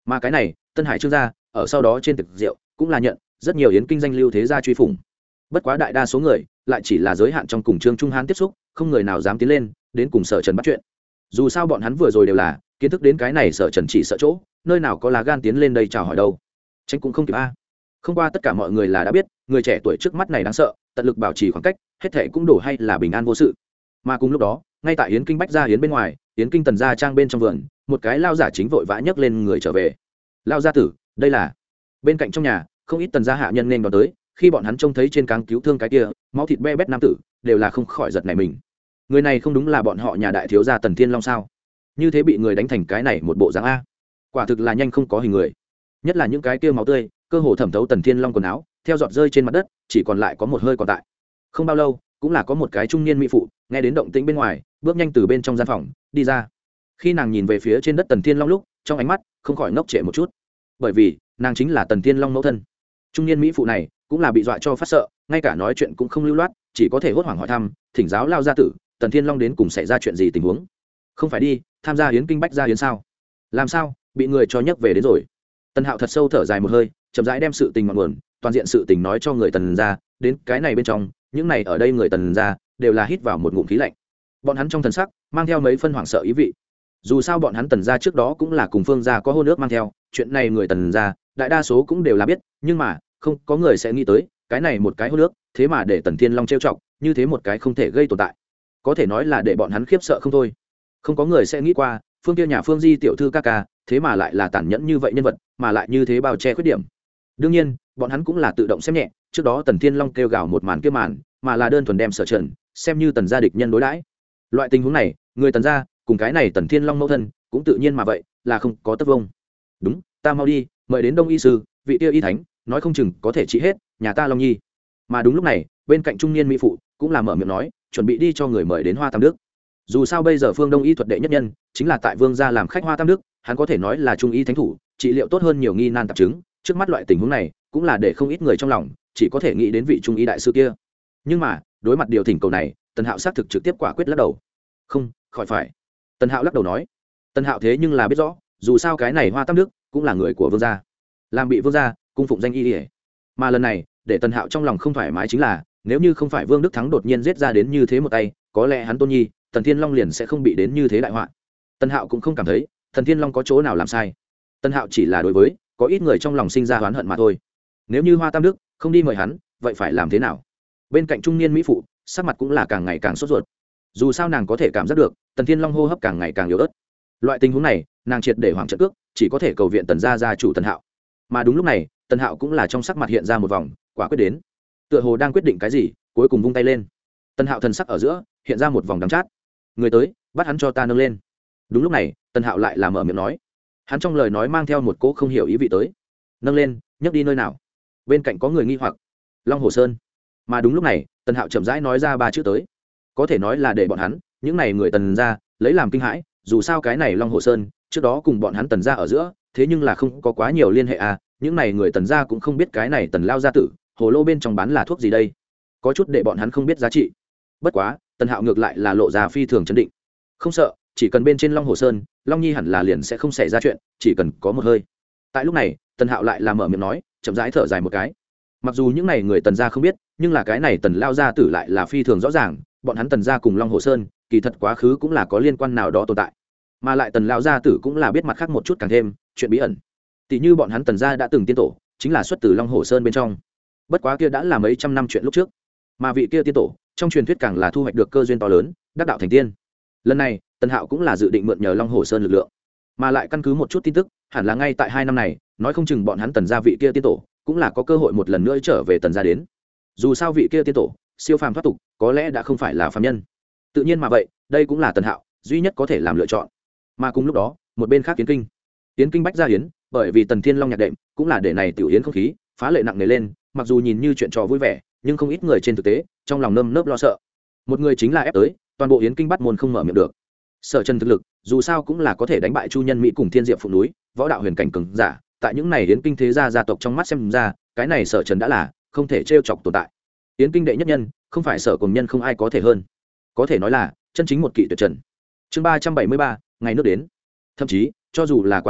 Mà cái này Tân Hải Trương gia ở sau đó trên thực rượu cũng là nhận rất nhiều yến kinh danh lưu thế gia truy phủng. Bất quá đại đa số người lại chỉ là giới hạn trong cùng Trương Trung Hán tiếp xúc, không người nào dám tiến lên đến cùng Sở Trần bắt chuyện. Dù sao bọn hắn vừa rồi đều là kiến thức đến cái này Sở Trần chỉ sợ chỗ, nơi nào có lá gan tiến lên đây chào hỏi đâu. Tránh cũng không kịp a. Không qua tất cả mọi người là đã biết, người trẻ tuổi trước mắt này đáng sợ, tận lực bảo trì khoảng cách, hết thảy cũng đổ hay là bình an vô sự. Mà cùng lúc đó, ngay tại yến kinh bách gia yến bên ngoài, yến kinh Tần gia trang bên trong vườn, một cái lao giả chính vội vã nhấc lên người trở về. Lao gia tử, đây là. Bên cạnh trong nhà, không ít Tần gia hạ nhân nên đón tới, khi bọn hắn trông thấy trên cáng cứu thương cái kia máu thịt be bét nam tử, đều là không khỏi giật nảy mình. Người này không đúng là bọn họ nhà đại thiếu gia Tần Thiên Long sao? Như thế bị người đánh thành cái này một bộ dáng a. Quả thực là nhanh không có hình người. Nhất là những cái kia máu tươi, cơ hồ thẩm thấu Tần Thiên Long quần áo, theo giọt rơi trên mặt đất, chỉ còn lại có một hơi còn tại. Không bao lâu, cũng là có một cái trung niên mỹ phụ, nghe đến động tĩnh bên ngoài, bước nhanh từ bên trong gian phòng đi ra. Khi nàng nhìn về phía trên đất Tần Thiên Long lúc, trong ánh mắt không khỏi ngốc trệ một chút, bởi vì nàng chính là Tần Thiên Long mẫu thân. Trung niên mỹ phụ này cũng là bị dọa cho phát sợ, ngay cả nói chuyện cũng không lưu loát, chỉ có thể hốt hoảng hỏi thăm, thỉnh giáo lao gia tử, Tần Thiên Long đến cùng xảy ra chuyện gì tình huống? Không phải đi tham gia hiến kinh bách gia hiến sao? Làm sao bị người cho nhấc về đến rồi? Tần Hạo thật sâu thở dài một hơi, chậm rãi đem sự tình ngọn nguồn, toàn diện sự tình nói cho người Tần gia, đến cái này bên trong, những này ở đây người Tần gia đều là hít vào một ngụm khí lạnh. Bọn hắn trong thần sắc mang theo mấy phân hoảng sợ ý vị. Dù sao bọn hắn Tần gia trước đó cũng là cùng Phương gia có hôn ước mang theo, chuyện này người Tần gia đại đa số cũng đều là biết, nhưng mà không có người sẽ nghĩ tới, cái này một cái hôn ước, thế mà để Tần Thiên Long trêu chọc, như thế một cái không thể gây tồn tại. Có thể nói là để bọn hắn khiếp sợ không thôi. Không có người sẽ nghĩ qua, Phương kia nhà Phương Di tiểu thư ca ca, thế mà lại là tàn nhẫn như vậy nhân vật, mà lại như thế bao che khuyết điểm. Đương nhiên, bọn hắn cũng là tự động xem nhẹ, trước đó Tần Thiên Long kêu gào một màn kia màn, mà là đơn thuần đem Sở Trần xem như Tần gia địch nhân đối đãi. Loại tình huống này, người Tần gia cùng cái này Tần Thiên Long mẫu thân, cũng tự nhiên mà vậy, là không có tất vông. Đúng, ta mau đi, mời đến Đông y sư, vị kia y thánh, nói không chừng có thể trị hết nhà ta Long Nhi. Mà đúng lúc này, bên cạnh trung niên mỹ phụ cũng là mở miệng nói, chuẩn bị đi cho người mời đến Hoa Tam Đức. Dù sao bây giờ Phương Đông y thuật đệ nhất nhân chính là tại Vương gia làm khách Hoa Tam Đức, hắn có thể nói là trung y thánh thủ, trị liệu tốt hơn nhiều nghi nan tạp chứng. Trước mắt loại tình huống này cũng là để không ít người trong lòng chỉ có thể nghĩ đến vị trung y đại sư kia. Nhưng mà đối mặt điều thỉnh cầu này, Tần Hạo xác thực trực tiếp quả quyết lắc đầu. Không, khỏi phải. Tần Hạo lắc đầu nói. Tần Hạo thế nhưng là biết rõ, dù sao cái này Hoa Tam Đức cũng là người của Vương gia, làm bị Vương gia cung phụng danh y ỉa. Mà lần này để Tần Hạo trong lòng không thoải mái chính là, nếu như không phải Vương Đức Thắng đột nhiên giết ra đến như thế một tay, có lẽ hắn tôn nhi Tần Thiên Long liền sẽ không bị đến như thế đại họa. Tần Hạo cũng không cảm thấy Tần Thiên Long có chỗ nào làm sai. Tần Hạo chỉ là đối với có ít người trong lòng sinh ra oán hận mà thôi. Nếu như Hoa Tam Đức không đi mời hắn, vậy phải làm thế nào? Bên cạnh trung niên mỹ phụ sắc mặt cũng là càng ngày càng sốt ruột. Dù sao nàng có thể cảm giác được Tần Thiên Long hô hấp càng ngày càng yếu ớt. Loại tình huống này, nàng triệt để hoảng trận cước, chỉ có thể cầu viện Tần gia gia chủ Tần Hạo. Mà đúng lúc này, Tần Hạo cũng là trong sắc mặt hiện ra một vòng quả quyết đến, tựa hồ đang quyết định cái gì, cuối cùng vung tay lên. Tần Hạo thần sắc ở giữa hiện ra một vòng đắng chát. Người tới, bắt hắn cho ta nâng lên. Đúng lúc này, Tần Hạo lại là mở miệng nói. Hắn trong lời nói mang theo một cỗ không hiểu ý vị tới. Nâng lên, nhấc đi nơi nào? Bên cạnh có người nghi hoặc. Long Hồ Sơn. Mà đúng lúc này, Tần Hạo chậm rãi nói ra ba chữ tới. Có thể nói là để bọn hắn, những này người Tần gia lấy làm kinh hãi, dù sao cái này Long Hồ Sơn, trước đó cùng bọn hắn Tần gia ở giữa, thế nhưng là không có quá nhiều liên hệ à, những này người Tần gia cũng không biết cái này Tần lao gia tử, hồ lô bên trong bán là thuốc gì đây. Có chút để bọn hắn không biết giá trị. Bất quá, Tần Hạo ngược lại là lộ ra phi thường chấn định. Không sợ, chỉ cần bên trên Long Hồ Sơn, Long Nhi hẳn là liền sẽ không xảy ra chuyện, chỉ cần có một hơi. Tại lúc này, Tần Hạo lại là mở miệng nói, chậm rãi thở dài một cái. Mặc dù những này người Tần gia không biết, nhưng là cái này Tần lao gia tử lại là phi thường rõ ràng, bọn hắn Tần gia cùng Long Hồ Sơn, kỳ thật quá khứ cũng là có liên quan nào đó tồn tại. Mà lại Tần lao gia tử cũng là biết mặt khác một chút càng thêm chuyện bí ẩn. Tỷ như bọn hắn Tần gia đã từng tiên tổ, chính là xuất từ Long Hồ Sơn bên trong. Bất quá kia đã là mấy trăm năm chuyện lúc trước. Mà vị kia tiên tổ, trong truyền thuyết càng là thu hoạch được cơ duyên to lớn, đắc đạo thành tiên. Lần này, Tần Hạo cũng là dự định mượn nhờ Long Hồ Sơn lực lượng, mà lại căn cứ một chút tin tức, hẳn là ngay tại 2 năm này, nói không chừng bọn hắn Tần gia vị kia tiên tổ, cũng là có cơ hội một lần nữa trở về Tần gia đến. Dù sao vị kia tiên tổ, siêu phàm thoát tục, có lẽ đã không phải là phàm nhân. Tự nhiên mà vậy, đây cũng là Tần Hạo duy nhất có thể làm lựa chọn. Mà cùng lúc đó, một bên khác Yến Kinh bách gia hiến, bởi vì Tần Thiên Long nhạc đệm, cũng là để này tiểu yến không khí phá lệ nặng nề lên, mặc dù nhìn như chuyện trò vui vẻ, nhưng không ít người trên thực tế trong lòng nơm nớp lo sợ. Một người chính là ép tới toàn bộ Yến Kinh bắt môn không mở miệng được. Sở Trần thực lực dù sao cũng là có thể đánh bại Chu Nhân Mỹ cùng Thiên Diệp Phụ núi võ đạo huyền cảnh cường giả, tại những này Yến Kinh thế gia tộc trong mắt xem ra, cái này Sở Trần đã là không thể trêu chọc tồn tại. Yến Kinh đệ nhất nhân, không phải Sở cùng nhân không ai có thể hơn, có thể nói là chân chính một kỵ tuyệt trần. Chương 373, ngày nước đến. Thậm chí cho dù là quá khứ,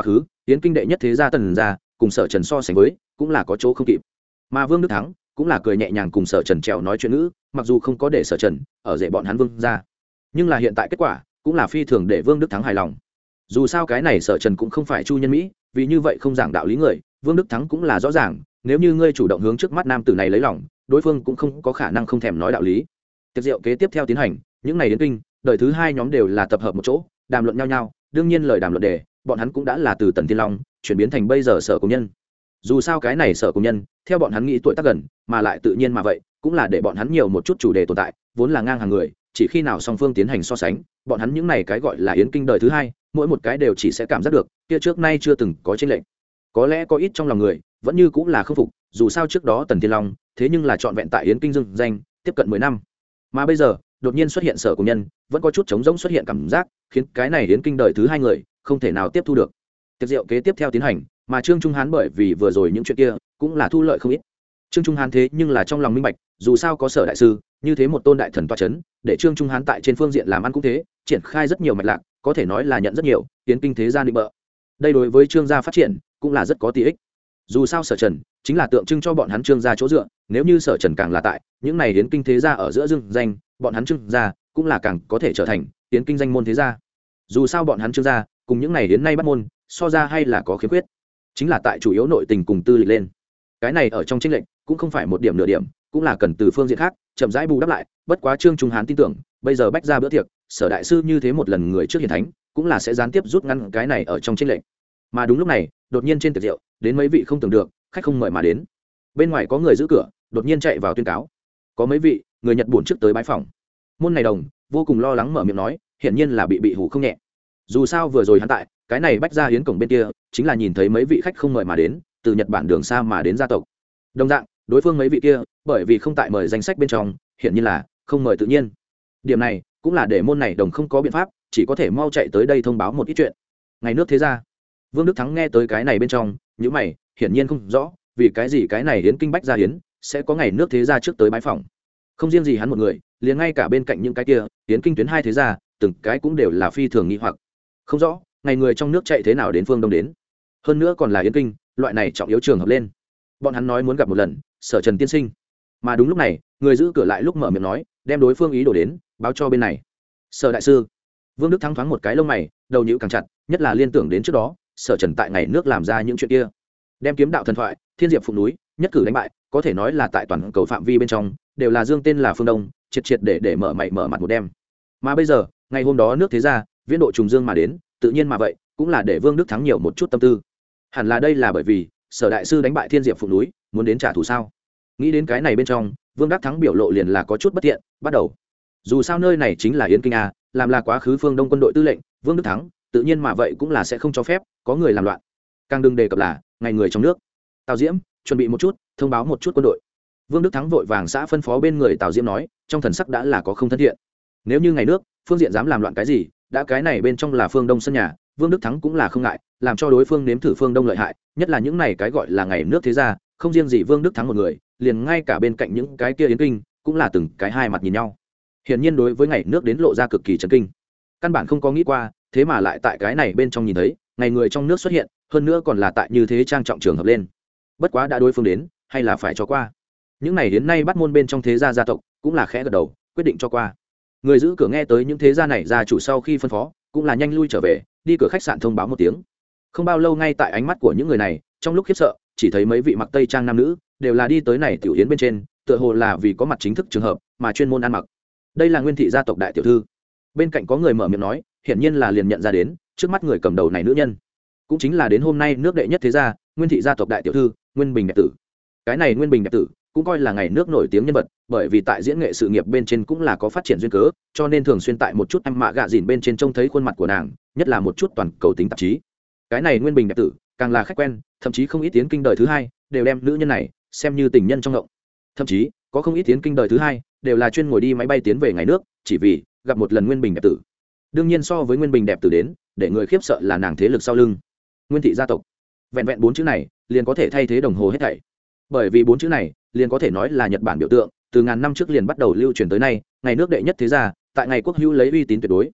yến kinh đệ nhất thế gia Tần gia cùng Sở Trần so sánh với cũng là có chỗ không kịp. Mà Vương Đức Thắng cũng là cười nhẹ nhàng cùng Sở Trần trèo nói chuyện ngữ, mặc dù không có để Sở Trần ở rể bọn hắn Vương gia, nhưng là hiện tại kết quả cũng là phi thường để Vương Đức Thắng hài lòng. Dù sao cái này Sở Trần cũng không phải Chu Nhân Mỹ, vì như vậy không giảng đạo lý người, Vương Đức Thắng cũng là rõ ràng, nếu như ngươi chủ động hướng trước mắt nam tử này lấy lòng, đối phương cũng không có khả năng không thèm nói đạo lý. Tiệc rượu kế tiếp theo tiến hành, những này đến kinh đời thứ hai nhóm đều là tập hợp một chỗ đàm luận nhau nhau. Đương nhiên lời đàm luận đề bọn hắn cũng đã là từ Tần Thiên Long chuyển biến thành bây giờ Sở Cùng Nhân. Dù sao cái này Sở Cùng Nhân theo bọn hắn nghĩ tuổi tác gần, mà lại tự nhiên mà vậy cũng là để bọn hắn nhiều một chút chủ đề tồn tại, vốn là ngang hàng người, chỉ khi nào song phương tiến hành so sánh, bọn hắn những này cái gọi là yến kinh đời thứ hai, mỗi một cái đều chỉ sẽ cảm giác được kia trước nay chưa từng có chênh lệch. Có lẽ có ít trong lòng người vẫn như cũng là không phục, dù sao trước đó Tần Thiên Long thế nhưng là trọn vẹn tại yến kinh dưng danh tiếp cận 10 năm, mà bây giờ đột nhiên xuất hiện Sở Cùng Nhân, vẫn có chút trống rỗng xuất hiện cảm giác, khiến cái này yến kinh đời thứ hai người không thể nào tiếp thu được. Tiệc rượu kế tiếp theo tiến hành, mà Trương Trung Hán bởi vì vừa rồi những chuyện kia cũng là thu lợi không ít. Trương Trung Hán thế nhưng là trong lòng minh bạch, dù sao có Sở đại sư như thế một tôn đại thần toa chấn, để Trương Trung Hán tại trên phương diện làm ăn cũng thế, triển khai rất nhiều mạch lạc, có thể nói là nhận rất nhiều yến kinh thế gia định bợ. Đây đối với Trương gia phát triển cũng là rất có lợi ích. Dù sao Sở Trần chính là tượng trưng cho bọn hắn Trương gia chỗ dựa, nếu như Sở Trần càng là tại những này yến kinh thế gia ở giữa dương danh, bọn hắn Trương gia cũng là càng có thể trở thành yến kinh danh môn thế gia. Dù sao bọn hắn Trương gia cùng những này đến nay bắt môn so ra hay là có khiếm khuyết, chính là tại chủ yếu nội tình cùng tư lịch lên, cái này ở trong chênh lệch cũng không phải một điểm nửa điểm, cũng là cần từ phương diện khác chậm rãi bù đắp lại. Bất quá Trương Trung Hán tin tưởng bây giờ bách ra bữa tiệc, Sở đại sư như thế một lần người trước hiển thánh cũng là sẽ gián tiếp rút ngăn cái này ở trong chênh lệch. Mà đúng lúc này đột nhiên trên tiệc rượu đến mấy vị không tưởng được khách không mời mà đến, bên ngoài có người giữ cửa đột nhiên chạy vào tuyên cáo có mấy vị người Nhật buồn trước tới bái phòng. Môn này đồng vô cùng lo lắng mở miệng nói, hiển nhiên là bị hủ không nhẹ. Dù sao vừa rồi hắn tại cái này bách ra hiến cổng bên kia chính là nhìn thấy mấy vị khách không mời mà đến, từ Nhật Bản đường xa mà đến gia tộc. Đồng dạng đối phương mấy vị kia bởi vì không tại mời danh sách bên trong, hiển nhiên là không mời tự nhiên. Điểm này cũng là để môn này đồng không có biện pháp, chỉ có thể mau chạy tới đây thông báo một ít chuyện. Ngày nước thế gia, Vương Đức Thắng nghe tới cái này bên trong những mày hiển nhiên không rõ vì cái gì cái này hiến kinh bách gia hiến sẽ có ngày nước thế gia trước tới bái phòng. Không riêng gì hắn một người, liền ngay cả bên cạnh những cái kia hiến kinh tuyến hai thế gia từng cái cũng đều là phi thường nghi hoặc, không rõ ngày người trong nước chạy thế nào đến phương đông đến, hơn nữa còn là yến kinh loại này trọng yếu trường hợp lên. Bọn hắn nói muốn gặp một lần Sở Trần tiên sinh, mà đúng lúc này người giữ cửa lại lúc mở miệng nói đem đối phương ý đồ đến báo cho bên này. Sở đại sư, Vương Đức Thắng thoáng một cái lông mày, đầu nhíu càng chặt, nhất là liên tưởng đến trước đó Sở Trần tại ngày nước làm ra những chuyện kia, đem kiếm đạo thần thoại thiên diệp phụ núi nhất cử đánh bại, có thể nói là tại toàn cầu phạm vi bên trong đều là dương tên là phương đông, triệt để mở mày mở mặt một đêm. Mà bây giờ ngày hôm đó nước thế gia viễn độ trùng dương mà đến, tự nhiên mà vậy cũng là để Vương Đức Thắng nhiều một chút tâm tư. Hẳn là đây là bởi vì Sở đại sư đánh bại thiên diệp phụ núi muốn đến trả thù sao? Nghĩ đến cái này bên trong, Vương Đắc Thắng biểu lộ liền là có chút bất thiện. Bắt đầu, dù sao nơi này chính là yến kinh a, làm là quá khứ phương đông quân đội tư lệnh, Vương Đức Thắng tự nhiên mà vậy cũng là sẽ không cho phép có người làm loạn, càng đừng đề cập là ngày người trong nước. Tào Diễm, chuẩn bị một chút, thông báo một chút quân đội. Vương Đức Thắng vội vàng xã phân phó bên người Tào Diễm nói, trong thần sắc đã là có không thân thiện. Nếu như ngày nước phương diện dám làm loạn cái gì, đã cái này bên trong là phương đông sân nhà, Vương Đức Thắng cũng là không ngại làm cho đối phương nếm thử phương đông lợi hại, nhất là những này cái gọi là ngày nước thế gia, không riêng gì Vương Đức Thắng một người, liền ngay cả bên cạnh những cái kia yến kinh cũng là từng cái hai mặt nhìn nhau. Hiển nhiên đối với ngày nước đến lộ ra cực kỳ chấn kinh, căn bản không có nghĩ qua, thế mà lại tại cái này bên trong nhìn thấy ngày người trong nước xuất hiện, hơn nữa còn là tại như thế trang trọng trường hợp lên. Bất quá đã đối phương đến, hay là phải cho qua. Những này đến nay bắt môn bên trong thế gia gia tộc cũng là khẽ gật đầu, quyết định cho qua. Người giữ cửa nghe tới những thế gia này gia chủ sau khi phân phó, cũng là nhanh lui trở về, đi cửa khách sạn thông báo một tiếng. Không bao lâu ngay tại ánh mắt của những người này trong lúc khiếp sợ, chỉ thấy mấy vị mặc tây trang nam nữ đều là đi tới này tiểu yến bên trên, tựa hồ là vì có mặt chính thức trường hợp mà chuyên môn ăn mặc. Đây là Nguyên thị gia tộc đại tiểu thư. Bên cạnh có người mở miệng nói, hiển nhiên là liền nhận ra đến trước mắt người cầm đầu này nữ nhân cũng chính là đến hôm nay nước đệ nhất thế gia Nguyên thị gia tộc đại tiểu thư Nguyên Bình đẹp tử. Cái này Nguyên Bình đẹp tử cũng coi là ngày nước nổi tiếng nhân vật, bởi vì tại diễn nghệ sự nghiệp bên trên cũng là có phát triển duyên cớ, cho nên thường xuyên tại một chút em mạ gạ dìn bên trên trông thấy khuôn mặt của nàng, nhất là một chút toàn cầu tính tạp chí. Cái này Nguyên Bình đẹp tử càng là khách quen, thậm chí không ít tiến kinh đời thứ hai đều đem nữ nhân này xem như tình nhân trong ngộng, thậm chí có không ít tiến kinh đời thứ hai đều là chuyên ngồi đi máy bay tiến về ngày nước chỉ vì gặp một lần Nguyên Bình đẹp tử. Đương nhiên so với Nguyên Bình đẹp tử đến, để người khiếp sợ là nàng thế lực sau lưng Nguyên thị gia tộc. Vẹn vẹn 4 chữ này liền có thể thay thế đồng hồ hết thảy, bởi vì 4 chữ này liền có thể nói là Nhật Bản biểu tượng, từ ngàn năm trước liền bắt đầu lưu truyền tới nay, ngày nước đệ nhất thế gia, tại ngày quốc hữu lấy uy tín tuyệt đối.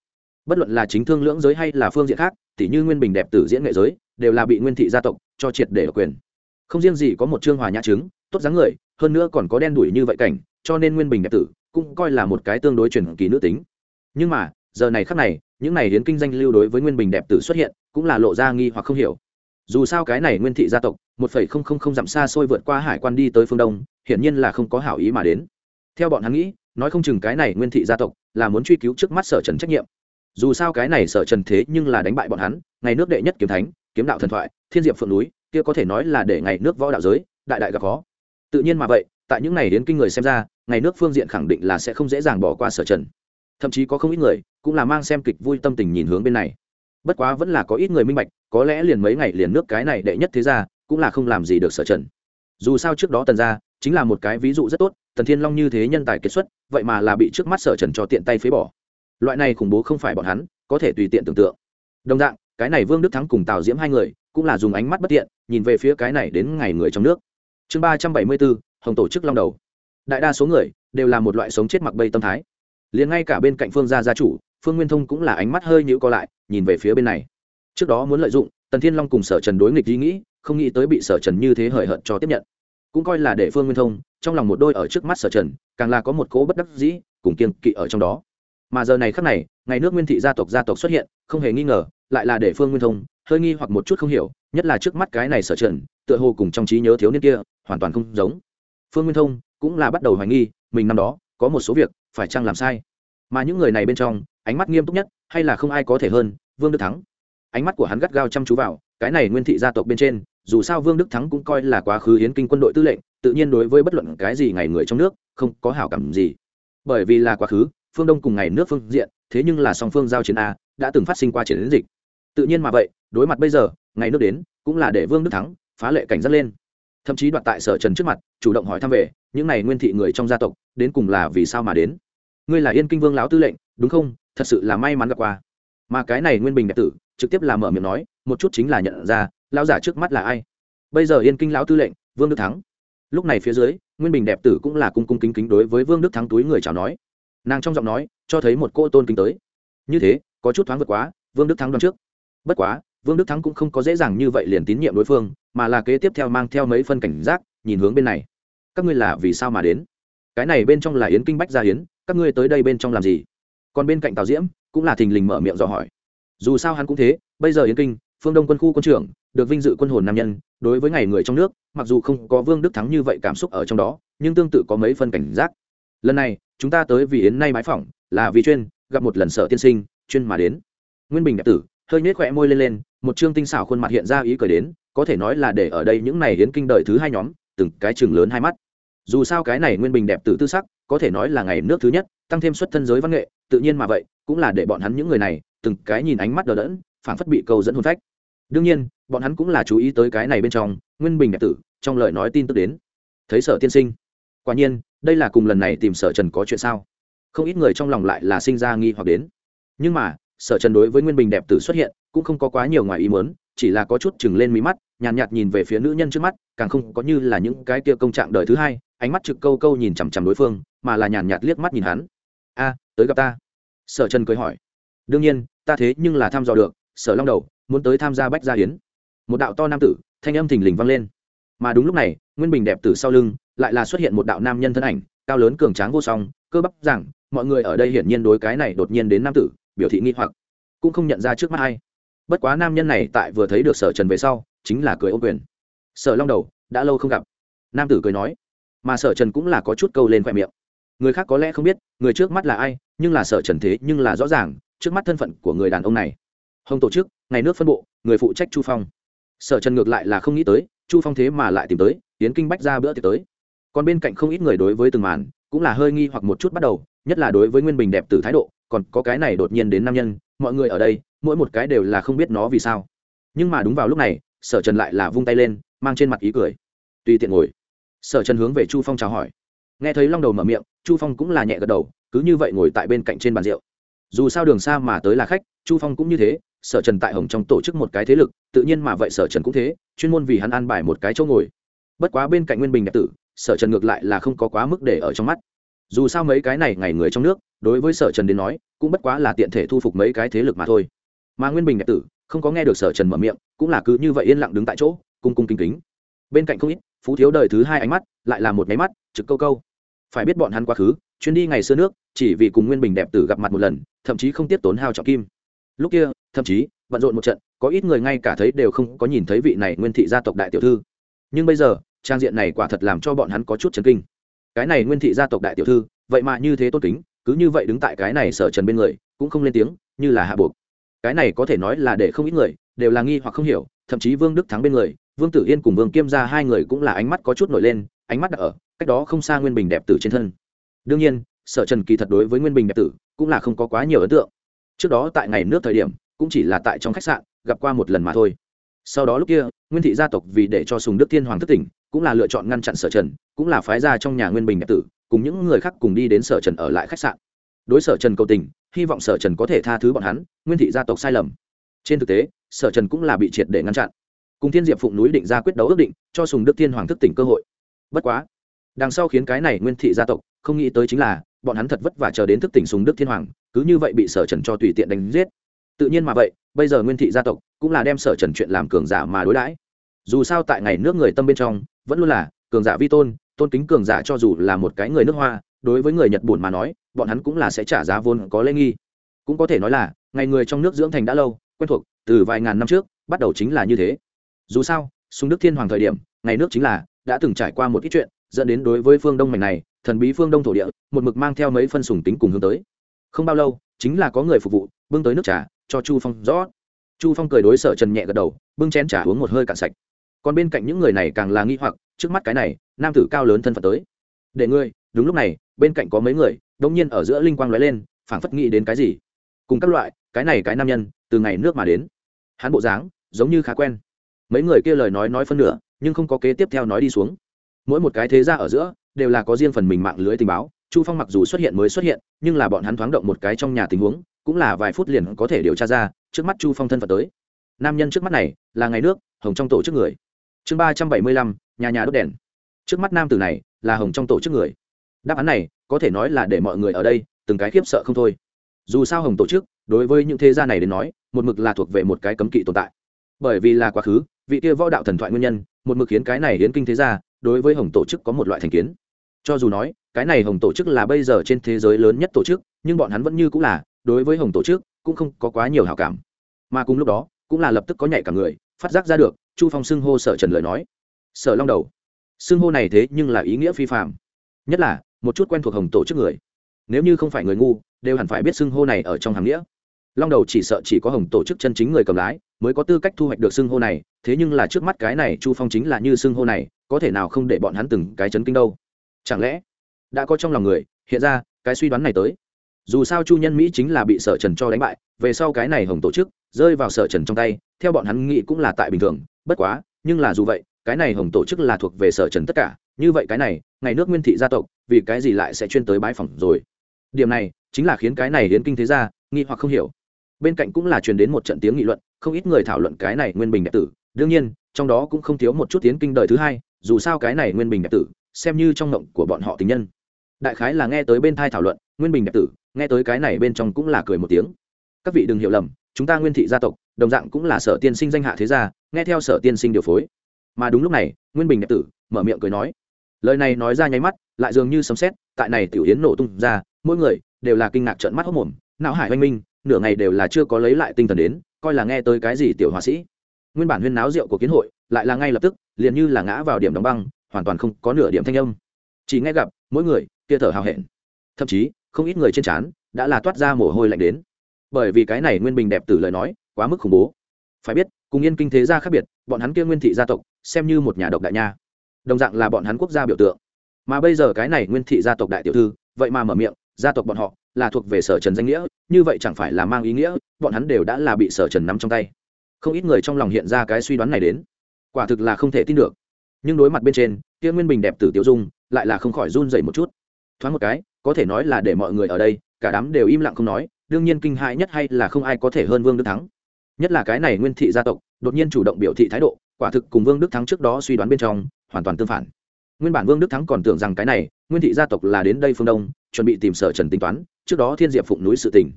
bất luận là chính thương lưỡng giới hay là phương diện khác tỉ như nguyên bình đẹp tử diễn nghệ giới đều là bị nguyên thị gia tộc cho triệt để độc quyền. Không riêng gì có một trương hòa nhã trứng tốt dáng người, hơn nữa còn có đen đủi như vậy cảnh, cho nên nguyên bình đẹp tử cũng coi là một cái tương đối truyền kỳ nữ tính. Nhưng mà giờ này khắc này những này hiến kinh danh lưu đối với nguyên bình đẹp tử xuất hiện cũng là lộ ra nghi hoặc không hiểu. Dù sao cái này nguyên thị gia tộc 1,000 dặm xa xôi vượt qua hải quan đi tới phương đông, hiển nhiên là không có hảo ý mà đến. Theo bọn hắn nghĩ, nói không chừng cái này nguyên thị gia tộc là muốn truy cứu trước mắt Sở Trần trách nhiệm. Dù sao cái này Sở Trần thế nhưng là đánh bại bọn hắn ngày nước đệ nhất kiếm thánh, kiếm đạo thần thoại, thiên diệp phượng núi, kia có thể nói là để ngày nước võ đạo giới đại đại gặp khó. Tự nhiên mà vậy, tại những này đến kinh người xem ra, ngày nước phương diện khẳng định là sẽ không dễ dàng bỏ qua Sở Trần. Thậm chí có không ít người cũng là mang xem kịch vui tâm tình nhìn hướng bên này. Bất quá vẫn là có ít người minh bạch, có lẽ liền mấy ngày liền nước cái này đệ nhất thế gia cũng là không làm gì được Sở Trần. Dù sao trước đó Tần gia chính là một cái ví dụ rất tốt, Tần Thiên Long như thế nhân tài kiệt xuất, vậy mà là bị trước mắt Sở Trần cho tiện tay phế bỏ. Loại này khủng bố không phải bọn hắn có thể tùy tiện tưởng tượng. Đồng dạng, cái này Vương Đức Thắng cùng Tào Diễm hai người cũng là dùng ánh mắt bất tiện nhìn về phía cái này đến ngày người trong nước. Chương 374, Hồng tổ chức long đầu. Đại đa số người đều là một loại sống chết mặc bay tâm thái. Liền ngay cả bên cạnh Phương gia gia chủ, Phương Nguyên Thông cũng là ánh mắt hơi nhíu co lại, nhìn về phía bên này. Trước đó muốn lợi dụng Tần Thiên Long cùng Sở Trần đối nghịch ý nghĩ, không nghĩ tới bị Sở Trần như thế hời hợt cho tiếp nhận. Cũng coi là để Phương Nguyên Thông trong lòng một đôi ở trước mắt Sở Trần, càng là có một cố bất đắc dĩ cùng kiêng kỵ ở trong đó. Mà giờ này khắc này, ngày nước Nguyên thị gia tộc xuất hiện, không hề nghi ngờ, lại là để Phương Nguyên Thông hơi nghi hoặc một chút không hiểu, nhất là trước mắt cái này Sở Trần, tựa hồ cùng trong trí nhớ thiếu niên kia hoàn toàn không giống. Phương Nguyên Thông cũng là bắt đầu hoài nghi, mình năm đó có một số việc phải chăng làm sai. Mà những người này bên trong, ánh mắt nghiêm túc nhất hay là không ai có thể hơn Vương Đức Thắng. Ánh mắt của hắn gắt gao chăm chú vào cái này Nguyên thị gia tộc bên trên, dù sao Vương Đức Thắng cũng coi là quá khứ Yến Kinh quân đội tư lệnh, tự nhiên đối với bất luận cái gì ngày người trong nước không có hảo cảm gì. Bởi vì là quá khứ phương Đông cùng ngày nước phương diện, thế nhưng là song phương giao chiến a, đã từng phát sinh qua chiến dịch. Tự nhiên mà vậy, đối mặt bây giờ, ngày nước đến, cũng là để Vương Đức Thắng phá lệ cảnh giác lên. Thậm chí đoạt tại Sở Trần trước mặt, chủ động hỏi thăm về những này nguyên thị người trong gia tộc, đến cùng là vì sao mà đến. Ngươi là Yên Kinh Vương lão tư lệnh, đúng không? Thật sự là may mắn gặp qua. Mà cái này Nguyên Bình đẹp tử, trực tiếp là mở miệng nói, một chút chính là nhận ra, lão giả trước mắt là ai. Bây giờ Yên Kinh lão tư lệnh, Vương Đức Thắng. Lúc này phía dưới, Nguyên Bình đẹp tử cũng là cung cung kính kính đối với Vương Đức Thắng túi người chào nói. Nàng trong giọng nói, cho thấy một cô tôn kính tới. Như thế, có chút thoáng vượt quá, Vương Đức Thắng đoán trước. Bất quá, Vương Đức Thắng cũng không có dễ dàng như vậy liền tín nhiệm đối phương, mà là kế tiếp theo mang theo mấy phân cảnh giác, nhìn hướng bên này. Các ngươi là vì sao mà đến? Cái này bên trong là Yến Kinh Bách Gia Yến, các ngươi tới đây bên trong làm gì? Còn bên cạnh Tào Diễm cũng là thình lình mở miệng dò hỏi. Dù sao hắn cũng thế, bây giờ Yến Kinh, phương Đông quân khu quân trưởng, được vinh dự quân hồn nam nhân, đối với ngày người trong nước, mặc dù không có Vương Đức Thắng như vậy cảm xúc ở trong đó, nhưng tương tự có mấy phân cảnh giác. Lần này, chúng ta tới vì Yến nay bái phỏng, là vì chuyên gặp một lần Sở tiên sinh, chuyên mà đến. Nguyên Bình đẹp tử hơi nhếch khóe môi lên, một trương tinh xảo khuôn mặt hiện ra ý cười đến, có thể nói là để ở đây những này Yến Kinh đời thứ hai nhóm, từng cái chừng lớn hai mắt. Dù sao cái này Nguyên Bình đẹp tử tư sắc, có thể nói là ngày nước thứ nhất, tăng thêm xuất thân giới văn nghệ, tự nhiên mà vậy, cũng là để bọn hắn những người này, từng cái nhìn ánh mắt đờ đẫn, phảng phất bị câu dẫn hồn phách. Đương nhiên, bọn hắn cũng là chú ý tới cái này bên trong, Nguyên Bình đẹp tử, trong lời nói tin tức đến. Thấy Sở tiên sinh, quả nhiên, đây là cùng lần này tìm Sở Trần có chuyện sao? Không ít người trong lòng lại là sinh ra nghi hoặc đến. Nhưng mà, Sở Trần đối với Nguyên Bình đẹp tử xuất hiện, cũng không có quá nhiều ngoài ý muốn, chỉ là có chút chừng lên mí mắt, nhàn nhạt nhìn về phía nữ nhân trước mắt, càng không có như là những cái kia công trạng đời thứ hai, ánh mắt trực câu câu nhìn chằm chằm đối phương, mà là nhàn nhạt liếc mắt nhìn hắn. A, tới gặp ta. Sở Trần cười hỏi. Đương nhiên, ta thế nhưng là thăm dò được, Sở Long đầu muốn tới tham gia Bách Gia Yến. Một đạo to nam tử, thanh âm thình lình vang lên. Mà đúng lúc này, Nguyên Bình đẹp tử sau lưng, lại là xuất hiện một đạo nam nhân thân ảnh, cao lớn cường tráng vô song, cơ bắp rằng, mọi người ở đây hiển nhiên đối cái này đột nhiên đến nam tử, biểu thị nghi hoặc, cũng không nhận ra trước mắt ai. Bất quá nam nhân này tại vừa thấy được Sở Trần về sau, chính là cười ôm quyền. Sở Long đầu, đã lâu không gặp. Nam tử cười nói. Mà Sở Trần cũng là có chút câu lên khóe miệng. Người khác có lẽ không biết người trước mắt là ai, nhưng là Sở Trần thế nhưng là rõ ràng trước mắt thân phận của người đàn ông này. Hồng tổ chức ngày nước phân bộ người phụ trách Chu Phong. Sở Trần ngược lại là không nghĩ tới Chu Phong thế mà lại tìm tới Yến Kinh Bách ra bữa tiệc tới. Còn bên cạnh không ít người đối với từng màn cũng là hơi nghi hoặc một chút bắt đầu, nhất là đối với Nguyên Bình đẹp tử thái độ, còn có cái này đột nhiên đến nam nhân, mọi người ở đây mỗi một cái đều là không biết nó vì sao. Nhưng mà đúng vào lúc này, Sở Trần lại là vung tay lên, mang trên mặt ý cười. Tùy tiện ngồi. Sở Trần hướng về Chu Phong chào hỏi. Nghe thấy Long đầu mở miệng, Chu Phong cũng là nhẹ gật đầu, cứ như vậy ngồi tại bên cạnh trên bàn rượu. Dù sao đường xa mà tới là khách, Chu Phong cũng như thế. Sở Trần tại Hồng trong tổ chức một cái thế lực, tự nhiên mà vậy Sở Trần cũng thế, chuyên môn vì hắn an bài một cái chỗ ngồi. Bất quá bên cạnh Nguyên Bình đẹp tử, Sở Trần ngược lại là không có quá mức để ở trong mắt. Dù sao mấy cái này ngày người trong nước, đối với Sở Trần đến nói, cũng bất quá là tiện thể thu phục mấy cái thế lực mà thôi. Mà Nguyên Bình đẹp tử không có nghe được Sở Trần mở miệng, cũng là cứ như vậy yên lặng đứng tại chỗ, cung cung kính kính. Bên cạnh không ít phú thiếu đời thứ hai ánh mắt lại là một máy mắt trực câu câu. Phải biết bọn hắn quá khứ chuyến đi ngày xưa nước, chỉ vì cùng Nguyên Bình đẹp tử gặp mặt một lần, thậm chí không tiếc tốn hao trọng kim. Lúc kia thậm chí bận rộn một trận, có ít người ngay cả thấy đều không có nhìn thấy vị này Nguyên thị gia tộc đại tiểu thư. Nhưng bây giờ trang diện này quả thật làm cho bọn hắn có chút chấn kinh. Cái này Nguyên thị gia tộc đại tiểu thư vậy mà như thế tôn kính, cứ như vậy đứng tại cái này Sở Trần bên người, cũng không lên tiếng, như là hạ buộc. Cái này có thể nói là để không ít người đều là nghi hoặc không hiểu, thậm chí Vương Đức Thắng bên người Vương Tử Yên cùng Vương Kiêm gia hai người cũng là ánh mắt có chút nổi lên, ánh mắt đặt ở cách đó không xa Nguyên Bình đẹp tử trên thân. Đương nhiên Sở Trần kỳ thật đối với Nguyên Bình đẹp tử cũng là không có quá nhiều ấn tượng. Trước đó tại ngày nước thời điểm cũng chỉ là tại trong khách sạn gặp qua một lần mà thôi. Sau đó lúc kia Nguyên thị gia tộc vì để cho Sùng Đức Thiên Hoàng thức tỉnh, cũng là lựa chọn ngăn chặn Sở Trần, cũng là phái ra trong nhà Nguyên Bình đẹp tử cùng những người khác cùng đi đến Sở Trần ở lại khách sạn. Đối Sở Trần cầu tình, hy vọng Sở Trần có thể tha thứ bọn hắn Nguyên thị gia tộc sai lầm. Trên thực tế Sở Trần cũng là bị triệt để ngăn chặn, cùng Thiên Diệp Phụng núi định ra quyết đấu ước định, cho Sùng Đức Thiên Hoàng thức tỉnh cơ hội. Bất quá đằng sau khiến cái này Nguyên thị gia tộc không nghĩ tới chính là bọn hắn thật vất vả chờ đến thức tỉnh Sùng Đức Thiên Hoàng, cứ như vậy bị Sở Trần cho tùy tiện đánh giết. Tự nhiên mà vậy bây giờ Nguyên thị gia tộc cũng là đem Sở Trần chuyện làm cường giả mà đối đãi. Dù sao tại ngày nước người tâm bên trong vẫn luôn là cường giả vi tôn, tôn kính cường giả, cho dù là một cái người nước Hoa, đối với người Nhật Bản mà nói bọn hắn cũng là sẽ trả giá vốn có lễ nghi. Cũng có thể nói là ngày người trong nước dưỡng thành đã lâu, quen thuộc từ vài ngàn năm trước bắt đầu chính là như thế. Dù sao Sùng Đức Thiên Hoàng thời điểm ngày nước chính là đã từng trải qua một ít chuyện, dẫn đến đối với phương Đông mảnh này thần bí phương Đông thổ địa một mực mang theo mấy phân sùng tính cùng hướng tới. Không bao lâu chính là có người phục vụ bưng tới nước trà cho Chu Phong rõ. Chu Phong cười đối Sở Trần nhẹ gật đầu, bưng chén trà uống một hơi cạn sạch. Còn bên cạnh những người này càng là nghi hoặc, trước mắt cái này nam tử cao lớn thân phận tới để ngươi. Đúng lúc này bên cạnh có mấy người đống nhiên ở giữa linh quang lóe lên, phảng phất nghĩ đến cái gì. Cùng các loại cái này cái nam nhân từ ngày nước mà đến, hắn bộ dáng giống như khá quen. Mấy người kia lời nói phân nửa nhưng không có kế tiếp theo nói đi xuống. Mỗi một cái thế gia ở giữa đều là có riêng phần mình mạng lưới tình báo. Chu Phong mặc dù xuất hiện mới xuất hiện, nhưng là bọn hắn thoáng động một cái trong nhà tình huống cũng là vài phút liền có thể điều tra ra trước mắt Chu Phong thân phận tới. Nam nhân trước mắt này là ngày nước hồng trong tổ chức người. Chương 375, nhà nhà đốt đèn. Trước mắt nam tử này là hồng trong tổ chức người. Đáp án này có thể nói là để mọi người ở đây từng cái khiếp sợ không thôi. Dù sao hồng tổ chức đối với những thế gia này đến nói một mực là thuộc về một cái cấm kỵ tồn tại, bởi vì là quá khứ vị kia võ đạo thần thoại nguyên nhân, một mực khiến cái này hiến kinh thế gia đối với hồng tổ chức có một loại thành kiến. Cho dù nói cái này hồng tổ chức là bây giờ trên thế giới lớn nhất tổ chức, nhưng bọn hắn vẫn như cũng là đối với hồng tổ chức cũng không có quá nhiều hảo cảm. Mà cùng lúc đó cũng là lập tức có nhạy cả người phát giác ra được Chu Phong xưng hô Sở Trần lời nói Sở Long Đầu. Xưng hô này thế nhưng là ý nghĩa phi phàm, nhất là một chút quen thuộc hồng tổ chức người, nếu như không phải người ngu đều hẳn phải biết xưng hô này ở trong hàng nghĩa. Long Đầu chỉ sợ chỉ có hồng tổ chức chân chính người cầm lái mới có tư cách thu hoạch được xưng hô này, thế nhưng là trước mắt cái này Chu Phong chính là như xưng hô này, có thể nào không để bọn hắn từng cái chấn kinh đâu. Chẳng lẽ đã có trong lòng người hiện ra cái suy đoán này tới. Dù sao Chu Nhân Mỹ chính là bị Sở Trần cho đánh bại, về sau cái này hồng tổ chức rơi vào Sở Trần trong tay, theo bọn hắn nghĩ cũng là tại bình thường. Bất quá nhưng là dù vậy cái này hồng tổ chức là thuộc về Sở Trần tất cả, như vậy cái này ngày nước Nguyên thị gia tộc vì cái gì lại sẽ chuyên tới bái phỏng rồi. Điểm này chính là khiến cái này hiến kinh thế gia nghi hoặc không hiểu. Bên cạnh cũng là truyền đến một trận tiếng nghị luận, không ít người thảo luận cái này Nguyên Bình đẹp tử, đương nhiên trong đó cũng không thiếu một chút tiến kinh đời thứ hai. Dù sao cái này Nguyên Bình đẹp tử xem như trong ngộng của bọn họ tình nhân. Đại khái là nghe tới bên thai thảo luận Nguyên Bình đẹp tử, nghe tới cái này bên trong cũng là cười một tiếng. Các vị đừng hiểu lầm, chúng ta Nguyên thị gia tộc đồng dạng cũng là Sở tiên sinh danh hạ thế gia, nghe theo Sở tiên sinh điều phối. Mà đúng lúc này Nguyên Bình đẹp tử mở miệng cười nói, lời này nói ra nháy mắt lại dường như sấm sét, tại này tiểu yến nổ tung ra, mỗi người đều là kinh ngạc trợn mắt hốt mồm, não hải oanh minh, nửa ngày đều là chưa có lấy lại tinh thần đến, coi là nghe tới cái gì tiểu hòa sĩ. Nguyên bản huyên náo rượu của kiến hội lại là ngay lập tức liền như là ngã vào điểm đóng băng, hoàn toàn không có nửa điểm thanh âm. Chỉ nghe gặp mỗi người kia thở hào hẹn, thậm chí không ít người trên trán đã là toát ra mồ hôi lạnh đến, bởi vì cái này Nguyên Bình đẹp tử lời nói quá mức khủng bố. Phải biết cùng Yên kinh thế gia khác biệt, bọn hắn kia Nguyên thị gia tộc xem như một nhà độc đại nha, đồng dạng là bọn hắn quốc gia biểu tượng. Mà bây giờ cái này Nguyên thị gia tộc đại tiểu thư vậy mà mở miệng gia tộc bọn họ là thuộc về Sở Trần danh nghĩa, như vậy chẳng phải là mang ý nghĩa bọn hắn đều đã là bị Sở Trần nắm trong tay. Không ít người trong lòng hiện ra cái suy đoán này đến, quả thực là không thể tin được. Nhưng đối mặt bên trên kia Nguyên Bình đẹp tử Tiểu Dung lại là không khỏi run rẩy một chút, thoáng một cái có thể nói là để mọi người ở đây cả đám đều im lặng không nói. Đương nhiên kinh hãi nhất hay là không ai có thể hơn Vương Đức Thắng, nhất là cái này Nguyên thị gia tộc đột nhiên chủ động biểu thị thái độ, quả thực cùng Vương Đức Thắng trước đó suy đoán bên trong hoàn toàn tương phản. Nguyên bản Vương Đức Thắng còn tưởng rằng cái này Nguyên thị gia tộc là đến đây phương Đông chuẩn bị tìm Sở Trần tính toán trước đó Thiên Diệp Phụng núi sự tình,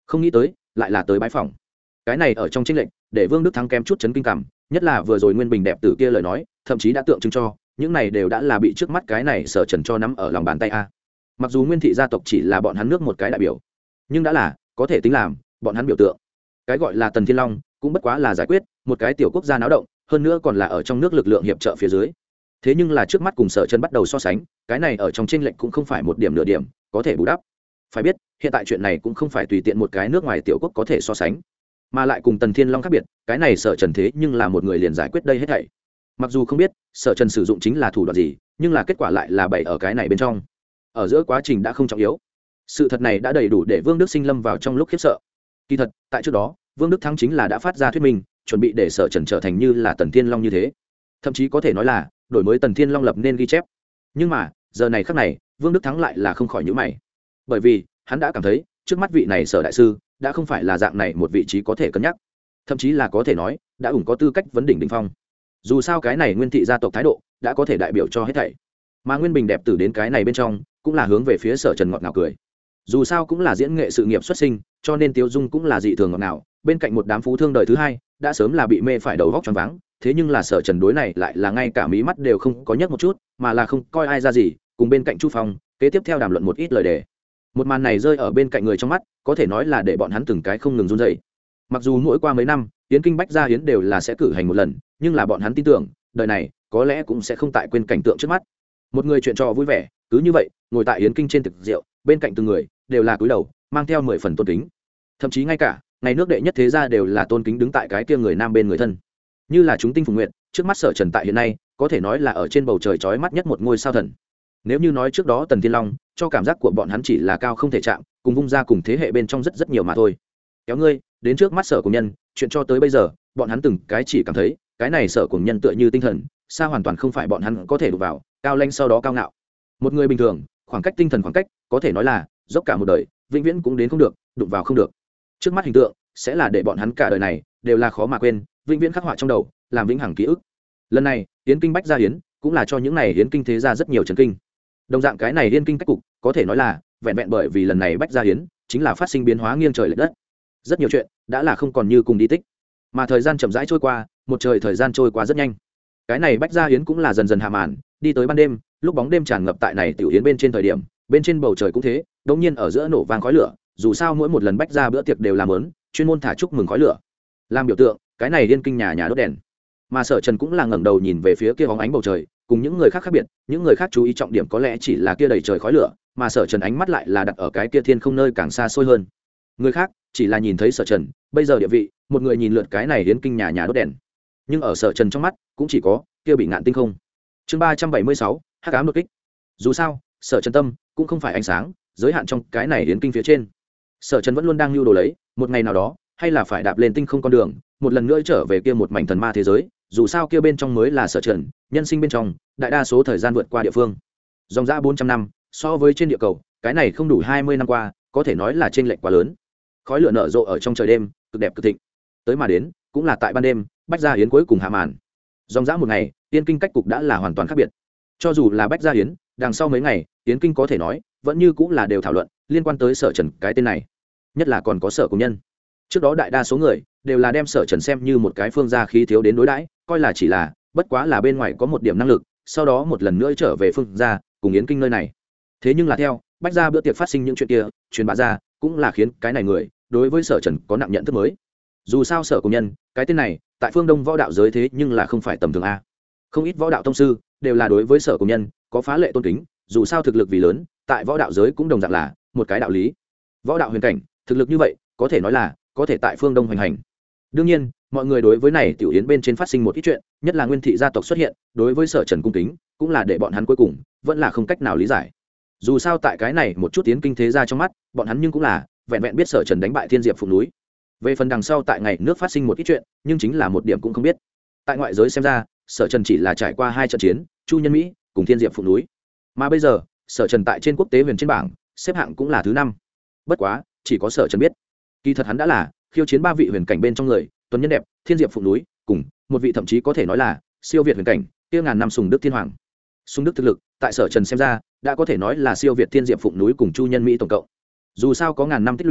không nghĩ tới lại là tới bái phòng. Cái này ở trong tranh lệnh để Vương Đức Thắng kém chút chấn kinh cảm, nhất là vừa rồi Nguyên Bình đẹp tử kia lời nói, thậm chí đã tượng trưng cho những này đều đã là bị trước mắt cái này Sở Trần cho nắm ở lòng bàn tay a. Mặc dù Nguyên thị gia tộc chỉ là bọn hắn nước một cái đại biểu, nhưng đã là có thể tính làm bọn hắn biểu tượng. Cái gọi là Tần Thiên Long cũng bất quá là giải quyết một cái tiểu quốc gia náo động, hơn nữa còn là ở trong nước lực lượng hiệp trợ phía dưới. Thế nhưng là trước mắt cùng Sở Trần bắt đầu so sánh, cái này ở trong chênh lệch cũng không phải một điểm nửa điểm có thể bù đắp. Phải biết, hiện tại chuyện này cũng không phải tùy tiện một cái nước ngoài tiểu quốc có thể so sánh, mà lại cùng Tần Thiên Long khác biệt, cái này Sở Trần thế nhưng là một người liền giải quyết đây hết thảy. Mặc dù không biết Sở Trần sử dụng chính là thủ đoạn gì, nhưng là kết quả lại là bày ở cái này bên trong. Ở giữa quá trình đã không trọng yếu. Sự thật này đã đầy đủ để Vương Đức Sinh lâm vào trong lúc khiếp sợ. Kỳ thật, tại trước đó, Vương Đức Thắng chính là đã phát ra thuyết minh, chuẩn bị để Sở Trần trở thành như là Tần Thiên Long như thế. Thậm chí có thể nói là đổi mới Tần Thiên Long lập nên ghi chép. Nhưng mà, giờ này khắc này, Vương Đức Thắng lại là không khỏi nhíu mày. Bởi vì, hắn đã cảm thấy, trước mắt vị này Sở đại sư, đã không phải là dạng này một vị trí có thể cân nhắc. Thậm chí là có thể nói, đã ủng có tư cách vấn đỉnh đỉnh phong. Dù sao cái này Nguyên thị gia tộc thái độ, đã có thể đại biểu cho hết thảy. Mà Nguyên Bình đẹp tử đến cái này bên trong, cũng là hướng về phía Sở Trần ngọt ngào cười. Dù sao cũng là diễn nghệ sự nghiệp xuất sinh, cho nên Tiêu Dung cũng là dị thường ngọt ngào, bên cạnh một đám phú thương đời thứ hai, đã sớm là bị mê phải đầu óc choáng váng, thế nhưng là Sở Trần đối này lại là ngay cả mí mắt đều không có nhấc một chút, mà là không coi ai ra gì, cùng bên cạnh Chu Phong, kế tiếp theo đàm luận một ít lời đề. Một màn này rơi ở bên cạnh người trong mắt, có thể nói là để bọn hắn từng cái không ngừng run rẩy. Mặc dù mỗi qua mấy năm, Yến Kinh Bách Gia Yến đều là sẽ cử hành một lần, nhưng là bọn hắn tin tưởng, đời này có lẽ cũng sẽ không tại quên cảnh tượng trước mắt. Một người chuyện trò vui vẻ, cứ như vậy, ngồi tại Yến Kinh trên thực rượu, bên cạnh từng người đều là cúi đầu, mang theo 10 phần tôn kính. Thậm chí ngay cả ngày nước đệ nhất thế gia đều là tôn kính đứng tại cái kia người nam bên người thân. Như là chúng tinh phùng nguyệt, trước mắt Sở Trần tại hiện nay, có thể nói là ở trên bầu trời chói mắt nhất một ngôi sao thần. Nếu như nói trước đó Tần Thiên Long, cho cảm giác của bọn hắn chỉ là cao không thể chạm, cùng vung ra cùng thế hệ bên trong rất nhiều mà thôi. Kéo ngươi, đến trước mắt Sở Cùng Nhân, chuyện cho tới bây giờ, bọn hắn từng cái chỉ cảm thấy, cái này Sở Cùng Nhân tựa như tinh thần, xa hoàn toàn không phải bọn hắn có thể đụng vào, cao lãnh sau đó cao ngạo. Một người bình thường, khoảng cách tinh thần khoảng cách, có thể nói là dốc cả một đời, vĩnh viễn cũng đến không được, đụng vào không được. Trước mắt hình tượng sẽ là để bọn hắn cả đời này đều là khó mà quên, vĩnh viễn khắc họa trong đầu, làm vĩnh hằng ký ức. Lần này, Yến Kinh Bách Gia Yến, cũng là cho những này Yến Kinh thế gia rất nhiều chấn kinh. Đồng dạng cái này Yến Kinh cách cục, có thể nói là vẹn vẹn bởi vì lần này Bách Gia Yến chính là phát sinh biến hóa nghiêng trời lệch đất. Rất nhiều chuyện đã là không còn như cùng đi tích, mà thời gian chậm rãi trôi qua, một trời thời gian trôi qua rất nhanh. Cái này Bách Gia Yến cũng là dần dần hạ màn, đi tới ban đêm, lúc bóng đêm tràn ngập tại này tiểu yến bên trên thời điểm, bên trên bầu trời cũng thế, đột nhiên ở giữa nổ vang khói lửa, dù sao mỗi một lần Bách Gia bữa tiệc đều làm lớn, chuyên môn thả chúc mừng khói lửa, làm biểu tượng, cái này Yến Kinh nhà nhà đốt đèn. Mà Sở Trần cũng là ngẩng đầu nhìn về phía kia bóng ánh bầu trời, cùng những người khác khác biệt, những người khác chú ý trọng điểm có lẽ chỉ là kia đầy trời khói lửa, mà Sở Trần ánh mắt lại là đặt ở cái kia thiên không nơi càng xa xôi hơn. Người khác chỉ là nhìn thấy Sở Trần bây giờ địa vị, một người nhìn lượt cái này Yến Kinh nhà nhà đốt đèn, nhưng ở Sở Trần trong mắt cũng chỉ có kia bị ngạn tinh không. Chương 376, hắc ám đột kích. Dù sao, Sở Trần tâm cũng không phải ánh sáng, giới hạn trong cái này Yến Kinh phía trên. Sở Trần vẫn luôn đang lưu đồ lấy, một ngày nào đó, hay là phải đạp lên tinh không con đường, một lần nữa trở về kia một mảnh thần ma thế giới, dù sao kia bên trong mới là Sở Trần, nhân sinh bên trong, đại đa số thời gian vượt qua địa phương. Dòng dã 400 năm, so với trên địa cầu, cái này không đủ 20 năm qua, có thể nói là chênh lệch quá lớn. Khói lửa nở rộ ở trong trời đêm, cực đẹp cực thịnh. Tới mà đến, cũng là tại ban đêm, Bách Gia Yến cuối cùng hạ màn. Dòng dã một ngày, Yến Kinh cách cục đã là hoàn toàn khác biệt. Cho dù là Bách Gia Yến, đằng sau mấy ngày, Yến Kinh có thể nói, vẫn như cũng là đều thảo luận liên quan tới Sở Trần cái tên này, nhất là còn có Sở Cùng Nhân. Trước đó đại đa số người đều là đem Sở Trần xem như một cái phương gia khí thiếu đến đối đãi, coi là chỉ là bất quá là bên ngoài có một điểm năng lực, sau đó một lần nữa trở về phương gia cùng Yến Kinh nơi này. Thế nhưng là theo Bách Gia bữa tiệc phát sinh những chuyện kia, truyền bá ra, cũng là khiến cái này người đối với Sở Trần có nặng nhận thức mới. Dù sao Sở Cùng Nhân, cái tên này tại phương Đông võ đạo giới thế nhưng là không phải tầm thường a. Không ít võ đạo tông sư đều là đối với Sở Cùng Nhân có phá lệ tôn kính, dù sao thực lực vì lớn, tại võ đạo giới cũng đồng dạng là một cái đạo lý. Võ đạo huyền cảnh, thực lực như vậy, có thể nói là có thể tại phương Đông hoành hành. Đương nhiên, mọi người đối với này tiểu yến bên trên phát sinh một ít chuyện, nhất là Nguyên thị gia tộc xuất hiện, đối với Sở Trần cung kính, cũng là để bọn hắn cuối cùng vẫn là không cách nào lý giải. Dù sao tại cái này một chút tiến kinh thế gia trong mắt, bọn hắn nhưng cũng là vẹn vẹn biết Sở Trần đánh bại Thiên Diệp Phụng núi. Về phần đằng sau tại ngày nước phát sinh một ít chuyện, nhưng chính là một điểm cũng không biết. Tại ngoại giới xem ra, Sở Trần chỉ là trải qua 2 trận chiến, Chu Nhân Mỹ cùng Thiên Diệp Phụng núi. Mà bây giờ, Sở Trần tại trên quốc tế huyền trên bảng, xếp hạng cũng là thứ 5. Bất quá, chỉ có Sở Trần biết, kỳ thật hắn đã là khiêu chiến 3 vị huyền cảnh bên trong người, tuấn nhân đẹp, Thiên Diệp Phụng núi, cùng một vị thậm chí có thể nói là siêu việt huyền cảnh, kia ngàn năm Sùng Đức Thiên Hoàng. Sùng Đức thực lực, tại Sở Trần xem ra, đã có thể nói là siêu việt Thiên Diệp Phụng núi cùng Chu Nhân Mỹ tổng cộng. Dù sao có ngàn năm tích lũy,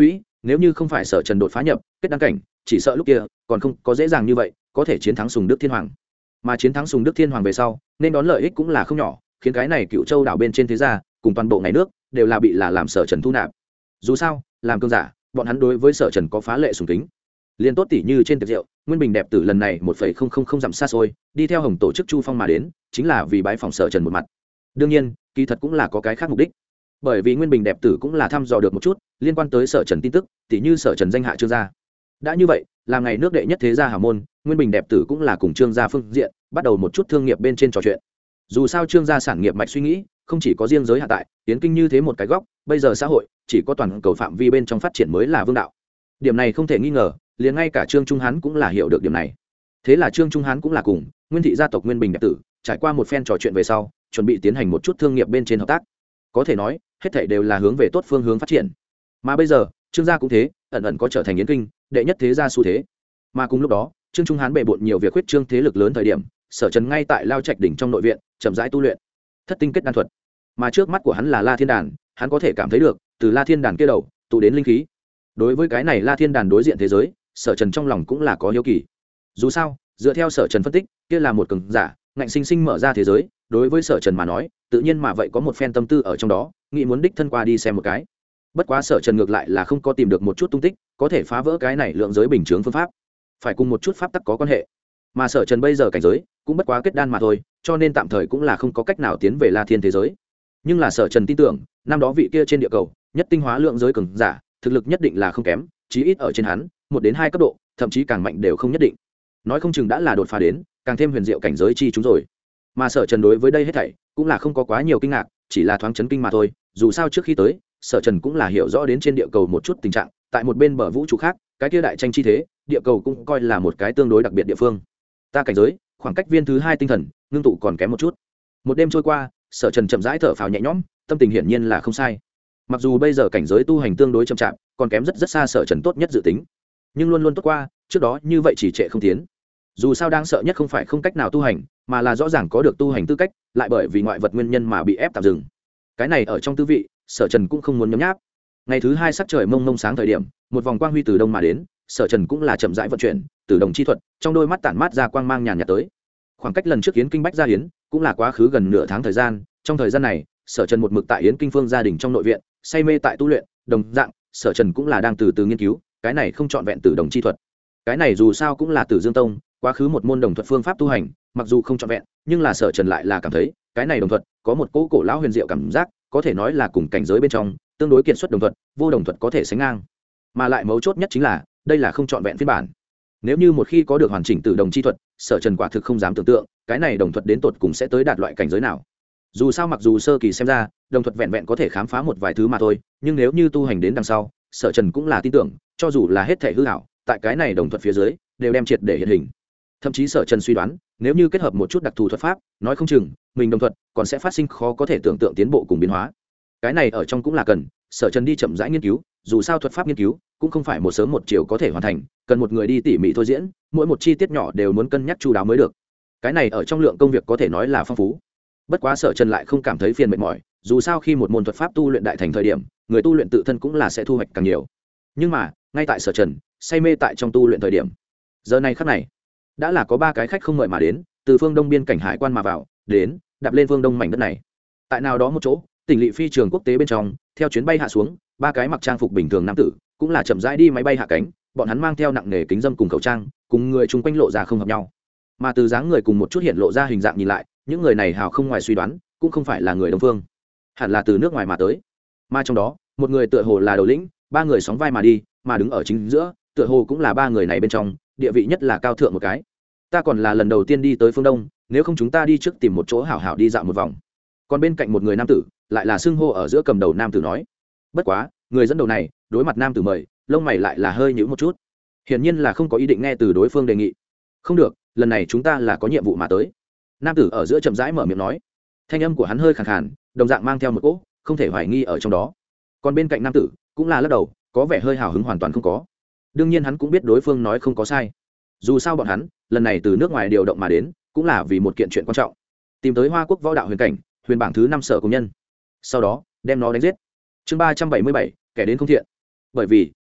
nếu như không phải Sở Trần đột phá nhập kết đăng cảnh, chỉ sợ lúc kia còn không có dễ dàng như vậy có thể chiến thắng Sùng Đức Thiên Hoàng. Mà chiến thắng Sùng Đức Thiên Hoàng về sau, nên đón lợi ích cũng là không nhỏ, khiến cái này Cựu Châu đảo bên trên thế gia cùng toàn bộ ngày nước đều là bị là làm Sở Trần thu nạp. Dù sao, làm cường giả, bọn hắn đối với Sở Trần có phá lệ sùng kính. Liên tốt tỷ như trên tiệc rượu, Nguyên Bình đẹp tử lần này 1,000 dặm xa xôi, đi theo Hồng tổ chức Chu Phong mà đến, chính là vì bái phòng Sở Trần một mặt. Đương nhiên, kỳ thật cũng là có cái khác mục đích. Bởi vì Nguyên Bình đẹp tử cũng là thăm dò được một chút liên quan tới Sở Trần tin tức, tỷ như Sở Trần danh hạ Trương gia. Đã như vậy, làm ngày nước đệ nhất thế gia hào môn, Nguyên Bình đẹp tử cũng là cùng Trương gia phương diện bắt đầu một chút thương nghiệp bên trên trò chuyện. Dù sao Trương gia sản nghiệp mạch suy nghĩ, không chỉ có riêng giới hạ tại tiến kinh như thế một cái góc, bây giờ xã hội chỉ có toàn cầu phạm vi bên trong phát triển mới là vương đạo. Điểm này không thể nghi ngờ, liền ngay cả Trương Trung Hán cũng là hiểu được điểm này. Thế là Trương Trung Hán cũng là cùng Nguyên thị gia tộc Nguyên Bình đẹp tử trải qua một phen trò chuyện về sau, chuẩn bị tiến hành một chút thương nghiệp bên trên hợp tác. Có thể nói, hết thảy đều là hướng về tốt phương hướng phát triển. Mà bây giờ, Trương gia cũng thế, ẩn ẩn có trở thành yến kinh đệ nhất thế gia xu thế. Mà cùng lúc đó, Trương Trung Hán bệ bội nhiều việc khuyết trương thế lực lớn thời điểm, Sở Trần ngay tại Lao Trạch đỉnh trong nội viện, chậm rãi tu luyện Thất tinh kết đan thuật. Mà trước mắt của hắn là La Thiên Đàn, hắn có thể cảm thấy được, từ La Thiên Đàn kia đầu, tụ đến linh khí. Đối với cái này La Thiên Đàn đối diện thế giới, Sở Trần trong lòng cũng là có hiếu kỳ. Dù sao, dựa theo Sở Trần phân tích, kia là một cường giả, ngạnh sinh sinh mở ra thế giới, đối với Sở Trần mà nói, tự nhiên mà vậy có một phen tâm tư ở trong đó, nghĩ muốn đích thân qua đi xem một cái. Bất quá Sở Trần ngược lại là không có tìm được một chút tung tích, có thể phá vỡ cái này lượng giới bình thường phương pháp, phải cùng một chút pháp tắc có quan hệ. Mà Sở Trần bây giờ cảnh giới cũng bất quá kết đan mà thôi, cho nên tạm thời cũng là không có cách nào tiến về La Thiên thế giới. Nhưng là Sở Trần tin tưởng, năm đó vị kia trên địa cầu, nhất tinh hóa lượng giới cường giả, thực lực nhất định là không kém, chí ít ở trên hắn, 1 đến 2 cấp độ, thậm chí càng mạnh đều không nhất định. Nói không chừng đã là đột phá đến, càng thêm huyền diệu cảnh giới chi chúng rồi. Mà Sở Trần đối với đây hết thảy cũng là không có quá nhiều kinh ngạc, chỉ là thoáng chấn kinh mà thôi, dù sao trước khi tới, Sở Trần cũng là hiểu rõ đến trên địa cầu một chút tình trạng, tại một bên bờ vũ trụ khác, cái kia đại tranh chi thế, địa cầu cũng coi là một cái tương đối đặc biệt địa phương. Ta cảnh giới, khoảng cách viên thứ 2 tinh thần, ngưng tụ còn kém một chút. Một đêm trôi qua, Sở Trần chậm rãi thở phào nhẹ nhõm, tâm tình hiển nhiên là không sai. Mặc dù bây giờ cảnh giới tu hành tương đối chậm chạp, còn kém rất xa Sở Trần tốt nhất dự tính, nhưng luôn luôn tốt qua, trước đó như vậy chỉ trệ không tiến. Dù sao đang sợ nhất không phải không cách nào tu hành, mà là rõ ràng có được tu hành tư cách, lại bởi vì ngoại vật nguyên nhân mà bị ép tạm dừng. Cái này ở trong tư vị, Sở Trần cũng không muốn nhấm nháp. Ngày thứ 2 sắc trời mông mông sáng thời điểm, một vòng quang huy từ đông mà đến, Sở Trần cũng là chậm rãi vận chuyển từ đồng chi thuật, trong đôi mắt tản mát ra quang mang nhàn nhạt tới. Khoảng cách lần trước yến kinh bách gia yến cũng là quá khứ gần nửa tháng thời gian, trong thời gian này, Sở Trần một mực tại yến kinh phương gia đình trong nội viện, say mê tại tu luyện, đồng dạng, Sở Trần cũng là đang từ từ nghiên cứu, cái này không chọn vẹn từ đồng chi thuật. Cái này dù sao cũng là Tử Dương Tông, quá khứ một môn đồng thuật phương pháp tu hành, mặc dù không chọn vẹn, nhưng là Sở Trần lại là cảm thấy, cái này đồng thuật có một cỗ cổ lão huyền diệu cảm giác, có thể nói là cùng cảnh giới bên trong tương đối kiệt xuất đồng thuật, vô đồng thuật có thể sánh ngang. Mà lại mấu chốt nhất chính là, đây là không chọn vẹn phiên bản. Nếu như một khi có được hoàn chỉnh tử đồng chi thuật, Sở Trần quả thực không dám tưởng tượng, cái này đồng thuật đến tột cùng sẽ tới đạt loại cảnh giới nào. Dù sao mặc dù sơ kỳ xem ra, đồng thuật vẹn vẹn có thể khám phá một vài thứ mà thôi, nhưng nếu như tu hành đến đằng sau, Sở Trần cũng là tin tưởng, cho dù là hết thể hư ảo, tại cái này đồng thuật phía dưới, đều đem triệt để hiện hình. Thậm chí Sở Trần suy đoán, nếu như kết hợp một chút đặc thù thuật pháp, nói không chừng mình đồng thuật còn sẽ phát sinh khó có thể tưởng tượng tiến bộ cùng biến hóa. Cái này ở trong cũng là cần Sở Trần đi chậm rãi nghiên cứu, dù sao thuật pháp nghiên cứu cũng không phải một sớm một chiều có thể hoàn thành, cần một người đi tỉ mỉ thôi diễn, mỗi một chi tiết nhỏ đều muốn cân nhắc chu đáo mới được. Cái này ở trong lượng công việc có thể nói là phong phú. Bất quá Sở Trần lại không cảm thấy phiền mệt mỏi, dù sao khi một môn thuật pháp tu luyện đại thành thời điểm, người tu luyện tự thân cũng là sẽ thu hoạch càng nhiều. Nhưng mà, ngay tại Sở Trần say mê tại trong tu luyện thời điểm, giờ này khắc này, đã là có 3 cái khách không mời mà đến, từ phương đông biên cảnh hải quan mà vào, đến đạp lên phương đông mảnh đất này. Tại nào đó một chỗ, tỉnh lỵ phi trường quốc tế bên trong, theo chuyến bay hạ xuống, 3 cái mặc trang phục bình thường nam tử, cũng là chậm rãi đi máy bay hạ cánh, bọn hắn mang theo nặng nghề kính dâm cùng khẩu trang, cùng người chung quanh lộ ra không hợp nhau. Mà từ dáng người cùng một chút hiện lộ ra hình dạng nhìn lại, những người này hào không ngoài suy đoán, cũng không phải là người Đông phương, hẳn là từ nước ngoài mà tới. Mà trong đó, một người tựa hồ là đầu lĩnh, 3 người sóng vai mà đi, mà đứng ở chính giữa, tựa hồ cũng là 3 người này bên trong, địa vị nhất là cao thượng một cái. Ta còn là lần đầu tiên đi tới phương Đông, nếu không chúng ta đi trước tìm một chỗ hảo hảo đi dạo một vòng. Còn bên cạnh một người nam tử, lại là xưng hô ở giữa cầm đầu nam tử nói. Bất quá, người dẫn đầu này, đối mặt nam tử mời, lông mày lại là hơi nhíu một chút. Hiển nhiên là không có ý định nghe từ đối phương đề nghị. Không được, lần này chúng ta là có nhiệm vụ mà tới. Nam tử ở giữa chậm rãi mở miệng nói. Thanh âm của hắn hơi khàn khàn, đồng dạng mang theo một cỗ không thể hoài nghi ở trong đó. Còn bên cạnh nam tử, cũng là lắc đầu, có vẻ hơi hào hứng hoàn toàn không có. Đương nhiên hắn cũng biết đối phương nói không có sai. Dù sao bọn hắn, lần này từ nước ngoài điều động mà đến, cũng là vì một kiện chuyện quan trọng. Tìm tới Hoa Quốc võ đạo huyền cảnh, huyền bảng thứ 5 sở công nhân. Sau đó, đem nó đánh giết. Chương 377, kẻ đến không thiện. Bởi vì,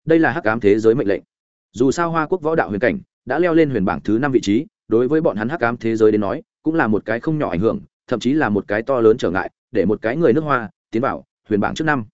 đây là hắc ám thế giới mệnh lệnh. Dù sao Hoa Quốc võ đạo huyền cảnh đã leo lên huyền bảng thứ 5 vị trí, đối với bọn hắn hắc ám thế giới đến nói cũng là một cái không nhỏ ảnh hưởng, thậm chí là một cái to lớn trở ngại để một cái người nước Hoa tiến vào huyền bảng trước năm.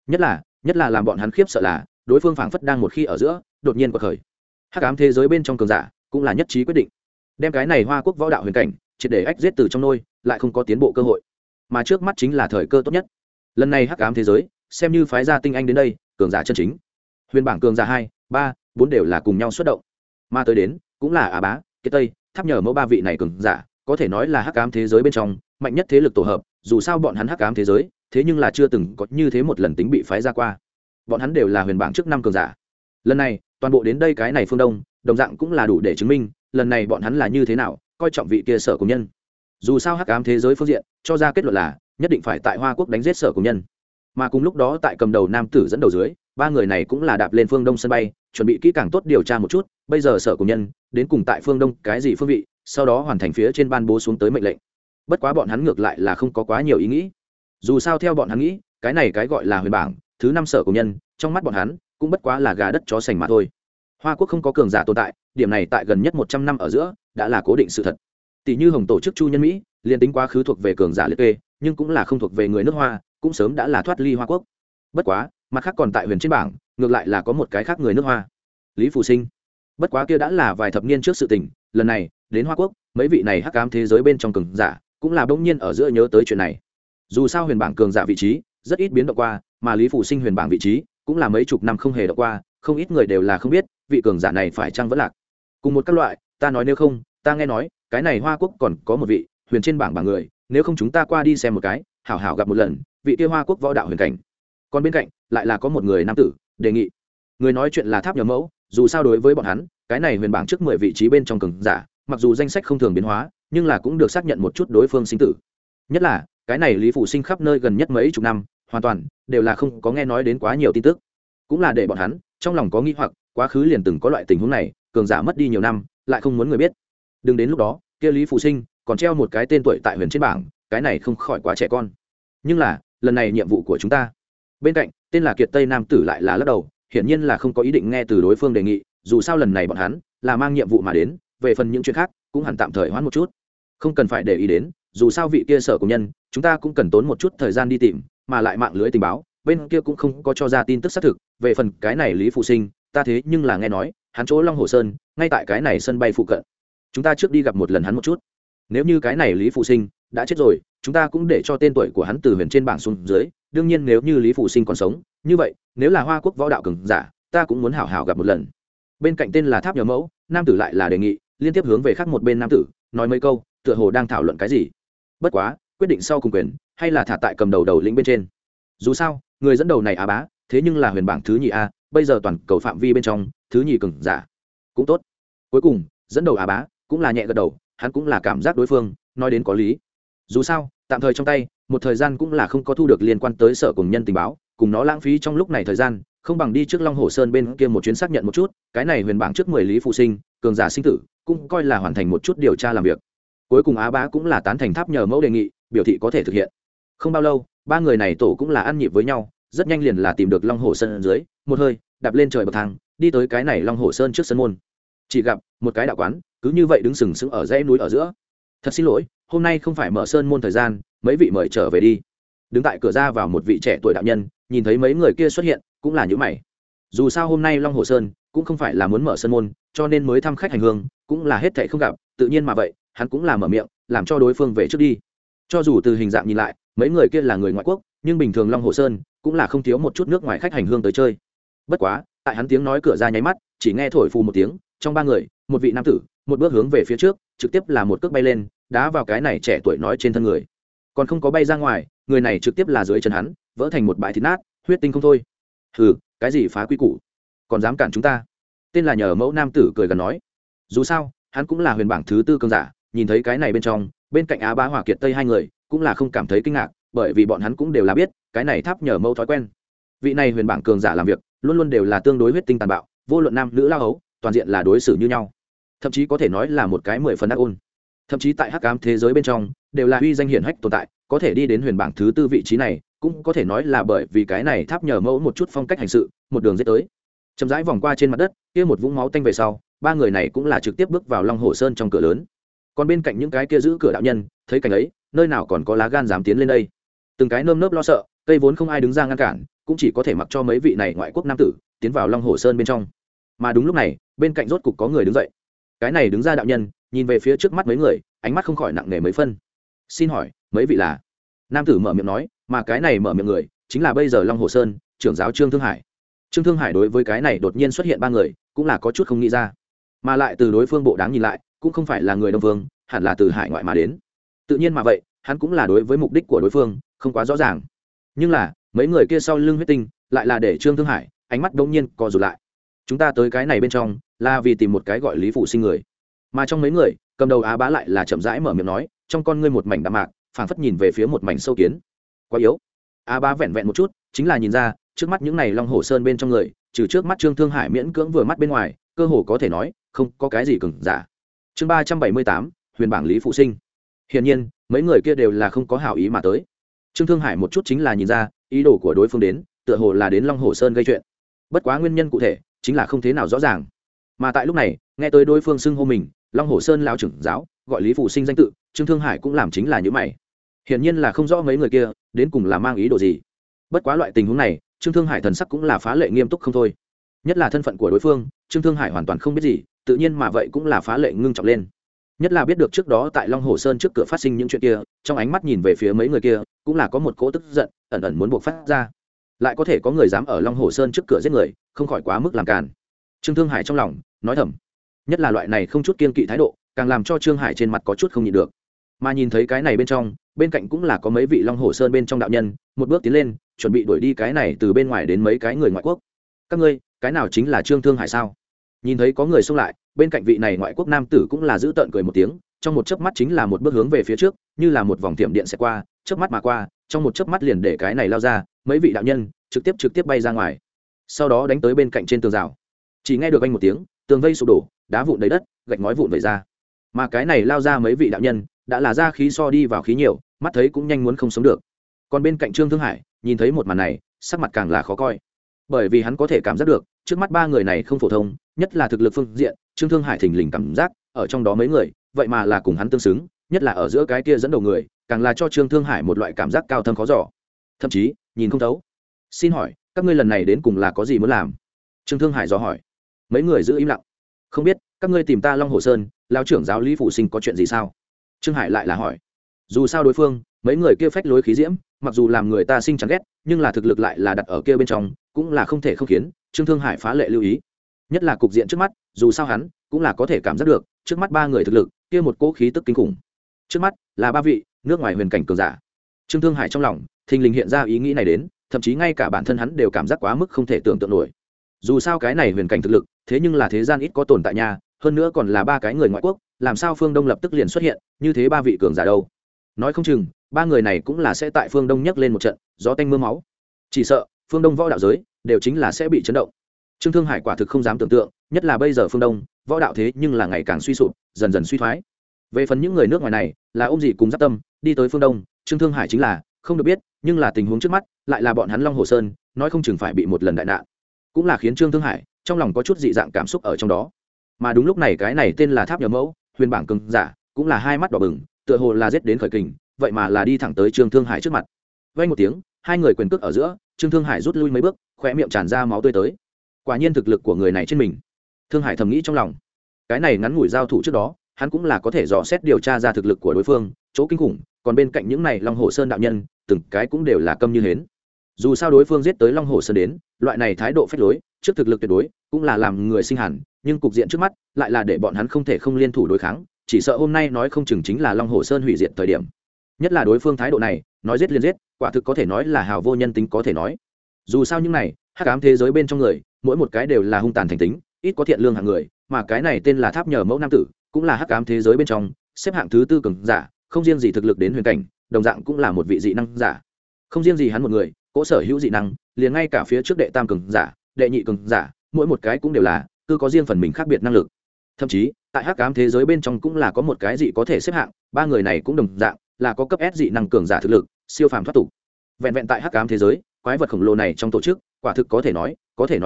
Nhất là làm bọn hắn khiếp sợ là đối phương phảng phất đang một khi ở giữa đột nhiên quật khởi. Hắc ám thế giới bên trong cường giả cũng là nhất trí quyết định đem cái này Hoa Quốc võ đạo huyền cảnh triệt để ách giết từ trong nôi, lại không có tiến bộ cơ hội, mà trước mắt chính là thời cơ tốt nhất. Lần này hắc ám thế giới xem như phái gia tinh anh đến đây, cường giả chân chính huyền bảng cường giả 2, 3, 4 đều là cùng nhau xuất động, mà tới đến cũng là Á Bá, Kiệt Tây, Tháp Nhờ Mẫu ba vị này cường giả có thể nói là hắc ám thế giới bên trong mạnh nhất thế lực tổ hợp. Dù sao bọn hắn hắc ám thế giới thế nhưng là chưa từng có như thế một lần tính bị phái ra qua, bọn hắn đều là huyền bảng trước 5 cường giả. Lần này toàn bộ đến đây cái này phương Đông đồng dạng cũng là đủ để chứng minh lần này bọn hắn là như thế nào coi trọng vị kia Sở Cùng Nhân. Dù sao hắc ám thế giới phương diện cho ra kết luận là nhất định phải tại Hoa Quốc đánh giết Sở Cùng Nhân, mà cùng lúc đó tại cầm đầu nam tử dẫn đầu dưới, ba người này cũng là đạp lên phương Đông sân bay, chuẩn bị kỹ càng tốt điều tra một chút bây giờ Sở Cùng Nhân đến cùng tại phương Đông cái gì phương vị, sau đó hoàn thành phía trên ban bố xuống tới mệnh lệnh. Bất quá bọn hắn ngược lại là không có quá nhiều ý nghĩ. Dù sao theo bọn hắn nghĩ, cái này cái gọi là huyền bảng thứ 5 Sở Cùng Nhân trong mắt bọn hắn cũng bất quá là gà đất chó sành mà thôi. Hoa Quốc không có cường giả tồn tại, điểm này tại gần nhất 100 năm ở giữa đã là cố định sự thật. Tỷ như Hồng tổ chức Chu Nhân Mỹ liền tính quá khứ thuộc về cường giả liệt kê, nhưng cũng là không thuộc về người nước Hoa, cũng sớm đã là thoát ly Hoa Quốc. Bất quá mặt khác còn tại huyền trên bảng ngược lại là có một cái khác người nước Hoa, Lý Phù Sinh. Bất quá kia đã là vài thập niên trước sự tình, lần này đến Hoa Quốc mấy vị này hắc ám thế giới bên trong cường giả cũng là bỗng nhiên ở giữa nhớ tới chuyện này. Dù sao huyền bảng cường giả vị trí rất ít biến động qua, mà Lý Phù Sinh huyền bảng vị trí cũng là mấy chục năm không hề động qua, không ít người đều là không biết vị cường giả này phải chăng vẫn lạc. Cùng một các loại, ta nói nếu không, ta nghe nói cái này Hoa Quốc còn có một vị huyền trên bảng bảng người, nếu không chúng ta qua đi xem một cái, hảo hảo gặp một lần vị kia Hoa Quốc võ đạo huyền cảnh. Còn bên cạnh lại là có một người nam tử đề nghị. Người nói chuyện là Tháp Nhờ Mẫu. Dù sao đối với bọn hắn cái này huyền bảng trước 10 vị trí bên trong cường giả, mặc dù danh sách không thường biến hóa, nhưng là cũng được xác nhận một chút đối phương sinh tử. Nhất là cái này Lý Phù Sinh khắp nơi gần nhất mấy chục năm hoàn toàn đều là không có nghe nói đến quá nhiều tin tức, cũng là để bọn hắn trong lòng có nghi hoặc, quá khứ liền từng có loại tình huống này, cường giả mất đi nhiều năm lại không muốn người biết. Đừng đến lúc đó kia Lý Phù Sinh còn treo một cái tên tuổi tại huyền trên bảng, cái này không khỏi quá trẻ con. Nhưng là lần này nhiệm vụ của chúng ta. Bên cạnh tên là Kiệt Tây nam tử lại là lắc đầu, hiển nhiên là không có ý định nghe từ đối phương đề nghị. Dù sao lần này bọn hắn là mang nhiệm vụ mà đến, về phần những chuyện khác cũng hẳn tạm thời hoãn một chút, không cần phải để ý đến. Dù sao vị kia Sở Cùng Nhân chúng ta cũng cần tốn một chút thời gian đi tìm, mà lại mạng lưới tình báo bên kia cũng không có cho ra tin tức xác thực. Về phần cái này Lý Phù Sinh, ta thế nhưng là nghe nói hắn chỗ Long Hồ Sơn ngay tại cái này sân bay phụ cận, chúng ta trước đi gặp một lần hắn một chút. Nếu như cái này Lý Phù Sinh đã chết rồi, chúng ta cũng để cho tên tuổi của hắn từ huyền trên bảng xuống dưới. Đương nhiên nếu như Lý Phù Sinh còn sống, như vậy nếu là Hoa Quốc võ đạo cường giả, ta cũng muốn hảo hảo gặp một lần. Bên cạnh tên là Tháp Nhờ Mẫu nam tử lại là đề nghị, liên tiếp hướng về khác một bên nam tử nói mấy câu, tựa hồ đang thảo luận cái gì. Bất quá quyết định sau cùng quyền hay là thả tại cầm đầu đầu lĩnh bên trên. Dù sao người dẫn đầu này Á Bá thế nhưng là huyền bảng thứ nhì a, bây giờ toàn cầu phạm vi bên trong thứ nhì cường giả cũng tốt. Cuối cùng dẫn đầu Á Bá cũng là nhẹ gật đầu, hắn cũng là cảm giác đối phương nói đến có lý. Dù sao tạm thời trong tay một thời gian cũng là không có thu được liên quan tới Sở Cùng Nhân tình báo, cùng nó lãng phí trong lúc này thời gian, không bằng đi trước Long Hồ Sơn bên kia một chuyến xác nhận một chút cái này huyền bảng trước 10 Lý Phù Sinh cường giả sinh tử, cũng coi là hoàn thành một chút điều tra làm việc. Cuối cùng Á Bá cũng là tán thành Tháp Nhờ Mẫu đề nghị, biểu thị có thể thực hiện. Không bao lâu ba người này tổ cũng là ăn nhịp với nhau, rất nhanh liền là tìm được Long Hồ Sơn dưới, một hơi đạp lên trời bậc thang đi tới cái này Long Hồ Sơn trước sân môn. Chỉ gặp một cái đạo quán cứ như vậy đứng sừng sững ở dãy núi ở giữa. Thật xin lỗi, hôm nay không phải mở sơn môn thời gian, mấy vị mời trở về đi. Đứng tại cửa ra vào một vị trẻ tuổi đạo nhân nhìn thấy mấy người kia xuất hiện cũng là nhíu mày. Dù sao hôm nay Long Hồ Sơn cũng không phải là muốn mở sơn môn, cho nên mới thăm khách hành hương, cũng là hết thảy không gặp, tự nhiên mà vậy hắn cũng là mở miệng làm cho đối phương về trước đi. Cho dù từ hình dạng nhìn lại mấy người kia là người ngoại quốc, nhưng bình thường Long Hồ Sơn cũng là không thiếu một chút nước ngoài khách hành hương tới chơi. Bất quá tại hắn tiếng nói cửa ra nháy mắt, chỉ nghe thổi phù một tiếng, trong ba người một vị nam tử một bước hướng về phía trước, trực tiếp là một cước bay lên, đá vào cái này trẻ tuổi nói trên thân người. Còn không có bay ra ngoài, người này trực tiếp là dưới chân hắn vỡ thành một bãi thịt nát, huyết tinh không thôi. Hừ, cái gì phá quy củ, còn dám cản chúng ta? Tên là Nhờ Mẫu nam tử cười gần nói. Dù sao hắn cũng là huyền bảng thứ 4 cường giả, nhìn thấy cái này bên cạnh Á Bá Hỏa Kiệt Tây hai người cũng là không cảm thấy kinh ngạc, bởi vì bọn hắn cũng đều là biết cái này Tháp Nhờ Mẫu thói quen. Vị này huyền bảng cường giả làm việc luôn luôn đều là tương đối huyết tinh tàn bạo, vô luận nam nữ lao hấu toàn diện là đối xử như nhau, thậm chí có thể nói là một cái 10 phần ác ôn. Thậm chí tại hắc ám thế giới bên trong đều là uy danh hiển hách tồn tại, có thể đi đến huyền bảng thứ 4 vị trí này cũng có thể nói là bởi vì cái này Tháp Nhờ Mẫu một chút phong cách hành sự, một đường giết tới. chậm rãi vòng qua trên mặt đất kia một vũng máu tanh về sau, ba người này cũng là trực tiếp bước vào Long Hồ Sơn trong cửa lớn. Còn bên cạnh những cái kia giữ cửa đạo nhân thấy cảnh ấy, nơi nào còn có lá gan dám tiến lên đây, từng cái nơm nớp lo sợ, cây vốn không ai đứng ra ngăn cản, cũng chỉ có thể mặc cho mấy vị này ngoại quốc nam tử tiến vào Long Hồ Sơn bên trong. Mà đúng lúc này, bên cạnh rốt cục có người đứng dậy. Cái này đứng ra đạo nhân nhìn về phía trước mắt mấy người, ánh mắt không khỏi nặng nề mấy phân. Xin hỏi mấy vị là? Nam tử mở miệng nói, mà cái này mở miệng người chính là bây giờ Long Hồ Sơn trưởng giáo Trương Thương Hải. Trương Thương Hải đối với cái này đột nhiên xuất hiện ba người cũng là có chút không nghĩ ra, mà lại từ đối phương bộ đáng nhìn lại cũng không phải là người Đông Vương, hẳn là từ hải ngoại mà đến. Tự nhiên mà vậy, hắn cũng là đối với mục đích của đối phương không quá rõ ràng. Nhưng là mấy người kia sau lưng huyết tinh lại là để Trương Thương Hải ánh mắt đột nhiên co rụt lại. Chúng ta tới cái này bên trong là vì tìm một cái gọi Lý Phụ Sinh người, mà trong mấy người cầm đầu Á Bá lại là chậm rãi mở miệng nói, trong con ngươi một mảnh đạm mạc, phảng phất nhìn về phía một mảnh sâu kiến. Quá yếu. Á Bá vẹn vẹn một chút chính là nhìn ra trước mắt những này Long Hồ Sơn bên trong người, trừ trước mắt Trương Thương Hải miễn cưỡng vừa mắt bên ngoài, cơ hồ có thể nói không có cái gì cứng giả. Chương 378, huyền bảng Lý Phụ Sinh. Hiển nhiên mấy người kia đều là không có hảo ý mà tới. Trương Thương Hải một chút chính là nhìn ra ý đồ của đối phương đến, tựa hồ là đến Long Hồ Sơn gây chuyện. Bất quá nguyên nhân cụ thể chính là không thế nào rõ ràng. Mà tại lúc này nghe tới đối phương xưng hô mình Long Hồ Sơn lão trưởng giáo gọi Lý Phụ Sinh danh tự, Trương Thương Hải cũng làm chính là như mày. Hiển nhiên là không rõ mấy người kia đến cùng là mang ý đồ gì. Bất quá loại tình huống này Trương Thương Hải thần sắc cũng là phá lệ nghiêm túc không thôi. Nhất là thân phận của đối phương Trương Thương Hải hoàn toàn không biết gì, tự nhiên mà vậy cũng là phá lệ ngưng trọng lên. Nhất là biết được trước đó tại Long Hồ Sơn trước cửa phát sinh những chuyện kia, trong ánh mắt nhìn về phía mấy người kia cũng là có một cỗ tức giận ẩn ẩn muốn buộc phát ra. Lại có thể có người dám ở Long Hồ Sơn trước cửa giết người, không khỏi quá mức làm càn. Trương Thương Hải trong lòng nói thầm, nhất là loại này không chút kiên kỵ thái độ càng làm cho Trương Hải trên mặt có chút không nhịn được. Mà nhìn thấy cái này bên trong, bên cạnh cũng là có mấy vị Long Hồ Sơn bên trong đạo nhân một bước tiến lên, chuẩn bị đuổi đi cái này từ bên ngoài đến mấy cái người ngoại quốc. Các ngươi cái nào chính là Trương Thương Hải sao? Nhìn thấy có người xông lại, bên cạnh vị này ngoại quốc nam tử cũng là giữ tợn cười một tiếng, trong một chớp mắt chính là một bước hướng về phía trước, như là một vòng tiệm điện sẽ qua, chớp mắt mà qua, trong một chớp mắt liền để cái này lao ra, mấy vị đạo nhân trực tiếp bay ra ngoài, sau đó đánh tới bên cạnh trên tường rào. Chỉ nghe được anh một tiếng, tường vây sụp đổ, đá vụn đầy đất, gạch ngói vụn vẩy ra. Mà cái này lao ra mấy vị đạo nhân đã là ra khí so đi vào khí nhiều, mắt thấy cũng nhanh muốn không sống được. Còn bên cạnh Trương Thương Hải nhìn thấy một màn này, sắc mặt càng là khó coi, bởi vì hắn có thể cảm giác được trước mắt ba người này không phổ thông, nhất là thực lực phương diện. Trương Thương Hải thình lình cảm giác ở trong đó mấy người vậy mà là cùng hắn tương xứng, nhất là ở giữa cái kia dẫn đầu người càng là cho Trương Thương Hải một loại cảm giác cao thâm khó giỏ, thậm chí nhìn không thấu. Xin hỏi các ngươi lần này đến cùng là có gì muốn làm? Trương Thương Hải dò hỏi. Mấy người giữ im lặng. Không biết, các ngươi tìm ta Long Hồ Sơn lão trưởng giáo Lý Phụ Sinh có chuyện gì sao? Trương Hải lại là hỏi. Dù sao đối phương mấy người kia phách lối khí diễm, mặc dù làm người ta sinh chán ghét, nhưng là thực lực lại là đặt ở kia bên trong, cũng là không thể không khiến Trương Thương Hải phá lệ lưu ý. Nhất là cục diện trước mắt, dù sao hắn cũng là có thể cảm giác được trước mắt ba người thực lực kia một cỗ khí tức kinh khủng. Trước mắt là ba vị nước ngoài huyền cảnh cường giả. Trương Thương Hải trong lòng thình lình hiện ra ý nghĩ này đến, thậm chí ngay cả bản thân hắn đều cảm giác quá mức không thể tưởng tượng nổi. Dù sao cái này huyền cảnh thực lực, thế nhưng là thế gian ít có tồn tại nha, hơn nữa còn là ba cái người ngoại quốc, làm sao phương Đông lập tức liền xuất hiện như thế ba vị cường giả đâu? Nói không chừng ba người này cũng là sẽ tại phương Đông nhấc lên một trận gió tanh mưa máu, chỉ sợ phương Đông võ đạo giới đều chính là sẽ bị chấn động. Trương Thương Hải quả thực không dám tưởng tượng, nhất là bây giờ phương Đông võ đạo thế nhưng là ngày càng suy sụp, dần dần suy thoái. Về phần những người nước ngoài này là ôm gì cùng giáp tâm đi tới phương Đông, Trương Thương Hải chính là không được biết, nhưng là tình huống trước mắt lại là bọn hắn Long Hồ Sơn nói không chừng phải bị một lần đại nạn, cũng là khiến Trương Thương Hải trong lòng có chút dị dạng cảm xúc ở trong đó. Mà đúng lúc này cái này tên là Tháp Nhờ Mẫu huyền bảng cường giả cũng là hai mắt đỏ bừng, tựa hồ là giết đến khởi kình, vậy mà là đi thẳng tới Trương Thương Hải trước mặt. Vang một tiếng, hai người quyền cước ở giữa, Trương Thương Hải rút lui mấy bước, khóe miệng tràn ra máu tươi tới. Quả nhiên thực lực của người này trên mình. Thương Hải thầm nghĩ trong lòng. Cái này ngắn ngủi giao thủ trước đó, hắn cũng là có thể dò xét điều tra ra thực lực của đối phương, chỗ kinh khủng, còn bên cạnh những này Long Hồ Sơn đạo nhân, từng cái cũng đều là câm như hến. Dù sao đối phương giết tới Long Hồ Sơn đến, loại này thái độ phách lối, trước thực lực tuyệt đối, cũng là làm người sinh hẳn, nhưng cục diện trước mắt lại là để bọn hắn không thể không liên thủ đối kháng, chỉ sợ hôm nay nói không chừng chính là Long Hồ Sơn hủy diệt thời điểm. Nhất là đối phương thái độ này, nói giết liền giết, quả thực có thể nói là hào vô nhân tính có thể nói. Dù sao những này, hắc ám thế giới bên trong người, mỗi một cái đều là hung tàn thành tính, ít có thiện lương hạng người, mà cái này tên là Tháp Nhờ Mẫu nam tử, cũng là hắc ám thế giới bên trong xếp hạng thứ tư cường giả, không riêng gì thực lực đến huyền cảnh, đồng dạng cũng là một vị dị năng giả. Không riêng gì hắn một người, cỗ sở hữu dị năng, liền ngay cả phía trước đệ tam cường giả, đệ nhị cường giả, mỗi một cái cũng đều là cứ có riêng phần mình khác biệt năng lực. Thậm chí, tại hắc ám thế giới bên trong cũng là có một cái dị có thể xếp hạng, ba người này cũng đồng dạng là có cấp S dị năng cường giả thực lực, siêu phàm thoát tục. Vẹn vẹn tại hắc ám thế giới, quái vật khổng lồ này trong tổ chức, quả thực có thể nói là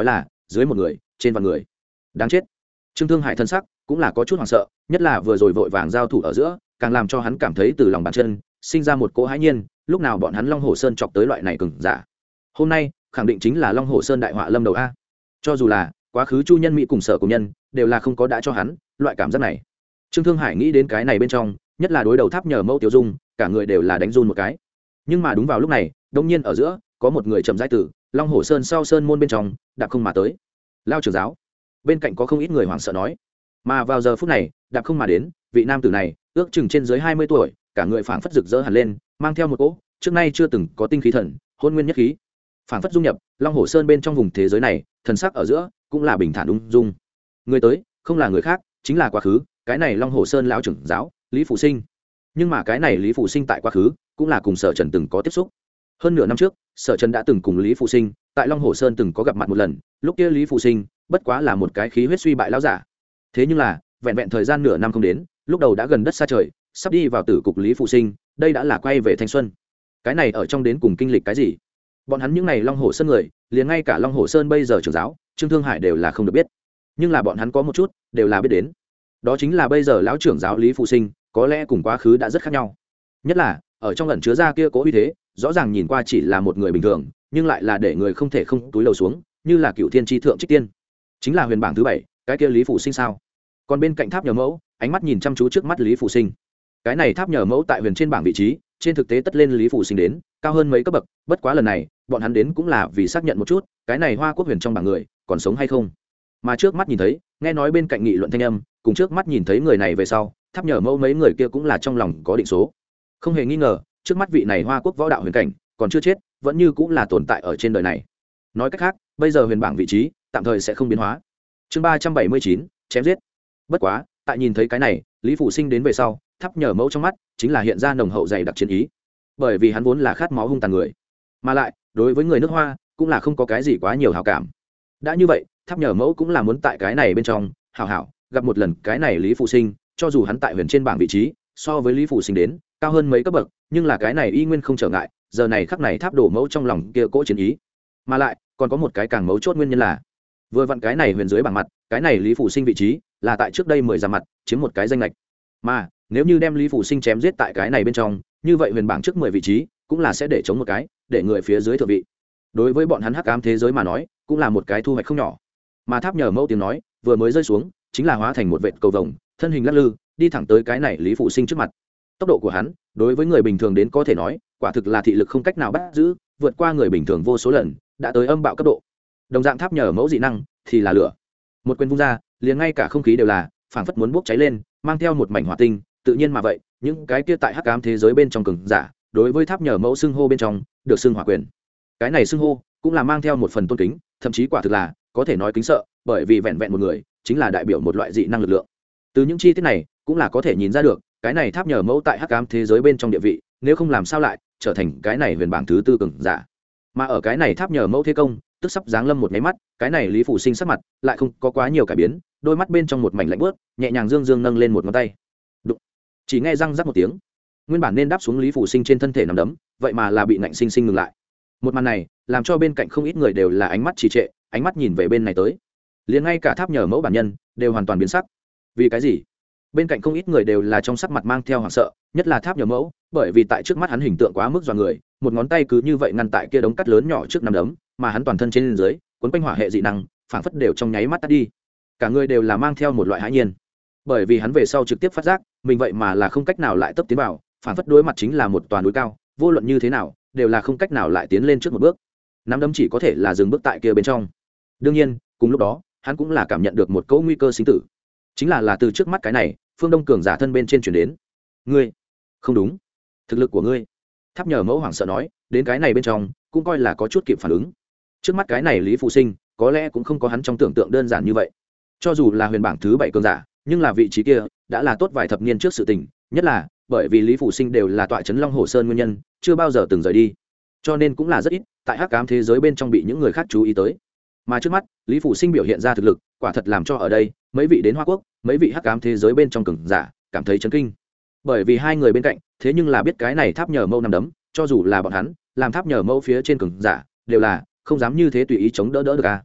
dưới một người trên vạn người. Đáng chết. Trương Thương Hải thân sắc cũng là có chút hoảng sợ, nhất là vừa rồi vội vàng giao thủ ở giữa, càng làm cho hắn cảm thấy từ lòng bàn chân sinh ra một cỗ hãi nhiên, lúc nào bọn hắn Long Hồ Sơn chọc tới loại này cường giả. Hôm nay khẳng định chính là Long Hồ Sơn đại họa lâm đầu a. Cho dù là quá khứ Chu Nhân Mỹ cùng Sở Cùng Nhân đều là không có đã cho hắn loại cảm giác này. Trương Thương Hải nghĩ đến cái này bên trong, nhất là đối đầu Tháp Nhờ Mẫu Tiểu Dung, cả người đều là đánh run một cái. Nhưng mà đúng vào lúc này, đột nhiên ở giữa có một người chậm rãi từ Long Hồ Sơn sau sơn môn bên trong đạp không mà tới. Lao trưởng giáo. Bên cạnh có không ít người hoảng sợ nói. Mà vào giờ phút này, đạp không mà đến, vị nam tử này ước chừng trên dưới 20 tuổi, cả người phảng phất rực rỡ hẳn lên, mang theo một cỗ trước nay chưa từng có tinh khí thần, hôn nguyên nhất khí, phảng phất dung nhập Long Hồ Sơn bên trong vùng thế giới này, thần sắc ở giữa cũng là bình thản ung dung. Người tới không là người khác, chính là quá khứ cái này Long Hồ Sơn lão trưởng giáo Lý Phủ Sinh. Nhưng mà cái này Lý Phủ Sinh tại quá khứ cũng là cùng Sở Trần từng có tiếp xúc. Hơn nửa năm trước, Sở Trần đã từng cùng Lý Phủ Sinh tại Long Hồ Sơn từng có gặp mặt một lần, lúc kia Lý Phủ Sinh bất quá là một cái khí huyết suy bại lão giả. Thế nhưng là vẹn vẹn thời gian nửa năm không đến, lúc đầu đã gần đất xa trời, sắp đi vào tử cục Lý Phủ Sinh, đây đã là quay về thanh xuân. Cái này ở trong đến cùng kinh lịch cái gì? Bọn hắn những này Long Hồ Sơn người, liền ngay cả Long Hồ Sơn bây giờ trưởng giáo Trương Thương Hải đều là không được biết. Nhưng là bọn hắn có một chút đều là biết đến, đó chính là bây giờ lão trưởng giáo Lý Phủ Sinh có lẽ cùng quá khứ đã rất khác nhau. Nhất là ở trong ẩn chứa ra kia cố uy thế, rõ ràng nhìn qua chỉ là một người bình thường, nhưng lại là để người không thể không túi lầu xuống, như là cựu thiên tri thượng trích tiên, chính là huyền bảng thứ 7, cái kia Lý Phủ Sinh sao? Còn bên cạnh Tháp Nhờ Mẫu, ánh mắt nhìn chăm chú trước mắt Lý Phủ Sinh. Cái này Tháp Nhờ Mẫu tại huyền trên bảng vị trí, trên thực tế tất lên Lý Phủ Sinh đến cao hơn mấy cấp bậc, bất quá lần này bọn hắn đến cũng là vì xác nhận một chút cái này Hoa Quốc huyền trong bảng người còn sống hay không. Mà trước mắt nhìn thấy, nghe nói bên cạnh nghị luận thanh âm, cùng trước mắt nhìn thấy người này về sau, Tháp Nhờ Mẫu mấy người kia cũng là trong lòng có định số. Không hề nghi ngờ, trước mắt vị này Hoa Quốc võ đạo huyền cảnh còn chưa chết, vẫn như cũng là tồn tại ở trên đời này. Nói cách khác, bây giờ huyền bảng vị trí tạm thời sẽ không biến hóa. Chương 379, chém giết. Bất quá, tại nhìn thấy cái này, Lý Phủ Sinh đến về sau, Tháp Nhờ Mẫu trong mắt chính là hiện ra nồng hậu dày đặc chiến ý. Bởi vì hắn vốn là khát máu hung tàn người, mà lại đối với người nước Hoa cũng là không có cái gì quá nhiều hảo cảm. Đã như vậy, Tháp Nhờ Mẫu cũng là muốn tại cái này bên trong hảo hảo gặp một lần cái này Lý Phủ Sinh, cho dù hắn tại huyền trên bảng vị trí so với Lý Phủ Sinh đến cao hơn mấy cấp bậc, nhưng là cái này y nguyên không trở ngại, giờ này khắc này Tháp Đổ Mẫu trong lòng kia cỗ chiến ý. Mà lại còn có một cái càng mấu chốt nguyên nhân là, vừa vặn cái này huyền dưới bảng mặt, cái này Lý Phủ Sinh vị trí là tại trước đây 10 ra mặt chiếm một cái danh lệch, mà nếu như đem Lý Phủ Sinh chém giết tại cái này bên trong, như vậy huyền bảng trước 10 vị trí cũng là sẽ để chống một cái, để người phía dưới thượng vị. Đối với bọn hắn hắc ám thế giới mà nói, cũng là một cái thu hoạch không nhỏ. Mà Tháp Nhờ Mẫu tiếng nói vừa mới rơi xuống, chính là hóa thành một vệt cầu vồng, thân hình lắc lư, đi thẳng tới cái này Lý Phủ Sinh trước mặt. Tốc độ của hắn, đối với người bình thường đến có thể nói, quả thực là thị lực không cách nào bắt giữ, vượt qua người bình thường vô số lần, đã tới âm bạo cấp độ. Đồng dạng Tháp Nhờ Mẫu dị năng thì là lửa. Một quyền vung ra, liền ngay cả không khí đều là phảng phất muốn bốc cháy lên, mang theo một mảnh hỏa tinh, tự nhiên mà vậy, những cái kia tại hắc ám thế giới bên trong cường giả, đối với Tháp Nhờ Mẫu xưng hô bên trong, được xưng hỏa quyền. Cái này xưng hô cũng là mang theo một phần tôn kính, thậm chí quả thực là có thể nói kính sợ, bởi vì vẹn vẹn một người chính là đại biểu một loại dị năng lực lượng. Từ những chi tiết này cũng là có thể nhìn ra được, cái này Tháp Nhờ Mẫu tại hắc ám thế giới bên trong địa vị, nếu không làm sao lại trở thành cái này huyền bảng thứ 4 cường giả. Mà ở cái này Tháp Nhờ Mẫu thế công tức sắp giáng lâm một cái mắt, cái này Lý Phủ Sinh sắc mặt lại không có quá nhiều cải biến, đôi mắt bên trong một mảnh lạnh buốt, nhẹ nhàng dương dương nâng lên một ngón tay. Đụng. Chỉ nghe răng rắc một tiếng, nguyên bản nên đáp xuống Lý Phủ Sinh trên thân thể nằm đấm, vậy mà là bị ngạnh sinh sinh ngừng lại. Một màn này làm cho bên cạnh không ít người đều là ánh mắt trì trệ, ánh mắt nhìn về bên này tới, liền ngay cả Tháp Nhờ Mẫu bản nhân đều hoàn toàn biến sắc. Vì cái gì? Bên cạnh không ít người đều là trong sắc mặt mang theo hoảng sợ, nhất là Tháp Nhờ Mẫu, bởi vì tại trước mắt hắn hình tượng quá mức dọa người, một ngón tay cứ như vậy ngăn tại kia đống cắt lớn nhỏ trước nằm đấm, mà hắn toàn thân trên dưới cuốn quanh hỏa hệ dị năng, phảng phất đều trong nháy mắt tắt đi. Cả người đều là mang theo một loại hãi nhiên, bởi vì hắn về sau trực tiếp phát giác mình vậy mà là không cách nào lại tấp tiến vào, phảng phất đối mặt chính là một toàn núi cao, vô luận như thế nào đều là không cách nào lại tiến lên trước một bước, nắm đấm chỉ có thể là dừng bước tại kia bên trong. Đương nhiên cùng lúc đó hắn cũng là cảm nhận được một cỗ nguy cơ sinh tử, chính là từ trước mắt cái này Phương Đông cường giả thân bên trên chuyển đến. Ngươi không đúng, thực lực của ngươi. Tháp Nhờ Mẫu hoảng sợ nói, đến cái này bên trong cũng coi là có chút kịp phản ứng. Trước mắt cái này Lý Phủ Sinh có lẽ cũng không có hắn trong tưởng tượng đơn giản như vậy, cho dù là huyền bảng thứ 7 cường giả, nhưng là vị trí kia đã là tốt vài thập niên trước sự tình, nhất là bởi vì Lý Phủ Sinh đều là tọa trấn Long Hồ Sơn nguyên nhân, chưa bao giờ từng rời đi, cho nên cũng là rất ít tại hắc ám thế giới bên trong bị những người khác chú ý tới. Mà trước mắt Lý Phủ Sinh biểu hiện ra thực lực, quả thật làm cho ở đây mấy vị đến Hoa Quốc, mấy vị hắc ám thế giới bên trong cường giả cảm thấy chấn kinh, bởi vì hai người bên cạnh thế nhưng là biết cái này Tháp Nhờ Mẫu nằm đấm, cho dù là bọn hắn làm Tháp Nhờ Mẫu phía trên cường giả đều là không dám như thế tùy ý chống đỡ được a.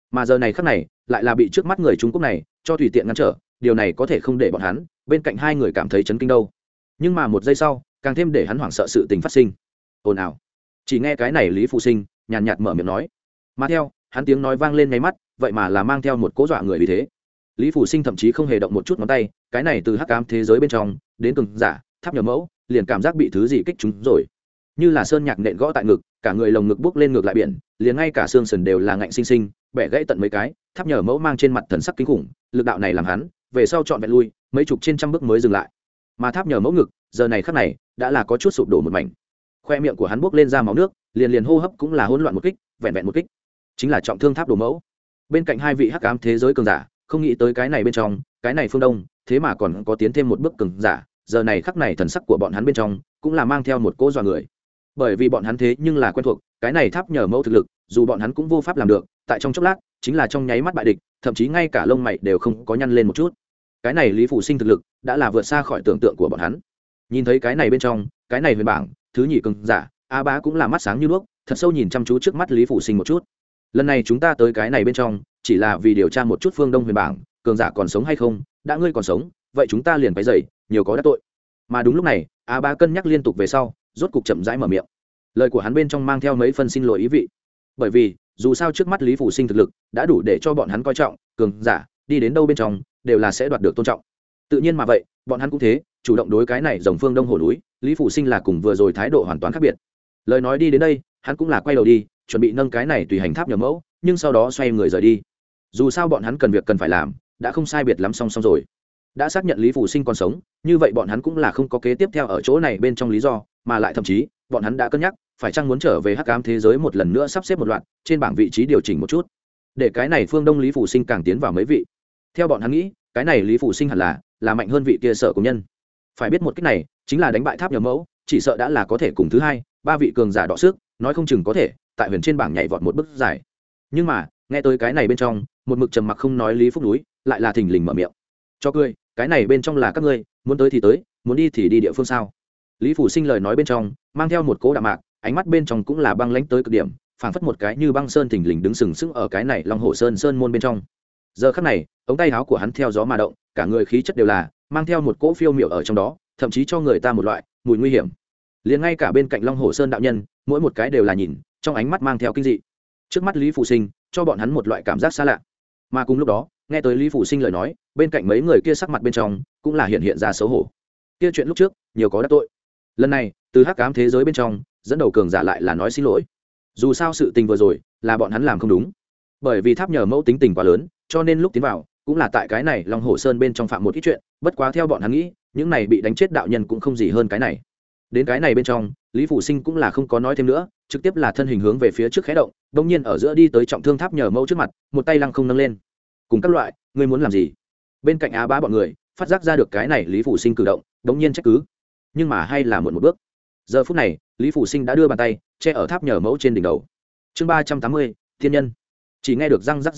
mà giờ này khắc này lại là bị trước mắt người Trung Quốc này cho tùy tiện ngăn trở, điều này có thể không để bọn hắn bên cạnh hai người cảm thấy chấn kinh đâu. Nhưng mà một giây sau càng thêm để hắn hoảng sợ sự tình phát sinh. Ồn ào. Chỉ nghe cái này Lý Phụ Sinh nhàn nhạt mở miệng nói, mà theo hắn tiếng nói vang lên nháy mắt, vậy mà là mang theo một cỗ dọa người vì thế. Lý Phủ Sinh thậm chí không hề động một chút ngón tay, cái này từ hắc ám thế giới bên trong đến cường giả tháp nhờ mẫu liền cảm giác bị thứ gì kích chúng rồi, như là sơn nhạc nện gõ tại ngực, cả người lồng ngực bước lên ngược lại biển, liền ngay cả xương sườn đều là ngạnh sinh sinh bẻ gãy tận mấy cái. Tháp nhờ mẫu mang trên mặt thần sắc kinh khủng, lực đạo này làm hắn về sau trọn vẹn lui mấy chục trên trăm bước mới dừng lại. Mà tháp nhờ mẫu ngực giờ này khắc này đã là có chút sụp đổ một mảnh, khoe miệng của hắn bước lên ra máu nước, liền hô hấp cũng là hỗn loạn một kích, vẹn vẹn một kích chính là trọng thương tháp đồ mẫu. Bên cạnh hai vị hắc ám thế giới cường giả không nghĩ tới cái này bên trong cái này phương đông thế mà còn có tiến thêm một bước cường giả, giờ này khắc này thần sắc của bọn hắn bên trong cũng là mang theo một cỗ dọa người, bởi vì bọn hắn thế nhưng là quen thuộc cái này tháp nhờ mẫu thực lực, dù bọn hắn cũng vô pháp làm được tại trong chốc lát chính là trong nháy mắt bại địch, thậm chí ngay cả lông mày đều không có nhăn lên một chút. Cái này Lý Phủ Sinh thực lực đã là vượt xa khỏi tưởng tượng của bọn hắn. Nhìn thấy cái này bên trong cái này huyền bảng thứ nhì cường giả, A Bá cũng là mắt sáng như đuốc, thật sâu nhìn chăm chú trước mắt Lý Phủ Sinh một chút. Lần này chúng ta tới cái này bên trong chỉ là vì điều tra một chút phương đông huyền bảng cường giả còn sống hay không, đã ngươi còn sống vậy chúng ta liền phải dậy nhiều có đắc tội. Mà đúng lúc này A Bá cân nhắc liên tục về sau rốt cục chậm rãi mở miệng, lời của hắn bên trong mang theo mấy phần xin lỗi ý vị, bởi vì dù sao trước mắt Lý Phủ Sinh thực lực đã đủ để cho bọn hắn coi trọng, cường giả đi đến đâu bên trong đều là sẽ đoạt được tôn trọng. Tự nhiên mà vậy bọn hắn cũng thế, chủ động đối cái này rồng phương đông hồ núi Lý Phủ Sinh là cùng vừa rồi thái độ hoàn toàn khác biệt. Lời nói đi đến đây hắn cũng là quay đầu đi chuẩn bị nâng cái này tùy hành tháp nhờ mẫu, nhưng sau đó xoay người rời đi. Dù sao bọn hắn cần việc cần phải làm đã không sai biệt lắm xong rồi, đã xác nhận Lý Phủ Sinh còn sống, như vậy bọn hắn cũng là không có kế tiếp theo ở chỗ này bên trong lý do, mà lại thậm chí bọn hắn đã cân nhắc phải chăng muốn trở về hắc ám thế giới một lần nữa sắp xếp một loạt trên bảng vị trí điều chỉnh một chút, để cái này phương đông Lý Phủ Sinh càng tiến vào mấy vị. Theo bọn hắn nghĩ cái này Lý Phủ Sinh hẳn là mạnh hơn vị kia Sở Cùng Nhân. Phải biết một cách này chính là đánh bại tháp nhờ mẫu, chỉ sợ đã là có thể cùng thứ hai ba vị cường giả đọ sức, nói không chừng có thể tại huyền trên bảng nhảy vọt một bước dài. Nhưng mà nghe tới cái này bên trong một mực trầm mặc không nói Lý Phúc núi lại là thình lình mở miệng cho cười, cái này bên trong là các ngươi muốn tới thì tới, muốn đi thì đi địa phương sao? Lý Phủ Sinh lời nói bên trong mang theo một cỗ đạm mạc, ánh mắt bên trong cũng là băng lãnh tới cực điểm, phảng phất một cái như băng sơn thình lình đứng sừng sững ở cái này Long Hồ Sơn môn bên trong. Giờ khắc này ống tay áo của hắn theo gió mà động, cả người khí chất đều là mang theo một cỗ phiêu miểu ở trong đó, thậm chí cho người ta một loại mùi nguy hiểm. Liền ngay cả bên cạnh Long Hồ Sơn đạo nhân mỗi một cái đều là nhìn trong ánh mắt mang theo kinh dị. Trước mắt Lý Phủ Sinh cho bọn hắn một loại cảm giác xa lạ, mà cùng lúc đó nghe tới Lý Phủ Sinh lời nói, bên cạnh mấy người kia sắc mặt bên trong cũng là hiện ra xấu hổ. Kia chuyện lúc trước nhiều có đắc tội, lần này từ hắc ám thế giới bên trong dẫn đầu cường giả lại là nói xin lỗi. Dù sao sự tình vừa rồi là bọn hắn làm không đúng, bởi vì tháp nhờ mẫu tính tình quá lớn, cho nên lúc tiến vào cũng là tại cái này Long Hồ Sơn bên trong phạm một ít chuyện, bất quá theo bọn hắn nghĩ những này bị đánh chết đạo nhân cũng không gì hơn cái này. Đến cái này bên trong Lý Phủ Sinh cũng là không có nói thêm nữa, trực tiếp là thân hình hướng về phía trước khé động, đống nhiên ở giữa đi tới trọng thương tháp nhờ mẫu trước mặt, một tay lăng không nâng lên. Cùng các loại, ngươi muốn làm gì? Bên cạnh Á Bá bọn người phát giác ra được cái này Lý Phủ Sinh cử động, đống nhiên trách cứ, nhưng mà hay là muộn một bước. Giờ phút này Lý Phủ Sinh đã đưa bàn tay che ở tháp nhờ mẫu trên đỉnh đầu. Chương 380, thiên nhân. Chỉ nghe được răng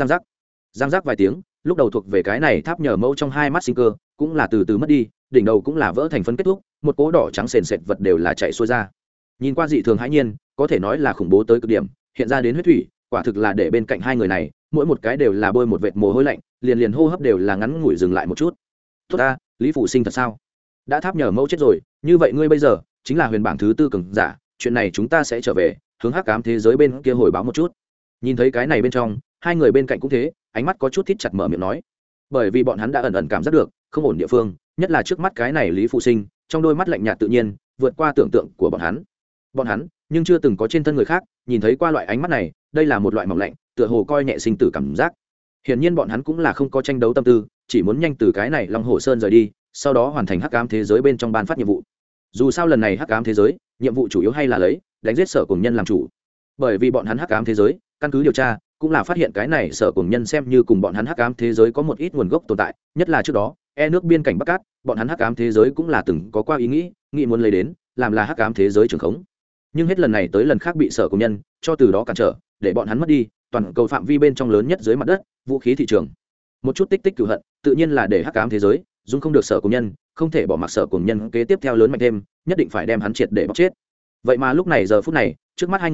rắc vài tiếng, lúc đầu thuộc về cái này tháp nhờ mẫu trong hai mắt sinh cơ cũng là từ từ mất đi, đỉnh đầu cũng là vỡ thành phân kết thúc, một cỗ đỏ trắng sền sệt vật đều là chạy xuôi ra. Nhìn qua dị thường hãi nhiên, có thể nói là khủng bố tới cực điểm, hiện ra đến huyết thủy, quả thực là để bên cạnh hai người này mỗi một cái đều là bôi một vệt mồ hôi lạnh, liền hô hấp đều là ngắn ngủi dừng lại một chút. Tốt ta, Lý Phủ Sinh thật sao? Đã tháp nhờ mẫu chết rồi, như vậy ngươi bây giờ chính là huyền bảng thứ tư cường giả, chuyện này chúng ta sẽ trở về hướng hắc ám thế giới bên kia hồi báo một chút. Nhìn thấy cái này bên trong hai người bên cạnh cũng thế, ánh mắt có chút thít chặt mở miệng nói, bởi vì bọn hắn đã ẩn ẩn cảm giác được không ổn địa phương, nhất là trước mắt cái này Lý Phụ Sinh trong đôi mắt lạnh nhạt tự nhiên vượt qua tưởng tượng của bọn hắn nhưng chưa từng có trên thân người khác nhìn thấy qua loại ánh mắt này, đây là một loại mỏng lạnh, tựa hồ coi nhẹ sinh tử cảm giác. Hiển nhiên bọn hắn cũng là không có tranh đấu tâm tư, chỉ muốn nhanh từ cái này Long Hồ Sơn rời đi, sau đó hoàn thành hắc ám thế giới bên trong ban phát nhiệm vụ. Dù sao lần này hắc ám thế giới nhiệm vụ chủ yếu hay là lấy đánh giết Sở Cùng Nhân làm chủ, bởi vì bọn hắn hắc ám thế giới căn cứ điều tra cũng là phát hiện cái này Sở Cùng Nhân xem như cùng bọn hắn hắc ám thế giới có một ít nguồn gốc tồn tại, nhất là trước đó nước biên cảnh Bắc Cát, bọn hắn hắc ám thế giới cũng là từng có qua ý nghĩ muốn lấy đến làm là hắc ám thế giới trường khống, nhưng hết lần này tới lần khác bị Sở Cùng Nhân cho từ đó cản trở, để bọn hắn mất đi toàn cầu phạm vi bên trong lớn nhất dưới mặt đất vũ khí thị trường. Một chút tích cửu hận tự nhiên là để hắc ám thế giới dung không được Sở Cùng Nhân, không thể bỏ mặc Sở Cùng Nhân kế tiếp theo lớn mạnh thêm, nhất định phải đem hắn triệt để bóc chết. Vậy mà lúc này giờ phút này trước mắt hai người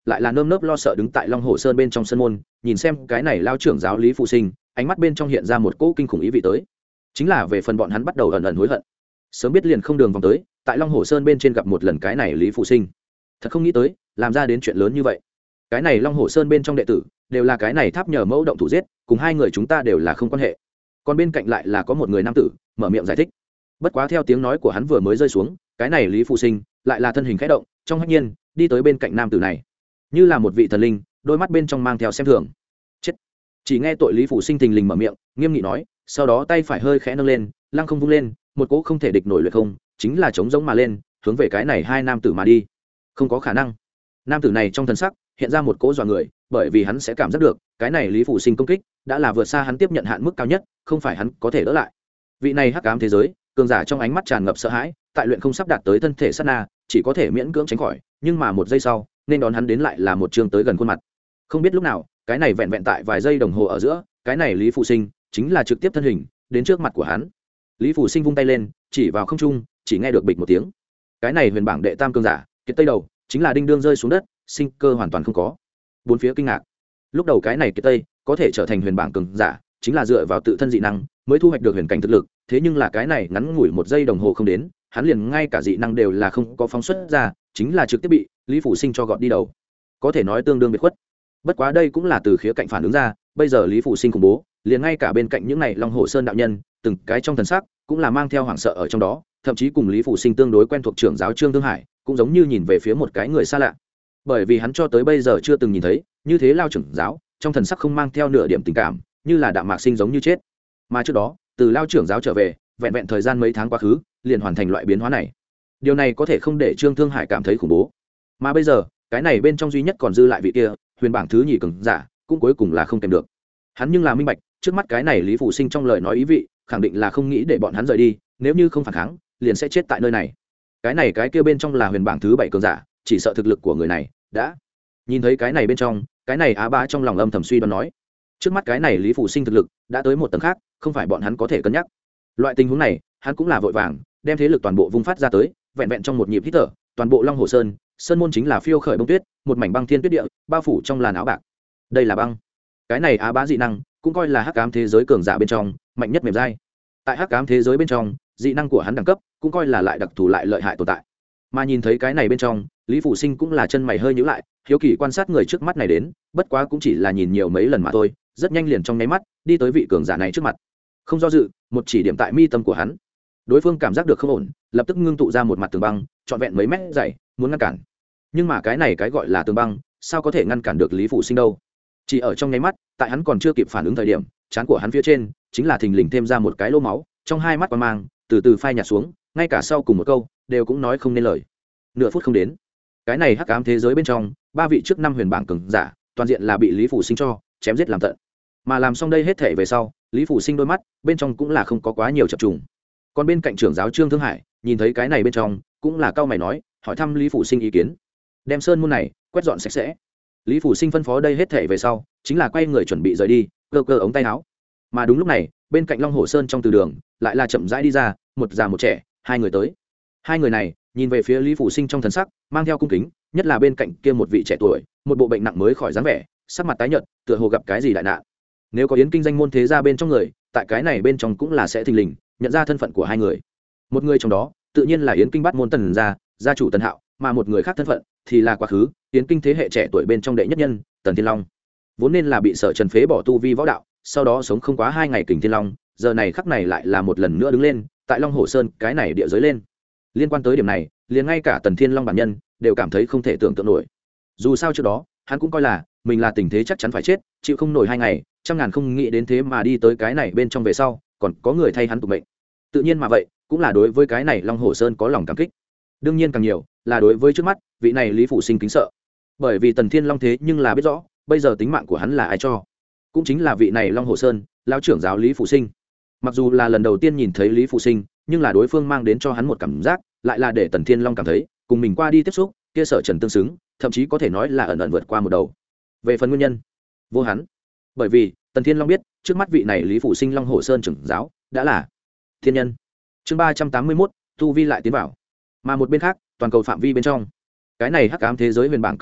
lại là nơm nớp lo sợ đứng tại Long Hồ Sơn bên trong sân môn, nhìn xem cái này lao trưởng giáo Lý Phụ Sinh, ánh mắt bên trong hiện ra một cỗ kinh khủng ý vị tới. Chính là về phần bọn hắn bắt đầu ẩn ẩn hối hận. Sớm biết liền không đường vòng tới, tại Long Hồ Sơn bên trên gặp một lần cái này Lý Phụ Sinh. Thật không nghĩ tới, làm ra đến chuyện lớn như vậy. Cái này Long Hồ Sơn bên trong đệ tử, đều là cái này Tháp Nhờ Mẫu động thủ giết, cùng hai người chúng ta đều là không quan hệ. Còn bên cạnh lại là có một người nam tử, mở miệng giải thích. Bất quá theo tiếng nói của hắn vừa mới rơi xuống, cái này Lý Phụ Sinh lại là thân hình khẽ động, trong hách nhiên đi tới bên cạnh nam tử này, như là một vị thần linh, đôi mắt bên trong mang theo xem thường. Chết. Chỉ nghe tội Lý Phụ Sinh thình lình mở miệng, nghiêm nghị nói, sau đó tay phải hơi khẽ nâng lên, lăng không vung lên, một cỗ không thể địch nổi luyện không, chính là chống giống mà lên, hướng về cái này hai nam tử mà đi. Không có khả năng. Nam tử này trong thần sắc hiện ra một cỗ dọa người, bởi vì hắn sẽ cảm giác được, cái này Lý Phụ Sinh công kích đã là vượt xa hắn tiếp nhận hạn mức cao nhất, không phải hắn có thể đỡ lại. Vị này hắc ám thế giới, cường giả trong ánh mắt tràn ngập sợ hãi, tại luyện không sắp đạt tới thân thể sát na, chỉ có thể miễn cưỡng tránh khỏi, nhưng mà một giây sau, nên đón hắn đến lại là một trường tới gần khuôn mặt. Không biết lúc nào, cái này vẹn vẹn tại vài giây đồng hồ ở giữa, cái này Lý Phụ Sinh chính là trực tiếp thân hình đến trước mặt của hắn. Lý Phụ Sinh vung tay lên, chỉ vào không trung, chỉ nghe được bịch một tiếng. Cái này huyền bảng đệ tam cường giả, kiệt tây đầu, chính là đinh đương rơi xuống đất, sinh cơ hoàn toàn không có. Bốn phía kinh ngạc. Lúc đầu cái này kiệt tây có thể trở thành huyền bảng cường giả, chính là dựa vào tự thân dị năng mới thu hoạch được huyền cảnh thực lực, thế nhưng là cái này ngắn ngủi một giây đồng hồ không đến, hắn liền ngay cả dị năng đều là không có phóng xuất ra, chính là trực tiếp bị Lý Phụ Sinh cho gọt đi đầu, có thể nói tương đương biệt khuất. Bất quá đây cũng là từ khía cạnh phản ứng ra, bây giờ Lý Phụ Sinh khủng bố, liền ngay cả bên cạnh những này Long Hồ Sơn đạo nhân, từng cái trong thần sắc cũng là mang theo hoảng sợ ở trong đó, thậm chí cùng Lý Phụ Sinh tương đối quen thuộc trưởng giáo Trương Thương Hải, cũng giống như nhìn về phía một cái người xa lạ, bởi vì hắn cho tới bây giờ chưa từng nhìn thấy như thế lao trưởng giáo, trong thần sắc không mang theo nửa điểm tình cảm, như là đạm mạc sinh giống như chết. Mà trước đó, từ lao trưởng giáo trở về, vẹn vẹn thời gian mấy tháng quá khứ, liền hoàn thành loại biến hóa này. Điều này có thể không để Trương Thương Hải cảm thấy khủng bố. Mà bây giờ, cái này bên trong duy nhất còn dư lại vị kia, huyền bảng thứ nhì cường giả, cũng cuối cùng là không kèm được. Hắn nhưng là minh bạch, trước mắt cái này Lý Phụ Sinh trong lời nói ý vị, khẳng định là không nghĩ để bọn hắn rời đi, nếu như không phản kháng, liền sẽ chết tại nơi này. Cái kia bên trong là huyền bảng thứ 7 cường giả, chỉ sợ thực lực của người này đã. Nhìn thấy cái này bên trong, cái này Á Bá trong lòng âm thầm suy đoán nói, trước mắt cái này Lý Phụ Sinh thực lực đã tới một tầng khác, không phải bọn hắn có thể cân nhắc. Loại tình huống này, hắn cũng là vội vàng đem thế lực toàn bộ vung phát ra tới, vẹn vẹn trong một nhịp hít thở, toàn bộ Long Hồ Sơn, sơn môn chính là phiêu khởi bông tuyết, một mảnh băng thiên tuyết địa, bao phủ trong làn áo bạc. Đây là băng. Cái này Á Bá dị năng, cũng coi là hắc ám thế giới cường giả bên trong mạnh nhất mềm dai. Tại hắc ám thế giới bên trong, dị năng của hắn đẳng cấp cũng coi là lại đặc thù lại lợi hại tồn tại. Mà nhìn thấy cái này bên trong, Lý Phụ Sinh cũng là chân mày hơi nhíu lại, hiếu kỳ quan sát người trước mắt này đến, bất quá cũng chỉ là nhìn nhiều mấy lần mà thôi, rất nhanh liền trong nháy mắt đi tới vị cường giả này trước mặt. Không do dự, một chỉ điểm tại mi tâm của hắn. Đối phương cảm giác được không ổn, lập tức ngưng tụ ra một mặt tường băng, trọn vẹn mấy mét dày, muốn ngăn cản. Nhưng mà cái này cái gọi là tường băng, sao có thể ngăn cản được Lý Phụ Sinh đâu? Chỉ ở trong nháy mắt, tại hắn còn chưa kịp phản ứng thời điểm, trán của hắn phía trên chính là thình lình thêm ra một cái lỗ máu, trong hai mắt quang mang từ từ phai nhạt xuống, ngay cả sau cùng một câu đều cũng nói không nên lời. Nửa phút không đến, cái này hắc ám thế giới bên trong, ba vị trước năm huyền bảng cường giả, toàn diện là bị Lý Phụ Sinh cho chém giết làm tận. Mà làm xong đây hết thể về sau, Lý Phụ Sinh đôi mắt bên trong cũng là không có quá nhiều chập trùng. Còn bên cạnh trưởng giáo Trương Thương Hải nhìn thấy cái này bên trong, cũng là cau mày nói, hỏi thăm Lý Phụ Sinh ý kiến, đem sơn môn này quét dọn sạch sẽ. Lý Phụ Sinh phân phó đây hết thể về sau, chính là quay người chuẩn bị rời đi, cơ cơ ống tay áo. Mà đúng lúc này, bên cạnh Long Hồ Sơn trong từ đường, lại là chậm rãi đi ra, một già một trẻ, hai người tới. Hai người này nhìn về phía Lý Phụ Sinh trong thần sắc mang theo cung kính, nhất là bên cạnh kia một vị trẻ tuổi, một bộ bệnh nặng mới khỏi dáng vẻ, sắc mặt tái nhợt, tựa hồ gặp cái gì đại nạn. Nếu có yến kinh danh môn thế gia bên trong người, tại cái này bên trong cũng là sẽ thình lình nhận ra thân phận của hai người. Một người trong đó tự nhiên là yến kinh bát môn Tần gia, gia chủ Tần Hạo, mà một người khác thân phận thì là quá khứ yến kinh thế hệ trẻ tuổi bên trong đệ nhất nhân Tần Thiên Long. Vốn nên là bị Sở Trần phế bỏ tu vi võ đạo, sau đó sống không quá 2 ngày Kình Thiên Long, giờ này khắc này lại là một lần nữa đứng lên, tại Long Hồ Sơn cái này địa giới lên. Liên quan tới điểm này, liền ngay cả Tần Thiên Long bản nhân đều cảm thấy không thể tưởng tượng nổi. Dù sao trước đó, hắn cũng coi là mình là tình thế chắc chắn phải chết, chịu không nổi 2 ngày, trăm ngàn không nghĩ đến thế mà đi tới cái này bên trong về sau, còn có người thay hắn tụ mệnh. Tự nhiên mà vậy, cũng là đối với cái này Long Hồ Sơn có lòng cảm kích. Đương nhiên càng nhiều là đối với trước mắt vị này Lý Phụ Sinh kính sợ, bởi vì Tần Thiên Long thế nhưng là biết rõ, bây giờ tính mạng của hắn là ai cho, cũng chính là vị này Long Hồ Sơn lão trưởng giáo Lý Phụ Sinh. Mặc dù là lần đầu tiên nhìn thấy Lý Phụ Sinh, nhưng là đối phương mang đến cho hắn một cảm giác, lại là để Tần Thiên Long cảm thấy cùng mình qua đi tiếp xúc, kia Sở Trần tương xứng, thậm chí có thể nói là ẩn ẩn vượt qua một đầu. Về phần nguyên nhân, vô hắn, bởi vì Tần Thiên Long biết, trước mắt vị này Lý Phụ Sinh Long Hồ Sơn trưởng giáo đã là thiên nhân. Chương 381, tu vi lại tiến vào. Mà một bên khác, toàn cầu phạm vi bên trong, cái này hắc ám thế giới huyền bảng cường giả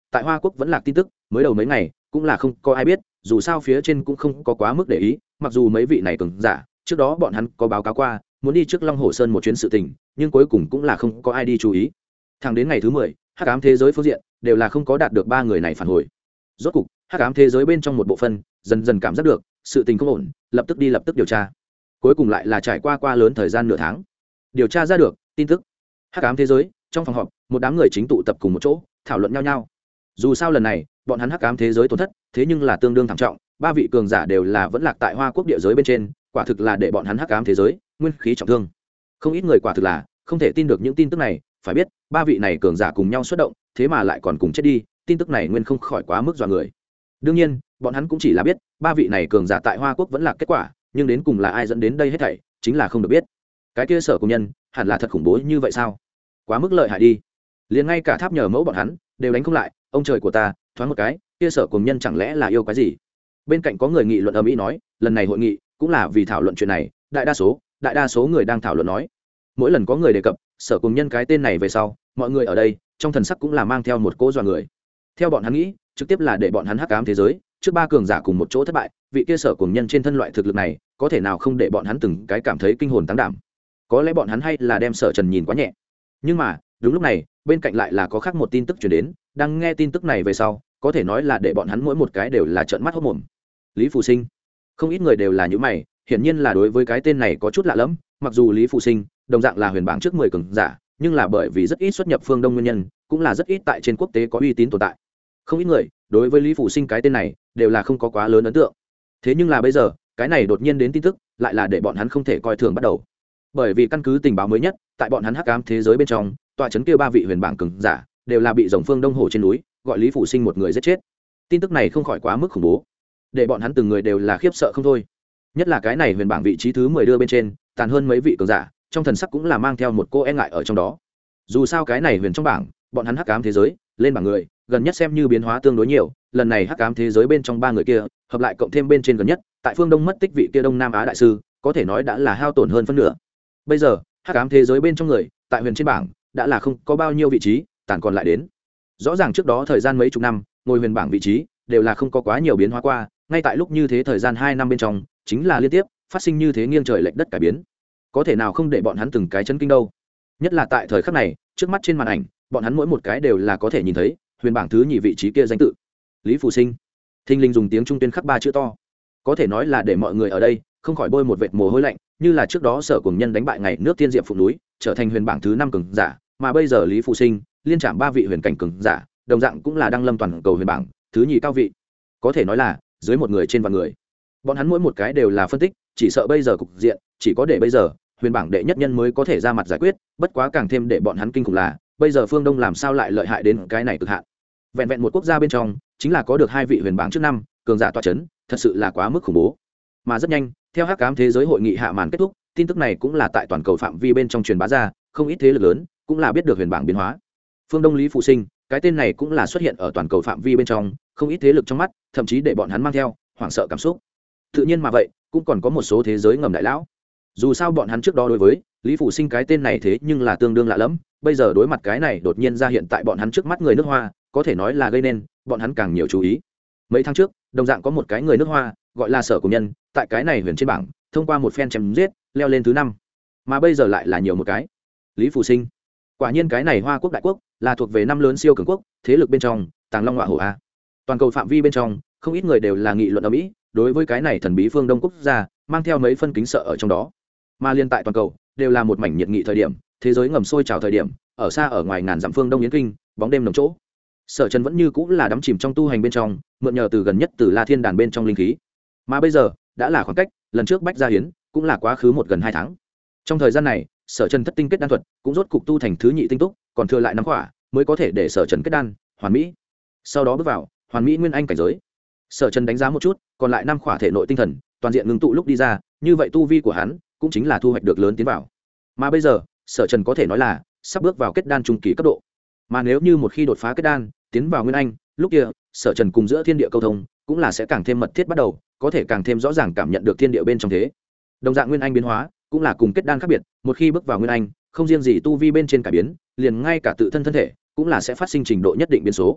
tại Hoa Quốc vẫn lạc tin tức mới đầu mấy ngày cũng là không có ai biết, dù sao phía trên cũng không có quá mức để ý, mặc dù mấy vị này cường giả trước đó bọn hắn có báo cáo qua muốn đi trước Long Hồ Sơn một chuyến sự tình, nhưng cuối cùng cũng là không có ai đi chú ý. Thẳng đến ngày thứ 10, hắc ám thế giới phương diện đều là không có đạt được ba người này phản hồi. Rốt cục hắc ám thế giới bên trong một bộ phận dần dần cảm giác được sự tình không ổn, lập tức điều tra. Cuối cùng lại là trải qua lớn thời gian nửa tháng, điều tra ra được tin tức. Hắc ám thế giới trong phòng họp, một đám người chính tụ tập cùng một chỗ thảo luận nhau. Dù sao lần này bọn hắn hắc ám thế giới tổn thất thế nhưng là tương đương thảm trọng, ba vị cường giả đều là vẫn lạc tại Hoa Quốc địa giới bên trên, quả thực là để bọn hắn hắc ám thế giới nguyên khí trọng thương. Không ít người quả thực là không thể tin được những tin tức này, phải biết ba vị này cường giả cùng nhau xuất động, thế mà lại còn cùng chết đi, tin tức này nguyên không khỏi quá mức dọa người. Đương nhiên bọn hắn cũng chỉ là biết ba vị này cường giả tại Hoa Quốc vẫn là kết quả, nhưng đến cùng là ai dẫn đến đây hết thảy chính là không được biết. Cái kia Sở Cùng Nhân hẳn là thật khủng bố như vậy sao? Quá mức lợi hại đi, liền ngay cả Tháp Nhờ Mẫu bọn hắn đều đánh không lại. Ông trời của ta, thoáng một cái kia Sở Cùng Nhân chẳng lẽ là yêu cái gì? Bên cạnh có người nghị luận ầm ĩ nói, lần này hội nghị cũng là vì thảo luận chuyện này, đại đa số người đang thảo luận nói, mỗi lần có người đề cập Sở Cùng Nhân cái tên này về sau, mọi người ở đây trong thần sắc cũng là mang theo một cỗ dọa người. Theo bọn hắn nghĩ, trực tiếp là để bọn hắn hắc ám thế giới trước ba cường giả cùng một chỗ thất bại, vị kia Sở Cùng Nhân trên thân loại thực lực này có thể nào không để bọn hắn từng cái cảm thấy kinh hồn tăng đảm. Có lẽ bọn hắn hay là đem Sở Trần nhìn quá nhẹ. Nhưng mà đúng lúc này bên cạnh lại là có khác một tin tức chuyển đến, đang nghe tin tức này về sau có thể nói là để bọn hắn mỗi một cái đều là trợn mắt hốt mồm. Lý Phù Sinh. Không ít người đều là những mày, hiển nhiên là đối với cái tên này có chút lạ lẫm. Mặc dù Lý Phù Sinh đồng dạng là huyền bảng trước 10 cường giả, nhưng là bởi vì rất ít xuất nhập phương Đông nguyên nhân, cũng là rất ít tại trên quốc tế có uy tín tồn tại. Không ít người đối với Lý Phù Sinh cái tên này đều là không có quá lớn ấn tượng. Thế nhưng là bây giờ cái này đột nhiên đến tin tức lại là để bọn hắn không thể coi thường bắt đầu. Bởi vì căn cứ tình báo mới nhất, tại bọn hắn hắc ám thế giới bên trong, tọa trấn kia ba vị huyền bảng cường giả đều là bị rồng phương Đông Hồ trên núi gọi Lý Phù Sinh một người giết chết. Tin tức này không khỏi quá mức khủng bố, để bọn hắn từng người đều là khiếp sợ không thôi. Nhất là cái này huyền bảng vị trí thứ 10 đưa bên trên tàn hơn mấy vị cường giả, trong thần sắc cũng là mang theo một cô e ngại ở trong đó. Dù sao cái này huyền trong bảng, bọn hắn hắc ám thế giới lên bảng người gần nhất xem như biến hóa tương đối nhiều, lần này hắc ám thế giới bên trong ba người kia hợp lại cộng thêm bên trên gần nhất tại phương Đông mất tích vị kia Đông Nam Á đại sư, có thể nói đã là hao tổn hơn phân nửa. Bây giờ hắc ám thế giới bên trong người tại huyền trên bảng đã là không có bao nhiêu vị trí tàn còn lại đến. Rõ ràng trước đó thời gian mấy chục năm ngồi huyền bảng vị trí đều là không có quá nhiều biến hóa qua, ngay tại lúc như thế thời gian 2 năm bên trong chính là liên tiếp phát sinh như thế nghiêng trời lệch đất cải biến, có thể nào không để bọn hắn từng cái chấn kinh đâu. Nhất là tại thời khắc này, trước mắt trên màn ảnh bọn hắn mỗi một cái đều là có thể nhìn thấy huyền bảng thứ nhì vị trí kia danh tự Lý Phù Sinh. Thinh linh dùng tiếng Trung tuyên khắc 3 chữ to, có thể nói là để mọi người ở đây không khỏi bôi một vệt mồ hôi lạnh, như là trước đó Sở Cùng Nhân đánh bại ngày nước Tiên Diệm Phụ núi trở thành huyền bảng thứ 5 cường giả, mà bây giờ Lý Phù Sinh liên chạm 3 vị huyền cảnh cường giả, đồng dạng cũng là đăng lâm toàn cầu huyền bảng thứ nhì cao vị, có thể nói là dưới một người trên vạn người. Bọn hắn mỗi một cái đều là phân tích, chỉ sợ bây giờ cục diện chỉ có để bây giờ huyền bảng đệ nhất nhân mới có thể ra mặt giải quyết, bất quá càng thêm để bọn hắn kinh khủng là bây giờ phương Đông làm sao lại lợi hại đến cái này cực hạn. Vẹn vẹn một quốc gia bên trong chính là có được 2 vị huyền bảng trước 5 cường giả tọa chấn, thật sự là quá mức khủng bố. Mà rất nhanh theo hắc ám thế giới hội nghị hạ màn kết thúc, tin tức này cũng là tại toàn cầu phạm vi bên trong truyền bá ra, không ít thế lực lớn cũng là biết được huyền bảng biến hóa. Phương Đông Lý Phù Sinh cái tên này cũng là xuất hiện ở toàn cầu phạm vi bên trong, không ít thế lực trong mắt thậm chí để bọn hắn mang theo hoảng sợ cảm xúc. Tự nhiên mà vậy cũng còn có một số thế giới ngầm đại lão, dù sao bọn hắn trước đó đối với Lý Phù Sinh cái tên này thế nhưng là tương đương lạ lẫm, bây giờ đối mặt cái này đột nhiên ra hiện tại bọn hắn trước mắt người nước Hoa, có thể nói là gây nên bọn hắn càng nhiều chú ý. Mấy tháng trước đồng dạng có một cái người nước Hoa gọi là Sở Cùng Nhân, tại cái này huyền trên bảng thông qua một phen chém giết leo lên thứ 5, mà bây giờ lại là nhiều một cái Lý Phù Sinh. Quả nhiên cái này Hoa Quốc đại quốc là thuộc về 5 lớn siêu cường quốc, thế lực bên trong tàng long ngọa hổ a. Toàn cầu phạm vi bên trong không ít người đều là nghị luận ở Mỹ, đối với cái này thần bí phương Đông quốc gia mang theo mấy phân kính sợ ở trong đó. Mà liên tại toàn cầu đều là một mảnh nhiệt nghị thời điểm, thế giới ngầm sôi trào thời điểm, ở xa ở ngoài ngàn dặm phương Đông Yến Kinh, bóng đêm nồng chỗ. Sở Trần vẫn như cũng là đắm chìm trong tu hành bên trong, mượn nhờ từ gần nhất từ La Thiên đàn bên trong linh khí. Mà bây giờ đã là khoảng cách lần trước bách gia hiến cũng là quá khứ gần 2 tháng. Trong thời gian này, Sở Trần thất tinh kết đan thuật cũng rốt cục tu thành thứ nhị tinh túc, còn thừa lại 5 khỏa mới có thể để Sở Trần kết đan hoàn mỹ. Sau đó bước vào hoàn mỹ nguyên anh cảnh giới. Sở Trần đánh giá một chút, còn lại 5 khỏa thể nội tinh thần toàn diện ngưng tụ lúc đi ra, như vậy tu vi của hắn cũng chính là thu hoạch được lớn tiến vào. Mà bây giờ Sở Trần có thể nói là sắp bước vào kết đan trung kỳ cấp độ. Mà nếu như một khi đột phá kết đan tiến vào nguyên anh, lúc kia Sở Trần cùng giữa thiên địa câu thông cũng là sẽ càng thêm mật thiết bắt đầu, có thể càng thêm rõ ràng cảm nhận được thiên địa bên trong thế. Đồng dạng nguyên anh biến hóa cũng là cùng kết đan khác biệt, một khi bước vào nguyên anh, không riêng gì tu vi bên trên cải biến, liền ngay cả tự thân thân thể cũng là sẽ phát sinh trình độ nhất định biến số.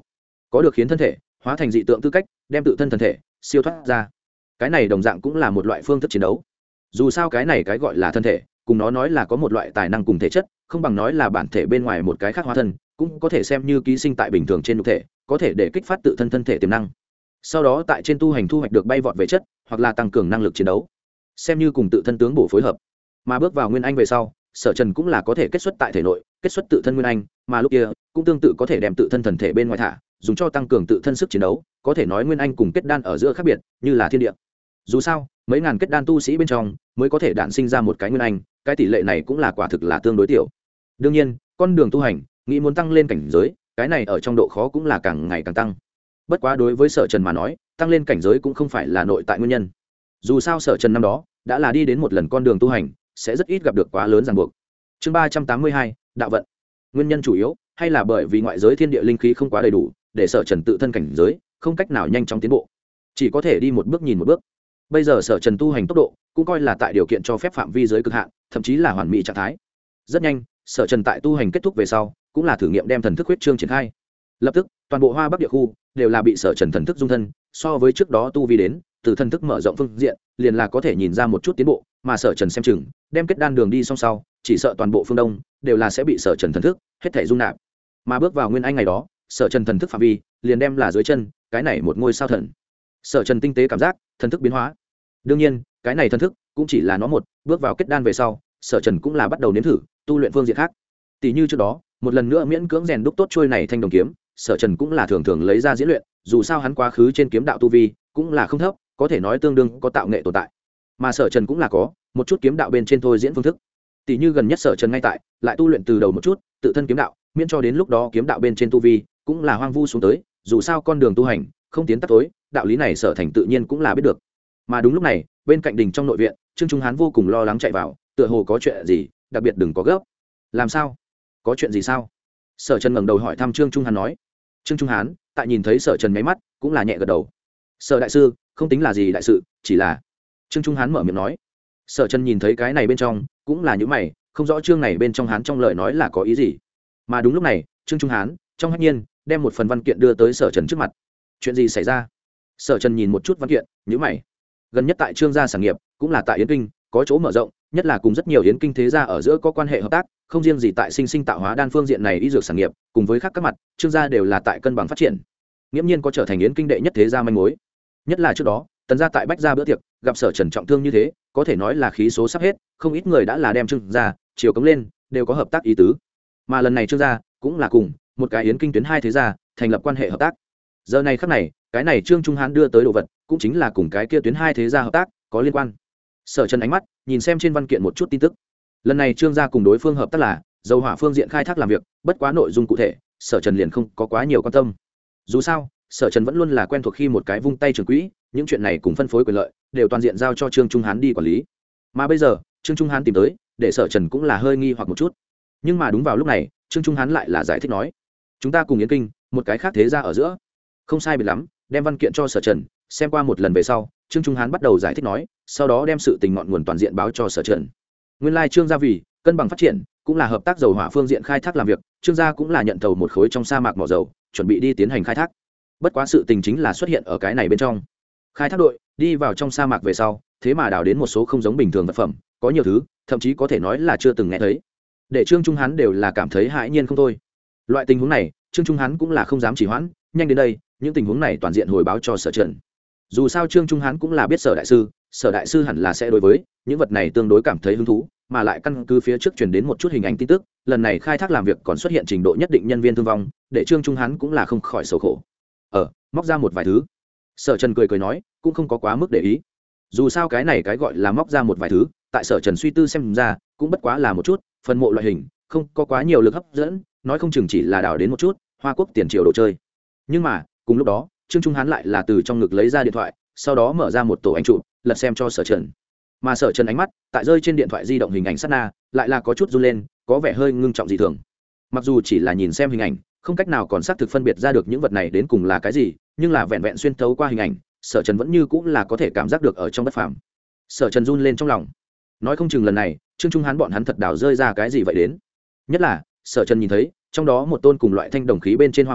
có được khiến thân thể hóa thành dị tượng tư cách, đem tự thân thân thể siêu thoát ra. Cái này đồng dạng cũng là một loại phương thức chiến đấu. Dù sao cái này cái gọi là thân thể, cùng nó nói là có một loại tài năng cùng thể chất, không bằng nói là bản thể bên ngoài một cái khác hóa thân, cũng có thể xem như ký sinh tại bình thường trên nhục thể, có thể để kích phát tự thân thân thể tiềm năng. Sau đó tại trên tu hành thu hoạch được bay vọt về chất, hoặc là tăng cường năng lực chiến đấu, xem như cùng tự thân tướng bổ phối hợp. Mà bước vào nguyên anh về sau, Sở Trần cũng là có thể kết xuất tại thể nội, kết xuất tự thân nguyên anh, mà lúc kia cũng tương tự có thể đem tự thân thần thể bên ngoài thả, dùng cho tăng cường tự thân sức chiến đấu. Có thể nói nguyên anh cùng kết đan ở giữa khác biệt như là thiên địa. Dù sao mấy ngàn kết đan tu sĩ bên trong mới có thể đản sinh ra một cái nguyên anh, cái tỷ lệ này cũng là quả thực là tương đối tiểu. Đương nhiên con đường tu hành nghĩ muốn tăng lên cảnh giới, cái này ở trong độ khó cũng là càng ngày càng tăng. Bất quá đối với Sở Trần mà nói, tăng lên cảnh giới cũng không phải là nội tại nguyên nhân. Dù sao Sở Trần năm đó đã là đi đến một lần con đường tu hành, sẽ rất ít gặp được quá lớn ràng buộc. Chương 382, đạo vận. Nguyên nhân chủ yếu hay là bởi vì ngoại giới thiên địa linh khí không quá đầy đủ, để Sở Trần tự thân cảnh giới không cách nào nhanh chóng tiến bộ, chỉ có thể đi một bước nhìn một bước. Bây giờ Sở Trần tu hành tốc độ cũng coi là tại điều kiện cho phép phạm vi dưới cực hạn, thậm chí là hoàn mỹ trạng thái. Rất nhanh, Sở Trần tại tu hành kết thúc về sau, cũng là thử nghiệm đem thần thức huyết trương triển khai. Lập tức, toàn bộ Hoa Bắc địa khu đều là bị Sở Trần thần thức dung thân, so với trước đó tu vi đến, từ thần thức mở rộng phương diện, liền là có thể nhìn ra một chút tiến bộ, mà Sở Trần xem chừng, đem kết đan đường đi song sau, chỉ sợ toàn bộ phương Đông đều là sẽ bị Sở Trần thần thức hết thảy dung nạp. Mà bước vào nguyên anh ngày đó, Sở Trần thần thức phạm vi liền đem là dưới chân, cái này một ngôi sao thần. Sở Trần tinh tế cảm giác, thần thức biến hóa. Đương nhiên, cái này thần thức cũng chỉ là nó một, bước vào kết đan về sau, Sở Trần cũng là bắt đầu nếm thử tu luyện phương diện khác. Tỷ như trước đó, một lần nữa miễn cưỡng rèn đúc tốt trôi này thanh đồng kiếm, Sở Trần cũng là thường thường lấy ra diễn luyện, dù sao hắn quá khứ trên kiếm đạo tu vi cũng là không thấp, có thể nói tương đương có tạo nghệ tồn tại. Mà Sở Trần cũng là có một chút kiếm đạo bên trên thôi diễn phương thức. Tỷ như gần nhất Sở Trần ngay tại lại tu luyện từ đầu một chút, tự thân kiếm đạo, miễn cho đến lúc đó kiếm đạo bên trên tu vi cũng là hoang vu xuống tới, dù sao con đường tu hành không tiến tắt tối, đạo lý này Sở Thành tự nhiên cũng là biết được. Mà đúng lúc này, bên cạnh đình trong nội viện, Trương Trung Hán vô cùng lo lắng chạy vào, tựa hồ có chuyện gì, đặc biệt đừng có gấp. Làm sao? Có chuyện gì sao? Sở Trần ngẩng đầu hỏi thăm Trương Trung Hán nói. Trương Trung Hán tại nhìn thấy Sở Trần nháy mắt, cũng là nhẹ gật đầu. Sở đại sư, không tính là gì đại sự, chỉ là Trương Trung Hán mở miệng nói. Sở Trần nhìn thấy cái này bên trong, cũng là những mày, không rõ chương này bên trong Hán trong lời nói là có ý gì. Mà đúng lúc này, Trương Trung Hán trong hách nhiên đem một phần văn kiện đưa tới Sở Trần trước mặt. Chuyện gì xảy ra? Sở Trần nhìn một chút văn kiện, nhíu mày. Gần nhất tại Trương gia sản nghiệp, cũng là tại Yến Kinh, có chỗ mở rộng, nhất là cùng rất nhiều Yến Kinh thế gia ở giữa có quan hệ hợp tác, không riêng gì tại sinh tạo hóa đan phương diện này y dược sản nghiệp, cùng với các mặt, Trương gia đều là tại cân bằng phát triển. Nghiễm nhiên có trở thành Yến Kinh đệ nhất thế gia manh mối. Nhất là trước đó, Tần gia tại Bách gia bữa tiệc, gặp Sở Trần trọng thương như thế, có thể nói là khí số sắp hết, không ít người đã là đem Trương gia chiều cống lên, đều có hợp tác ý tứ. Mà lần này Trương gia cũng là cùng một cái Yến Kinh tuyến hai thế gia thành lập quan hệ hợp tác. Giờ này khắc này, cái này Trương Trung Hán đưa tới đồ vật, cũng chính là cùng cái kia tuyến hai thế gia hợp tác có liên quan. Sở Trần ánh mắt nhìn xem trên văn kiện một chút tin tức. Lần này Trương gia cùng đối phương hợp tác là dầu hỏa phương diện khai thác làm việc, bất quá nội dung cụ thể, Sở Trần liền không có quá nhiều quan tâm. Dù sao, Sở Trần vẫn luôn là quen thuộc khi một cái vung tay trưởng quỹ, những chuyện này cùng phân phối quyền lợi đều toàn diện giao cho Trương Trung Hán đi quản lý. Mà bây giờ, Trương Trung Hán tìm tới, để Sở Trần cũng là hơi nghi hoặc một chút. Nhưng mà đúng vào lúc này, Trương Trung Hán lại là giải thích nói: "Chúng ta cùng Yến Kinh, một cái khác thế gia ở giữa." Không sai biệt lắm, đem văn kiện cho Sở Trần xem qua một lần về sau, Trương Trung Hán bắt đầu giải thích nói, sau đó đem sự tình ngọn nguồn toàn diện báo cho Sở Trần. Nguyên lai Trương gia vì cân bằng phát triển, cũng là hợp tác dầu hỏa phương diện khai thác làm việc, Trương gia cũng là nhận thầu một khối trong sa mạc mỏ dầu, chuẩn bị đi tiến hành khai thác. Bất quá sự tình chính là xuất hiện ở cái này bên trong. Khai thác đội đi vào trong sa mạc về sau, thế mà đào đến một số không giống bình thường vật phẩm, có nhiều thứ, thậm chí có thể nói là chưa từng nghe thấy. Để Trương Trung Hán đều là cảm thấy hãi nhiên không thôi. Loại tình huống này, Trương Trung Hán cũng là không dám trì hoãn, nhanh đến đây, những tình huống này toàn diện hồi báo cho Sở Trần. Dù sao Trương Trung Hán cũng là biết Sở đại sư hẳn là sẽ đối với những vật này tương đối cảm thấy hứng thú, mà lại căn cứ phía trước truyền đến một chút hình ảnh tin tức, lần này khai thác làm việc còn xuất hiện trình độ nhất định nhân viên thương vong, để Trương Trung Hán cũng là không khỏi xấu khổ. Móc ra một vài thứ. Sở Trần cười nói, cũng không có quá mức để ý. Dù sao cái này cái gọi là móc ra một vài thứ, tại Sở Trần suy tư xem ra, cũng bất quá là một chút phần mộ loại hình, không có quá nhiều lực hấp dẫn, nói không chừng chỉ là đào đến một chút Hoa Quốc tiền triều đồ chơi. Nhưng mà cùng lúc đó, Trương Trung Hán lại là từ trong ngực lấy ra điện thoại, sau đó mở ra một tổ ảnh chụp, lật xem cho Sở Trần. Mà Sở Trần ánh mắt tại rơi trên điện thoại di động hình ảnh sát na, lại là có chút run lên, có vẻ hơi ngưng trọng dị thường. Mặc dù chỉ là nhìn xem hình ảnh, không cách nào còn xác thực phân biệt ra được những vật này đến cùng là cái gì, nhưng là vẹn vẹn xuyên thấu qua hình ảnh, Sở Trần vẫn như cũng là có thể cảm giác được ở trong bất phàm. Sở Trần run lên trong lòng, nói không chừng lần này Trương Trung Hán bọn hắn thật đào rơi ra cái gì vậy đến. Nhất là Sở Trần nhìn thấy trong đó một tôn cùng loại thanh đồng khí bên trên hoa văn,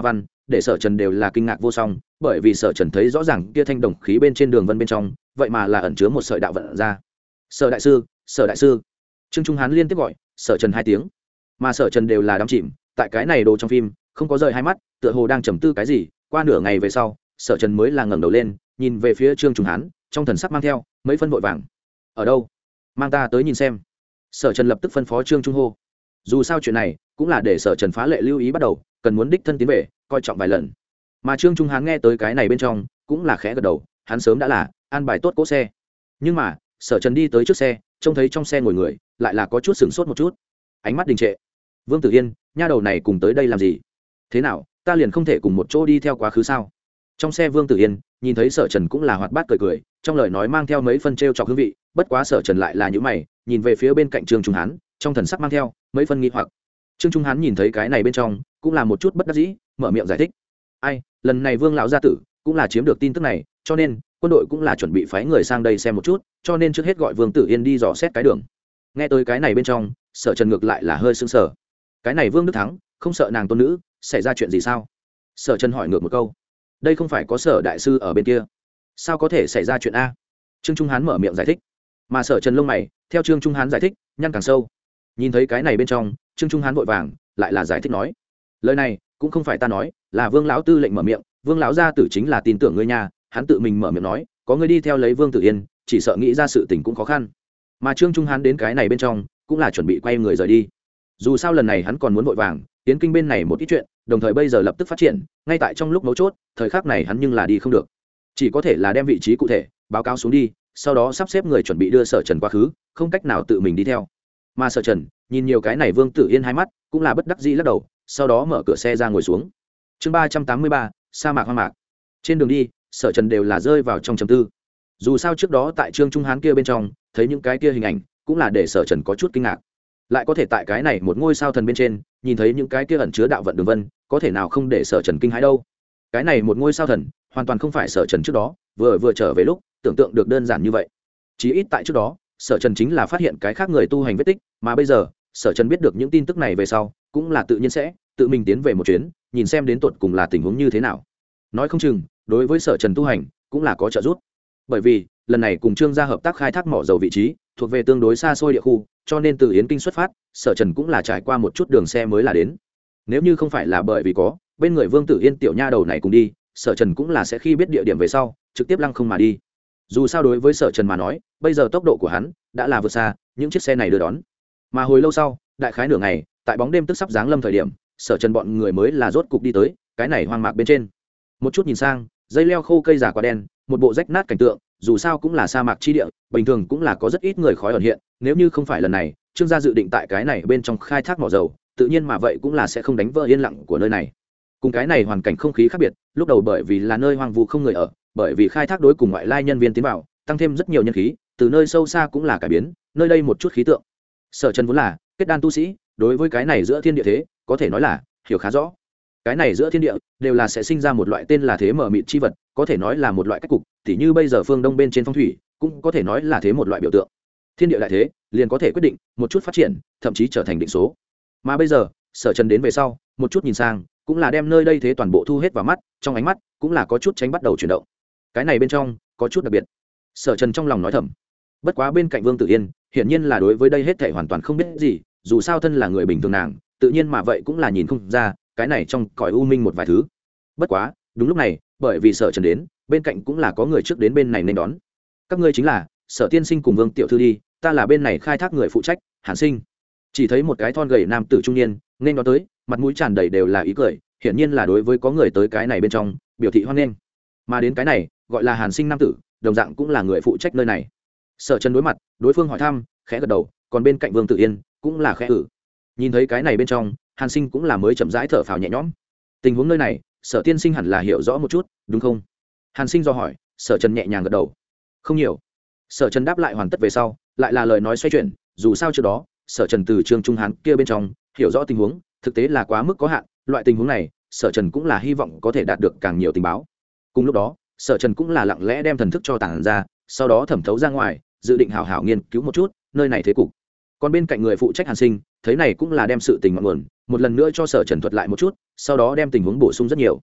để sở trần đều là kinh ngạc vô song, bởi vì sở trần thấy rõ ràng kia thanh đồng khí bên trên đường vân bên trong vậy mà là ẩn chứa một sợi đạo vận ra. Sở đại sư, sở đại sư. Trương Trung Hán liên tiếp gọi sở trần 2 tiếng, mà sở trần đều là đắm chìm tại cái này đồ trong phim, không có rời hai mắt, tựa hồ đang trầm tư cái gì. Qua nửa ngày về sau, sở trần mới là ngẩng đầu lên, nhìn về phía Trương Trung Hán, trong thần sắc mang theo mấy phân vội vàng. Ở đâu? Mang ta tới nhìn xem. Sở trần lập tức phân phó Trương Trung hô. Dù sao chuyện này cũng là để sở trần phá lệ lưu ý bắt đầu, cần muốn đích thân tiến về coi trọng vài lần. Mà Trương Trung Hán nghe tới cái này bên trong cũng là khẽ gật đầu, hắn sớm đã là an bài tốt cỗ xe. Nhưng mà sở trần đi tới trước xe, trông thấy trong xe ngồi người lại là có chút sửng sốt một chút, ánh mắt đình trệ. Vương Tử Yên, nha đầu này cùng tới đây làm gì? Thế nào, ta liền không thể cùng một chỗ đi theo quá khứ sao? Trong xe Vương Tử Yên nhìn thấy sở trần cũng là hoạt bát cười cười, trong lời nói mang theo mấy phân trêu chọc hương vị. Bất quá sở trần lại là những mày, nhìn về phía bên cạnh Trương Trung Hán, trong thần sắc mang theo mấy phân nghi hoặc. Trương Trung Hán nhìn thấy cái này bên trong cũng là một chút bất đắc dĩ, mở miệng giải thích. Ai, lần này Vương lão gia tử cũng là chiếm được tin tức này, cho nên quân đội cũng là chuẩn bị phái người sang đây xem một chút, cho nên trước hết gọi Vương Tử Yên đi dò xét cái đường. Nghe tới cái này bên trong, sở trần ngược lại là hơi sững sờ. Cái này Vương Đức Thắng không sợ nàng tôn nữ xảy ra chuyện gì sao? Sở trần hỏi ngược một câu. Đây không phải có sở đại sư ở bên kia, sao có thể xảy ra chuyện a? Trương Trung Hán mở miệng giải thích, mà sở trần lông mày theo Trương Trung Hán giải thích nhăn càng sâu. Nhìn thấy cái này bên trong, Trương Trung Hán vội vàng lại là giải thích nói, lời này cũng không phải ta nói, là Vương lão tư lệnh mở miệng, Vương lão gia tử chính là tin tưởng ngươi nha, hắn tự mình mở miệng nói, có người đi theo lấy Vương Tử Yên, chỉ sợ nghĩ ra sự tình cũng khó khăn. Mà Trương Trung Hán đến cái này bên trong cũng là chuẩn bị quay người rời đi. Dù sao lần này hắn còn muốn vội vàng tiến kinh bên này một ít chuyện, đồng thời bây giờ lập tức phát triển, ngay tại trong lúc mấu chốt, thời khắc này hắn nhưng là đi không được, chỉ có thể là đem vị trí cụ thể báo cáo xuống đi, sau đó sắp xếp người chuẩn bị đưa sở trần quá khứ, không cách nào tự mình đi theo. Mà sở trần nhìn nhiều cái này Vương Tử Yên hai mắt cũng là bất đắc dĩ lắc đầu, sau đó mở cửa xe ra ngồi xuống. Chương 383, sa mạc hoang mạc. Trên đường đi sở trần đều là rơi vào trong trầm tư. Dù sao trước đó tại Trương Trung Hán kia bên trong thấy những cái kia hình ảnh cũng là để sở trần có chút kinh ngạc, lại có thể tại cái này một ngôi sao thần bên trên nhìn thấy những cái kia ẩn chứa đạo vận đường vân, có thể nào không để sở trần kinh hãi đâu. Cái này một ngôi sao thần hoàn toàn không phải sở trần trước đó vừa trở về lúc tưởng tượng được đơn giản như vậy. Chí ít tại trước đó sở trần chính là phát hiện cái khác người tu hành vết tích, mà bây giờ sở trần biết được những tin tức này về sau cũng là tự nhiên sẽ tự mình tiến về một chuyến, nhìn xem đến tột cùng là tình huống như thế nào. Nói không chừng đối với sở trần tu hành cũng là có trợ giúp, bởi vì lần này cùng Trương gia hợp tác khai thác mỏ dầu vị trí thuộc về tương đối xa xôi địa khu, cho nên từ Yến Kinh xuất phát, sở trần cũng là trải qua một chút đường xe mới là đến. Nếu như không phải là bởi vì có bên người Vương Tử Yên tiểu nha đầu này cùng đi, sở trần cũng là sẽ khi biết địa điểm về sau trực tiếp lăng không mà đi. Dù sao đối với sở trần mà nói, bây giờ tốc độ của hắn đã là vượt xa những chiếc xe này đưa đón. Mà hồi lâu sau, đại khái nửa ngày, tại bóng đêm tức sắp giáng lâm thời điểm, sở trần bọn người mới là rốt cục đi tới cái này hoang mạc bên trên. Một chút nhìn sang, dây leo khô cây già quá đen, một bộ rách nát cảnh tượng, dù sao cũng là sa mạc chi địa, bình thường cũng là có rất ít người khói ẩn hiện, nếu như không phải lần này Trương gia dự định tại cái này bên trong khai thác mỏ dầu, tự nhiên mà vậy cũng là sẽ không đánh vỡ yên lặng của nơi này. Cùng cái này hoàn cảnh không khí khác biệt, lúc đầu bởi vì là nơi hoang vu không người ở, bởi vì khai thác đối cùng ngoại lai nhân viên tiến vào, tăng thêm rất nhiều nhân khí, từ nơi sâu xa cũng là cải biến nơi đây một chút khí tượng. Sở Trần vốn là kết đan tu sĩ, đối với cái này giữa thiên địa thế có thể nói là hiểu khá rõ. Cái này giữa thiên địa đều là sẽ sinh ra một loại tên là thế mở mịt chi vật, có thể nói là một loại cách cục, tỉ như bây giờ phương Đông bên trên phong thủy cũng có thể nói là thế một loại biểu tượng. Thiên địa đại thế liền có thể quyết định một chút phát triển, thậm chí trở thành định số. Mà bây giờ Sở Trần đến về sau, một chút nhìn sang cũng là đem nơi đây thế toàn bộ thu hết vào mắt, trong ánh mắt cũng là có chút tránh bắt đầu chuyển động. Cái này bên trong có chút đặc biệt. Sở Trần trong lòng nói thầm. Bất quá bên cạnh Vương Tử Yên hiển nhiên là đối với đây hết thảy hoàn toàn không biết gì, dù sao thân là người bình thường nàng tự nhiên mà vậy cũng là nhìn không ra cái này trong cõi u minh một vài thứ. Bất quá đúng lúc này, bởi vì Sở Trần đến, bên cạnh cũng là có người trước đến bên này nên đón. Các ngươi chính là Sở tiên sinh cùng Vương tiểu thư đi, ta là bên này khai thác người phụ trách, Hàn Sinh. Chỉ thấy một cái thon gầy nam tử trung niên nên đón tới, mặt mũi tràn đầy đều là ý cười, hiển nhiên là đối với có người tới cái này bên trong biểu thị hoan nghênh. Mà đến cái này gọi là Hàn Sinh nam tử, đồng dạng cũng là người phụ trách nơi này. Sở Trần đối mặt đối phương hỏi thăm, khẽ gật đầu, còn bên cạnh Vương Tử Yên cũng là khẽ nhìn thấy cái này bên trong, Hàn Sinh cũng là mới chậm rãi thở phào nhẹ nhõm. Tình huống nơi này Sở tiên sinh hẳn là hiểu rõ một chút đúng không? Hàn Sinh do hỏi. Sở Trần nhẹ nhàng gật đầu. Không nhiều. Sở Trần đáp lại hoàn tất về sau, lại là lời nói xoay chuyển, dù sao trước đó Sở Trần từ Trương Trung Hán kia bên trong hiểu rõ tình huống, thực tế là quá mức có hạn, loại tình huống này Sở Trần cũng là hy vọng có thể đạt được càng nhiều tình báo. Cùng lúc đó Sở Trần cũng là lặng lẽ đem thần thức cho tàng ra, sau đó thẩm thấu ra ngoài, dự định hảo hảo nghiên cứu một chút nơi này thế cục. Còn bên cạnh người phụ trách Hàn Sinh thấy này cũng là đem sự tình ngọn nguồn một lần nữa cho Sở Trần thuật lại một chút, sau đó đem tình huống bổ sung rất nhiều.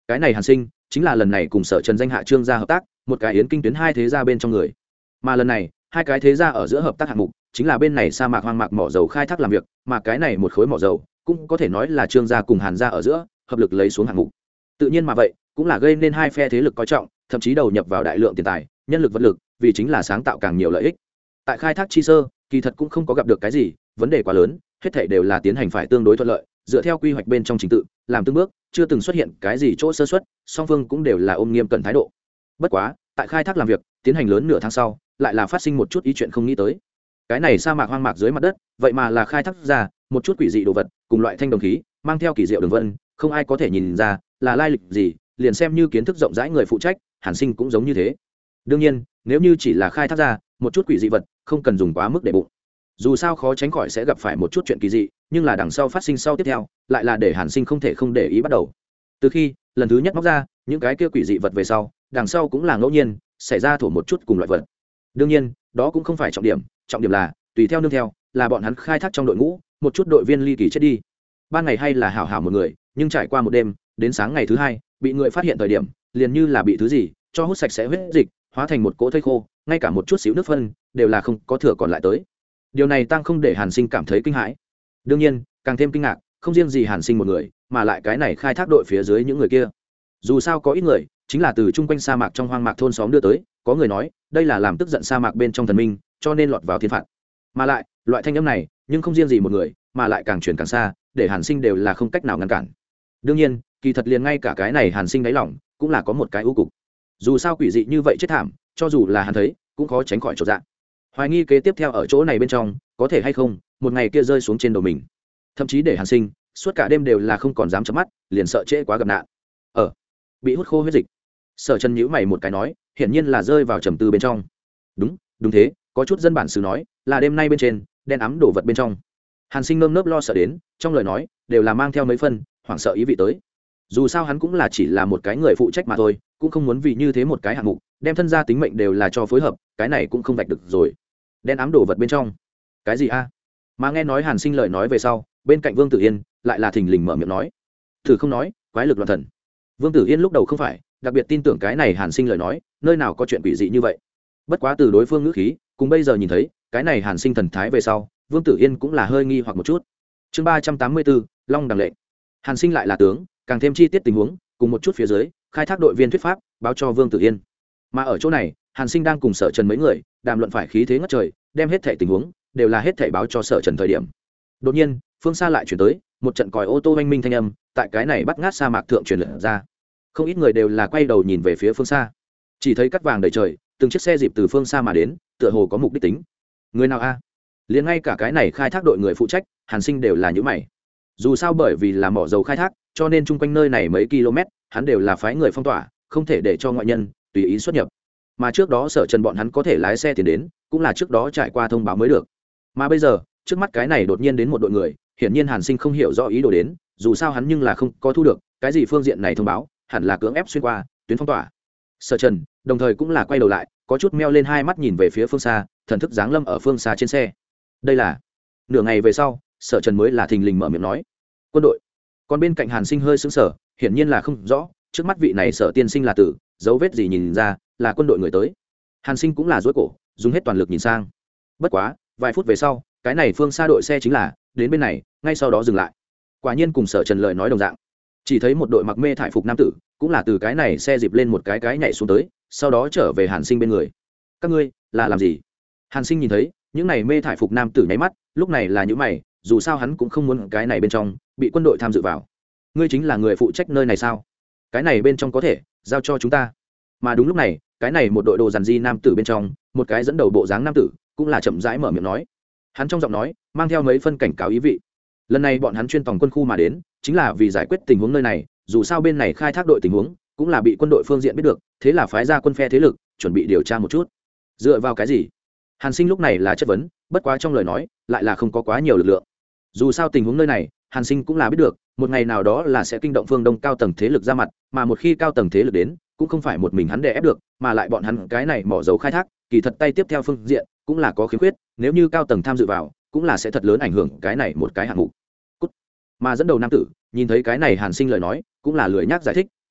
cái này Hàn Sinh chính là lần này cùng Sở Trần danh hạ Trương gia hợp tác, một cái yến kinh tuyến hai thế gia bên trong người. Mà lần này hai cái thế gia ở giữa hợp tác hạng mục chính là bên này sa mạc hoang mạc mỏ dầu khai thác làm việc, mà cái này một khối mỏ dầu cũng có thể nói là Trương gia cùng Hàn gia ở giữa hợp lực lấy xuống hạng mục. Tự nhiên mà vậy cũng là gây nên hai phe thế lực coi trọng, thậm chí đầu nhập vào đại lượng tiền tài, nhân lực vật lực, vì chính là sáng tạo càng nhiều lợi ích. Tại khai thác chi sơ, kỳ thật cũng không có gặp được cái gì vấn đề quá lớn, hết thảy đều là tiến hành phải tương đối thuận lợi, dựa theo quy hoạch bên trong trình tự, làm từng bước, chưa từng xuất hiện cái gì chỗ sơ suất, song phương cũng đều là ôm nghiêm cẩn thái độ. Bất quá, tại khai thác làm việc, tiến hành lớn nửa tháng sau, lại là phát sinh một chút ý chuyện không nghĩ tới. Cái này sa mạc hoang mạc dưới mặt đất, vậy mà là khai thác ra một chút quỷ dị đồ vật, cùng loại thanh đồng khí, mang theo kỳ diệu đường vân, không ai có thể nhìn ra là lai lịch gì, liền xem như kiến thức rộng rãi người phụ trách, Hàn Sinh cũng giống như thế. Đương nhiên, nếu như chỉ là khai thác ra một chút quỷ dị vật, không cần dùng quá mức để bụng. Dù sao khó tránh khỏi sẽ gặp phải một chút chuyện kỳ dị, nhưng là đằng sau phát sinh sau tiếp theo, lại là để Hàn Sinh không thể không để ý bắt đầu. Từ khi lần thứ nhất móc ra những cái kia quỷ dị vật về sau, đằng sau cũng là ngẫu nhiên xảy ra thổ một chút cùng loại vật. Đương nhiên, đó cũng không phải trọng điểm, trọng điểm là tùy theo nương theo là bọn hắn khai thác trong đội ngũ, một chút đội viên ly kỳ chết đi. Ban ngày hay là hảo hảo một người, nhưng trải qua một đêm, đến sáng ngày thứ hai, bị người phát hiện thời điểm, liền như là bị thứ gì cho hút sạch sẽ huyết dịch, hóa thành một cỗ thây khô, ngay cả một chút xíu nước phân đều là không có thừa còn lại tới. Điều này tăng không để Hàn Sinh cảm thấy kinh hãi. Đương nhiên, càng thêm kinh ngạc, không riêng gì Hàn Sinh một người, mà lại cái này khai thác đội phía dưới những người kia. Dù sao có ít người, chính là từ chung quanh sa mạc trong hoang mạc thôn xóm đưa tới, có người nói, đây là làm tức giận sa mạc bên trong thần minh, cho nên lọt vào thiên phạt. Mà lại, loại thanh âm này, nhưng không riêng gì một người, mà lại càng truyền càng xa, để Hàn Sinh đều là không cách nào ngăn cản. Đương nhiên, kỳ thật liền ngay cả cái này Hàn Sinh đáy lòng, cũng là có một cái ưu cục. Dù sao quỷ dị như vậy chết thảm, cho dù là hắn thấy, cũng khó tránh khỏi chột dạ. Hoài nghi kế tiếp theo ở chỗ này bên trong, có thể hay không, một ngày kia rơi xuống trên đầu mình. Thậm chí để Hàn Sinh, suốt cả đêm đều là không còn dám chớp mắt, liền sợ trễ quá gặp nạn. Bị hút khô huyết dịch. Sở Trần nhíu mày một cái nói, hiển nhiên là rơi vào trầm tư bên trong. Đúng thế, có chút dân bản xứ nói, là đêm nay bên trên, đen ám đổ vật bên trong. Hàn Sinh nơm nớp lo sợ đến, trong lời nói đều là mang theo mấy phân hoảng sợ ý vị tới. Dù sao hắn cũng là chỉ là một cái người phụ trách mà thôi, cũng không muốn vì như thế một cái hạng mục, đem thân gia tính mệnh đều là cho phối hợp, cái này cũng không vạch được rồi. Đen ám đổ vật bên trong. Cái gì a? Mà nghe nói Hàn Sinh lời nói về sau, bên cạnh Vương Tử Yên lại là thình lình mở miệng nói, thử không nói, quái lực loạn thần. Vương Tử Yên lúc đầu không phải đặc biệt tin tưởng cái này Hàn Sinh lời nói, nơi nào có chuyện quỷ dị như vậy. Bất quá từ đối phương ngữ khí, cùng bây giờ nhìn thấy cái này Hàn Sinh thần thái về sau, Vương Tử Yên cũng là hơi nghi hoặc một chút. Chương 384, Long đằng lệnh. Hàn Sinh lại là tướng, càng thêm chi tiết tình huống, cùng một chút phía dưới, khai thác đội viên thuyết pháp, báo cho Vương Tử Yên. Mà ở chỗ này, Hàn Sinh đang cùng Sở Trần mấy người đàm luận phải khí thế ngất trời, đem hết thảy tình huống đều là hết thảy báo cho Sở Trần thời điểm. Đột nhiên, phương xa lại chuyển tới một trận còi ô tô oanh minh thanh âm, tại cái này bắt ngát sa mạc thượng truyền lượn ra. Không ít người đều là quay đầu nhìn về phía phương xa, chỉ thấy cắt vàng đầy trời, từng chiếc xe dịp từ phương xa mà đến, tựa hồ có mục đích tính. Người nào a? Liền ngay cả cái này khai thác đội người phụ trách, Hàn Sinh đều là những mày. Dù sao bởi vì là mỏ dầu khai thác, cho nên chung quanh nơi này mấy km, hắn đều là phái người phong tỏa, không thể để cho ngoại nhân tùy ý xuất nhập. Mà trước đó Sở Trần bọn hắn có thể lái xe tiền đến, cũng là trước đó trải qua thông báo mới được. Mà bây giờ, trước mắt cái này đột nhiên đến một đội người, hiển nhiên Hàn Sinh không hiểu rõ ý đồ đến, dù sao hắn nhưng là không có thu được cái gì phương diện này thông báo, hẳn là cưỡng ép xuyên qua tuyến phong tỏa. Sở Trần đồng thời cũng là quay đầu lại, có chút meo lên hai mắt nhìn về phía phương xa, thần thức giáng lâm ở phương xa trên xe. Đây là nửa ngày về sau, Sở Trần mới là thình lình mở miệng nói, quân đội. Còn bên cạnh Hàn Sinh hơi sững sờ, hiển nhiên là không rõ trước mắt vị này Sở tiên sinh là tử, dấu vết gì nhìn ra là quân đội người tới. Hàn Sinh cũng là duỗi cổ, dùng hết toàn lực nhìn sang. Bất quá vài phút về sau, cái này phương xa đội xe chính là đến bên này, ngay sau đó dừng lại. Quả nhiên cùng Sở Trần lời nói đồng dạng, chỉ thấy một đội mặc mê thải phục nam tử, cũng là từ cái này xe dịp lên một cái nhảy xuống tới, sau đó trở về Hàn Sinh bên người. Các ngươi là làm gì? Hàn Sinh nhìn thấy những này mê thải phục nam tử nháy mắt, lúc này là những mày, dù sao hắn cũng không muốn cái này bên trong bị quân đội tham dự vào. Ngươi chính là người phụ trách nơi này sao? Cái này bên trong có thể giao cho chúng ta. Mà đúng lúc này, cái này một đội đồ dàn di nam tử bên trong, một cái dẫn đầu bộ dáng nam tử, cũng là chậm rãi mở miệng nói. Hắn trong giọng nói mang theo mấy phân cảnh cáo ý vị. Lần này bọn hắn chuyên tòng quân khu mà đến, chính là vì giải quyết tình huống nơi này, dù sao bên này khai thác đội tình huống cũng là bị quân đội phương diện biết được, thế là phái ra quân phe thế lực chuẩn bị điều tra một chút. Dựa vào cái gì? Hàn Sinh lúc này là chất vấn, bất quá trong lời nói lại là không có quá nhiều lực lượng. Dù sao tình huống nơi này, Hàn Sinh cũng là biết được, một ngày nào đó là sẽ kinh động phương Đông cao tầng thế lực ra mặt, mà một khi cao tầng thế lực đến, cũng không phải một mình hắn đè ép được, mà lại bọn hắn cái này mỏ dầu khai thác, kỳ thật tay tiếp theo phương diện cũng là có khiếm khuyết, nếu như cao tầng tham dự vào, cũng là sẽ thật lớn ảnh hưởng cái này một cái hạng mục. Mà dẫn đầu nam tử nhìn thấy cái này Hàn Sinh lời nói, cũng là lười nhác giải thích,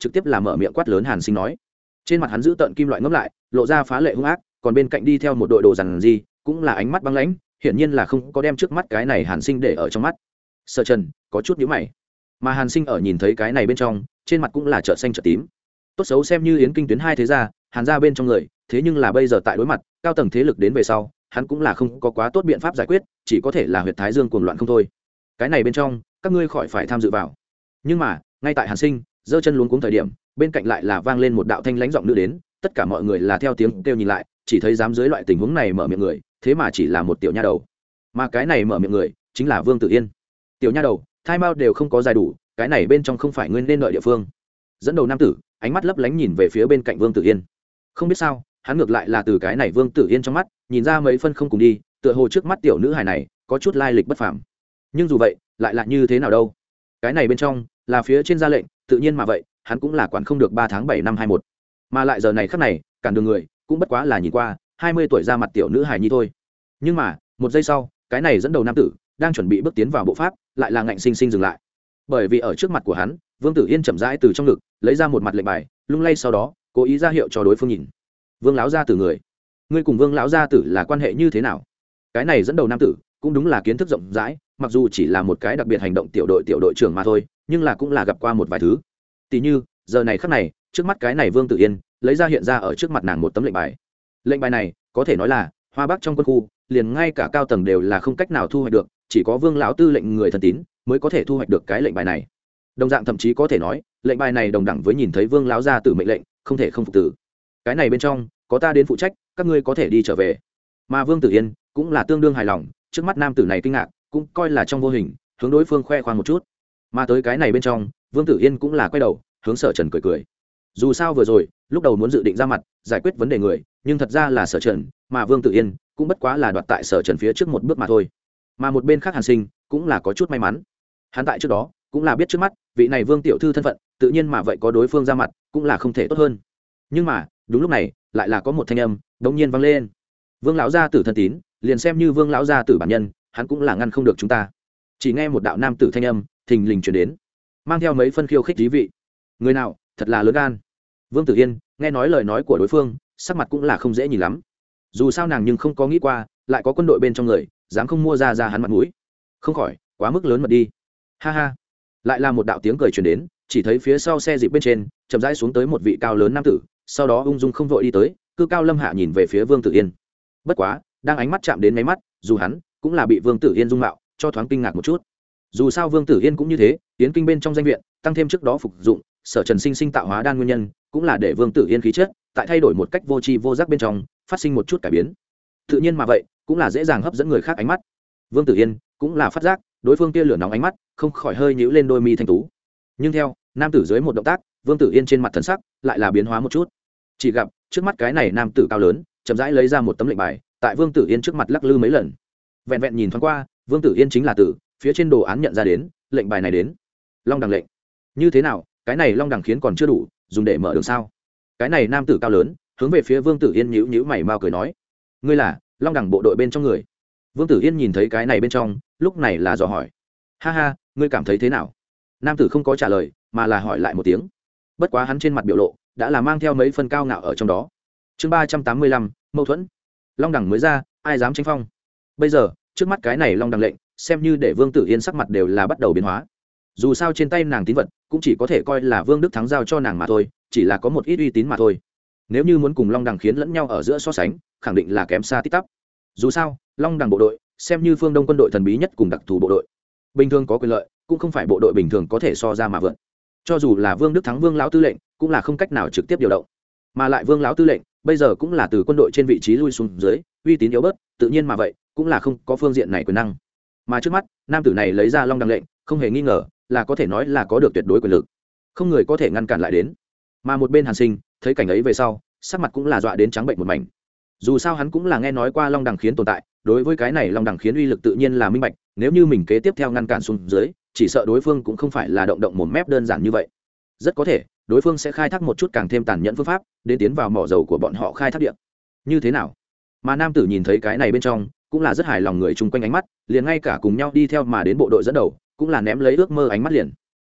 trực tiếp là mở miệng quát lớn Hàn Sinh nói. Trên mặt hắn giữ tợn kim loại ngấp lại, lộ ra phá lệ hung ác, còn bên cạnh đi theo một đội đồ dằn gì, cũng là ánh mắt băng lãnh, hiển nhiên là không có đem trước mắt cái này Hàn Sinh để ở trong mắt. Sở Trần có chút nhíu mày, mà Hàn Sinh ở nhìn thấy cái này bên trong, trên mặt cũng là chợt xanh chợt tím. Tốt xấu xem như Yến Kinh tuyến hai thế gia, Hàn gia bên trong người, thế nhưng là bây giờ tại đối mặt cao tầng thế lực đến về sau, hắn cũng là không có quá tốt biện pháp giải quyết, chỉ có thể là huyệt thái dương cuồng loạn không thôi. Cái này bên trong, các ngươi khỏi phải tham dự vào. Nhưng mà, ngay tại Hàn Sinh giơ chân luống cuống thời điểm, bên cạnh lại là vang lên một đạo thanh lãnh giọng nữ đến, tất cả mọi người là theo tiếng kêu nhìn lại, chỉ thấy dám dưới loại tình huống này mở miệng người, thế mà chỉ là một tiểu nha đầu. Mà cái này mở miệng người, chính là Vương Tử Yên. Tiểu nha đầu, thai mao đều không có dài đủ, cái này bên trong không phải nguyên nên đợi địa phương. Dẫn đầu nam tử, ánh mắt lấp lánh nhìn về phía bên cạnh Vương Tử Yên. Không biết sao, hắn ngược lại là từ cái này Vương Tử Yên trong mắt, nhìn ra mấy phân không cùng đi, tựa hồ trước mắt tiểu nữ hài này có chút lai lịch bất phàm. Nhưng dù vậy, lại là như thế nào đâu? Cái này bên trong là phía trên ra lệnh, tự nhiên mà vậy, hắn cũng là quản không được 3 tháng 7 năm 21. Mà lại giờ này khắc này, cản đường người, cũng bất quá là nhìn qua 20 tuổi ra mặt tiểu nữ hài nhi thôi. Nhưng mà, một giây sau, cái này dẫn đầu nam tử đang chuẩn bị bước tiến vào bộ pháp, lại là ngạnh sinh sinh dừng lại. Bởi vì ở trước mặt của hắn, Vương Tử Yên chậm rãi từ trong ngực lấy ra một mặt lệnh bài, lung lay sau đó, cố ý ra hiệu cho đối phương nhìn. Vương lão gia tử người, ngươi cùng Vương lão gia tử là quan hệ như thế nào? Cái này dẫn đầu nam tử cũng đúng là kiến thức rộng rãi, mặc dù chỉ là một cái đặc biệt hành động tiểu đội trưởng mà thôi, nhưng là cũng là gặp qua một vài thứ. Tỷ như, giờ này khắc này, trước mắt cái này Vương Tử Yên lấy ra hiện ra ở trước mặt nàng một tấm lệnh bài. Lệnh bài này có thể nói là Hoa Bắc trong quân khu, liền ngay cả cao tầng đều là không cách nào thu hoạch được, chỉ có Vương lão tư lệnh người thân tín mới có thể thu hoạch được cái lệnh bài này. Đồng dạng thậm chí có thể nói, lệnh bài này đồng đẳng với nhìn thấy Vương lão gia tử mệnh lệnh, không thể không phục tử. Cái này bên trong có ta đến phụ trách, các ngươi có thể đi trở về. Mà Vương Tử Yên cũng là tương đương hài lòng, trước mắt nam tử này kinh ngạc, cũng coi là trong vô hình hướng đối phương khoe khoang một chút. Mà tới cái này bên trong, Vương Tử Yên cũng là quay đầu hướng Sở Trần cười cười. Dù sao vừa rồi lúc đầu muốn dự định ra mặt giải quyết vấn đề người, nhưng thật ra là Sở Trần, mà Vương Tử Yên cũng bất quá là đoạt tại Sở Trần phía trước một bước mà thôi. Mà một bên khác Hàn Sinh cũng là có chút may mắn, hắn tại trước đó cũng là biết trước mắt vị này Vương tiểu thư thân phận, tự nhiên mà vậy có đối phương ra mặt cũng là không thể tốt hơn. Nhưng mà đúng lúc này lại là có một thanh âm đống nhiên vang lên. Vương lão gia tử thân tín, liền xem như Vương lão gia tử bản nhân, hắn cũng là ngăn không được chúng ta. Chỉ nghe một đạo nam tử thanh âm thình lình truyền đến, mang theo mấy phân khiêu khích thí vị. Người nào thật là lớn gan. Vương Tử Yên nghe nói lời nói của đối phương, sắc mặt cũng là không dễ nhìn lắm. Dù sao nàng nhưng không có nghĩ qua lại có quân đội bên trong người dám không mua ra hắn mặt mũi, không khỏi quá mức lớn mật đi. Ha ha. Lại là một đạo tiếng cười truyền đến, chỉ thấy phía sau xe dịp bên trên chậm rãi xuống tới một vị cao lớn nam tử, sau đó ung dung không vội đi tới, cư cao lâm hạ nhìn về phía Vương Tử Yên. Bất quá đang ánh mắt chạm đến mấy mắt, dù hắn cũng là bị Vương Tử Yên dung mạo cho thoáng kinh ngạc một chút. Dù sao Vương Tử Yên cũng như thế, tiến kinh bên trong danh viện, tăng thêm trước đó phục dụng Sở Trần sinh tạo hóa đan nguyên nhân, cũng là để Vương Tử Yên khí chất tại thay đổi một cách vô tri vô giác bên trong phát sinh một chút cải biến. Tự nhiên mà vậy, cũng là dễ dàng hấp dẫn người khác ánh mắt. Vương Tử Yên cũng là phát giác đối phương kia lửa nóng ánh mắt, không khỏi hơi nhíu lên đôi mi thanh tú. Nhưng theo nam tử dưới một động tác, Vương Tử Yên trên mặt thần sắc lại là biến hóa một chút. Chỉ gặp trước mắt cái này nam tử cao lớn chậm rãi lấy ra một tấm lệnh bài, tại Vương Tử Yên trước mặt lắc lư mấy lần. Vẹn vẹn nhìn thoáng qua, Vương Tử Yên chính là tử phía trên đồ án nhận ra đến lệnh bài này đến long đằng lệnh. Như thế nào, cái này long đằng khiến còn chưa đủ dùng để mở đường sao? Cái này nam tử cao lớn hướng về phía Vương Tử Yên nhíu nhíu mày mau cười nói, ngươi là long đằng bộ đội bên trong người? Vương Tử Yên nhìn thấy cái này bên trong, lúc này là dò hỏi. Ha ha, ngươi cảm thấy thế nào? Nam tử không có trả lời, mà là hỏi lại một tiếng. Bất quá hắn trên mặt biểu lộ đã là mang theo mấy phần cao ngạo ở trong đó. Chương 385, mâu thuẫn. Long đằng mới ra, ai dám tranh phong? Bây giờ trước mắt cái này long đằng lệnh, xem như để Vương Tử Yên sắc mặt đều là bắt đầu biến hóa. Dù sao trên tay nàng tín vật cũng chỉ có thể coi là Vương Đức Thắng giao cho nàng mà thôi, chỉ là có một ít uy tín mà thôi. Nếu như muốn cùng long đằng khiến lẫn nhau ở giữa so sánh, khẳng định là kém xa tít tắp. Dù sao long đằng bộ đội xem như phương Đông quân đội thần bí nhất cùng đặc thù bộ đội, bình thường có quyền lợi cũng không phải bộ đội bình thường có thể so ra mà vượt. Cho dù là Vương Đức Thắng Vương lão tư lệnh cũng là không cách nào trực tiếp điều động, mà lại Vương lão tư lệnh bây giờ cũng là từ quân đội trên vị trí lui xuống dưới, uy tín yếu bớt, tự nhiên mà vậy cũng là không có phương diện này quyền năng. Mà trước mắt nam tử này lấy ra long đằng lệnh, không hề nghi ngờ là có thể nói là có được tuyệt đối quyền lực, không người có thể ngăn cản lại đến. Mà một bên Hàn Sinh thấy cảnh ấy về sau, sắc mặt cũng là dọa đến trắng bệnh một mảnh. Dù sao hắn cũng là nghe nói qua long đằng khiến tồn tại, đối với cái này long đằng khiến uy lực tự nhiên là minh bạch, nếu như mình kế tiếp theo ngăn cản xuống dưới, chỉ sợ đối phương cũng không phải là động động mồm mép đơn giản như vậy. Rất có thể đối phương sẽ khai thác một chút càng thêm tàn nhẫn phương pháp đến tiến vào mỏ dầu của bọn họ khai thác địa. Như thế nào? Mà nam tử nhìn thấy cái này bên trong, cũng là rất hài lòng, người chung quanh ánh mắt liền ngay cả cùng nhau đi theo mà đến bộ đội dẫn đầu cũng là ném lấy ước mơ ánh mắt liền.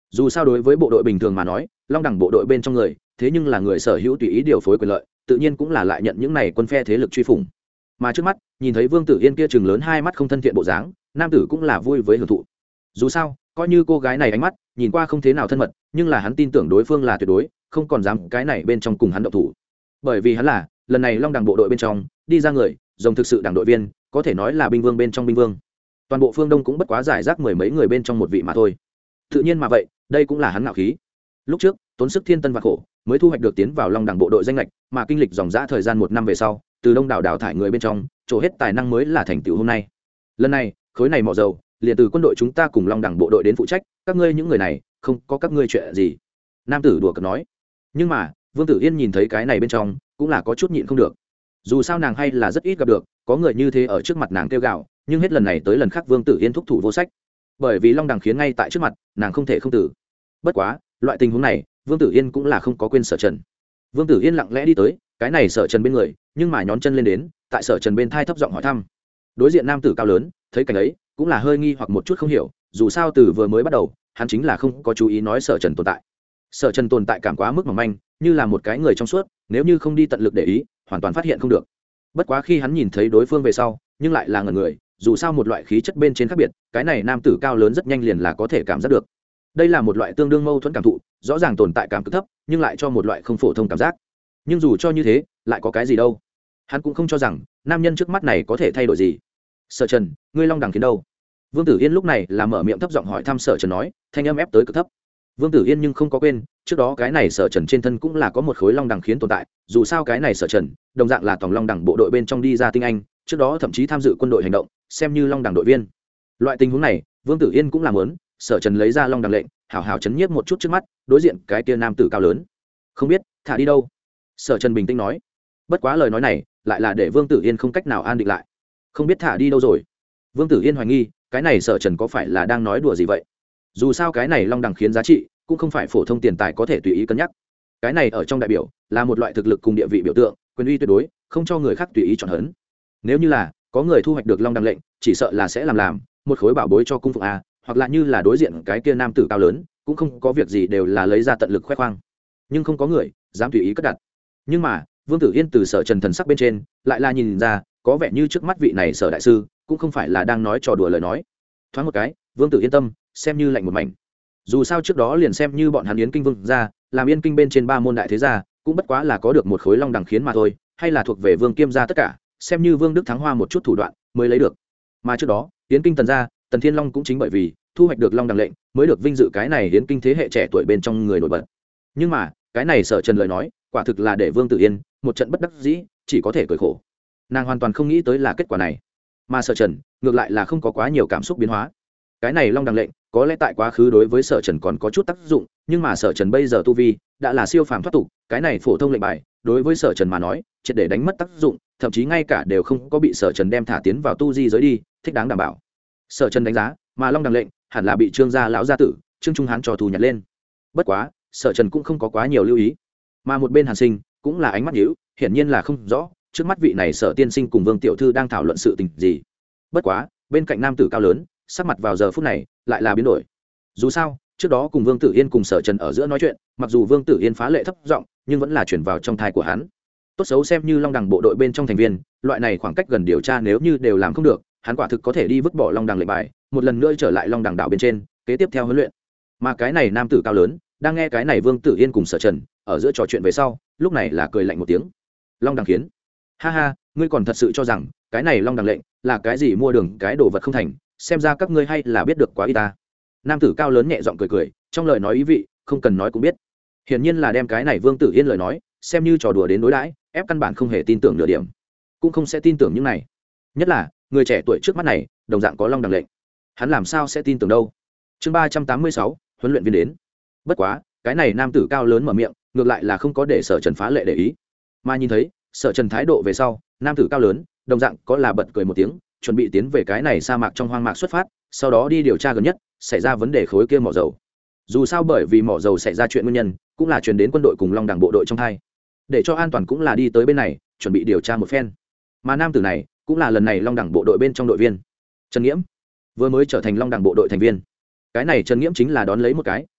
dù sao đối với bộ đội bình thường mà nói, long đẳng bộ đội bên trong người thế nhưng là người sở hữu tùy ý điều phối quyền lợi, tự nhiên cũng là lại nhận những này quân phe thế lực truy phủng. Mà trước mắt nhìn thấy Vương Tử Yên kia chừng lớn hai mắt không thân thiện bộ dáng, nam tử cũng là vui với hưởng thụ. Dù sao coi như cô gái này ánh mắt nhìn qua không thế nào thân mật, nhưng là hắn tin tưởng đối phương là tuyệt đối không còn dám cái này bên trong cùng hắn động thủ. Bởi vì hắn là lần này long đẳng bộ đội bên trong đi ra người rồng thực sự đảng đội viên, có thể nói là binh vương bên trong binh vương. Toàn bộ phương đông cũng bất quá giải rác mười mấy người bên trong một vị mà thôi. Tự nhiên mà vậy, đây cũng là hắn ngạo khí. Lúc trước tốn sức thiên tân và khổ mới thu hoạch được tiến vào long đẳng bộ đội danh lệch, mà kinh lịch dòng dã thời gian một năm về sau, từ đông đảo đào thải người bên trong trổ hết tài năng mới là thành tựu hôm nay. Lần này khối này mỏ dầu liền từ quân đội chúng ta cùng long đẳng bộ đội đến phụ trách, các ngươi những người này không có các ngươi chuyện gì. Nam tử đùa cợt nói. Nhưng mà Vương Tử Yên nhìn thấy cái này bên trong cũng là có chút nhịn không được. Dù sao nàng hay là rất ít gặp được có người như thế ở trước mặt nàng kêu gào, nhưng hết lần này tới lần khác Vương Tử Yên thúc thủ vô sách, bởi vì long đẳng khiến ngay tại trước mặt nàng không thể không tử. Bất quá loại tình huống này Vương Tử Yên cũng là không có quên Sở Trần. Vương Tử Yên lặng lẽ đi tới cái này Sở Trần bên người, nhưng mà nhón chân lên đến tại Sở Trần bên thai thấp giọng hỏi thăm. Đối diện nam tử cao lớn thấy cảnh ấy cũng là hơi nghi hoặc một chút không hiểu, dù sao từ vừa mới bắt đầu hắn chính là không có chú ý nói Sở Trần tồn tại. Sở Trần tồn tại cảm quá mức mỏng manh, như là một cái người trong suốt, nếu như không đi tận lực để ý hoàn toàn phát hiện không được. Bất quá khi hắn nhìn thấy đối phương về sau nhưng lại là ngẩn người, dù sao một loại khí chất bên trên khác biệt, cái này nam tử cao lớn rất nhanh liền là có thể cảm giác được. Đây là một loại tương đương mâu thuẫn cảm thụ, rõ ràng tồn tại cảm cực thấp nhưng lại cho một loại không phổ thông cảm giác. Nhưng dù cho như thế lại có cái gì đâu, hắn cũng không cho rằng nam nhân trước mắt này có thể thay đổi gì. Sở Trần, ngươi long đẳng khiến đâu? Vương Tử Yên lúc này là mở miệng thấp giọng hỏi thăm Sở Trần, nói thanh âm ép tới cực thấp. Vương Tử Yên nhưng không có quên trước đó cái này Sở Trần trên thân cũng là có một khối long đẳng khiến tồn tại, dù sao cái này Sở Trần đồng dạng là tổng long đẳng bộ đội bên trong đi ra tinh anh, trước đó thậm chí tham dự quân đội hành động, xem như long đẳng đội viên. Loại tình huống này Vương Tử Yên cũng làm muốn Sở Trần lấy ra long đẳng lệnh hào hào chấn nhiếp một chút trước mắt đối diện cái tia nam tử cao lớn. Không biết thả đi đâu? Sở Trần bình tĩnh nói. Bất quá lời nói này lại là để Vương Tử Yên không cách nào an định lại. Không biết thả đi đâu rồi? Vương Tử Yên hoài nghi cái này Sở Trần có phải là đang nói đùa gì vậy? Dù sao cái này long đẳng khiến giá trị cũng không phải phổ thông tiền tài có thể tùy ý cân nhắc. Cái này ở trong đại biểu là một loại thực lực cùng địa vị biểu tượng, quyền uy tuyệt đối không cho người khác tùy ý chọn hấn. Nếu như là có người thu hoạch được long đẳng lệnh, chỉ sợ là sẽ làm một khối bảo bối cho cung phụng a, hoặc là như là đối diện cái kia nam tử cao lớn cũng không có việc gì đều là lấy ra tận lực khoe khoang, nhưng không có người dám tùy ý cất đặt. Nhưng mà Vương Tử Yên từ Sở Trần thần sắc bên trên lại là nhìn ra có vẻ như trước mắt vị này Sở đại sư cũng không phải là đang nói trò đùa lời nói. Thoáng một cái Vương Tử yên tâm xem như lạnh một mảnh. Dù sao trước đó liền xem như bọn hắn Yến Kinh Vương ra làm Yên Kinh bên trên 3 môn đại thế gia cũng bất quá là có được một khối long đẳng khiến mà thôi, hay là thuộc về Vương Kiêm gia tất cả, xem như Vương Đức thắng hoa một chút thủ đoạn mới lấy được. Mà trước đó Yến Kinh Tần gia Tần Thiên Long cũng chính bởi vì thu hoạch được long đẳng lệnh mới được vinh dự cái này Yến Kinh thế hệ trẻ tuổi bên trong người nổi bật. Nhưng mà cái này Sở Trần lời nói quả thực là để Vương Tử Yên một trận bất đắc dĩ, chỉ có thể cười khổ. Nàng hoàn toàn không nghĩ tới là kết quả này, mà Sở Trần ngược lại là không có quá nhiều cảm xúc biến hóa. Cái này long đẳng lệnh có lẽ tại quá khứ đối với Sở Trần còn có chút tác dụng, nhưng mà Sở Trần bây giờ tu vi đã là siêu phàm thoát tục, cái này phổ thông lệnh bài đối với Sở Trần mà nói triệt để đánh mất tác dụng, thậm chí ngay cả đều không có bị Sở Trần đem thả tiến vào tu di giới đi, thích đáng đảm bảo. Sở Trần đánh giá mà long đẳng lệnh hẳn là bị Trương gia lão gia tử Trương Trung Hán cho thu nhặt lên. Bất quá Sở Trần cũng không có quá nhiều lưu ý, mà một bên Hàn Sinh cũng là ánh mắt nhíu, hiển nhiên là không rõ trước mắt vị này Sở tiên sinh cùng Vương tiểu thư đang thảo luận sự tình gì. Bất quá bên cạnh nam tử cao lớn sắc mặt vào giờ phút này lại là biến đổi. Dù sao trước đó cùng Vương Tử Yên cùng Sở Trần ở giữa nói chuyện, mặc dù Vương Tử Yên phá lệ thấp giọng nhưng vẫn là chuyển vào trong thai của hắn. Tốt xấu xem như long đẳng bộ đội bên trong thành viên, loại này khoảng cách gần điều tra nếu như đều làm không được, hắn quả thực có thể đi vứt bỏ long đẳng lệnh bài, một lần nữa trở lại long đẳng đảo bên trên kế tiếp theo huấn luyện. Mà cái này nam tử cao lớn đang nghe cái này Vương Tử Yên cùng Sở Trần ở giữa trò chuyện về sau, lúc này là cười lạnh một tiếng. Long đẳng khiến, ha ha, ngươi còn thật sự cho rằng cái này long đẳng lệnh là cái gì mua đường cái đồ vật không thành, xem ra các ngươi hay là biết được quá y ta. Nam tử cao lớn nhẹ giọng cười cười, trong lời nói ý vị không cần nói cũng biết, hiển nhiên là đem cái này Vương Tử Yên lời nói xem như trò đùa đến đối đãi, ép căn bản không hề tin tưởng nửa điểm, cũng không sẽ tin tưởng những này. Nhất là người trẻ tuổi trước mắt này đồng dạng có long đẳng lệnh, hắn làm sao sẽ tin tưởng đâu. Chương 386, huấn luyện viên đến. Bất quá cái này nam tử cao lớn mở miệng ngược lại là không có để Sở Trần phá lệ để ý, mà nhìn thấy Sở Trần thái độ về sau, nam tử cao lớn đồng dạng có là bật cười một tiếng, chuẩn bị tiến về cái này sa mạc trong hoang mạc xuất phát, sau đó đi điều tra gần nhất xảy ra vấn đề khối kia mỏ dầu. Dù sao bởi vì mỏ dầu xảy ra chuyện nguyên nhân cũng là truyền đến quân đội cùng long đẳng bộ đội trong hai, để cho an toàn cũng là đi tới bên này chuẩn bị điều tra một phen. Mà nam tử này cũng là lần này long đẳng bộ đội bên trong đội viên Trần Nghiễm, vừa mới trở thành long đẳng bộ đội thành viên. Cái này Trần Nghiễm chính là đón lấy một cái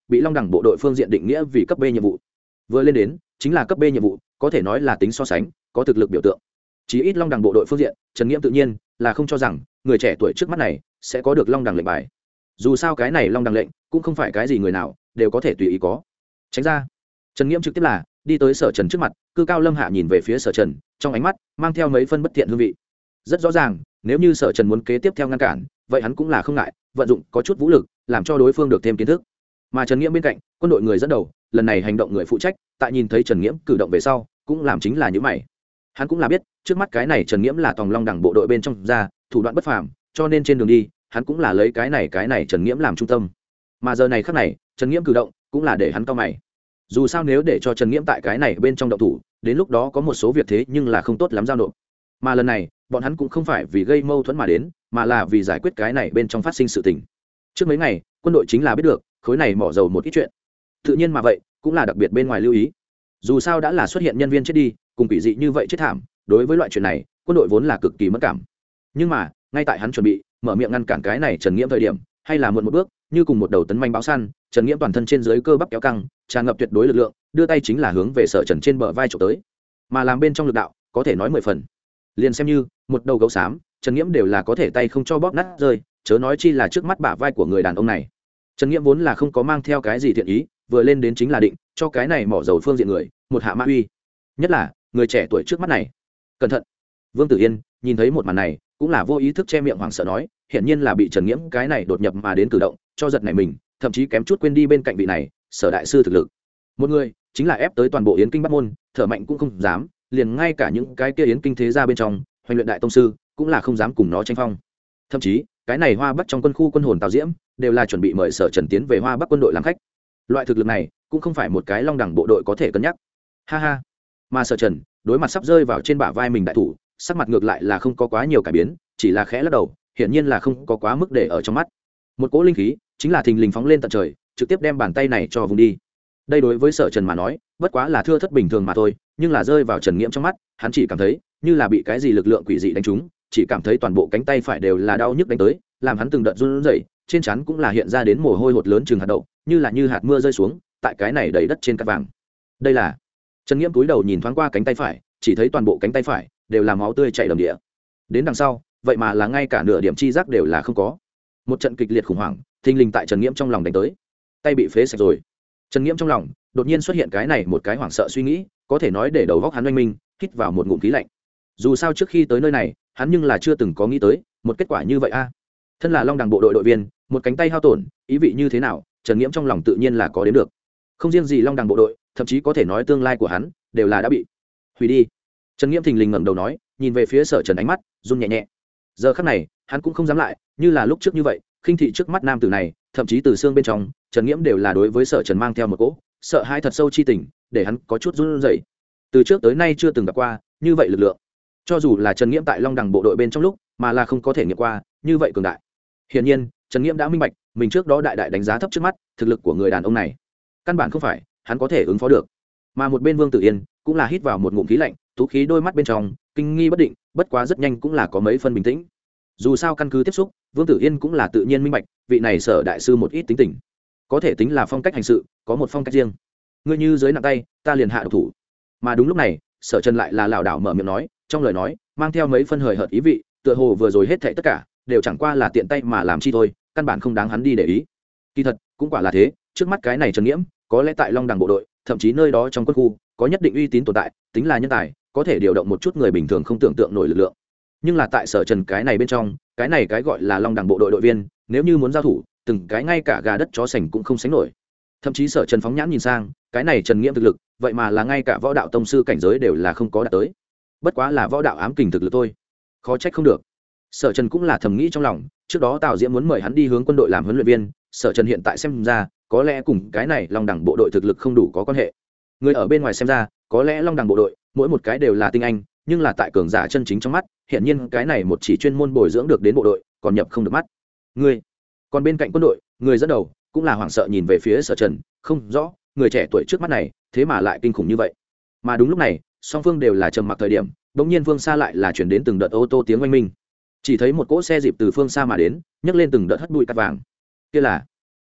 bị long đẳng bộ đội phương diện định nghĩa vì cấp B nhiệm vụ. Vừa lên đến chính là cấp B nhiệm vụ, có thể nói là tính so sánh có thực lực biểu tượng. Chí ít long đẳng bộ đội phương diện, Trần Nghiễm tự nhiên là không cho rằng người trẻ tuổi trước mắt này sẽ có được long đẳng lệnh bài. Dù sao cái này long đẳng lệnh cũng không phải cái gì người nào đều có thể tùy ý có. Tránh ra. Trần Nghiễm trực tiếp là đi tới Sở Trần trước mặt, cư cao lâm hạ nhìn về phía Sở Trần, trong ánh mắt mang theo mấy phân bất thiện hương vị. Rất rõ ràng, nếu như Sở Trần muốn kế tiếp theo ngăn cản, vậy hắn cũng là không ngại vận dụng có chút vũ lực, làm cho đối phương được thêm kiến thức. Mà Trần Nghiễm bên cạnh, quân đội người dẫn đầu, lần này hành động người phụ trách, tại nhìn thấy Trần Nghiễm cử động về sau, cũng làm chính là những mày. Hắn cũng là biết, trước mắt cái này Trần Nghiễm là tòng long đẳng bộ đội bên trong ra, thủ đoạn bất phàm, cho nên trên đường đi, hắn cũng là lấy cái này Trần Nghiễm làm trung tâm. Mà giờ này khắc này, Trần Nghiễm cử động cũng là để hắn cau mày. Dù sao nếu để cho Trần Nghiễm tại cái này bên trong động thủ, đến lúc đó có một số việc thế nhưng là không tốt lắm giao nộp. Mà lần này, bọn hắn cũng không phải vì gây mâu thuẫn mà đến, mà là vì giải quyết cái này bên trong phát sinh sự tình. Trước mấy ngày, quân đội chính là biết được khối này mỏ dầu một ít chuyện, tự nhiên mà vậy cũng là đặc biệt bên ngoài lưu ý. Dù sao đã là xuất hiện nhân viên chết đi cùng quỷ dị như vậy chết thảm, đối với loại chuyện này quân đội vốn là cực kỳ mất cảm. Nhưng mà ngay tại hắn chuẩn bị mở miệng ngăn cản cái này Trần Nghiễm thời điểm, hay là muộn một bước, như cùng một đầu tấn manh báo săn, Trần Nghiễm toàn thân trên dưới cơ bắp kéo căng, tràn ngập tuyệt đối lực lượng, đưa tay chính là hướng về Sở Trần trên bờ vai chụp tới. Mà làm bên trong lực đạo có thể nói 10 phần, liền xem như một đầu gấu xám, Trần Nghiễm đều là có thể tay không cho bóp nát rơi, chớ nói chi là trước mắt bả vai của người đàn ông này. Trần Nghiễm vốn là không có mang theo cái gì thiện ý, vừa lên đến chính là định cho cái này mỏ dầu phương diện người một hạ mã uy, nhất là người trẻ tuổi trước mắt này. Cẩn thận. Vương Tử Yên nhìn thấy một màn này, cũng là vô ý thức che miệng hoảng sợ nói, hiển nhiên là bị Trần Nghiễm cái này đột nhập mà đến cử động cho giật nảy mình, thậm chí kém chút quên đi bên cạnh vị này Sở đại sư thực lực. Một người chính là ép tới toàn bộ Yến Kinh Bắc môn, thở mạnh cũng không dám, liền ngay cả những cái kia Yến Kinh thế gia bên trong, Hoành Luyện đại tông sư cũng là không dám cùng nó tranh phong. Thậm chí cái này Hoa Bắc trong quân khu quân hồn Tào Diễm đều là chuẩn bị mời Sở Trần tiến về Hoa Bắc quân đội làm khách. Loại thực lực này cũng không phải một cái long đẳng bộ đội có thể cân nhắc. Ha ha. Mà Sở Trần đối mặt sắp rơi vào trên bả vai mình đại thủ, sắc mặt ngược lại là không có quá nhiều cải biến, chỉ là khẽ lắc đầu, hiển nhiên là không có quá mức để ở trong mắt. Một cỗ linh khí chính là thình lình phóng lên tận trời, trực tiếp đem bàn tay này cho vùng đi. Đây đối với Sở Trần mà nói bất quá là thưa thất bình thường mà thôi, nhưng là rơi vào Trần Nghiễm trong mắt, hắn chỉ cảm thấy như là bị cái gì lực lượng quỷ dị đánh trúng, chỉ cảm thấy toàn bộ cánh tay phải đều là đau nhức đánh tới, làm hắn từng đợt run rẩy, trên trán cũng là hiện ra đến mồ hôi hột lớn chừng hạt đậu, như hạt mưa rơi xuống tại cái này đầy đất trên cát vàng. Đây là Trần Nghiễm cúi đầu nhìn thoáng qua cánh tay phải, chỉ thấy toàn bộ cánh tay phải đều là máu tươi chảy đầm địa. Đến đằng sau, vậy mà là ngay cả nửa điểm chi giác đều là không có. Một trận kịch liệt khủng hoảng thình lình tại Trần Nghiễm trong lòng đánh tới. Tay bị phế sạch rồi. Trần Nghiễm trong lòng đột nhiên xuất hiện cái này một cái hoảng sợ suy nghĩ, có thể nói để đầu óc hắn oanh minh, hít vào một ngụm khí lạnh. Dù sao trước khi tới nơi này, hắn nhưng là chưa từng có nghĩ tới một kết quả như vậy a. Thân là long đẳng bộ đội đội viên, một cánh tay hao tổn, ý vị như thế nào, Trần Nghiễm trong lòng tự nhiên là có đến được. Không riêng gì long đẳng bộ đội, thậm chí có thể nói tương lai của hắn đều là đã bị hủy đi. Trần Nghiễm thình lình ngẩng đầu nói, nhìn về phía Sở Trần, ánh mắt run nhẹ nhẹ. Giờ khắc này, hắn cũng không dám lại như là lúc trước như vậy khinh thị trước mắt nam tử này, thậm chí từ xương bên trong, Trần Nghiễm đều là đối với Sở Trần mang theo một cỗ sợ hãi thật sâu chi tình, để hắn có chút run rẩy. Từ trước tới nay chưa từng gặp qua như vậy lực lượng, cho dù là Trần Nghiễm tại long đẳng bộ đội bên trong lúc, mà là không có thể nghiệm qua như vậy cường đại. Hiển nhiên, Trần Nghiễm đã minh bạch, mình trước đó đại đại đánh giá thấp trước mắt thực lực của người đàn ông này, căn bản không phải hắn có thể ứng phó được. Mà một bên Vương Tử Yên cũng là hít vào một ngụm khí lạnh, tú khí đôi mắt bên trong kinh nghi bất định, bất quá rất nhanh cũng là có mấy phân bình tĩnh. Dù sao căn cứ tiếp xúc, Vương Tử Yên cũng là tự nhiên minh bạch, vị này Sở đại sư một ít tính tình, có thể tính là phong cách hành sự, có một phong cách riêng. Ngươi như dưới nặng tay, ta liền hạ độc thủ. Mà đúng lúc này, Sở Trần lại là lảo đảo mở miệng nói, trong lời nói mang theo mấy phân hời hợt ý vị, tựa hồ vừa rồi hết thảy tất cả đều chẳng qua là tiện tay mà làm chi thôi, căn bản không đáng hắn đi để ý. Kỳ thật cũng quả là thế, trước mắt cái này Trần Nghiễm có lẽ tại long đẳng bộ đội, thậm chí nơi đó trong quân khu có nhất định uy tín tồn tại, tính là nhân tài, có thể điều động một chút người bình thường không tưởng tượng nổi lực lượng. Nhưng là tại Sở Trần cái này bên trong, cái này cái gọi là long đẳng bộ đội đội viên, nếu như muốn giao thủ, từng cái ngay cả gà đất chó sành cũng không sánh nổi. Thậm chí Sở Trần phóng nhãn nhìn sang, cái này Trần Nghiễm thực lực, vậy mà là ngay cả võ đạo tông sư cảnh giới đều là không có đạt tới, bất quá là võ đạo ám kình thực lực thôi, khó trách không được. Sở Trần cũng là thầm nghĩ trong lòng, trước đó Tào Diễm muốn mời hắn đi hướng quân đội làm huấn luyện viên, Sở Trần hiện tại xem ra, có lẽ cùng cái này long đẳng bộ đội thực lực không đủ có quan hệ. Người ở bên ngoài xem ra, có lẽ long đẳng bộ đội mỗi một cái đều là tinh anh, nhưng là tại cường giả chân chính trong mắt, hiện nhiên cái này một chỉ chuyên môn bồi dưỡng được đến bộ đội, còn nhập không được mắt. Người, còn bên cạnh quân đội, người dẫn đầu cũng là hoảng sợ nhìn về phía Sở Trần, không rõ người trẻ tuổi trước mắt này thế mà lại kinh khủng như vậy. Mà đúng lúc này, song phương đều là trầm mặc thời điểm, bỗng nhiên phương xa lại là chuyển đến từng đợt ô tô tiếng oanh minh. Chỉ thấy một cỗ xe dịp từ phương xa mà đến, nhấc lên từng đợt hất bụi cát vàng. Kia là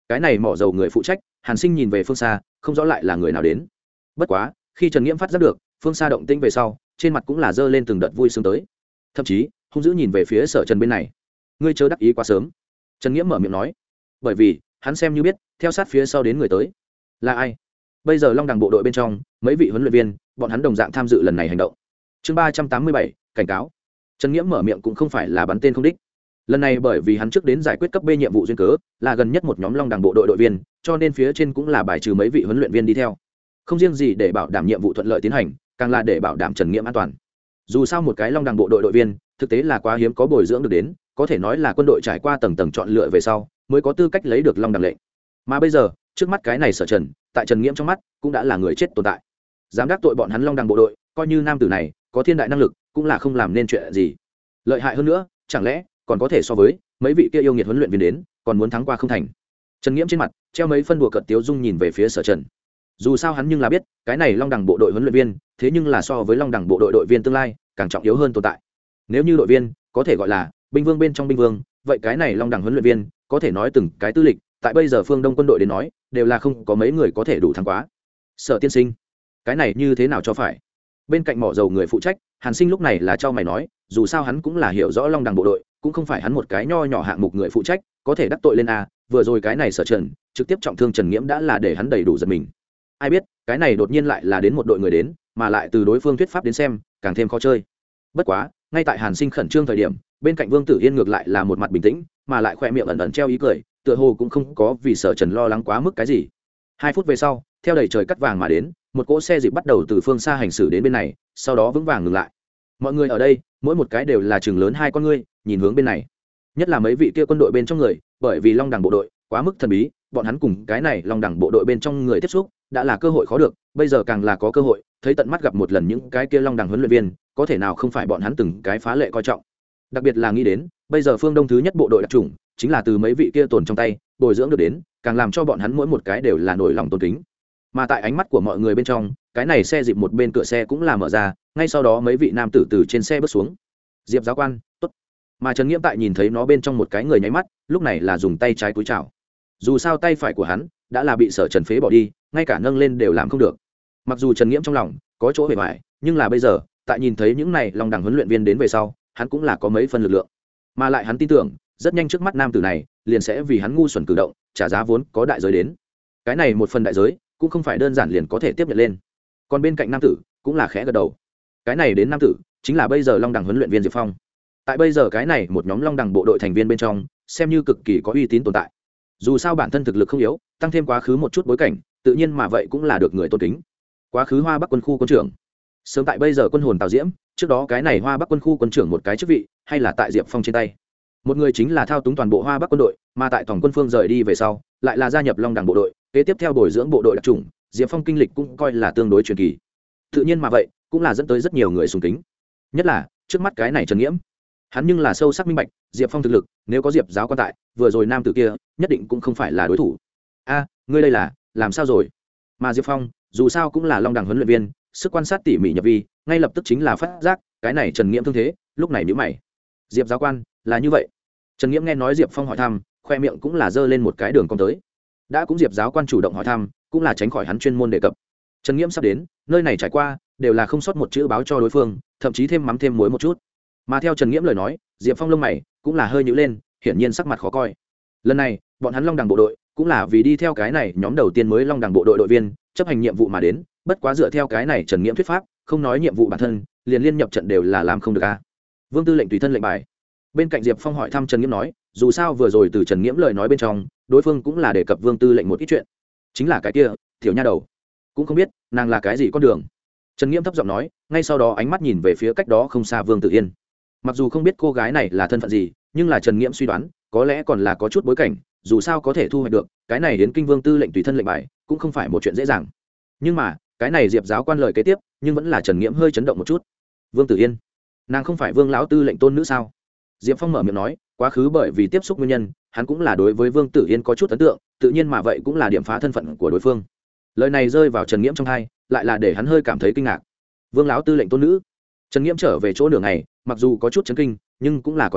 cái này mỏ dầu người phụ trách Hàn Sinh nhìn về phương xa không rõ lại là người nào đến. Bất quá khi Trần Nghiễm phát giác được phương xa động tĩnh về sau, trên mặt cũng là dơ lên từng đợt vui sướng tới, thậm chí hung dữ nhìn về phía Sở Trần bên này. Ngươi chớ đắc ý quá sớm. Trần Nghiễm mở miệng nói, bởi vì hắn xem như biết theo sát phía sau đến người tới là ai. Bây giờ Long Đằng bộ đội bên trong mấy vị huấn luyện viên, bọn hắn đồng dạng tham dự lần này hành động. Chương 387, cảnh cáo. Trần Nghiễm mở miệng cũng không phải là bắn tên không đích. Lần này bởi vì hắn trước đến giải quyết cấp B nhiệm vụ duyên cớ, là gần nhất một nhóm Long Đằng bộ đội đội viên, cho nên phía trên cũng là bài trừ mấy vị huấn luyện viên đi theo. Không riêng gì để bảo đảm nhiệm vụ thuận lợi tiến hành, càng là để bảo đảm Trần Nghiễm an toàn. Dù sao một cái Long Đằng bộ đội đội viên, thực tế là quá hiếm có bồi dưỡng được đến, có thể nói là quân đội trải qua tầng tầng chọn lựa về sau, mới có tư cách lấy được Long Đằng lệnh. Mà bây giờ, trước mắt cái này Sở Trần, tại Trần Nghiễm trong mắt, cũng đã là người chết tồn tại. Dám đắc tội bọn hắn Long Đằng bộ đội, coi như nam tử này có thiên đại năng lực, cũng là không làm nên chuyện gì. Lợi hại hơn nữa, chẳng lẽ còn có thể so với mấy vị kia yêu nghiệt huấn luyện viên đến, còn muốn thắng qua không thành. Trần Nghiễm trên mặt treo mấy phân đùa cợt tiếu dung nhìn về phía Sở Trần. Dù sao hắn nhưng là biết, cái này Long Đằng bộ đội huấn luyện viên, thế nhưng là so với Long Đằng bộ đội đội viên tương lai, càng trọng yếu hơn tồn tại. Nếu như đội viên có thể gọi là binh vương bên trong binh vương, vậy cái này Long Đằng huấn luyện viên có thể nói từng cái tư lịch, tại bây giờ phương Đông quân đội đến nói, đều là không có mấy người có thể đủ thắng quá. Sở tiên sinh, cái này như thế nào cho phải? Bên cạnh mỏ dầu người phụ trách, Hàn Sinh lúc này là cho mày nói, dù sao hắn cũng là hiểu rõ Long Đằng bộ đội, cũng không phải hắn một cái nho nhỏ hạng mục người phụ trách có thể đắc tội lên a. Vừa rồi cái này Sở Trần trực tiếp trọng thương Trần Nghiễm đã là để hắn đầy đủ giật mình. Ai biết cái này đột nhiên lại là đến một đội người đến, mà lại từ đối phương thuyết pháp đến xem càng thêm khó chơi. Bất quá ngay tại Hàn Sinh khẩn trương thời điểm, bên cạnh Vương Tử Yên ngược lại là một mặt bình tĩnh, mà lại khoe miệng ẩn ẩn treo ý cười, tựa hồ cũng không có vì Sở Trần lo lắng quá mức cái gì. 2 phút về sau, theo đầy trời cắt vàng mà đến, một cỗ xe dịp bắt đầu từ phương xa hành xử đến bên này, sau đó vững vàng ngừng lại. Mọi người ở đây mỗi một cái đều là chừng lớn 2 con ngươi nhìn hướng bên này, nhất là mấy vị kia quân đội bên trong người, bởi vì Long Đằng bộ đội quá mức thần bí, bọn hắn cùng cái này Long Đằng bộ đội bên trong người tiếp xúc đã là cơ hội khó được, bây giờ càng là có cơ hội thấy tận mắt gặp một lần những cái kia Long Đằng huấn luyện viên, có thể nào không phải bọn hắn từng cái phá lệ coi trọng. Đặc biệt là nghĩ đến bây giờ phương Đông thứ nhất bộ đội đặc chủng chính là từ mấy vị kia tồn trong tay bồi dưỡng được đến, càng làm cho bọn hắn mỗi một cái đều là nổi lòng tôn kính. Mà tại ánh mắt của mọi người bên trong, cái này xe dịp một bên cửa xe cũng là mở ra, ngay sau đó mấy vị nam tử từ trên xe bước xuống. Diệp giáo quan, tốt. Mà Trần Nghiễm tại nhìn thấy nó bên trong một cái người nháy mắt, lúc này là dùng tay trái cúi chào. Dù sao tay phải của hắn đã là bị Sở Trần phế bỏ đi, ngay cả nâng lên đều làm không được. Mặc dù Trần Nghiễm trong lòng có chỗ hề bại, nhưng là bây giờ tại nhìn thấy những này Long Đằng huấn luyện viên đến về sau, hắn cũng là có mấy phần lực lượng. Mà lại hắn tin tưởng rất nhanh trước mắt nam tử này liền sẽ vì hắn ngu xuẩn cử động trả giá vốn có đại giới đến. Cái này một phần đại giới cũng không phải đơn giản liền có thể tiếp nhận lên. Còn bên cạnh nam tử cũng là khẽ gật đầu. Cái này đến nam tử chính là bây giờ Long Đằng huấn luyện viên Diệp Phong. Tại bây giờ cái này một nhóm Long Đằng bộ đội thành viên bên trong, xem như cực kỳ có uy tín tồn tại. Dù sao bản thân thực lực không yếu, tăng thêm quá khứ một chút bối cảnh, tự nhiên mà vậy cũng là được người tôn kính. Quá khứ Hoa Bắc quân khu quân trưởng, sớm tại bây giờ quân hồn Tào Diễm, trước đó cái này Hoa Bắc quân khu quân trưởng một cái chức vị, hay là tại Diệp Phong trên tay. Một người chính là thao túng toàn bộ Hoa Bắc quân đội, mà tại tổng quân phương rời đi về sau, lại là gia nhập Long Đằng bộ đội, kế tiếp theo bồi dưỡng bộ đội đặc chủng, Diệp Phong kinh lịch cũng coi là tương đối truyền kỳ. Tự nhiên mà vậy, cũng là dẫn tới rất nhiều người sùng kính. Nhất là trước mắt cái này Trần Nghiễm, hắn nhưng là sâu sắc minh bạch, Diệp Phong thực lực, nếu có Diệp giáo quan tại, vừa rồi nam tử kia, nhất định cũng không phải là đối thủ. A, ngươi đây là làm sao rồi? Mà Diệp Phong, dù sao cũng là Long Đằng huấn luyện viên, sức quan sát tỉ mỉ nhập vi, ngay lập tức chính là phát giác, cái này Trần Nghiễm thương thế, lúc này nhíu mày. Diệp giáo quan, là như vậy. Trần Nghiễm nghe nói Diệp Phong hỏi thăm, khoe miệng cũng là giơ lên một cái đường cong tới. Đã cũng Diệp giáo quan chủ động hỏi thăm, cũng là tránh khỏi hắn chuyên môn đề cập. Trần Nghiễm sắp đến, nơi này trải qua, đều là không sót một chữ báo cho đối phương, thậm chí thêm mắm thêm muối một chút. Mà theo Trần Nghiễm lời nói, Diệp Phong lông mày cũng là hơi nhíu lên, hiển nhiên sắc mặt khó coi. Lần này, bọn hắn Long Đằng bộ đội cũng là vì đi theo cái này nhóm đầu tiên mới Long Đằng bộ đội đội viên, chấp hành nhiệm vụ mà đến, bất quá dựa theo cái này Trần Nghiễm thuyết pháp, không nói nhiệm vụ bản thân, liền liên nhập trận đều là làm không được a. Vương Tư lệnh tùy thân lệnh bài. Bên cạnh Diệp Phong hỏi thăm Trần Nghiễm nói, dù sao vừa rồi từ Trần Nghiễm lời nói bên trong, đối phương cũng là đề cập Vương Tư lệnh một ít chuyện. Chính là cái kia, tiểu nha đầu, cũng không biết nàng là cái gì con đường. Trần Nghiễm thấp giọng nói, ngay sau đó ánh mắt nhìn về phía cách đó không xa Vương Tử Yên. Mặc dù không biết cô gái này là thân phận gì, nhưng là Trần Nghiễm suy đoán, có lẽ còn là có chút bối cảnh, dù sao có thể thu hoạch được cái này đến kinh Vương Tư lệnh tùy thân lệnh bài, cũng không phải một chuyện dễ dàng. Nhưng mà cái này Diệp giáo quan lời kế tiếp, nhưng vẫn là Trần Nghiễm hơi chấn động một chút. Vương Tử Yên, nàng không phải Vương lão tư lệnh tôn nữ sao? Diệp Phong mở miệng nói, quá khứ bởi vì tiếp xúc nguyên nhân, hắn cũng là đối với Vương Tử Yên có chút ấn tượng, tự nhiên mà vậy cũng là điểm phá thân phận của đối phương. Lời này rơi vào Trần Nghiễm trong tai, lại là để hắn hơi cảm thấy kinh ngạc. Vương lão tư lệnh tôn nữ. Trần Nghiễm trở về chỗ nửa ngày, mặc dù có chút chấn kinh, nhưng cũng là còn tốt,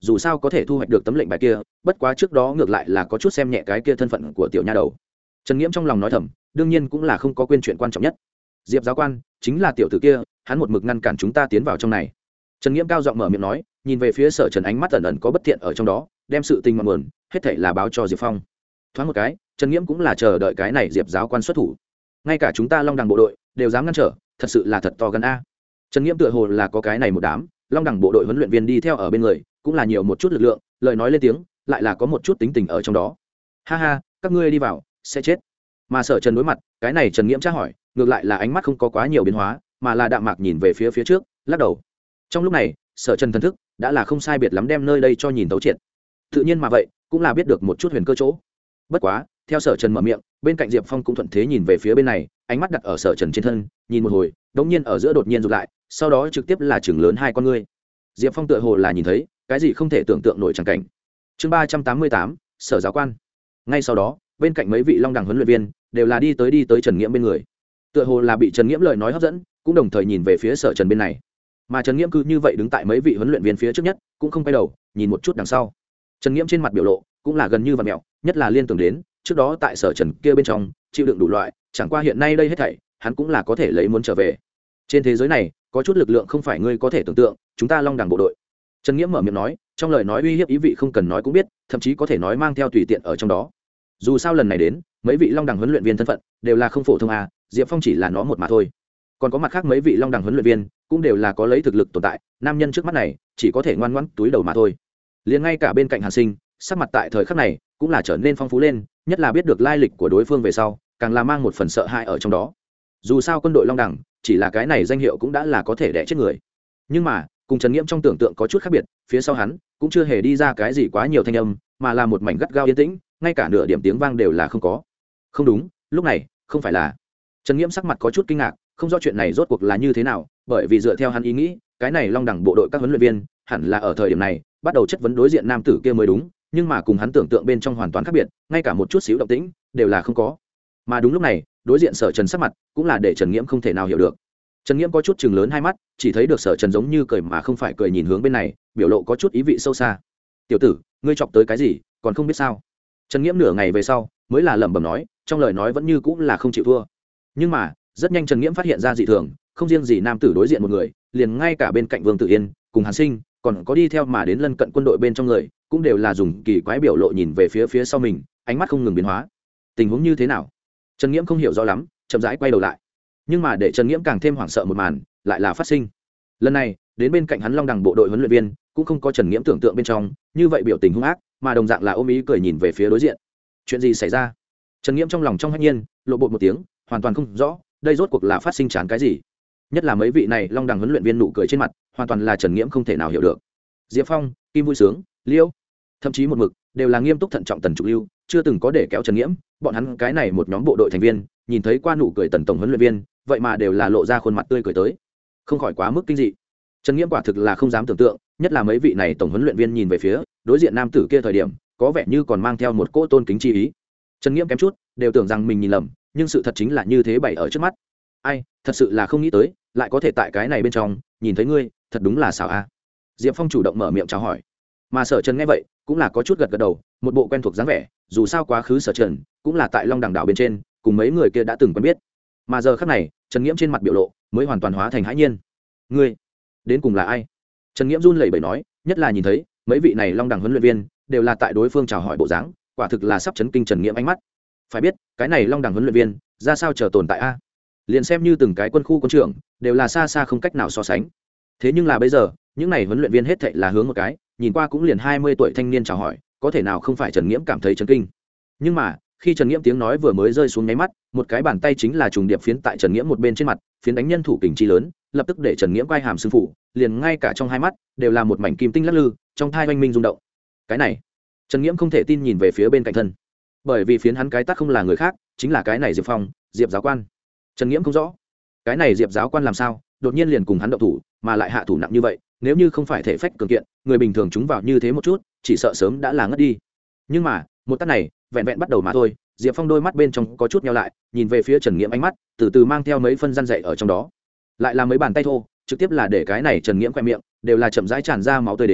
dù sao có thể thu hoạch được tấm lệnh bài kia, bất quá trước đó ngược lại là có chút xem nhẹ cái kia thân phận của tiểu nha đầu. Trần Nghiễm trong lòng nói thầm, đương nhiên cũng là không có quên chuyện quan trọng nhất. Diệp giáo quan chính là tiểu tử kia, hắn một mực ngăn cản chúng ta tiến vào trong này. Trần Nghiễm cao giọng mở miệng nói, nhìn về phía Sở Trần, ánh mắt ẩn ẩn có bất thiện ở trong đó, đem sự tình ngọn nguồn hết thảy là báo cho Diệp Phong. Thoáng một cái, Trần Nghiễm cũng là chờ đợi cái này Diệp giáo quan xuất thủ. Ngay cả chúng ta Long Đằng bộ đội đều dám ngăn trở, thật sự là thật to gan a. Trần Nghiễm tựa hồ là có cái này một đám Long Đằng bộ đội huấn luyện viên đi theo ở bên người, cũng là nhiều một chút lực lượng, lời nói lên tiếng, lại là có một chút tính tình ở trong đó. Ha ha, các ngươi đi vào sẽ chết. Mà Sở Trần đối mặt cái này, Trần Nghiễm tra hỏi, ngược lại là ánh mắt không có quá nhiều biến hóa, mà là đạm mạc nhìn về phía trước, lắc đầu. Trong lúc này, Sở Trần thần thức đã là không sai biệt lắm đem nơi đây cho nhìn tấu triệt. Tự nhiên mà vậy, cũng là biết được một chút huyền cơ chỗ. Bất quá, theo Sở Trần mở miệng, bên cạnh Diệp Phong cũng thuận thế nhìn về phía bên này, ánh mắt đặt ở Sở Trần trên thân, nhìn một hồi, đống nhiên ở giữa đột nhiên rụt lại, sau đó trực tiếp là chừng lớn hai con ngươi. Diệp Phong tựa hồ là nhìn thấy cái gì không thể tưởng tượng nổi chẳng cảnh. Chương 388, Sở giáo quan. Ngay sau đó, bên cạnh mấy vị Long Đằng huấn luyện viên đều là đi tới Trần Nghiễm bên người. Tựa hồ là bị Trần Nghiễm lời nói hấp dẫn, cũng đồng thời nhìn về phía Sở Trần bên này. Mà Trần Nghiễm cứ như vậy đứng tại mấy vị huấn luyện viên phía trước nhất, cũng không quay đầu nhìn một chút đằng sau. Trần Nghiễm trên mặt biểu lộ cũng là gần như vặn mèo, nhất là liên tưởng đến trước đó tại Sở Trần kia bên trong chịu đựng đủ loại, chẳng qua hiện nay đây hết thảy hắn cũng là có thể lấy muốn trở về. Trên thế giới này có chút lực lượng không phải ngươi có thể tưởng tượng, chúng ta Long Đằng bộ đội. Trần Nghiễm mở miệng nói, trong lời nói uy hiếp ý vị không cần nói cũng biết, thậm chí có thể nói mang theo tùy tiện ở trong đó. Dù sao lần này đến mấy vị Long Đằng huấn luyện viên thân phận đều là không phổ thông à, Diệp Phong chỉ là nó một mà thôi. Còn có mặt khác mấy vị Long Đằng huấn luyện viên cũng đều là có lấy thực lực tồn tại, nam nhân trước mắt này chỉ có thể ngoan ngoãn túi đầu mà thôi. Liền ngay cả bên cạnh Hàn Sinh, sắc mặt tại thời khắc này cũng là trở nên phong phú lên, nhất là biết được lai lịch của đối phương về sau, càng là mang một phần sợ hãi ở trong đó. Dù sao quân đội Long Đằng chỉ là cái này danh hiệu cũng đã là có thể đẻ chết người. Nhưng mà cùng Trần Nghiễm trong tưởng tượng có chút khác biệt, phía sau hắn cũng chưa hề đi ra cái gì quá nhiều thanh âm, mà là một mảnh gắt gao yên tĩnh, ngay cả nửa điểm tiếng vang đều là không có. Không đúng, lúc này không phải là. Trần Nghiễm sắc mặt có chút kinh ngạc, không rõ chuyện này rốt cuộc là như thế nào, bởi vì dựa theo hắn ý nghĩ, cái này Long Đằng bộ đội các huấn luyện viên hẳn là ở thời điểm này bắt đầu chất vấn đối diện nam tử kia mới đúng, nhưng mà cùng hắn tưởng tượng bên trong hoàn toàn khác biệt, ngay cả một chút xíu động tĩnh đều là không có. Mà đúng lúc này, đối diện Sở Trần sắc mặt cũng là để Trần Nghiễm không thể nào hiểu được. Trần Nghiễm có chút chừng lớn hai mắt, chỉ thấy được Sở Trần giống như cười mà không phải cười nhìn hướng bên này, biểu lộ có chút ý vị sâu xa. "Tiểu tử, ngươi chọc tới cái gì, còn không biết sao?" Trần Nghiễm nửa ngày về sau mới là lẩm bẩm nói, trong lời nói vẫn như cũng là không chịu thua. Nhưng mà rất nhanh Trần Nghiễm phát hiện ra dị thường, không riêng gì nam tử đối diện một người, liền ngay cả bên cạnh Vương Tử Yên cùng Hàn Sinh, còn có đi theo mà đến lân cận quân đội bên trong người, cũng đều là dùng kỳ quái biểu lộ nhìn về phía sau mình, ánh mắt không ngừng biến hóa. Tình huống như thế nào? Trần Nghiễm không hiểu rõ lắm, chậm rãi quay đầu lại. Nhưng mà để Trần Nghiễm càng thêm hoảng sợ một màn lại là phát sinh. Lần này đến bên cạnh hắn Long Đằng bộ đội huấn luyện viên cũng không có Trần Nghiễm tưởng tượng bên trong như vậy biểu tình hung ác, mà đồng dạng là ôm ý cười nhìn về phía đối diện. Chuyện gì xảy ra? Trần Nghiễm trong lòng trong hãi nhiên lộ bột một tiếng, hoàn toàn không rõ đây rốt cuộc là phát sinh chán cái gì. Nhất là mấy vị này Long Đằng huấn luyện viên nụ cười trên mặt hoàn toàn là Trần Nghiễm không thể nào hiểu được. Diệp Phong, Kim Vui Sướng, Liêu, thậm chí một mực đều là nghiêm túc thận trọng Tần Trục Lưu, chưa từng có để kéo Trần Nghiễm. Bọn hắn cái này một nhóm bộ đội thành viên nhìn thấy qua nụ cười Tần tổng huấn luyện viên, vậy mà đều là lộ ra khuôn mặt tươi cười tới, không khỏi quá mức kinh dị. Trần Nghiễm quả thực là không dám tưởng tượng, nhất là mấy vị này tổng huấn luyện viên nhìn về phía đối diện nam tử kia thời điểm, có vẻ như còn mang theo một cỗ tôn kính chi ý. Trần Nghiễm kém chút đều tưởng rằng mình nhìn lầm, nhưng sự thật chính là như thế bày ở trước mắt. Ai, thật sự là không nghĩ tới, lại có thể tại cái này bên trong nhìn thấy ngươi, thật đúng là xảo a. Diệp Phong chủ động mở miệng chào hỏi, mà Sở Trần nghe vậy cũng là có chút gật gật đầu, một bộ quen thuộc dáng vẻ, dù sao quá khứ Sở Trần cũng là tại Long Đằng đảo bên trên cùng mấy người kia đã từng quen biết. Mà giờ khắc này Trần Nghiễm trên mặt biểu lộ mới hoàn toàn hóa thành hãi nhiên. Ngươi đến cùng là ai? Trần Nghiễm run lẩy bẩy nói, nhất là nhìn thấy mấy vị này Long Đằng huấn luyện viên đều là tại đối phương chào hỏi bộ dáng, quả thực là sắp chấn kinh Trần Nghiễm ánh mắt. Phải biết cái này Long Đằng huấn luyện viên ra sao chờ tồn tại a? Liền xem như từng cái quân khu quân trưởng đều là xa xa không cách nào so sánh. Thế nhưng là bây giờ những này huấn luyện viên hết thảy là hướng một cái nhìn qua cũng liền 20 tuổi thanh niên chào hỏi, có thể nào không phải Trần Nghiễm cảm thấy chấn kinh. Nhưng mà khi Trần Nghiễm tiếng nói vừa mới rơi xuống nháy mắt, một cái bàn tay chính là trùng điệp phiến tại Trần Nghiễm một bên trên mặt, phiến đánh nhân thủ kình chi lớn, lập tức để Trần Nghiễm quay hàm sưng phủ, liền ngay cả trong hai mắt đều là một mảnh kim tinh lắc lư, trong thai oanh minh rung động. Cái này, Trần Nghiễm không thể tin nhìn về phía bên cạnh thân, bởi vì phiến hắn cái tát không là người khác, chính là cái này Diệp Phong, Diệp giáo quan. Trần Nghiễm không rõ, cái này Diệp giáo quan làm sao đột nhiên liền cùng hắn động thủ, mà lại hạ thủ nặng như vậy, nếu như không phải thể phách cường kiện, người bình thường chúng vào như thế một chút, chỉ sợ sớm đã là ngất đi. Nhưng mà, một tát này, vẹn vẹn bắt đầu mà thôi, Diệp Phong đôi mắt bên trong có chút nheo lại, nhìn về phía Trần Nghiễm, ánh mắt từ từ mang theo mấy phân răn dậy ở trong đó. Lại là mấy bàn tay thô, trực tiếp là để cái này Trần Nghiễm khoe miệng đều là chậm rãi tràn ra máu tươi đến,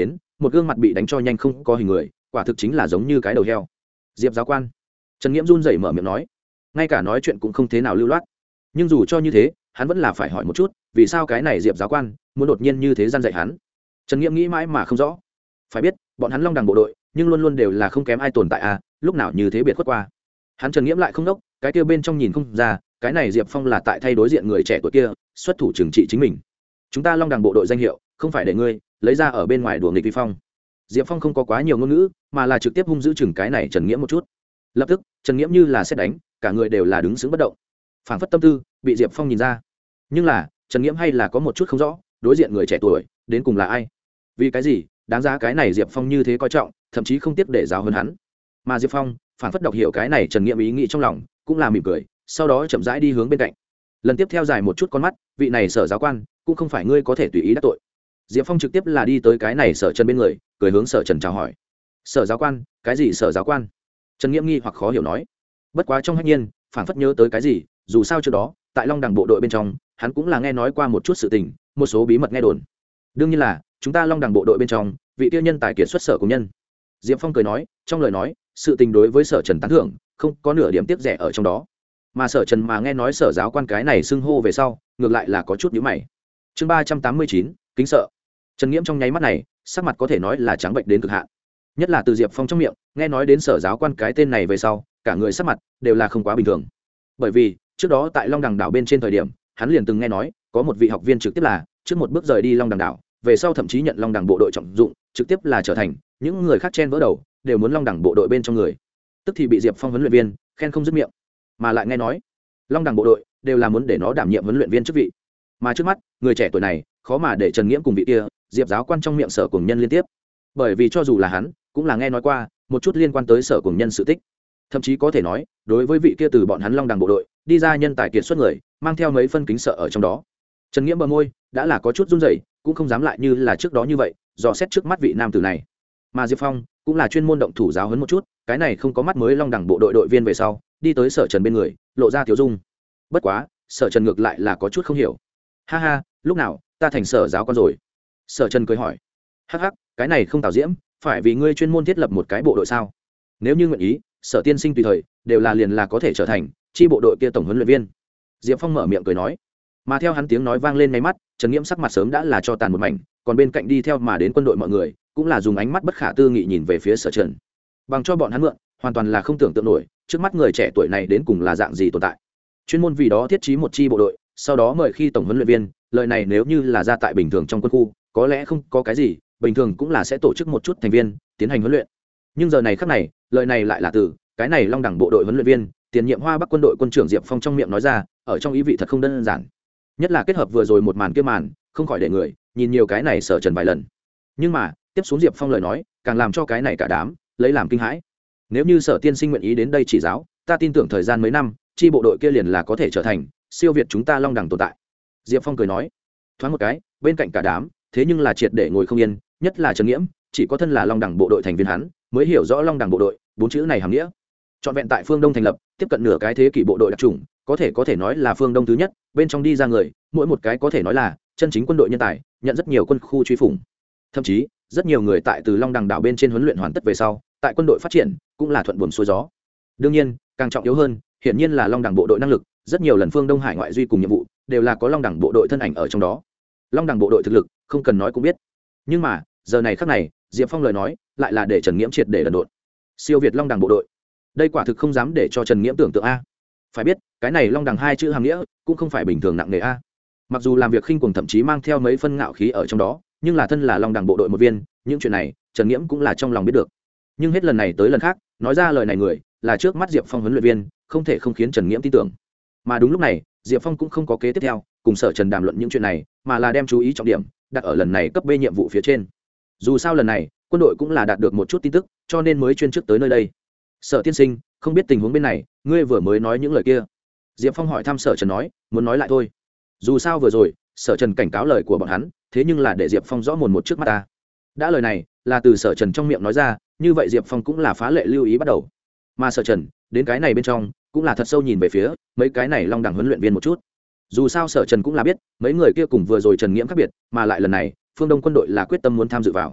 một gương mặt bị đánh cho nhanh không có hình người, quả thực chính là giống như cái đầu heo. Diệp giáo quan. Trần Nghiễm run rẩy mở miệng nói, ngay cả nói chuyện cũng không thế nào lưu loát. Nhưng dù cho như thế, hắn vẫn là phải hỏi một chút, vì sao cái này Diệp giáo quan muốn đột nhiên như thế gian dạy hắn. Trần Nghiễm nghĩ mãi mà không rõ. Phải biết, bọn hắn Long Đằng bộ đội, nhưng luôn luôn đều là không kém ai tồn tại à, lúc nào như thế biệt khuất qua. Hắn Trần Nghiễm lại không đốc, cái kia bên trong nhìn không ra, cái này Diệp Phong là tại thay đối diện người trẻ tuổi kia, xuất thủ trừng trị chính mình. Chúng ta Long Đằng bộ đội danh hiệu, không phải để ngươi lấy ra ở bên ngoài đùa nghịch vi phong. Diệp Phong không có quá nhiều ngôn ngữ, mà là trực tiếp hung dữ chừng cái này Trần Nghiễm một chút. Lập tức, Trần Nghiễm như là sét đánh, cả người đều là đứng sững bất động. Phảng phất tâm tư bị Diệp Phong nhìn ra. Nhưng là, Trần Nghiễm hay là có một chút không rõ, đối diện người trẻ tuổi đến cùng là ai? Vì cái gì, đáng giá cái này Diệp Phong như thế coi trọng, thậm chí không tiếc để giáo hơn hắn. Mà Diệp Phong, phảng phất đọc hiểu cái này Trần Nghiễm ý nghĩ trong lòng, cũng là mỉm cười, sau đó chậm rãi đi hướng bên cạnh. Lần tiếp theo dài một chút con mắt, vị này Sở giáo quan, cũng không phải ngươi có thể tùy ý đắc tội. Diệp Phong trực tiếp là đi tới cái này Sở Trần bên người, cười hướng Sở Trần chào hỏi. Sở giáo quan, cái gì Sở giáo quan? Trần Nghiễm nghi hoặc khó hiểu nói. Bất quá trong hách nhiên, phảng phất nhớ tới cái gì, dù sao trước đó, tại Long Đằng bộ đội bên trong, hắn cũng là nghe nói qua một chút sự tình, một số bí mật nghe đồn. Đương nhiên là, chúng ta Long Đằng bộ đội bên trong, vị tiêu nhân tài kiệt xuất sở của nhân. Diệp Phong cười nói, trong lời nói, sự tình đối với Sở Trần tán thưởng, không có nửa điểm tiếc rẻ ở trong đó. Mà Sở Trần mà nghe nói Sở giáo quan cái này xưng hô về sau, ngược lại là có chút nhíu mày. Chương 389, kính sợ. Trần Nghiễm trong nháy mắt này, sắc mặt có thể nói là trắng bệch đến cực hạn. Nhất là từ Diệp Phong trong miệng, nghe nói đến Sở giáo quan cái tên này về sau, cả người sắc mặt đều là không quá bình thường. Bởi vì, trước đó tại Long Đằng đảo bên trên thời điểm, hắn liền từng nghe nói, có một vị học viên trực tiếp là trước một bước rời đi Long Đằng đảo, về sau thậm chí nhận Long Đằng bộ đội trọng dụng, trực tiếp là trở thành những người khác chen vỡ đầu, đều muốn Long Đằng bộ đội bên trong người. Tức thì bị Diệp Phong huấn luyện viên khen không dứt miệng, mà lại nghe nói, Long Đằng bộ đội đều là muốn để nó đảm nhiệm huấn luyện viên chức vị. Mà trước mắt, người trẻ tuổi này, khó mà để Trần Nghiễm cùng vị kia, Diệp giáo quan trong miệng Sở cùng nhân liên tiếp. Bởi vì cho dù là hắn, cũng là nghe nói qua một chút liên quan tới Sở cùng nhân sự tích. Thậm chí có thể nói, đối với vị kia từ bọn hắn Long Đằng bộ đội đi ra nhân tài kiệt xuất người, mang theo mấy phân kính sợ ở trong đó. Trần Nghiễm bờ môi đã là có chút run rẩy, cũng không dám lại như là trước đó như vậy dò xét trước mắt vị nam tử này. Mà Diệp Phong cũng là chuyên môn động thủ giáo huấn một chút cái này không có mắt mới Long Đằng bộ đội đội viên về sau, đi tới Sở Trần bên người, lộ ra tiểu dung. Bất quá, Sở Trần ngược lại là có chút không hiểu. Ha ha, lúc nào ta thành Sở giáo quan rồi? Sở Trần cười hỏi. Hắc hắc, cái này không Tào Diễm, phải vì ngươi chuyên môn thiết lập một cái bộ đội sao? Nếu như nguyện ý, Sở tiên sinh tùy thời đều là liền là có thể trở thành chi bộ đội kia tổng huấn luyện viên. Diệp Phong mở miệng cười nói. Mà theo hắn tiếng nói vang lên ngay mắt, Trần Nghiễm sắc mặt sớm đã là cho tàn một mảnh, còn bên cạnh đi theo mà đến quân đội mọi người, cũng là dùng ánh mắt bất khả tư nghị nhìn về phía Sở Trần. Bằng cho bọn hắn mượn, hoàn toàn là không tưởng tượng nổi, trước mắt người trẻ tuổi này đến cùng là dạng gì tồn tại. Chuyên môn vì đó thiết trí một chi bộ đội, sau đó mời khi tổng huấn luyện viên, lời này nếu như là ra tại bình thường trong quân khu, có lẽ không có cái gì, bình thường cũng là sẽ tổ chức một chút thành viên tiến hành huấn luyện. Nhưng giờ này khắc này, lời này lại là từ cái này Long Đằng bộ đội huấn luyện viên, tiền nhiệm Hoa Bắc quân đội quân trưởng Diệp Phong trong miệng nói ra, ở trong ý vị thật không đơn giản. Nhất là kết hợp vừa rồi một màn kia màn, không khỏi để người nhìn nhiều cái này Sở Trần vài lần. Nhưng mà, tiếp xuống Diệp Phong lời nói, càng làm cho cái này cả đám lấy làm kinh hãi. Nếu như Sở tiên sinh nguyện ý đến đây chỉ giáo, ta tin tưởng thời gian mấy năm, chi bộ đội kia liền là có thể trở thành siêu việt chúng ta Long Đằng tồn tại. Diệp Phong cười nói. Thoáng một cái, bên cạnh cả đám, thế nhưng là triệt để ngồi không yên, nhất là Trần Nghiễm, chỉ có thân là Long Đằng bộ đội thành viên hắn, mới hiểu rõ Long Đằng bộ đội bốn chữ này hàm nghĩa. Trọn vẹn tại phương Đông thành lập, tiếp cận nửa cái thế kỷ bộ đội đặc chủng, có thể nói là phương Đông thứ nhất, bên trong đi ra người, mỗi một cái có thể nói là chân chính quân đội nhân tài, nhận rất nhiều quân khu truy phủng. Thậm chí, rất nhiều người tại từ Long Đằng đảo bên trên huấn luyện hoàn tất về sau, tại quân đội phát triển cũng là thuận buồm xuôi gió. Đương nhiên, càng trọng yếu hơn, hiển nhiên là Long Đằng bộ đội năng lực, rất nhiều lần phương Đông hải ngoại duy cùng nhiệm vụ, đều là có Long Đằng bộ đội thân ảnh ở trong đó. Long Đằng bộ đội thực lực, không cần nói cũng biết. Nhưng mà, giờ này khắc này, Diệp Phong lời nói, lại là để Trần Nghiễm triệt để đần độn. Siêu việt Long Đằng bộ đội. Đây quả thực không dám để cho Trần Nghiễm tưởng tượng a. Phải biết, cái này Long Đằng hai chữ hàm nghĩa, cũng không phải bình thường nặng nề a. Mặc dù làm việc khinh cuồng thậm chí mang theo mấy phân ngạo khí ở trong đó, nhưng là thân là Long Đằng bộ đội một viên, những chuyện này, Trần Nghiễm cũng là trong lòng biết được. Nhưng hết lần này tới lần khác, nói ra lời này người, là trước mắt Diệp Phong huấn luyện viên, không thể không khiến Trần Nghiễm tin tưởng. Mà đúng lúc này, Diệp Phong cũng không có kế tiếp theo, cùng Sở Trần đàm luận những chuyện này, mà là đem chú ý trọng điểm đặt ở lần này cấp B nhiệm vụ phía trên. Dù sao lần này, quân đội cũng là đạt được một chút tin tức, cho nên mới chuyên chức tới nơi đây. Sở tiên sinh, không biết tình huống bên này, ngươi vừa mới nói những lời kia. Diệp Phong hỏi thăm Sở Trần nói, muốn nói lại thôi. Dù sao vừa rồi, Sở Trần cảnh cáo lời của bọn hắn, thế nhưng là để Diệp Phong rõ mồn một trước mắt ta. Đã lời này là từ Sở Trần trong miệng nói ra, như vậy Diệp Phong cũng là phá lệ lưu ý bắt đầu. Mà Sở Trần, đến cái này bên trong, cũng là thật sâu nhìn về phía mấy cái này Long Đằng huấn luyện viên một chút. Dù sao Sở Trần cũng là biết, mấy người kia cùng vừa rồi Trần Nghiễm khác biệt, mà lại lần này, phương Đông quân đội là quyết tâm muốn tham dự vào.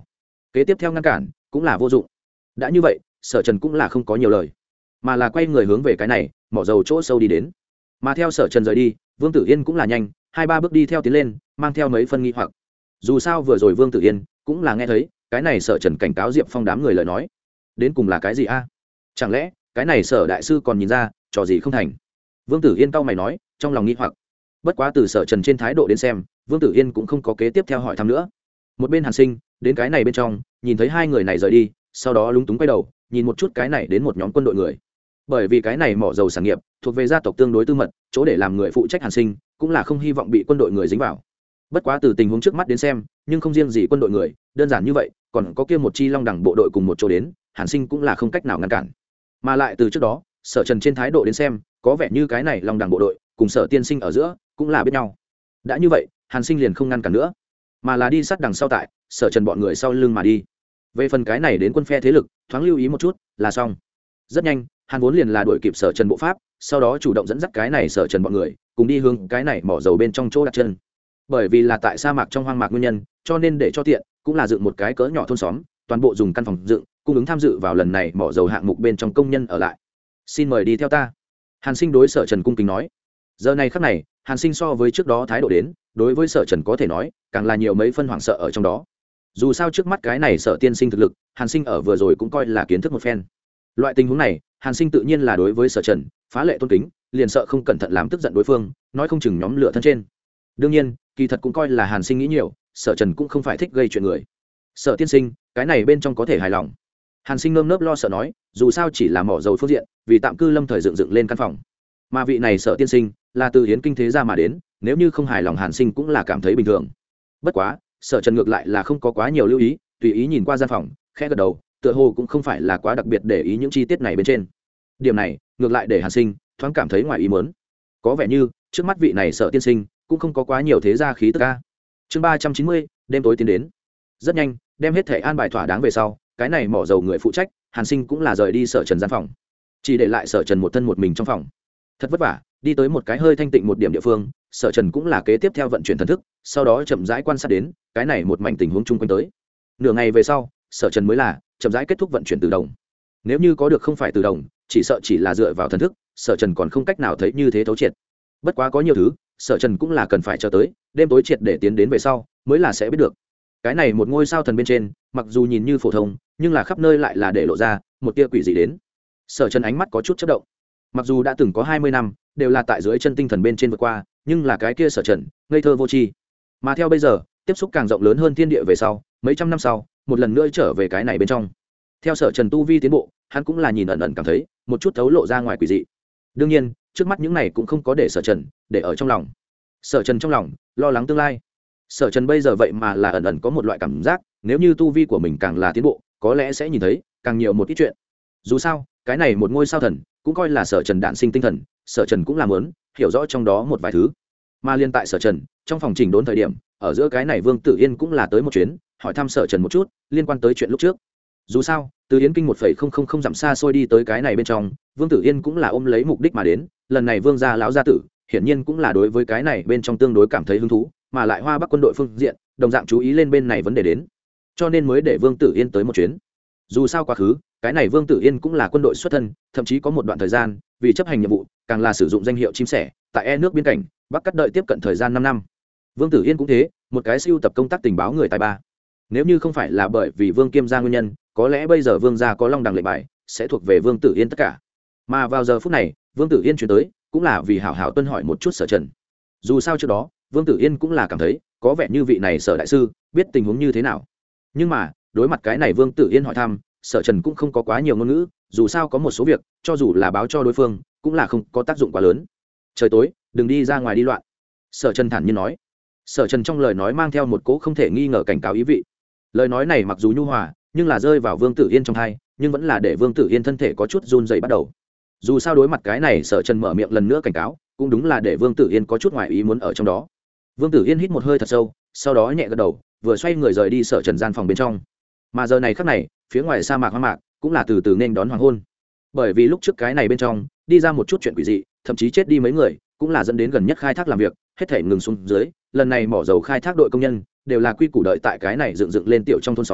kế tiếp theo ngăn cản cũng là vô dụng. Đã như vậy, Sở Trần cũng là không có nhiều lời, mà là quay người hướng về cái này mỏ dầu chỗ sâu đi đến. Mà theo Sở Trần rời đi, Vương Tử Yên cũng là nhanh 2-3 bước đi theo tiến lên, mang theo mấy phân nghi hoặc. Dù sao vừa rồi Vương Tử Yên cũng là nghe thấy cái này Sở Trần cảnh cáo Diệp Phong đám người lời nói, đến cùng là cái gì a? Chẳng lẽ cái này Sở đại sư còn nhìn ra trò gì không thành? Vương Tử Yên cau mày nói, trong lòng nghi hoặc. Bất quá từ Sở Trần trên thái độ đến xem, Vương Tử Yên cũng không có kế tiếp theo hỏi thăm nữa. Một bên Hàn Sinh đến cái này bên trong, nhìn thấy hai người này rời đi, sau đó lúng túng quay đầu nhìn một chút cái này đến một nhóm quân đội người. Bởi vì cái này mỏ dầu sản nghiệp thuộc về gia tộc tương đối tư mật, chỗ để làm người phụ trách Hàn Sinh cũng là không hy vọng bị quân đội người dính vào. Bất quá từ tình huống trước mắt đến xem, nhưng không riêng gì quân đội người đơn giản như vậy, còn có kia một chi long đẳng bộ đội cùng một chỗ đến, Hàn Sinh cũng là không cách nào ngăn cản. Mà lại từ trước đó Sở Trần trên thái độ đến xem, có vẻ như cái này long đẳng bộ đội cùng Sở tiên sinh ở giữa cũng là biết nhau. Đã như vậy, Hàn Sinh liền không ngăn cản nữa, mà là đi sát đằng sau tại Sở Trần bọn người sau lưng mà đi. Về phần cái này đến quân phe thế lực, thoáng lưu ý một chút là xong. Rất nhanh, Hàn vốn liền là đuổi kịp Sở Trần bộ pháp, sau đó chủ động dẫn dắt cái này Sở Trần bọn người cùng đi hướng cái này mỏ dầu bên trong chỗ đặt chân. Bởi vì là tại sa mạc trong hoang mạc nguyên nhân, cho nên để cho tiện, cũng là dựng một cái cỡ nhỏ thôn xóm, toàn bộ dùng căn phòng dựng, cung ứng tham dự vào lần này mỏ dầu hạng mục bên trong công nhân ở lại. Xin mời đi theo ta. Hàn Sinh đối Sở Trần cung kính nói. Giờ này khắc này, Hàn Sinh so với trước đó thái độ đến, đối với Sở Trần có thể nói càng là nhiều mấy phân hoảng sợ ở trong đó. Dù sao trước mắt cái này Sở tiên sinh thực lực, Hàn Sinh ở vừa rồi cũng coi là kiến thức một phen. Loại tình huống này, Hàn Sinh tự nhiên là đối với Sở Trần phá lệ tôn kính, liền sợ không cẩn thận làm tức giận đối phương, nói không chừng nhóm lửa thân trên. Đương nhiên, kỳ thật cũng coi là Hàn Sinh nghĩ nhiều, Sở Trần cũng không phải thích gây chuyện người. Sở tiên sinh, cái này bên trong có thể hài lòng. Hàn Sinh nơm nớp lo sợ nói, dù sao chỉ là mỏ dầu phương diện, vì tạm cư lâm thời dựng lên căn phòng. Mà vị này Sở tiên sinh là từ hiến kinh thế gia mà đến, nếu như không hài lòng Hàn Sinh cũng là cảm thấy bình thường. Bất quá, Sở Trần ngược lại là không có quá nhiều lưu ý, tùy ý nhìn qua gian phòng, khẽ gật đầu, tựa hồ cũng không phải là quá đặc biệt để ý những chi tiết này bên trên. Điểm này, ngược lại để Hàn Sinh thoáng cảm thấy ngoài ý muốn. Có vẻ như, trước mắt vị này Sở tiên sinh cũng không có quá nhiều thế gia khí tức a. Chương 390, đêm tối tiến đến. Rất nhanh, đem hết thể an bài thỏa đáng về sau, cái này mỏ dầu người phụ trách, Hàn Sinh cũng là rời đi Sở Trần gian phòng, chỉ để lại Sở Trần một thân một mình trong phòng. Thật vất vả, đi tới một cái hơi thanh tịnh một điểm địa phương, Sở Trần cũng là kế tiếp theo vận chuyển thần thức, sau đó chậm rãi quan sát đến cái này một mảnh tình huống chung quanh tới. Nửa ngày về sau, Sở Trần mới là chậm rãi kết thúc vận chuyển từ đồng. Nếu như có được không phải từ đồng, chỉ sợ chỉ là dựa vào thần thức, Sở Trần còn không cách nào thấy như thế thấu triệt. Bất quá có nhiều thứ, Sở Trần cũng là cần phải chờ tới đêm tối triệt để tiến đến về sau, mới là sẽ biết được. Cái này một ngôi sao thần bên trên, mặc dù nhìn như phổ thông, nhưng là khắp nơi lại là để lộ ra một tia quỷ dị đến. Sở Trần ánh mắt có chút chớp động. Mặc dù đã từng có 20 năm, đều là tại dưới chân tinh thần bên trên vượt qua, nhưng là cái kia Sở Trần, ngây thơ vô tri. Mà theo bây giờ, tiếp xúc càng rộng lớn hơn thiên địa về sau, mấy trăm năm sau, một lần nữa trở về cái này bên trong. Theo Sở Trần tu vi tiến bộ, hắn cũng là nhìn ẩn ẩn cảm thấy một chút thấu lộ ra ngoài quỷ dị. Đương nhiên, trước mắt những này cũng không có để Sở Trần để ở trong lòng. Sở Trần trong lòng lo lắng tương lai. Sở Trần bây giờ vậy mà là ẩn ẩn có một loại cảm giác, nếu như tu vi của mình càng là tiến bộ, có lẽ sẽ nhìn thấy càng nhiều một ít chuyện. Dù sao, cái này một ngôi sao thần cũng coi là Sở Trần đản sinh tinh thần, Sở Trần cũng là muốn hiểu rõ trong đó một vài thứ. Mà liên tại Sở Trần trong phòng chỉnh đốn thời điểm, ở giữa cái này Vương Tử Yên cũng là tới một chuyến, hỏi thăm Sở Trần một chút liên quan tới chuyện lúc trước. Dù sao, từ Yến Kinh 1,000 dặm xa xôi đi tới cái này bên trong, Vương Tử Yên cũng là ôm lấy mục đích mà đến, lần này Vương gia lão gia tử, hiển nhiên cũng là đối với cái này bên trong tương đối cảm thấy hứng thú, mà lại Hoa Bắc quân đội phương diện, đồng dạng chú ý lên bên này vấn đề đến, cho nên mới để Vương Tử Yên tới một chuyến. Dù sao quá khứ, cái này Vương Tử Yên cũng là quân đội xuất thân, thậm chí có một đoạn thời gian, vì chấp hành nhiệm vụ, càng là sử dụng danh hiệu chim sẻ, tại e nước biên cảnh, Bắc cắt đợi tiếp cận thời gian 5 năm. Vương Tử Yên cũng thế, một cái siêu tập công tác tình báo người tài ba. Nếu như không phải là bởi vì Vương Kiêm gia nguyên nhân, có lẽ bây giờ Vương gia có long đằng lệnh bài, sẽ thuộc về Vương Tử Yên tất cả. Mà vào giờ phút này, Vương Tử Yên chuyển tới, cũng là vì hảo hảo tuân hỏi một chút Sở Trần. Dù sao trước đó, Vương Tử Yên cũng là cảm thấy có vẻ như vị này Sở đại sư biết tình huống như thế nào. Nhưng mà, đối mặt cái này Vương Tử Yên hỏi thăm, Sở Trần cũng không có quá nhiều ngôn ngữ, dù sao có một số việc, cho dù là báo cho đối phương, cũng là không có tác dụng quá lớn. Trời tối, đừng đi ra ngoài đi loạn. Sở Trần thản nhiên nói. Sở Trần trong lời nói mang theo một cỗ không thể nghi ngờ cảnh cáo ý vị. Lời nói này mặc dù nhu hòa, nhưng là rơi vào Vương Tử Yên trong tai, nhưng vẫn là để Vương Tử Yên thân thể có chút run rẩy bắt đầu. Dù sao đối mặt cái này, Sở Trần mở miệng lần nữa cảnh cáo, cũng đúng là để Vương Tử Yên có chút ngoài ý muốn ở trong đó. Vương Tử Yên hít một hơi thật sâu, sau đó nhẹ gật đầu, vừa xoay người rời đi Sở Trần gian phòng bên trong. Mà giờ này khắc này, phía ngoài sa mạc hoang mạc cũng là từ từ nên đón hoàng hôn. Bởi vì lúc trước cái này bên trong đi ra một chút chuyện quỷ dị, thậm chí chết đi mấy người, cũng là dẫn đến gần nhất khai thác làm việc hết thể ngừng xuống dưới. Lần này mỏ dầu khai thác đội công nhân đều là quy củ đợi tại cái này dựng lên tiểu trong thôn xóm,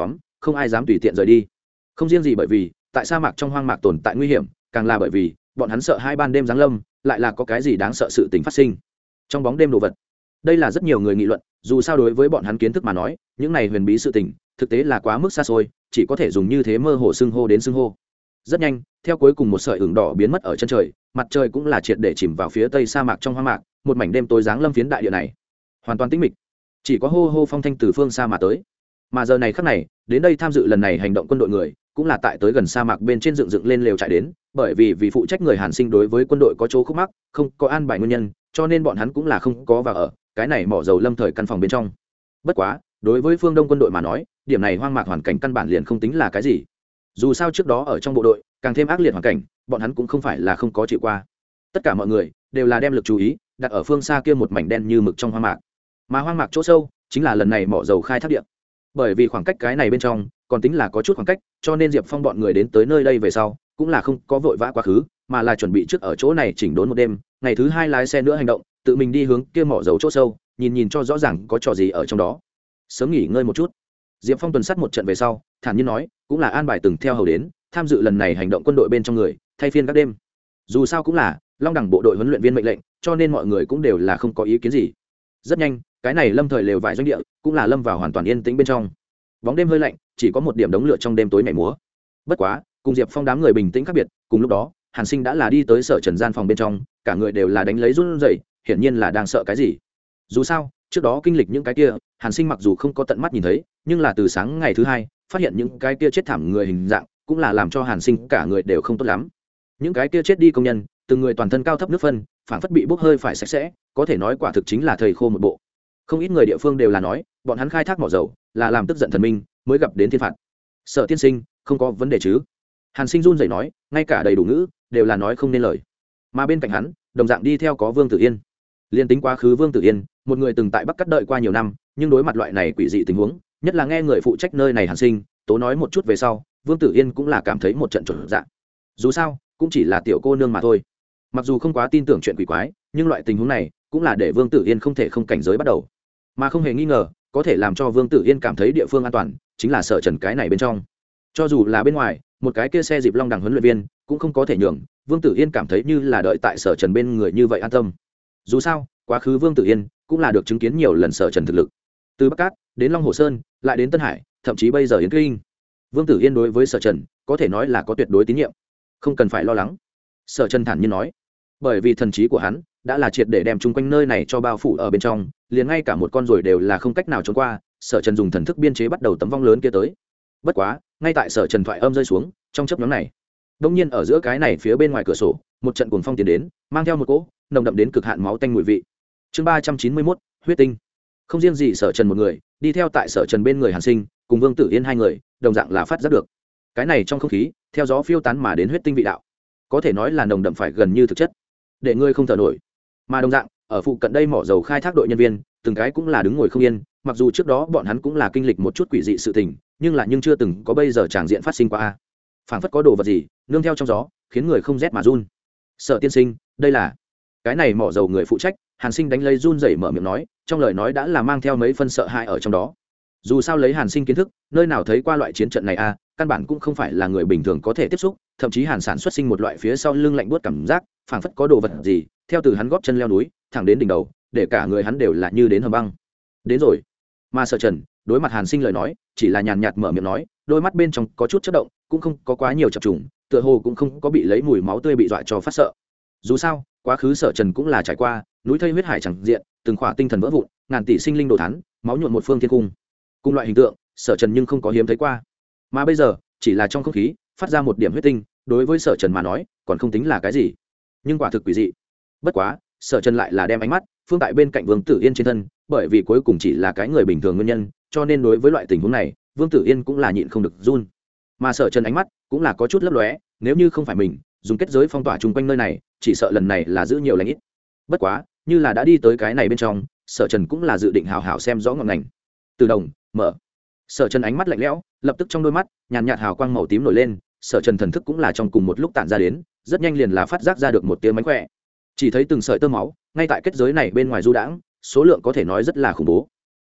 không ai dám tùy tiện rời đi. Không riêng gì bởi vì tại sa mạc trong hoang mạc tồn tại nguy hiểm, càng là bởi vì bọn hắn sợ hai ban đêm giáng lâm lại là có cái gì đáng sợ sự tình phát sinh trong bóng đêm đồ vật. Đây là rất nhiều người nghị luận, dù sao đối với bọn hắn kiến thức mà nói, những này huyền bí sự tình thực tế là quá mức xa xôi, chỉ có thể dùng như thế mơ hồ xưng hô đến xưng hô. Rất nhanh, theo cuối cùng một sợi ửng đỏ biến mất ở chân trời, mặt trời cũng là triệt để chìm vào phía tây sa mạc trong hoang mạc, một mảnh đêm tối giáng lâm phiến đại địa này hoàn toàn tĩnh mịch, chỉ có hô hô phong thanh từ phương xa mà tới. Mà giờ này khắc này, đến đây tham dự lần này hành động quân đội người cũng là tại tới gần sa mạc bên trên dựng lên lều trại đến, bởi vì phụ trách người Hàn Sinh đối với quân đội có chỗ khúc mắc, không có an bài nguyên nhân, cho nên bọn hắn cũng là không có vào ở cái này mỏ dầu lâm thời căn phòng bên trong. Bất quá, đối với phương Đông quân đội mà nói, điểm này hoang mạc hoàn cảnh căn bản liền không tính là cái gì. Dù sao trước đó ở trong bộ đội, càng thêm ác liệt hoàn cảnh, bọn hắn cũng không phải là không có chịu qua. Tất cả mọi người đều là đem lực chú ý đặt ở phương xa kia một mảnh đen như mực trong hoang mạc. Mà hoang mạc chỗ sâu chính là lần này mỏ dầu khai thác địa. Bởi vì khoảng cách cái này bên trong còn tính là có chút khoảng cách, cho nên Diệp Phong bọn người đến tới nơi đây về sau, cũng là không có vội vã quá khứ, mà là chuẩn bị trước ở chỗ này chỉnh đốn một đêm, ngày thứ hai lái xe nữa hành động, tự mình đi hướng kia mỏ dầu chỗ sâu, nhìn cho rõ ràng có trò gì ở trong đó. Sớm nghỉ ngơi một chút. Diệp Phong tuần sát một trận về sau, thản nhiên nói, cũng là an bài từng theo hầu đến, tham dự lần này hành động quân đội bên trong người, thay phiên các đêm. Dù sao cũng là Long Đẳng bộ đội huấn luyện viên mệnh lệnh, cho nên mọi người cũng đều là không có ý kiến gì. Rất nhanh, cái này lâm thời lều vải doanh địa cũng là lâm vào hoàn toàn yên tĩnh bên trong. Bóng đêm hơi lạnh, chỉ có một điểm đống lửa trong đêm tối nhảy múa. Bất quá, cùng Diệp Phong đám người bình tĩnh khác biệt, cùng lúc đó, Hàn Sinh đã là đi tới Sở Trần gian phòng bên trong, cả người đều là đánh lấy run rẩy, hiển nhiên là đang sợ cái gì. Dù sao, trước đó kinh lịch những cái kia, Hàn Sinh mặc dù không có tận mắt nhìn thấy, nhưng là từ sáng ngày thứ hai, phát hiện những cái kia chết thảm người hình dạng, cũng là làm cho Hàn Sinh cả người đều không tốt lắm. Những cái kia chết đi công nhân, từng người toàn thân cao thấp nước phân, phảng phất bị bốc hơi phải sạch sẽ, có thể nói quả thực chính là thầy khô một bộ. Không ít người địa phương đều là nói, bọn hắn khai thác mỏ dầu là làm tức giận thần minh mới gặp đến thiên phạt. Sở tiên sinh, không có vấn đề chứ? Hàn Sinh run rẩy nói, ngay cả đầy đủ ngữ đều là nói không nên lời. Mà bên cạnh hắn, đồng dạng đi theo có Vương Tử Yên. Liên tính quá khứ Vương Tử Yên, một người từng tại Bắc Cát đợi qua nhiều năm, nhưng đối mặt loại này quỷ dị tình huống, nhất là nghe người phụ trách nơi này Hàn Sinh tố nói một chút về sau, Vương Tử Yên cũng là cảm thấy một trận chột dạ. Dù sao, cũng chỉ là tiểu cô nương mà thôi. Mặc dù không quá tin tưởng chuyện quỷ quái, nhưng loại tình huống này cũng là để Vương Tử Yên không thể không cảnh giới bắt đầu. Mà không hề nghi ngờ, có thể làm cho Vương Tử Yên cảm thấy địa phương an toàn, chính là Sở Trần cái này bên trong. Cho dù là bên ngoài, một cái kia xe dịp Long Đẳng huấn luyện viên cũng không có thể nhường Vương Tử Yên cảm thấy như là đợi tại Sở Trần bên người như vậy an tâm. Dù sao, quá khứ Vương Tử Yên cũng là được chứng kiến nhiều lần Sở Trần thực lực. Từ Bắc Cát đến Long Hồ Sơn, lại đến Tân Hải, thậm chí bây giờ Yến Kinh. Vương Tử Yên đối với Sở Trần có thể nói là có tuyệt đối tín nhiệm, không cần phải lo lắng. Sở Trần thản nhiên nói, bởi vì thần trí của hắn đã là triệt để đem chung quanh nơi này cho bao phủ ở bên trong, liền ngay cả một con ruồi đều là không cách nào trốn qua. Sở Trần dùng thần thức biên chế bắt đầu tấm vong lớn kia tới. Bất quá, ngay tại Sở Trần thoại âm rơi xuống, trong chớp nhoáng này, đột nhiên ở giữa cái này phía bên ngoài cửa sổ, một trận cuồng phong tiến đến, mang theo một cỗ nồng đậm đến cực hạn máu tanh mùi vị. Chương 391, huyết tinh. Không riêng gì Sở Trần một người, đi theo tại Sở Trần bên người Hàn Sinh, cùng Vương Tử Yên hai người, đồng dạng là phát giác được. Cái này trong không khí, theo gió phiêu tán mà đến huyết tinh vị đạo, có thể nói là nồng đậm phải gần như thực chất, để ngươi không thở nổi. Mà đồng dạng, ở phụ cận đây mỏ dầu khai thác đội nhân viên, từng cái cũng là đứng ngồi không yên, mặc dù trước đó bọn hắn cũng là kinh lịch một chút quỷ dị sự tình, nhưng chưa từng có bây giờ tràng diện phát sinh qua a. Phảng phất có đồ vật gì nương theo trong gió, khiến người không rét mà run. Sở tiên sinh, đây là cái này mỏ dầu người phụ trách. Hàn Sinh đánh lấy run rẩy mở miệng nói, trong lời nói đã là mang theo mấy phân sợ hãi ở trong đó. Dù sao lấy Hàn Sinh kiến thức, nơi nào thấy qua loại chiến trận này a, căn bản cũng không phải là người bình thường có thể tiếp xúc, thậm chí Hàn sản xuất sinh một loại phía sau lưng lạnh buốt cảm giác, phảng phất có đồ vật gì theo từ hắn góp chân leo núi thẳng đến đỉnh đầu, để cả người hắn đều là như đến hầm băng. Đến rồi. Mà Sở Trần đối mặt Hàn Sinh lời nói, chỉ là nhàn nhạt mở miệng nói, đôi mắt bên trong có chút chớp động, cũng không có quá nhiều chập trùng, tựa hồ cũng không có bị lấy mùi máu tươi bị dọa cho phát sợ. Dù sao, quá khứ Sở Trần cũng là trải qua núi thây huyết hải chẳng diện, từng khỏa tinh thần vỡ vụn, ngàn tỷ sinh linh đồ thán, máu nhuộm một phương thiên cung. Cùng loại hình tượng, Sở Trần nhưng không có hiếm thấy qua. Mà bây giờ, chỉ là trong không khí phát ra một điểm huyết tinh, đối với Sở Trần mà nói, còn không tính là cái gì. Nhưng quả thực quỷ dị. Bất quá, Sở Trần lại là đem ánh mắt phương tại bên cạnh Vương Tử Yên trên thân, bởi vì cuối cùng chỉ là cái người bình thường nguyên nhân, cho nên đối với loại tình huống này, Vương Tử Yên cũng là nhịn không được run. Mà Sở Trần ánh mắt cũng là có chút lấp lóe, nếu như không phải mình dùng kết giới phong tỏa chung quanh nơi này, chỉ sợ lần này là giữ nhiều lãnh ít. Bất quá, như là đã đi tới cái này bên trong, Sở Trần cũng là dự định hào hào xem rõ ngọn ngành. Từ đồng mở. Sở Trần ánh mắt lạnh lẽo, lập tức trong đôi mắt nhàn nhạt hào quang màu tím nổi lên. Sở Trần thần thức cũng là trong cùng một lúc tản ra đến, rất nhanh liền là phát giác ra được một tiếng mánh khỏe. Chỉ thấy từng sợi tơ máu ngay tại kết giới này bên ngoài du đãng, số lượng có thể nói rất là khủng bố.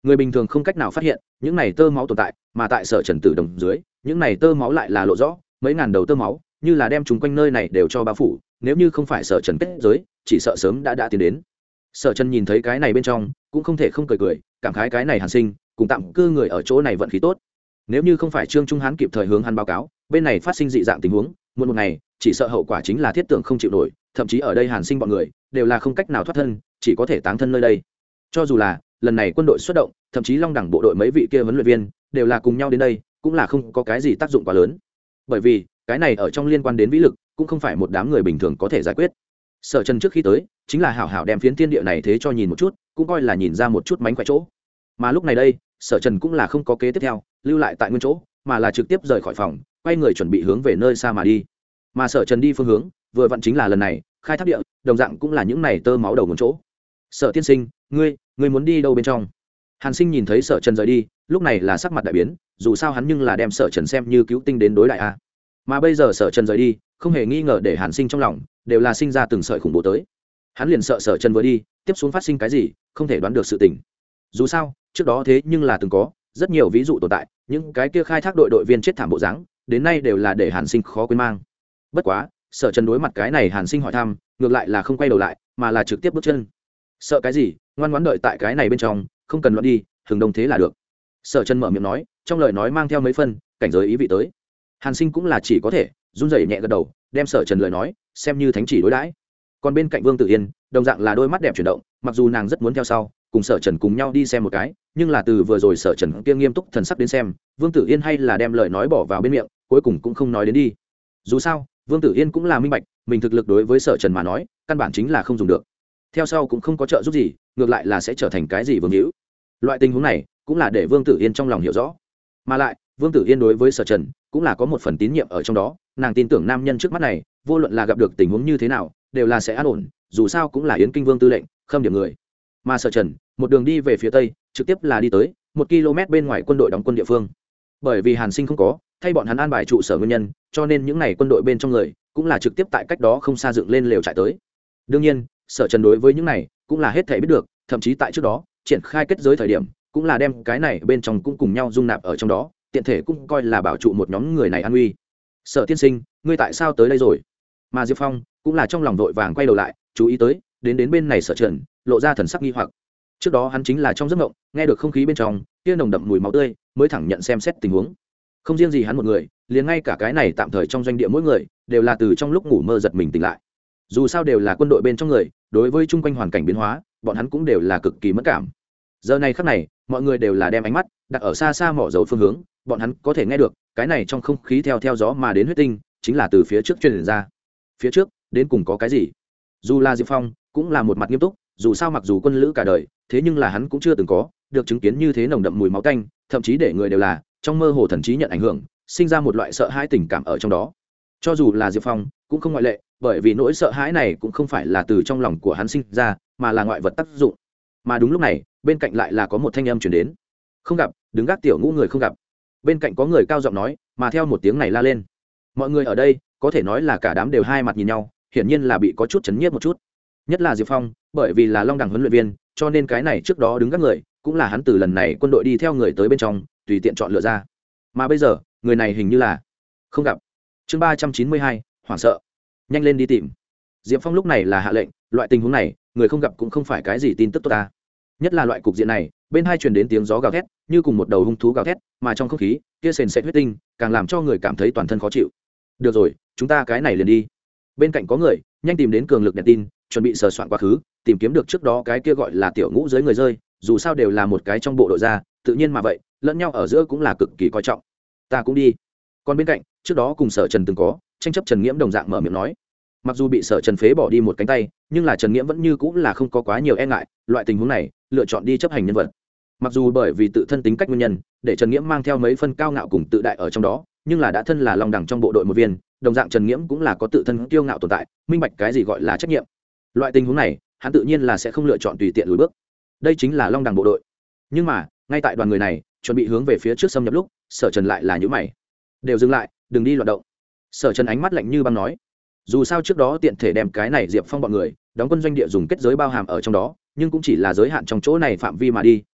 người bình thường không cách nào phát hiện những này tơ máu tồn tại, mà tại Sở Trần Tử Đồng dưới, những này tơ máu lại là lộ rõ, mấy ngàn đầu tơ máu như là đem chúng quanh nơi này đều cho bao phủ, nếu như không phải Sở Trần kết giới, chỉ sợ sớm đã tiến đến. Sở Trần nhìn thấy cái này bên trong, cũng không thể không cười, cảm khái cái này Hàn Sinh cùng tạm cư người ở chỗ này vận khí tốt. Nếu như không phải Trương Trung Hán kịp thời hướng hắn báo cáo, bên này phát sinh dị dạng tình huống, muộn một ngày, chỉ sợ hậu quả chính là thiết tưởng không chịu nổi, thậm chí ở đây Hàn Sinh bọn người đều là không cách nào thoát thân, chỉ có thể táng thân nơi đây. Cho dù là lần này quân đội xuất động, thậm chí Long Đẳng bộ đội mấy vị kia huấn luyện viên đều là cùng nhau đến đây, cũng là không có cái gì tác dụng quá lớn. Bởi vì, cái này ở trong liên quan đến vĩ lực, cũng không phải một đám người bình thường có thể giải quyết. Sở Trần trước khi tới, chính là hảo hảo đem phiến thiên địa này thế cho nhìn một chút, cũng coi là nhìn ra một chút mánh khỏe chỗ. Mà lúc này đây, Sở Trần cũng là không có kế tiếp theo, lưu lại tại nguyên chỗ, mà là trực tiếp rời khỏi phòng, quay người chuẩn bị hướng về nơi xa mà đi. Mà Sở Trần đi phương hướng, vừa vặn chính là lần này khai thác địa, đồng dạng cũng là những này tơ máu đầu nguồn chỗ. Sở tiên sinh, ngươi muốn đi đâu bên trong? Hàn Sinh nhìn thấy Sở Trần rời đi, lúc này là sắc mặt đại biến, dù sao hắn nhưng là đem Sở Trần xem như cứu tinh đến đối đại a. Mà bây giờ Sở Trần rời đi, không hề nghi ngờ để Hàn Sinh trong lòng đều là sinh ra từng sợi khủng bố tới. Hắn liền sợ Sở Trần vừa đi, tiếp xuống phát sinh cái gì, không thể đoán được sự tình. Dù sao, trước đó thế nhưng là từng có rất nhiều ví dụ tồn tại, những cái kia khai thác đội viên chết thảm bộ dáng, đến nay đều là để Hàn Sinh khó quên mang. Bất quá, Sở Trần đối mặt cái này Hàn Sinh hỏi thăm, ngược lại là không quay đầu lại, mà là trực tiếp bước chân. Sợ cái gì, ngoan ngoãn đợi tại cái này bên trong, không cần loạn đi, hừng đông thế là được. Sở Trần mở miệng nói, trong lời nói mang theo mấy phân cảnh giới ý vị tới. Hàn Sinh cũng là chỉ có thể run rẩy nhẹ gật đầu, đem Sở Trần lời nói xem như thánh chỉ đối đãi. Còn bên cạnh Vương Tử Yên, đồng dạng là đôi mắt đẹp chuyển động, mặc dù nàng rất muốn theo sau, cùng Sở Trần cùng nhau đi xem một cái, nhưng là từ vừa rồi Sở Trần kia nghiêm túc thần sắc đến xem, Vương Tử Yên hay là đem lời nói bỏ vào bên miệng, cuối cùng cũng không nói đến đi. Dù sao, Vương Tử Yên cũng là minh bạch, mình thực lực đối với Sở Trần mà nói, căn bản chính là không dùng được. Theo sau cũng không có trợ giúp gì, ngược lại là sẽ trở thành cái gì vương hữu. Loại tình huống này, cũng là để Vương Tử Yên trong lòng hiểu rõ. Mà lại, Vương Tử Yên đối với Sở Trần cũng là có một phần tín nhiệm ở trong đó, nàng tin tưởng nam nhân trước mắt này, vô luận là gặp được tình huống như thế nào, đều là sẽ an ổn, dù sao cũng là Yến Kinh Vương tư lệnh, khâm điểm người. Mà Sở Trần, một đường đi về phía tây, trực tiếp là đi tới 1 km bên ngoài quân đội đóng quân địa phương. Bởi vì Hàn Sinh không có thay bọn hắn an bài trụ sở nguyên nhân, cho nên những này quân đội bên trong người cũng là trực tiếp tại cách đó không xa dựng lên lều trại tới. Đương nhiên, Sở Trần đối với những này cũng là hết thảy biết được, thậm chí tại trước đó triển khai kết giới thời điểm, cũng là đem cái này bên trong cũng cùng nhau dung nạp ở trong đó, tiện thể cũng coi là bảo trụ một nhóm người này an nguy. Sở tiên sinh, ngươi tại sao tới đây rồi? Mà Diệp Phong cũng là trong lòng vội vàng quay đầu lại, chú ý tới đến bên này Sở Trần, lộ ra thần sắc nghi hoặc. Trước đó hắn chính là trong giấc mộng, nghe được không khí bên trong kia nồng đậm mùi máu tươi, mới thẳng nhận xem xét tình huống. Không riêng gì hắn một người, liền ngay cả cái này tạm thời trong doanh địa mỗi người đều là từ trong lúc ngủ mơ giật mình tỉnh lại. Dù sao đều là quân đội bên trong người, đối với chung quanh hoàn cảnh biến hóa, bọn hắn cũng đều là cực kỳ mất cảm. Giờ này khắc này, mọi người đều là đem ánh mắt đặt ở xa xa mỏ dấu phương hướng, bọn hắn có thể nghe được cái này trong không khí theo gió mà đến huyết tinh, chính là từ phía trước truyền ra. Phía trước đến cùng có cái gì? Dù là Diệp Phong cũng là một mặt nghiêm túc, dù sao mặc dù quân lữ cả đời, thế nhưng là hắn cũng chưa từng có được chứng kiến như thế nồng đậm mùi máu tanh, thậm chí để người đều là trong mơ hồ thần trí nhận ảnh hưởng, sinh ra một loại sợ hãi tình cảm ở trong đó. Cho dù là Diệp Phong cũng không ngoại lệ, bởi vì nỗi sợ hãi này cũng không phải là từ trong lòng của hắn sinh ra, mà là ngoại vật tác dụng. Mà đúng lúc này, bên cạnh lại là có một thanh âm truyền đến. Không gặp, đứng gác tiểu ngũ người không gặp. Bên cạnh có người cao giọng nói, mà theo một tiếng này la lên. Mọi người ở đây có thể nói là cả đám đều hai mặt nhìn nhau, hiển nhiên là bị có chút chấn nhiếp một chút. Nhất là Diệp Phong, bởi vì là Long Đẳng huấn luyện viên, cho nên cái này trước đó đứng gác người cũng là hắn từ lần này quân đội đi theo người tới bên trong tùy tiện chọn lựa ra. Mà bây giờ người này hình như là không gặp. Chương 392, hoảng sợ. Nhanh lên đi tìm. Diệp Phong lúc này là hạ lệnh, loại tình huống này người không gặp cũng không phải cái gì tin tức tốt ta. Nhất là loại cục diện này, bên hai truyền đến tiếng gió gào thét, như cùng một đầu hung thú gào thét, mà trong không khí kia sền sệt huyết tinh, càng làm cho người cảm thấy toàn thân khó chịu. Được rồi, chúng ta cái này liền đi. Bên cạnh có người nhanh tìm đến cường lực đèn tin, chuẩn bị sờ soạn quá khứ, tìm kiếm được trước đó cái kia gọi là tiểu ngũ dưới người rơi, dù sao đều là một cái trong bộ đội ra, tự nhiên mà vậy, lẫn nhau ở giữa cũng là cực kỳ coi trọng. Ta cũng đi. Còn bên cạnh, trước đó cùng Sở Trần từng có tranh chấp Trần Nghiễm đồng dạng mở miệng nói. Mặc dù bị Sở Trần phế bỏ đi một cánh tay, nhưng là Trần Nghiễm vẫn như cũng là không có quá nhiều e ngại, loại tình huống này, lựa chọn đi chấp hành nhân vật. Mặc dù bởi vì tự thân tính cách nguyên nhân, để Trần Nghiễm mang theo mấy phân cao ngạo cùng tự đại ở trong đó, nhưng là đã thân là Long Đẳng trong bộ đội một viên, đồng dạng Trần Nghiễm cũng là có tự thân kiêu ngạo tồn tại, minh bạch cái gì gọi là trách nhiệm. Loại tình huống này, hắn tự nhiên là sẽ không lựa chọn tùy tiện lùi bước. Đây chính là Long Đẳng bộ đội. Nhưng mà, ngay tại đoàn người này chuẩn bị hướng về phía trước xâm nhập lúc, Sở Trần lại là nhíu mày. Đều dừng lại, đừng đi loạn động. Sở Trần ánh mắt lạnh như băng nói. Dù sao trước đó tiện thể đem cái này Diệp Phong bọn người đóng quân doanh địa dùng kết giới bao hàm ở trong đó, nhưng cũng chỉ là giới hạn trong chỗ này phạm vi mà đi,